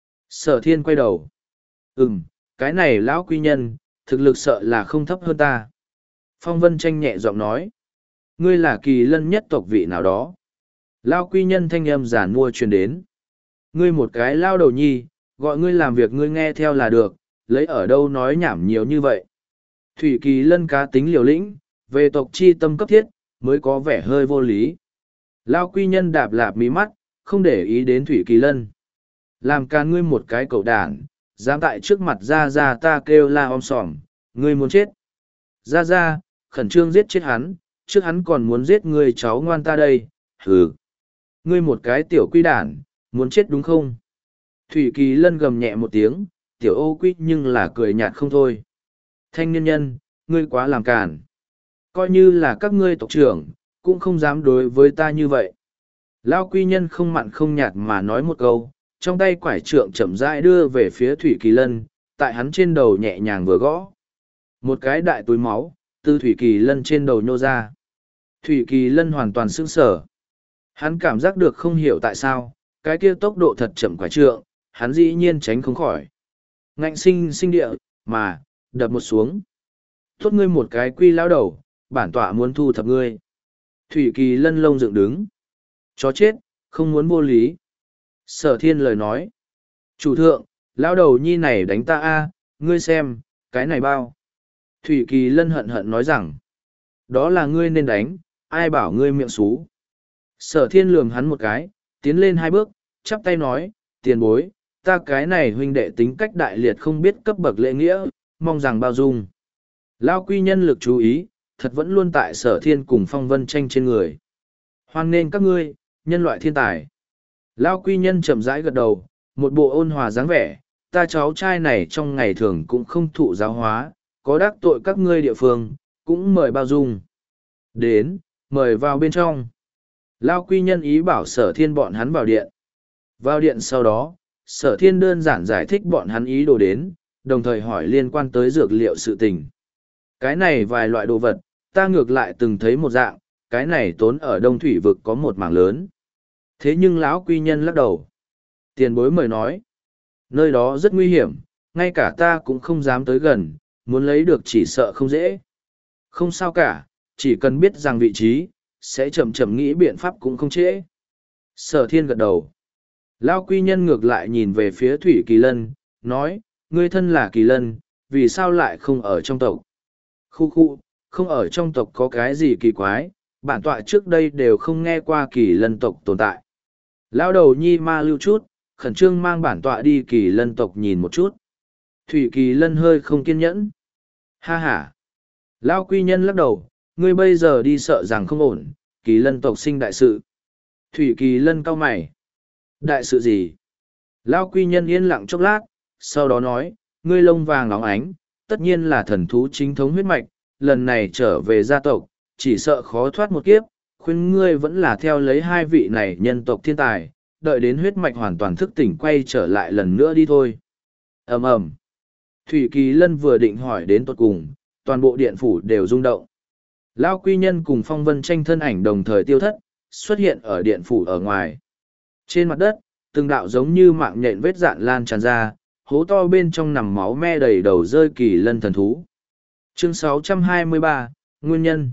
Sở thiên quay đầu. Ừm, cái này lão quy nhân, thực lực sợ là không thấp hơn ta. Phong Vân Tranh nhẹ giọng nói. Ngươi là Kỳ Lân nhất tộc vị nào đó. Lão quy nhân thanh âm giản mua truyền đến. Ngươi một cái lao đầu nhi, gọi ngươi làm việc ngươi nghe theo là được, lấy ở đâu nói nhảm nhiều như vậy. Thủy Kỳ Lân cá tính liều lĩnh, về tộc chi tâm cấp thiết, mới có vẻ hơi vô lý. Lao quy nhân đạp lạp mí mắt, không để ý đến Thủy Kỳ Lân. Làm ca ngươi một cái cậu đản, dám tại trước mặt ra ra ta kêu la om sòm, ngươi muốn chết. Ra ra, khẩn trương giết chết hắn, trước hắn còn muốn giết ngươi cháu ngoan ta đây, hừ. Ngươi một cái tiểu quy đản, muốn chết đúng không? Thủy Kỳ Lân gầm nhẹ một tiếng, tiểu ô quy nhưng là cười nhạt không thôi. Thanh niên nhân, ngươi quá làm cản. Coi như là các ngươi tộc trưởng, cũng không dám đối với ta như vậy. Lao quy nhân không mặn không nhạt mà nói một câu, trong tay quải trượng chậm rãi đưa về phía Thủy Kỳ Lân, tại hắn trên đầu nhẹ nhàng vừa gõ. Một cái đại túi máu, từ Thủy Kỳ Lân trên đầu nhô ra. Thủy Kỳ Lân hoàn toàn sững sờ. Hắn cảm giác được không hiểu tại sao, cái kia tốc độ thật chậm quả trượng, hắn dĩ nhiên tránh không khỏi. Ngạnh sinh sinh địa, mà, đập một xuống. Tốt ngươi một cái quy lão đầu, bản tọa muốn thu thập ngươi. Thủy Kỳ Lân lông dựng đứng. Chó chết, không muốn vô lý. Sở thiên lời nói. Chủ thượng, lão đầu nhi này đánh ta a, ngươi xem, cái này bao. Thủy Kỳ Lân hận hận nói rằng, đó là ngươi nên đánh, ai bảo ngươi miệng xú. Sở thiên lườm hắn một cái, tiến lên hai bước, chắp tay nói, tiền bối, ta cái này huynh đệ tính cách đại liệt không biết cấp bậc lễ nghĩa, mong rằng bao dung. Lao quy nhân lực chú ý, thật vẫn luôn tại sở thiên cùng phong vân tranh trên người. Hoan nên các ngươi, nhân loại thiên tài. Lao quy nhân chậm rãi gật đầu, một bộ ôn hòa dáng vẻ, ta cháu trai này trong ngày thường cũng không thụ giáo hóa, có đắc tội các ngươi địa phương, cũng mời bao dung. Đến, mời vào bên trong. Lao quy nhân ý bảo sở thiên bọn hắn vào điện. Vào điện sau đó, sở thiên đơn giản giải thích bọn hắn ý đồ đến, đồng thời hỏi liên quan tới dược liệu sự tình. Cái này vài loại đồ vật, ta ngược lại từng thấy một dạng, cái này tốn ở đông thủy vực có một mảng lớn. Thế nhưng lão quy nhân lắc đầu. Tiền bối mời nói, nơi đó rất nguy hiểm, ngay cả ta cũng không dám tới gần, muốn lấy được chỉ sợ không dễ. Không sao cả, chỉ cần biết rằng vị trí, sẽ chậm chậm nghĩ biện pháp cũng không trễ. Sở thiên gật đầu. Lao quy nhân ngược lại nhìn về phía Thủy Kỳ Lân, nói, ngươi thân là Kỳ Lân, vì sao lại không ở trong tộc? Khu khu, không ở trong tộc có cái gì kỳ quái, bản tọa trước đây đều không nghe qua Kỳ Lân tộc tồn tại. Lao đầu nhi ma lưu chút, khẩn trương mang bản tọa đi Kỳ Lân tộc nhìn một chút. Thủy Kỳ Lân hơi không kiên nhẫn. Ha ha. Lao quy nhân lắc đầu, ngươi bây giờ đi sợ rằng không ổn, Kỳ Lân tộc sinh đại sự. Thủy Kỳ Lân cau mày. Đại sự gì? Lao quy nhân yên lặng chốc lát, sau đó nói, ngươi lông vàng óng ánh, tất nhiên là thần thú chính thống huyết mạch, lần này trở về gia tộc, chỉ sợ khó thoát một kiếp, khuyên ngươi vẫn là theo lấy hai vị này nhân tộc thiên tài, đợi đến huyết mạch hoàn toàn thức tỉnh quay trở lại lần nữa đi thôi. Ầm ầm. Thủy Kỳ Lân vừa định hỏi đến tột cùng, toàn bộ điện phủ đều rung động. Lao quy nhân cùng phong vân tranh thân ảnh đồng thời tiêu thất, xuất hiện ở điện phủ ở ngoài. Trên mặt đất, từng đạo giống như mạng nhện vết dạn lan tràn ra, hố to bên trong nằm máu me đầy đầu rơi Kỳ Lân thần thú. Chương sáu trăm hai mươi ba, Nguyên nhân.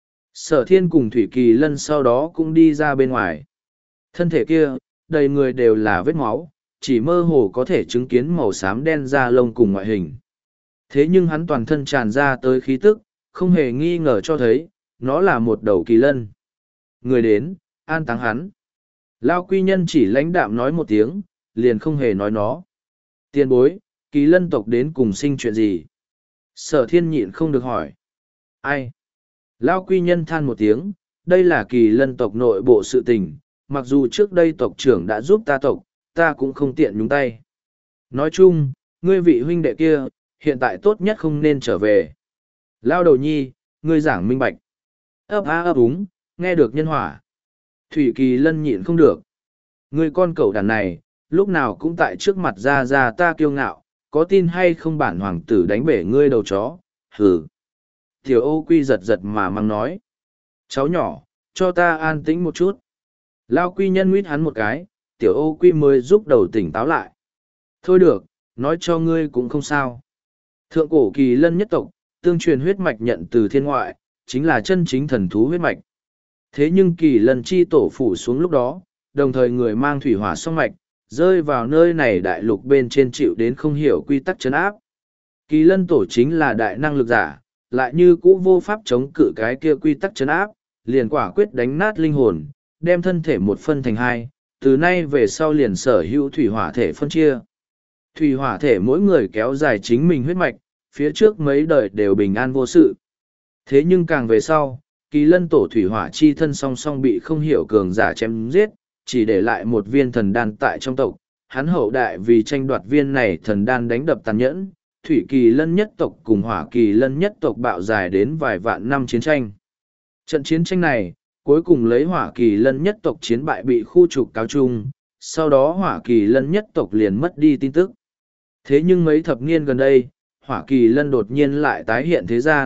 Sở thiên cùng Thủy Kỳ Lân sau đó cũng đi ra bên ngoài. Thân thể kia, đầy người đều là vết máu, chỉ mơ hồ có thể chứng kiến màu xám đen da lông cùng ngoại hình. Thế nhưng hắn toàn thân tràn ra tới khí tức, không hề nghi ngờ cho thấy, nó là một đầu kỳ lân. Người đến, an táng hắn. Lao quy nhân chỉ lãnh đạm nói một tiếng, liền không hề nói nó. Tiền bối, kỳ lân tộc đến cùng sinh chuyện gì? Sở thiên nhịn không được hỏi. Ai? Lao quy nhân than một tiếng, đây là kỳ lân tộc nội bộ sự tình, mặc dù trước đây tộc trưởng đã giúp ta tộc, ta cũng không tiện nhúng tay. Nói chung, ngươi vị huynh đệ kia, hiện tại tốt nhất không nên trở về. Lao đầu nhi, ngươi giảng minh bạch. Ấp á ấp úng, nghe được nhân hỏa. Thủy Kỳ Lân nhịn không được. Ngươi con cẩu đàn này, lúc nào cũng tại trước mặt ra ra ta kiêu ngạo, có tin hay không bản hoàng tử đánh bể ngươi đầu chó, hừ. Tiểu ô quy giật giật mà mang nói. Cháu nhỏ, cho ta an tĩnh một chút. Lao quy nhân nguyết hắn một cái, tiểu ô quy mới giúp đầu tỉnh táo lại. Thôi được, nói cho ngươi cũng không sao. Thượng cổ kỳ lân nhất tộc, tương truyền huyết mạch nhận từ thiên ngoại, chính là chân chính thần thú huyết mạch. Thế nhưng kỳ lân chi tổ phủ xuống lúc đó, đồng thời người mang thủy hỏa song mạch, rơi vào nơi này đại lục bên trên chịu đến không hiểu quy tắc chấn áp. Kỳ lân tổ chính là đại năng lực giả, lại như cũ vô pháp chống cự cái kia quy tắc chấn áp, liền quả quyết đánh nát linh hồn, đem thân thể một phân thành hai, từ nay về sau liền sở hữu thủy hỏa thể phân chia. Thủy hỏa thể mỗi người kéo dài chính mình huyết mạch, phía trước mấy đời đều bình an vô sự. Thế nhưng càng về sau, kỳ lân tổ thủy hỏa chi thân song song bị không hiểu cường giả chém giết, chỉ để lại một viên thần đan tại trong tộc. Hắn hậu đại vì tranh đoạt viên này thần đan đánh đập tàn nhẫn, thủy kỳ lân nhất tộc cùng hỏa kỳ lân nhất tộc bạo dài đến vài vạn năm chiến tranh. Trận chiến tranh này, cuối cùng lấy hỏa kỳ lân nhất tộc chiến bại bị khu trục cáo chung, sau đó hỏa kỳ lân nhất tộc liền mất đi tin tức. Thế nhưng mấy thập niên gần đây, hỏa kỳ lân đột nhiên lại tái hiện thế gian,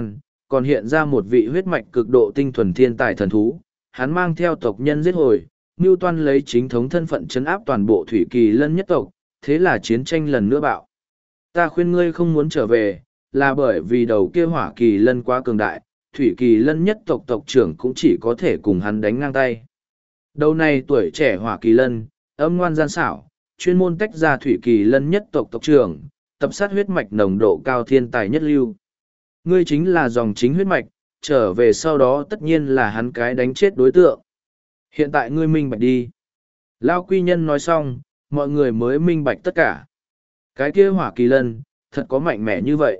còn hiện ra một vị huyết mạch cực độ tinh thuần thiên tài thần thú. Hắn mang theo tộc nhân giết hồi, mưu toan lấy chính thống thân phận chấn áp toàn bộ Thủy Kỳ Lân nhất tộc, thế là chiến tranh lần nữa bạo. Ta khuyên ngươi không muốn trở về, là bởi vì đầu kia Hỏa Kỳ Lân quá cường đại, Thủy Kỳ Lân nhất tộc tộc trưởng cũng chỉ có thể cùng hắn đánh ngang tay. Đầu này tuổi trẻ Hỏa Kỳ Lân, âm ngoan gian xảo, chuyên môn tách ra Thủy Kỳ Lân nhất tộc tộc trưởng, tập sát huyết mạch nồng độ cao thiên tài nhất lưu. Ngươi chính là dòng chính huyết mạch, trở về sau đó tất nhiên là hắn cái đánh chết đối tượng. Hiện tại ngươi minh bạch đi. Lao Quy Nhân nói xong, mọi người mới minh bạch tất cả. Cái kia Hỏa Kỳ Lân, thật có mạnh mẽ như vậy.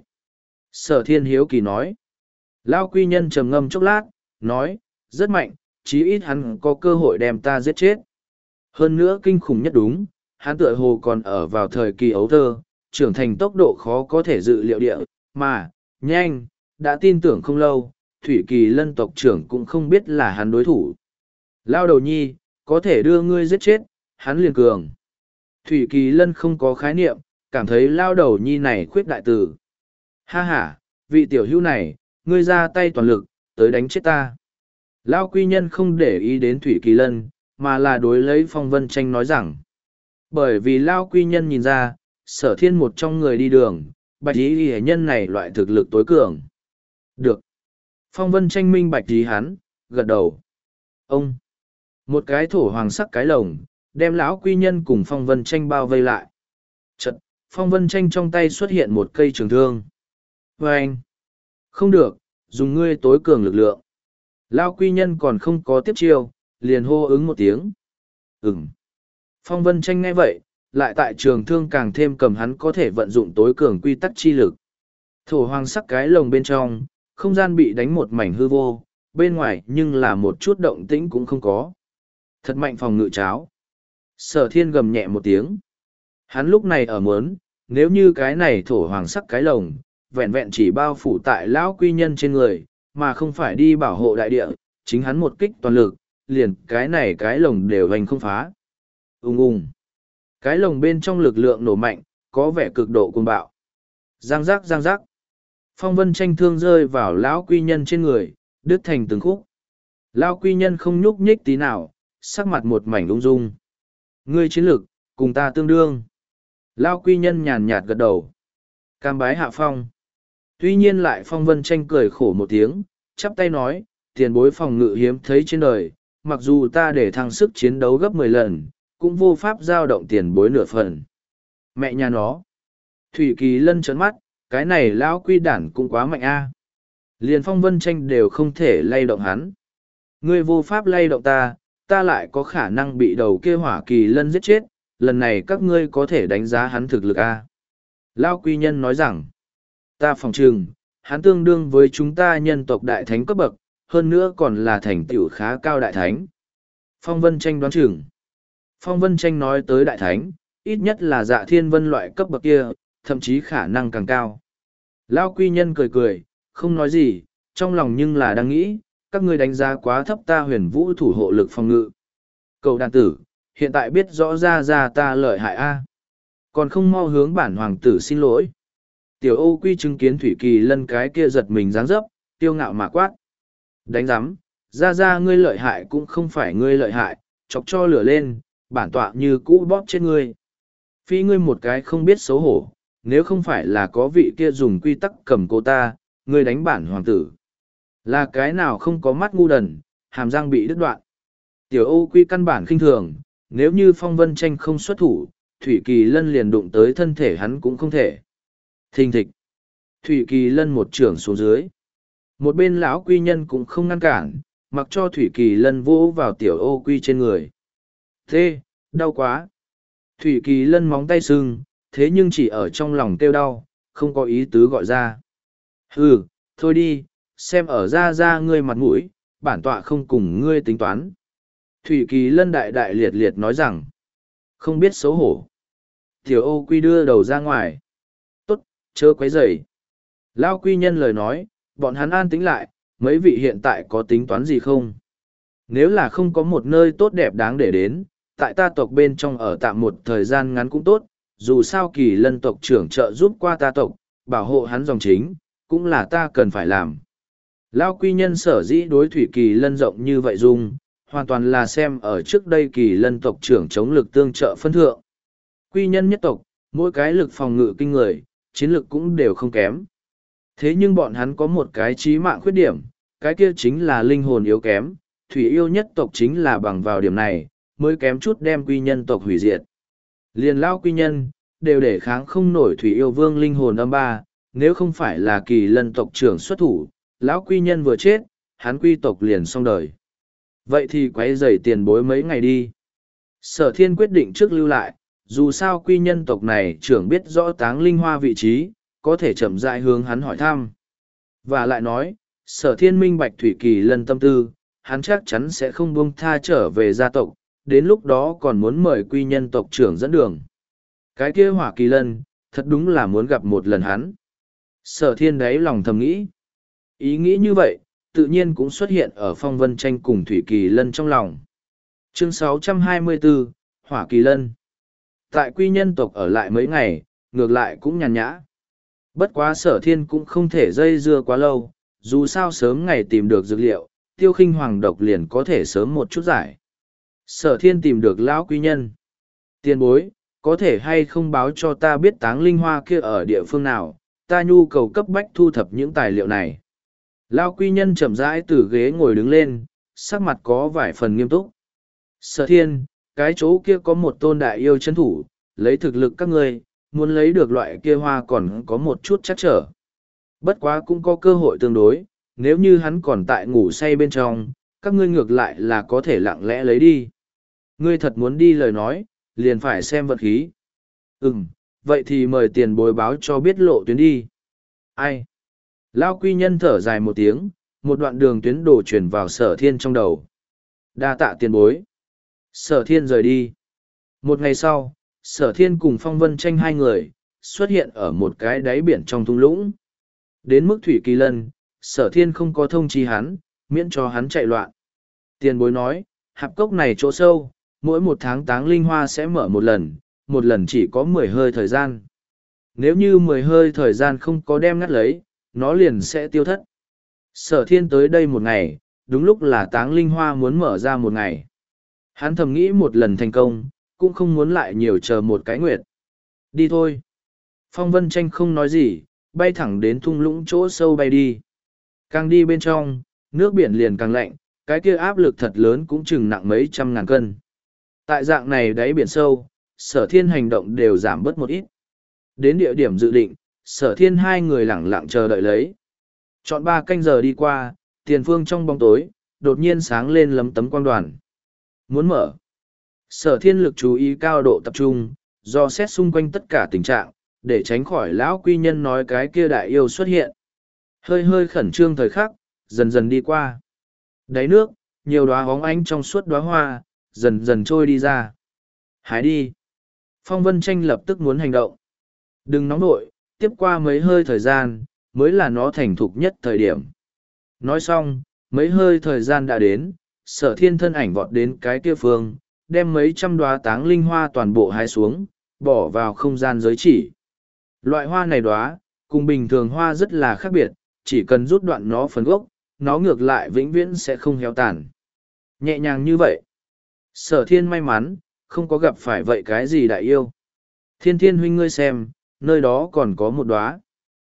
Sở Thiên hiếu kỳ nói. Lao Quy Nhân trầm ngâm chốc lát, nói, rất mạnh, chí ít hắn có cơ hội đem ta giết chết. Hơn nữa kinh khủng nhất đúng, hắn tựa hồ còn ở vào thời kỳ ấu thơ, trưởng thành tốc độ khó có thể dự liệu địa, mà, nhanh, đã tin tưởng không lâu, Thủy Kỳ Lân tộc trưởng cũng không biết là hắn đối thủ. Lao đầu nhi, có thể đưa ngươi giết chết, hắn liền cường. Thủy Kỳ Lân không có khái niệm, cảm thấy lao đầu nhi này khuyết đại tử. Ha ha, vị tiểu hữu này, ngươi ra tay toàn lực, tới đánh chết ta. Lao Quy Nhân không để ý đến Thủy Kỳ Lân, mà là đối lấy Phong Vân Tranh nói rằng. Bởi vì Lao Quy Nhân nhìn ra, Sở Thiên một trong người đi đường, bạch ý y nhân này loại thực lực tối cường. Được. Phong Vân Tranh minh bạch ý hắn, gật đầu. Ông. Một cái thổ hoàng sắc cái lồng, đem lão Quy Nhân cùng Phong Vân Tranh bao vây lại. Chật, Phong Vân Tranh trong tay xuất hiện một cây trường thương. Và anh. Không được, dùng ngươi tối cường lực lượng. Lao Quy Nhân còn không có tiếp chiêu, liền hô ứng một tiếng. Ừm. Phong Vân Tranh nghe vậy, lại tại trường thương càng thêm cầm hắn có thể vận dụng tối cường quy tắc chi lực. Thổ hoàng sắc cái lồng bên trong, không gian bị đánh một mảnh hư vô, bên ngoài nhưng là một chút động tĩnh cũng không có. Thật mạnh phòng ngự cháo. Sở Thiên gầm nhẹ một tiếng. Hắn lúc này ở mớn, nếu như cái này thổ hoàng sắc cái lồng, vẹn vẹn chỉ bao phủ tại lão Quy Nhân trên người, mà không phải đi bảo hộ đại địa, chính hắn một kích toàn lực, liền cái này cái lồng đều hành không phá. Ung ung. Cái lồng bên trong lực lượng nổ mạnh, có vẻ cực độ cuồng bạo. Giang giác giang giác. Phong Vân Tranh thương rơi vào lão Quy Nhân trên người, đứt thành từng khúc. Lão Quy Nhân không nhúc nhích tí nào, sắc mặt một mảnh ung dung. Ngươi chiến lực, cùng ta tương đương. Lão Quy Nhân nhàn nhạt gật đầu. Cam bái hạ phong. Tuy nhiên lại Phong Vân Tranh cười khổ một tiếng, chắp tay nói, tiền bối phòng ngự hiếm thấy trên đời, mặc dù ta để thăng sức chiến đấu gấp mười lần, cũng vô pháp giao động tiền bối nửa phần. Mẹ nhà nó. Thủy Kỳ Lân trấn mắt, cái này lão quy đản cũng quá mạnh a. Liền Phong Vân Tranh đều không thể lay động hắn. Ngươi vô pháp lay động ta, ta lại có khả năng bị đầu kia Hỏa Kỳ Lân giết chết, lần này các ngươi có thể đánh giá hắn thực lực a. Lão Quy Nhân nói rằng, ta phòng trừng, hắn tương đương với chúng ta nhân tộc đại thánh cấp bậc, hơn nữa còn là thành tựu khá cao đại thánh. Phong Vân Tranh đoán chừng. Phong Vân Tranh nói tới đại thánh, ít nhất là Dạ Thiên Vân loại cấp bậc kia, thậm chí khả năng càng cao. Lão Quy Nhân cười cười, không nói gì, trong lòng nhưng là đang nghĩ, các ngươi đánh giá quá thấp ta Huyền Vũ thủ hộ lực phòng ngự. Cậu đàn tử, hiện tại biết rõ ra ra ta lợi hại a, còn không mau hướng bản hoàng tử xin lỗi. Tiểu Ô Quy chứng kiến Thủy Kỳ Lân cái kia giật mình dáng dấp, tiêu ngạo mà quát. Đánh giám, ra ra ngươi lợi hại cũng không phải ngươi lợi hại, chọc cho lửa lên, bản tọa như cũ bóp chết ngươi. Phi ngươi một cái không biết xấu hổ, nếu không phải là có vị kia dùng quy tắc cầm cô ta, ngươi đánh bản hoàng tử. Là cái nào không có mắt ngu đần, hàm răng bị đứt đoạn. Tiểu Ô Quy căn bản khinh thường, nếu như Phong Vân Tranh không xuất thủ, Thủy Kỳ Lân liền đụng tới thân thể hắn cũng không thể. Thình thịch. Thủy Kỳ Lân một trưởng xuống dưới. Một bên lão Quy Nhân cũng không ngăn cản, mặc cho Thủy Kỳ Lân vỗ vào Tiểu Ô Quy trên người. Thế, đau quá. Thủy Kỳ Lân móng tay sưng, thế nhưng chỉ ở trong lòng kêu đau, không có ý tứ gọi ra. Hừ, thôi đi, xem ở ra ra ngươi mặt mũi, bản tọa không cùng ngươi tính toán. Thủy Kỳ Lân đại đại liệt liệt nói rằng, không biết xấu hổ. Tiểu Ô Quy đưa đầu ra ngoài. Tốt, chớ quấy rầy. Lao Quy Nhân lời nói, bọn hắn an tĩnh lại, mấy vị hiện tại có tính toán gì không? Nếu là không có một nơi tốt đẹp đáng để đến, tại ta tộc bên trong ở tạm một thời gian ngắn cũng tốt, dù sao Kỳ Lân tộc trưởng trợ giúp qua ta tộc, bảo hộ hắn dòng chính, cũng là ta cần phải làm. Lao quy nhân sở dĩ đối thủy kỳ lân rộng như vậy dung, hoàn toàn là xem ở trước đây kỳ lân tộc trưởng chống lực tương trợ phân thượng. Quy nhân nhất tộc, mỗi cái lực phòng ngự kinh người, chiến lực cũng đều không kém. Thế nhưng bọn hắn có một cái chí mạng khuyết điểm, cái kia chính là linh hồn yếu kém, thủy yêu nhất tộc chính là bằng vào điểm này, mới kém chút đem quy nhân tộc hủy diệt. Liền lao quy nhân, đều để kháng không nổi thủy yêu vương linh hồn âm ba, nếu không phải là kỳ lân tộc trưởng xuất thủ, lão quy nhân vừa chết, hắn quy tộc liền xong đời. Vậy thì quấy rầy tiền bối mấy ngày đi. Sở thiên quyết định trước lưu lại, dù sao quy nhân tộc này trưởng biết rõ táng linh hoa vị trí, có thể chậm rãi hướng hắn hỏi thăm. Và lại nói, sở thiên minh bạch thủy kỳ lân tâm tư, hắn chắc chắn sẽ không buông tha trở về gia tộc, đến lúc đó còn muốn mời quy nhân tộc trưởng dẫn đường. Cái kia hỏa kỳ lân, thật đúng là muốn gặp một lần hắn. Sở thiên đáy lòng thầm nghĩ. Ý nghĩ như vậy, tự nhiên cũng xuất hiện ở phong vân tranh cùng thủy kỳ lân trong lòng. Chương sáu trăm hai mươi bốn, Hỏa kỳ lân. Tại quy nhân tộc ở lại mấy ngày, ngược lại cũng nhàn nhã. Bất quá sở thiên cũng không thể dây dưa quá lâu, dù sao sớm ngày tìm được dược liệu, tiêu khinh hoàng độc liền có thể sớm một chút giải. Sở thiên tìm được lão quy nhân. Tiền bối, có thể hay không báo cho ta biết táng linh hoa kia ở địa phương nào, ta nhu cầu cấp bách thu thập những tài liệu này. Lão quy nhân chậm rãi từ ghế ngồi đứng lên, sắc mặt có vài phần nghiêm túc. Sở thiên, cái chỗ kia có một tôn đại yêu chân thủ, lấy thực lực các ngươi, muốn lấy được loại kia hoa còn có một chút chắc trở. Bất quá cũng có cơ hội tương đối, nếu như hắn còn tại ngủ say bên trong, các ngươi ngược lại là có thể lặng lẽ lấy đi. Ngươi thật muốn đi lời nói, liền phải xem vật khí. Ừm, vậy thì mời tiền bối báo cho biết lộ tuyến đi. Ai? Lao quy nhân thở dài một tiếng, một đoạn đường tuyến đổ chuyển vào sở thiên trong đầu. Đa tạ tiền bối. Sở thiên rời đi. Một ngày sau, sở thiên cùng phong vân tranh hai người, xuất hiện ở một cái đáy biển trong thung lũng. Đến mức thủy kỳ lân, sở thiên không có thông chi hắn, miễn cho hắn chạy loạn. Tiền bối nói, hạp cốc này chỗ sâu, mỗi một tháng táng linh hoa sẽ mở một lần, một lần chỉ có mười hơi thời gian. Nếu như mười hơi thời gian không có đem ngắt lấy, nó liền sẽ tiêu thất. Sở thiên tới đây một ngày, đúng lúc là táng linh hoa muốn mở ra một ngày. Hắn thầm nghĩ một lần thành công, cũng không muốn lại nhiều chờ một cái nguyệt. Đi thôi. Phong vân tranh không nói gì, bay thẳng đến thung lũng chỗ sâu bay đi. Càng đi bên trong, nước biển liền càng lạnh, cái kia áp lực thật lớn cũng chừng nặng mấy trăm ngàn cân. Tại dạng này đáy biển sâu, sở thiên hành động đều giảm bớt một ít. Đến địa điểm dự định, sở thiên hai người lẳng lặng chờ đợi lấy. Chọn ba canh giờ đi qua, tiền phương trong bóng tối, đột nhiên sáng lên lấm tấm quang đoàn. Muốn mở. Sở thiên lực chú ý cao độ tập trung, do xét xung quanh tất cả tình trạng, để tránh khỏi lão quy nhân nói cái kia đại yêu xuất hiện. Hơi hơi khẩn trương thời khắc, dần dần đi qua. Đáy nước, nhiều đóa hóng ánh trong suốt đóa hoa, dần dần trôi đi ra. Hái đi. Phong vân tranh lập tức muốn hành động. Đừng nóng nội, tiếp qua mấy hơi thời gian, mới là nó thành thục nhất thời điểm. Nói xong, mấy hơi thời gian đã đến, sở thiên thân ảnh vọt đến cái kia phương, đem mấy trăm đóa táng linh hoa toàn bộ hái xuống, bỏ vào không gian giới chỉ. Loại hoa này đóa, cùng bình thường hoa rất là khác biệt, chỉ cần rút đoạn nó phần gốc, nó ngược lại vĩnh viễn sẽ không héo tàn. Nhẹ nhàng như vậy. Sở thiên may mắn, không có gặp phải vậy cái gì đại yêu. Thiên thiên huynh ngươi xem, nơi đó còn có một đóa.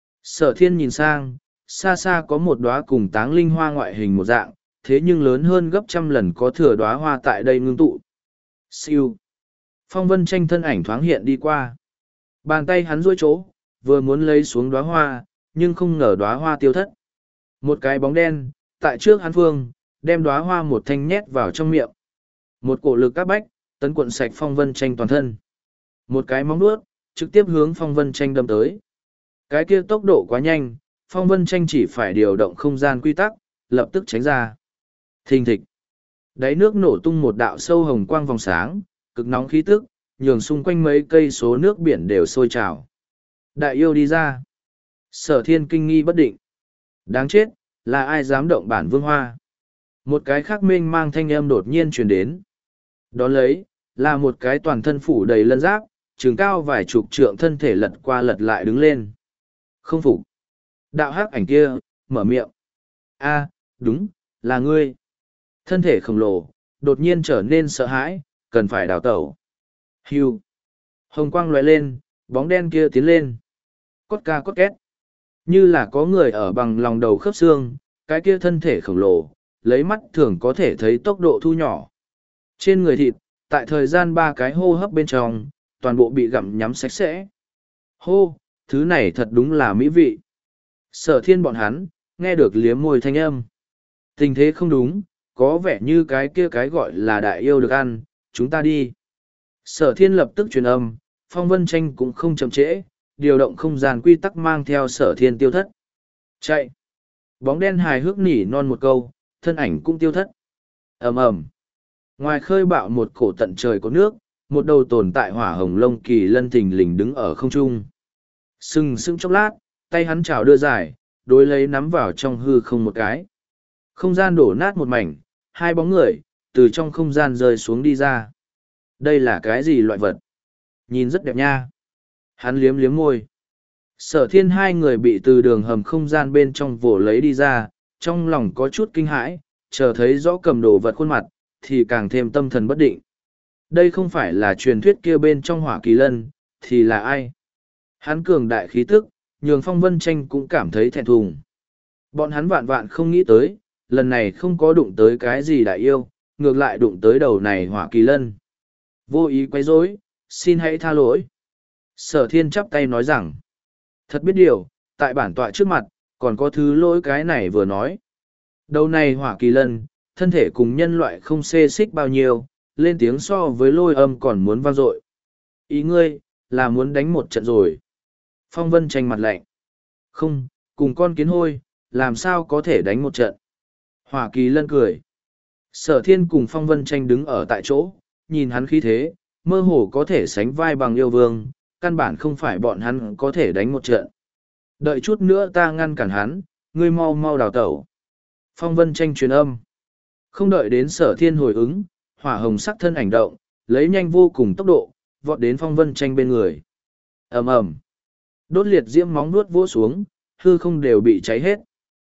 Sở thiên nhìn sang, xa xa có một đóa cùng táng linh hoa ngoại hình một dạng, thế nhưng lớn hơn gấp trăm lần có thừa đóa hoa tại đây ngưng tụ. Siêu. Phong vân tranh thân ảnh thoáng hiện đi qua. Bàn tay hắn duỗi chỗ, vừa muốn lấy xuống đóa hoa, nhưng không ngờ đóa hoa tiêu thất. Một cái bóng đen, tại trước hắn phương, đem đóa hoa một thanh nhét vào trong miệng. Một cổ lực các bách, tấn cuộn sạch phong vân tranh toàn thân. Một cái móng vuốt, trực tiếp hướng phong vân tranh đâm tới. Cái kia tốc độ quá nhanh, phong vân tranh chỉ phải điều động không gian quy tắc, lập tức tránh ra. Thình thịch. Đáy nước nổ tung một đạo sâu hồng quang vòng sáng, cực nóng khí tức, nhường xung quanh mấy cây số nước biển đều sôi trào. Đại yêu đi ra. Sở thiên kinh nghi bất định. Đáng chết, là ai dám động bản vương hoa? Một cái khác mênh mang thanh âm đột nhiên truyền đến. Đón lấy, là một cái toàn thân phủ đầy lân giáp, trường cao vài chục trượng thân thể lật qua lật lại đứng lên. Không phục. Đạo hắc ảnh kia, mở miệng. A, đúng, là ngươi. Thân thể khổng lồ, đột nhiên trở nên sợ hãi, cần phải đào tẩu. Hưu. Hồng quang lóe lên, bóng đen kia tiến lên. Cốt ca cốt két. Như là có người ở bằng lòng đầu khớp xương, cái kia thân thể khổng lồ, lấy mắt thường có thể thấy tốc độ thu nhỏ. Trên người thịt, tại thời gian ba cái hô hấp bên trong, toàn bộ bị gặm nhắm sạch sẽ. Hô, thứ này thật đúng là mỹ vị. Sở thiên bọn hắn, nghe được liếm môi thanh âm. Tình thế không đúng, có vẻ như cái kia cái gọi là đại yêu được ăn, chúng ta đi. Sở thiên lập tức truyền âm, Phong Vân Tranh cũng không chậm trễ, điều động không gian quy tắc mang theo sở thiên tiêu thất. Chạy! Bóng đen hài hước nỉ non một câu, thân ảnh cũng tiêu thất. ầm ầm. Ngoài khơi bạo một cổ tận trời có nước, một đầu tồn tại hỏa hồng lông kỳ lân thình lình đứng ở không trung. Sừng sững chốc lát, tay hắn chảo đưa dài, đối lấy nắm vào trong hư không một cái. Không gian đổ nát một mảnh, hai bóng người, từ trong không gian rơi xuống đi ra. Đây là cái gì loại vật? Nhìn rất đẹp nha. Hắn liếm liếm môi. Sở thiên hai người bị từ đường hầm không gian bên trong vồ lấy đi ra, trong lòng có chút kinh hãi, chờ thấy rõ cầm đồ vật khuôn mặt, thì càng thêm tâm thần bất định. Đây không phải là truyền thuyết kia bên trong hỏa kỳ lân, thì là ai? Hắn cường đại khí tức, nhường Phong Vân Tranh cũng cảm thấy thẹn thùng. Bọn hắn vạn vạn không nghĩ tới, lần này không có đụng tới cái gì đại yêu, ngược lại đụng tới đầu này hỏa kỳ lân. Vô ý quấy rối, xin hãy tha lỗi. Sở thiên chắp tay nói rằng, thật biết điều, tại bản tọa trước mặt, còn có thứ lỗi cái này vừa nói. Đầu này hỏa kỳ lân, thân thể cùng nhân loại không xê xích bao nhiêu, lên tiếng so với lôi âm còn muốn vang dội. Ý ngươi, là muốn đánh một trận rồi. Phong Vân Tranh mặt lạnh. Không, cùng con kiến hôi, làm sao có thể đánh một trận. Hỏa kỳ lân cười. Sở thiên cùng Phong Vân Tranh đứng ở tại chỗ, nhìn hắn khí thế, mơ hồ có thể sánh vai bằng yêu vương, căn bản không phải bọn hắn có thể đánh một trận. Đợi chút nữa ta ngăn cản hắn, ngươi mau mau đào tẩu. Phong Vân Tranh truyền âm. Không đợi đến sở thiên hồi ứng, hỏa hồng sắc thân ảnh động, lấy nhanh vô cùng tốc độ, vọt đến Phong Vân Tranh bên người. ầm ầm, đốt liệt diễm móng nuốt vỗ xuống, hư không đều bị cháy hết.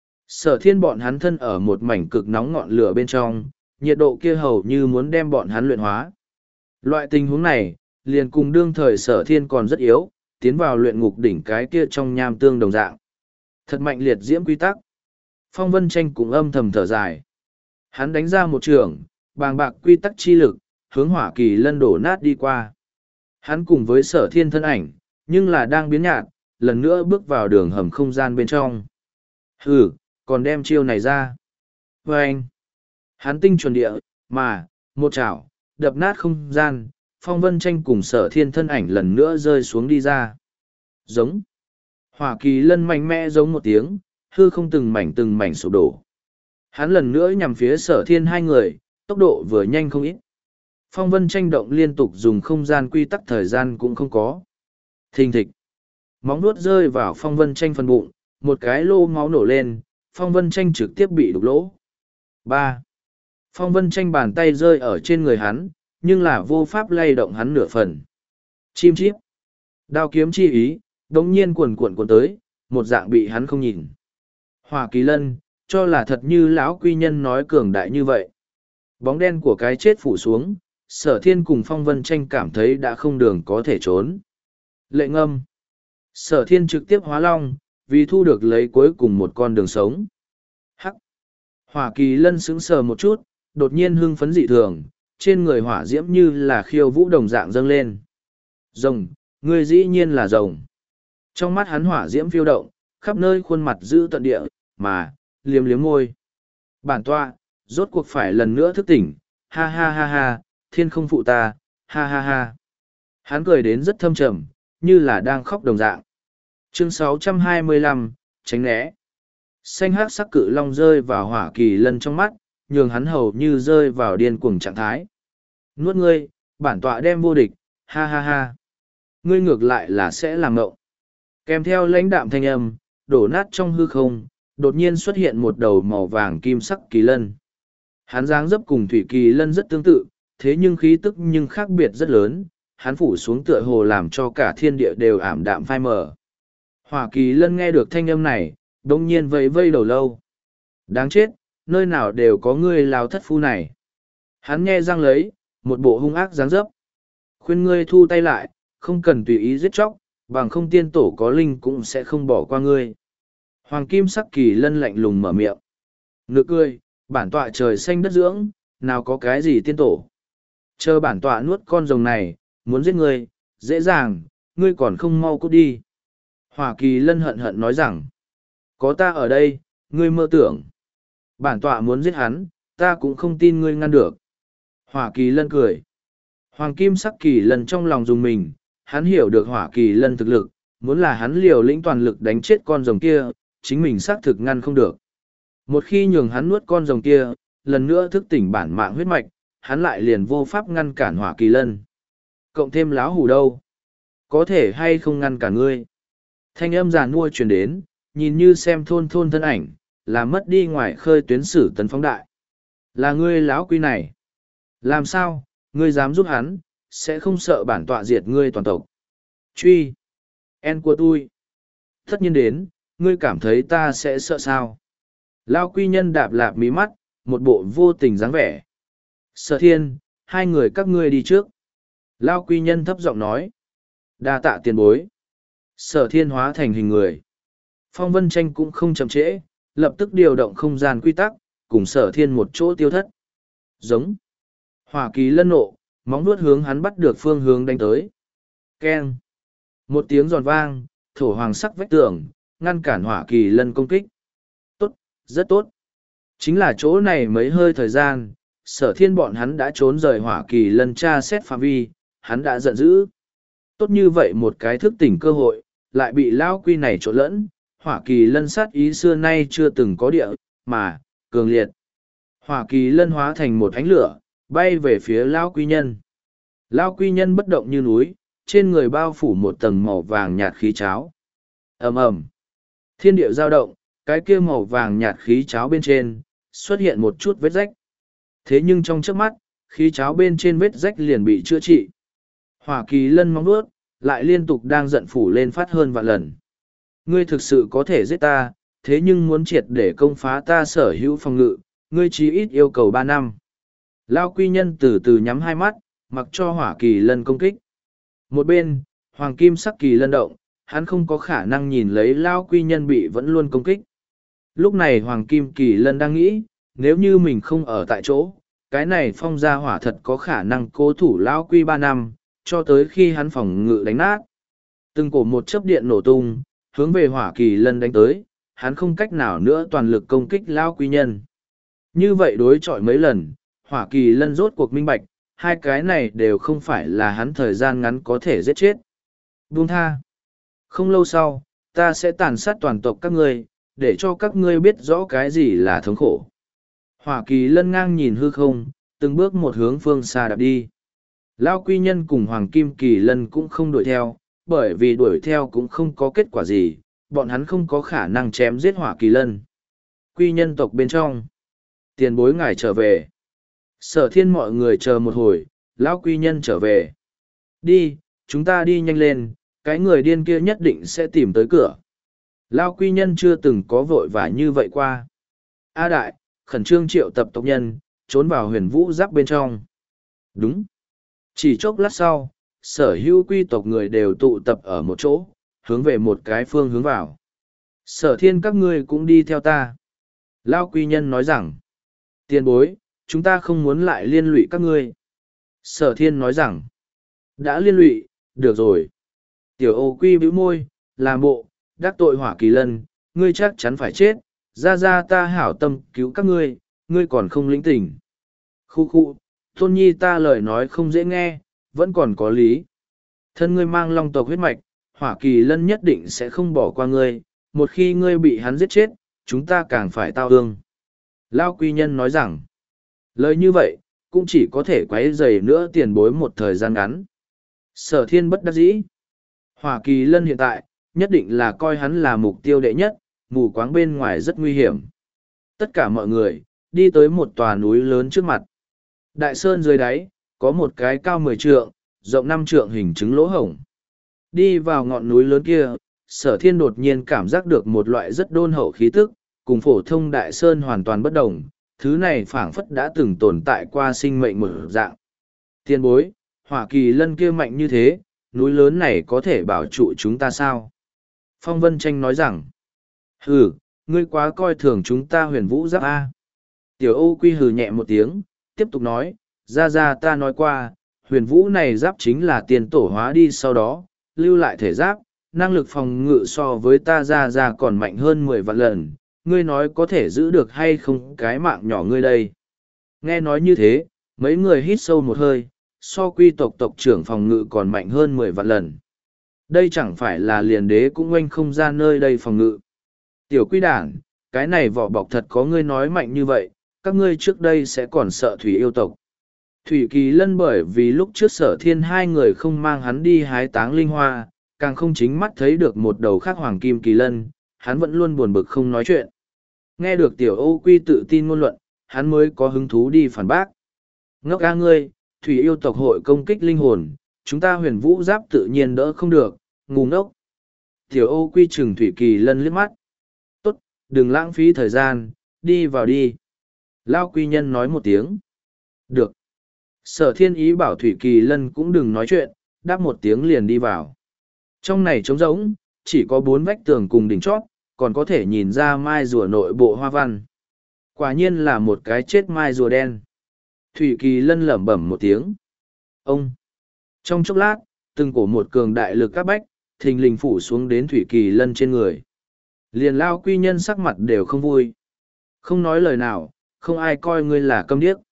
Sở thiên bọn hắn thân ở một mảnh cực nóng ngọn lửa bên trong, nhiệt độ kia hầu như muốn đem bọn hắn luyện hóa. Loại tình huống này, liền cùng đương thời sở thiên còn rất yếu, tiến vào luyện ngục đỉnh cái kia trong nham tương đồng dạng. Thật mạnh liệt diễm quy tắc. Phong Vân Tranh cũng âm thầm thở dài. Hắn đánh ra một trường, bàng bạc quy tắc chi lực, hướng hỏa kỳ lân đổ nát đi qua. Hắn cùng với sở thiên thân ảnh, nhưng là đang biến nhạt, lần nữa bước vào đường hầm không gian bên trong. Hừ, còn đem chiêu này ra. Và anh, hắn tinh chuẩn địa, mà, một chảo, đập nát không gian, Phong Vân Tranh cùng sở thiên thân ảnh lần nữa rơi xuống đi ra. Giống. Hỏa kỳ lân mạnh mẽ giống một tiếng, hư không từng mảnh từng mảnh sụp đổ. Hắn lần nữa nhằm phía sở thiên hai người, tốc độ vừa nhanh không ít. Phong Vân Tranh động liên tục dùng không gian quy tắc thời gian cũng không có. Thình thịch. Móng nuốt rơi vào Phong Vân Tranh phần bụng, một cái lô máu nổ lên, Phong Vân Tranh trực tiếp bị đục lỗ. ba. Phong Vân Tranh bàn tay rơi ở trên người hắn, nhưng là vô pháp lay động hắn nửa phần. Chim chíp. Đao kiếm chi ý, đống nhiên cuồn cuộn cuộn tới, một dạng bị hắn không nhìn. Hỏa kỳ lân, cho là thật như lão quy nhân nói cường đại như vậy. Bóng đen của cái chết phủ xuống, sở thiên cùng Phong Vân Tranh cảm thấy đã không đường có thể trốn. Lệ ngâm. Sở thiên trực tiếp hóa long, vì thu được lấy cuối cùng một con đường sống. Hắc. Hỏa kỳ lân sững sờ một chút, đột nhiên hưng phấn dị thường, trên người hỏa diễm như là khiêu vũ đồng dạng dâng lên. Rồng, ngươi dĩ nhiên là rồng. Trong mắt hắn hỏa diễm phiêu động, khắp nơi khuôn mặt giữ tận địa, mà, liếm liếm môi. Bản tọa, rốt cuộc phải lần nữa thức tỉnh, ha ha ha ha, thiên không phụ ta, ha ha ha. Hắn cười đến rất thâm trầm, như là đang khóc đồng dạng. Chương sáu trăm hai mươi lăm, tránh né. Xanh hắc sắc cự long rơi vào hỏa kỳ lân trong mắt, nhường hắn hầu như rơi vào điên cuồng trạng thái. Nuốt ngươi, bản tọa đem vô địch, ha ha ha. Ngươi ngược lại là sẽ làm ngộng. Kèm theo lãnh đạm thanh âm, đổ nát trong hư không, đột nhiên xuất hiện một đầu màu vàng kim sắc kỳ lân. Hắn dáng dấp cùng thủy kỳ lân rất tương tự, thế nhưng khí tức nhưng khác biệt rất lớn, hắn phủ xuống tựa hồ làm cho cả thiên địa đều ảm đạm phai mờ. Hỏa kỳ lân nghe được thanh âm này, đông nhiên vẫy vây đầu lâu. Đáng chết, nơi nào đều có ngươi lao thất phu này. Hắn nhe răng lấy, một bộ hung ác dáng dấp. Khuyên ngươi thu tay lại, không cần tùy ý giết chóc, bằng không tiên tổ có linh cũng sẽ không bỏ qua ngươi. Hoàng kim sắc kỳ lân lạnh lùng mở miệng. Nực cười, bản tọa trời xanh đất dưỡng, nào có cái gì tiên tổ. Chờ bản tọa nuốt con rồng này, muốn giết ngươi, dễ dàng, ngươi còn không mau cút đi. Hỏa kỳ lân hận hận nói rằng, có ta ở đây, ngươi mơ tưởng. Bản tọa muốn giết hắn, ta cũng không tin ngươi ngăn được. Hỏa kỳ lân cười. Hoàng kim sắc kỳ lân trong lòng dùng mình, hắn hiểu được hỏa kỳ lân thực lực, muốn là hắn liều lĩnh toàn lực đánh chết con rồng kia, chính mình xác thực ngăn không được. Một khi nhường hắn nuốt con rồng kia, lần nữa thức tỉnh bản mạng huyết mạch, hắn lại liền vô pháp ngăn cản hỏa kỳ lân. Cộng thêm láo hủ đâu? Có thể hay không ngăn cản ngươi? Thanh âm già nua truyền đến, nhìn như xem thôn thôn thân ảnh, là mất đi ngoài khơi tuyến sử tấn phóng đại. Là ngươi láo quy này. Làm sao, ngươi dám giúp hắn, sẽ không sợ bản tọa diệt ngươi toàn tộc. Truy. En của tôi. Tất nhiên đến, ngươi cảm thấy ta sẽ sợ sao? Lao quy nhân đạp lạp mí mắt, một bộ vô tình dáng vẻ. Sở thiên, hai người các ngươi đi trước. Lao quy nhân thấp giọng nói. Đa tạ tiền bối. Sở thiên hóa thành hình người. Phong vân tranh cũng không chậm trễ, lập tức điều động không gian quy tắc, cùng sở thiên một chỗ tiêu thất. Giống. Hỏa kỳ lân nộ, móng nuốt hướng hắn bắt được phương hướng đánh tới. Keng. Một tiếng giòn vang, thổ hoàng sắc vách tường, ngăn cản hỏa kỳ lân công kích. Tốt, rất tốt. Chính là chỗ này mấy hơi thời gian, sở thiên bọn hắn đã trốn rời hỏa kỳ lân tra xét phạm vi, hắn đã giận dữ. Tốt như vậy một cái thức tỉnh cơ hội, lại bị lao quy này trộn lẫn, hỏa kỳ lân sát ý xưa nay chưa từng có địa, mà, cường liệt. Hỏa kỳ lân hóa thành một ánh lửa, bay về phía lao quy nhân. Lao quy nhân bất động như núi, trên người bao phủ một tầng màu vàng nhạt khí cháo. ầm ầm, thiên địa dao động, cái kia màu vàng nhạt khí cháo bên trên, xuất hiện một chút vết rách. Thế nhưng trong trước mắt, khí cháo bên trên vết rách liền bị chữa trị. Hỏa kỳ lân móng vuốt, lại liên tục đang giận phủ lên phát hơn vạn lần. Ngươi thực sự có thể giết ta, thế nhưng muốn triệt để công phá ta sở hữu phòng ngự, ngươi chí ít yêu cầu ba năm. Lao quy nhân từ từ nhắm hai mắt, mặc cho hỏa kỳ lân công kích. Một bên, hoàng kim sắc kỳ lân động, hắn không có khả năng nhìn lấy Lao quy nhân bị vẫn luôn công kích. Lúc này hoàng kim kỳ lân đang nghĩ, nếu như mình không ở tại chỗ, cái này phong gia hỏa thật có khả năng cố thủ Lao quy ba năm, cho tới khi hắn phòng ngự đánh nát. Từng cổ một chớp điện nổ tung, hướng về hỏa kỳ lân đánh tới, hắn không cách nào nữa toàn lực công kích Lao quy nhân. Như vậy đối chọi mấy lần, hỏa kỳ lân rốt cuộc minh bạch, hai cái này đều không phải là hắn thời gian ngắn có thể giết chết. Buông tha. Không lâu sau, ta sẽ tàn sát toàn tộc các ngươi, để cho các ngươi biết rõ cái gì là thống khổ. Hỏa kỳ lân ngang nhìn hư không, từng bước một hướng phương xa đạp đi. Lao quy nhân cùng hoàng kim kỳ lân cũng không đuổi theo, bởi vì đuổi theo cũng không có kết quả gì, bọn hắn không có khả năng chém giết hỏa kỳ lân. Quy nhân tộc bên trong. Tiền bối ngài trở về. Sở thiên mọi người chờ một hồi, lão quy nhân trở về. Đi, chúng ta đi nhanh lên, cái người điên kia nhất định sẽ tìm tới cửa. Lão quy nhân chưa từng có vội vã như vậy qua. A đại, khẩn trương triệu tập tộc nhân, trốn vào huyền vũ giáp bên trong. Đúng. Chỉ chốc lát sau, sở hữu quy tộc người đều tụ tập ở một chỗ, hướng về một cái phương hướng vào. Sở thiên các ngươi cũng đi theo ta. Lão quy nhân nói rằng, tiền bối, chúng ta không muốn lại liên lụy các ngươi. Sở thiên nói rằng, đã liên lụy, được rồi. Tiểu ô quy bĩu môi, làm bộ, đắc tội hỏa kỳ lân, ngươi chắc chắn phải chết, ra ra ta hảo tâm cứu các ngươi, ngươi còn không lĩnh tình. Khu khu, tôn nhi ta lời nói không dễ nghe, vẫn còn có lý. Thân ngươi mang long tộc huyết mạch, hỏa kỳ lân nhất định sẽ không bỏ qua ngươi, một khi ngươi bị hắn giết chết, chúng ta càng phải tao ương. Lao quy nhân nói rằng, lời như vậy, cũng chỉ có thể quấy rầy nữa tiền bối một thời gian ngắn. Sở thiên bất đắc dĩ. Hỏa kỳ lân hiện tại, nhất định là coi hắn là mục tiêu đệ nhất, mù quáng bên ngoài rất nguy hiểm. Tất cả mọi người, đi tới một tòa núi lớn trước mặt. Đại sơn dưới đáy, có một cái cao mười trượng, rộng năm trượng hình trứng lỗ hổng. Đi vào ngọn núi lớn kia, sở thiên đột nhiên cảm giác được một loại rất đôn hậu khí tức, cùng phổ thông đại sơn hoàn toàn bất đồng, thứ này phảng phất đã từng tồn tại qua sinh mệnh một dạng. Tiên bối, hỏa kỳ lân kia mạnh như thế, núi lớn này có thể bảo trụ chúng ta sao? Phong Vân Tranh nói rằng, hừ, ngươi quá coi thường chúng ta huyền vũ giáp A. Tiểu Âu Quy hừ nhẹ một tiếng, tiếp tục nói, ra ra ta nói qua, huyền vũ này giáp chính là tiền tổ hóa đi sau đó, lưu lại thể giáp, năng lực phòng ngự so với ta ra ra còn mạnh hơn mười vạn lần, ngươi nói có thể giữ được hay không cái mạng nhỏ ngươi đây. Nghe nói như thế, mấy người hít sâu một hơi, so quy tộc tộc trưởng phòng ngự còn mạnh hơn mười vạn lần. Đây chẳng phải là liền đế cũng oanh không ra nơi đây phòng ngự. Tiểu quy đản, cái này vỏ bọc thật có ngươi nói mạnh như vậy, các ngươi trước đây sẽ còn sợ thủy yêu tộc. Thủy Kỳ Lân bởi vì lúc trước sở thiên hai người không mang hắn đi hái táng linh hoa, càng không chính mắt thấy được một đầu khác hoàng kim kỳ lân, hắn vẫn luôn buồn bực không nói chuyện. Nghe được tiểu Âu Quy tự tin ngôn luận, hắn mới có hứng thú đi phản bác. Ngốc a ngươi, thủy yêu tộc hội công kích linh hồn, chúng ta huyền vũ giáp tự nhiên đỡ không được, ngu ngốc. Tiểu Âu Quy chừng Thủy Kỳ Lân liếc mắt. Tốt, đừng lãng phí thời gian, đi vào đi. Lao Quy Nhân nói một tiếng. Được. Sở thiên ý bảo Thủy Kỳ Lân cũng đừng nói chuyện, đáp một tiếng liền đi vào. Trong này trống rỗng, chỉ có bốn vách tường cùng đỉnh chót, còn có thể nhìn ra mai rùa nội bộ hoa văn. Quả nhiên là một cái chết mai rùa đen. Thủy Kỳ Lân lẩm bẩm một tiếng. Ông! Trong chốc lát, từng cổ một cường đại lực các bách, thình lình phủ xuống đến Thủy Kỳ Lân trên người. Liền Lao Quy Nhân sắc mặt đều không vui. Không nói lời nào, không ai coi ngươi là câm điếc.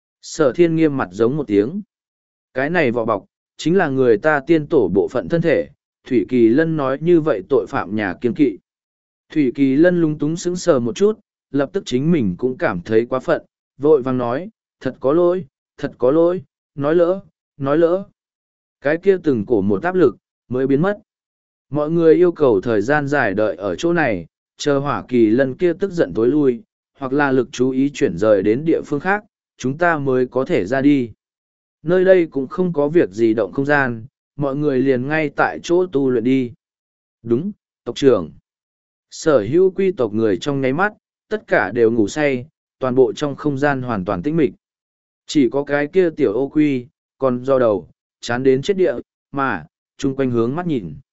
Sở thiên nghiêm mặt giống một tiếng. Cái này vỏ bọc, chính là người ta tiên tổ bộ phận thân thể. Thủy Kỳ Lân nói như vậy tội phạm nhà kiên kỵ. Thủy Kỳ Lân lung túng sững sờ một chút, lập tức chính mình cũng cảm thấy quá phận, vội vàng nói, thật có lỗi, thật có lỗi, nói lỡ, nói lỡ. Cái kia từng cổ một áp lực, mới biến mất. Mọi người yêu cầu thời gian dài đợi ở chỗ này, chờ Hỏa Kỳ Lân kia tức giận tối lui, hoặc là lực chú ý chuyển rời đến địa phương khác, chúng ta mới có thể ra đi. Nơi đây cũng không có việc gì động không gian, mọi người liền ngay tại chỗ tu luyện đi. Đúng, tộc trưởng. Sở hữu quy tộc người trong nháy mắt, tất cả đều ngủ say, toàn bộ trong không gian hoàn toàn tĩnh mịch. Chỉ có cái kia tiểu Âu Quy, còn do đầu, chán đến chết địa, mà, chung quanh hướng mắt nhìn.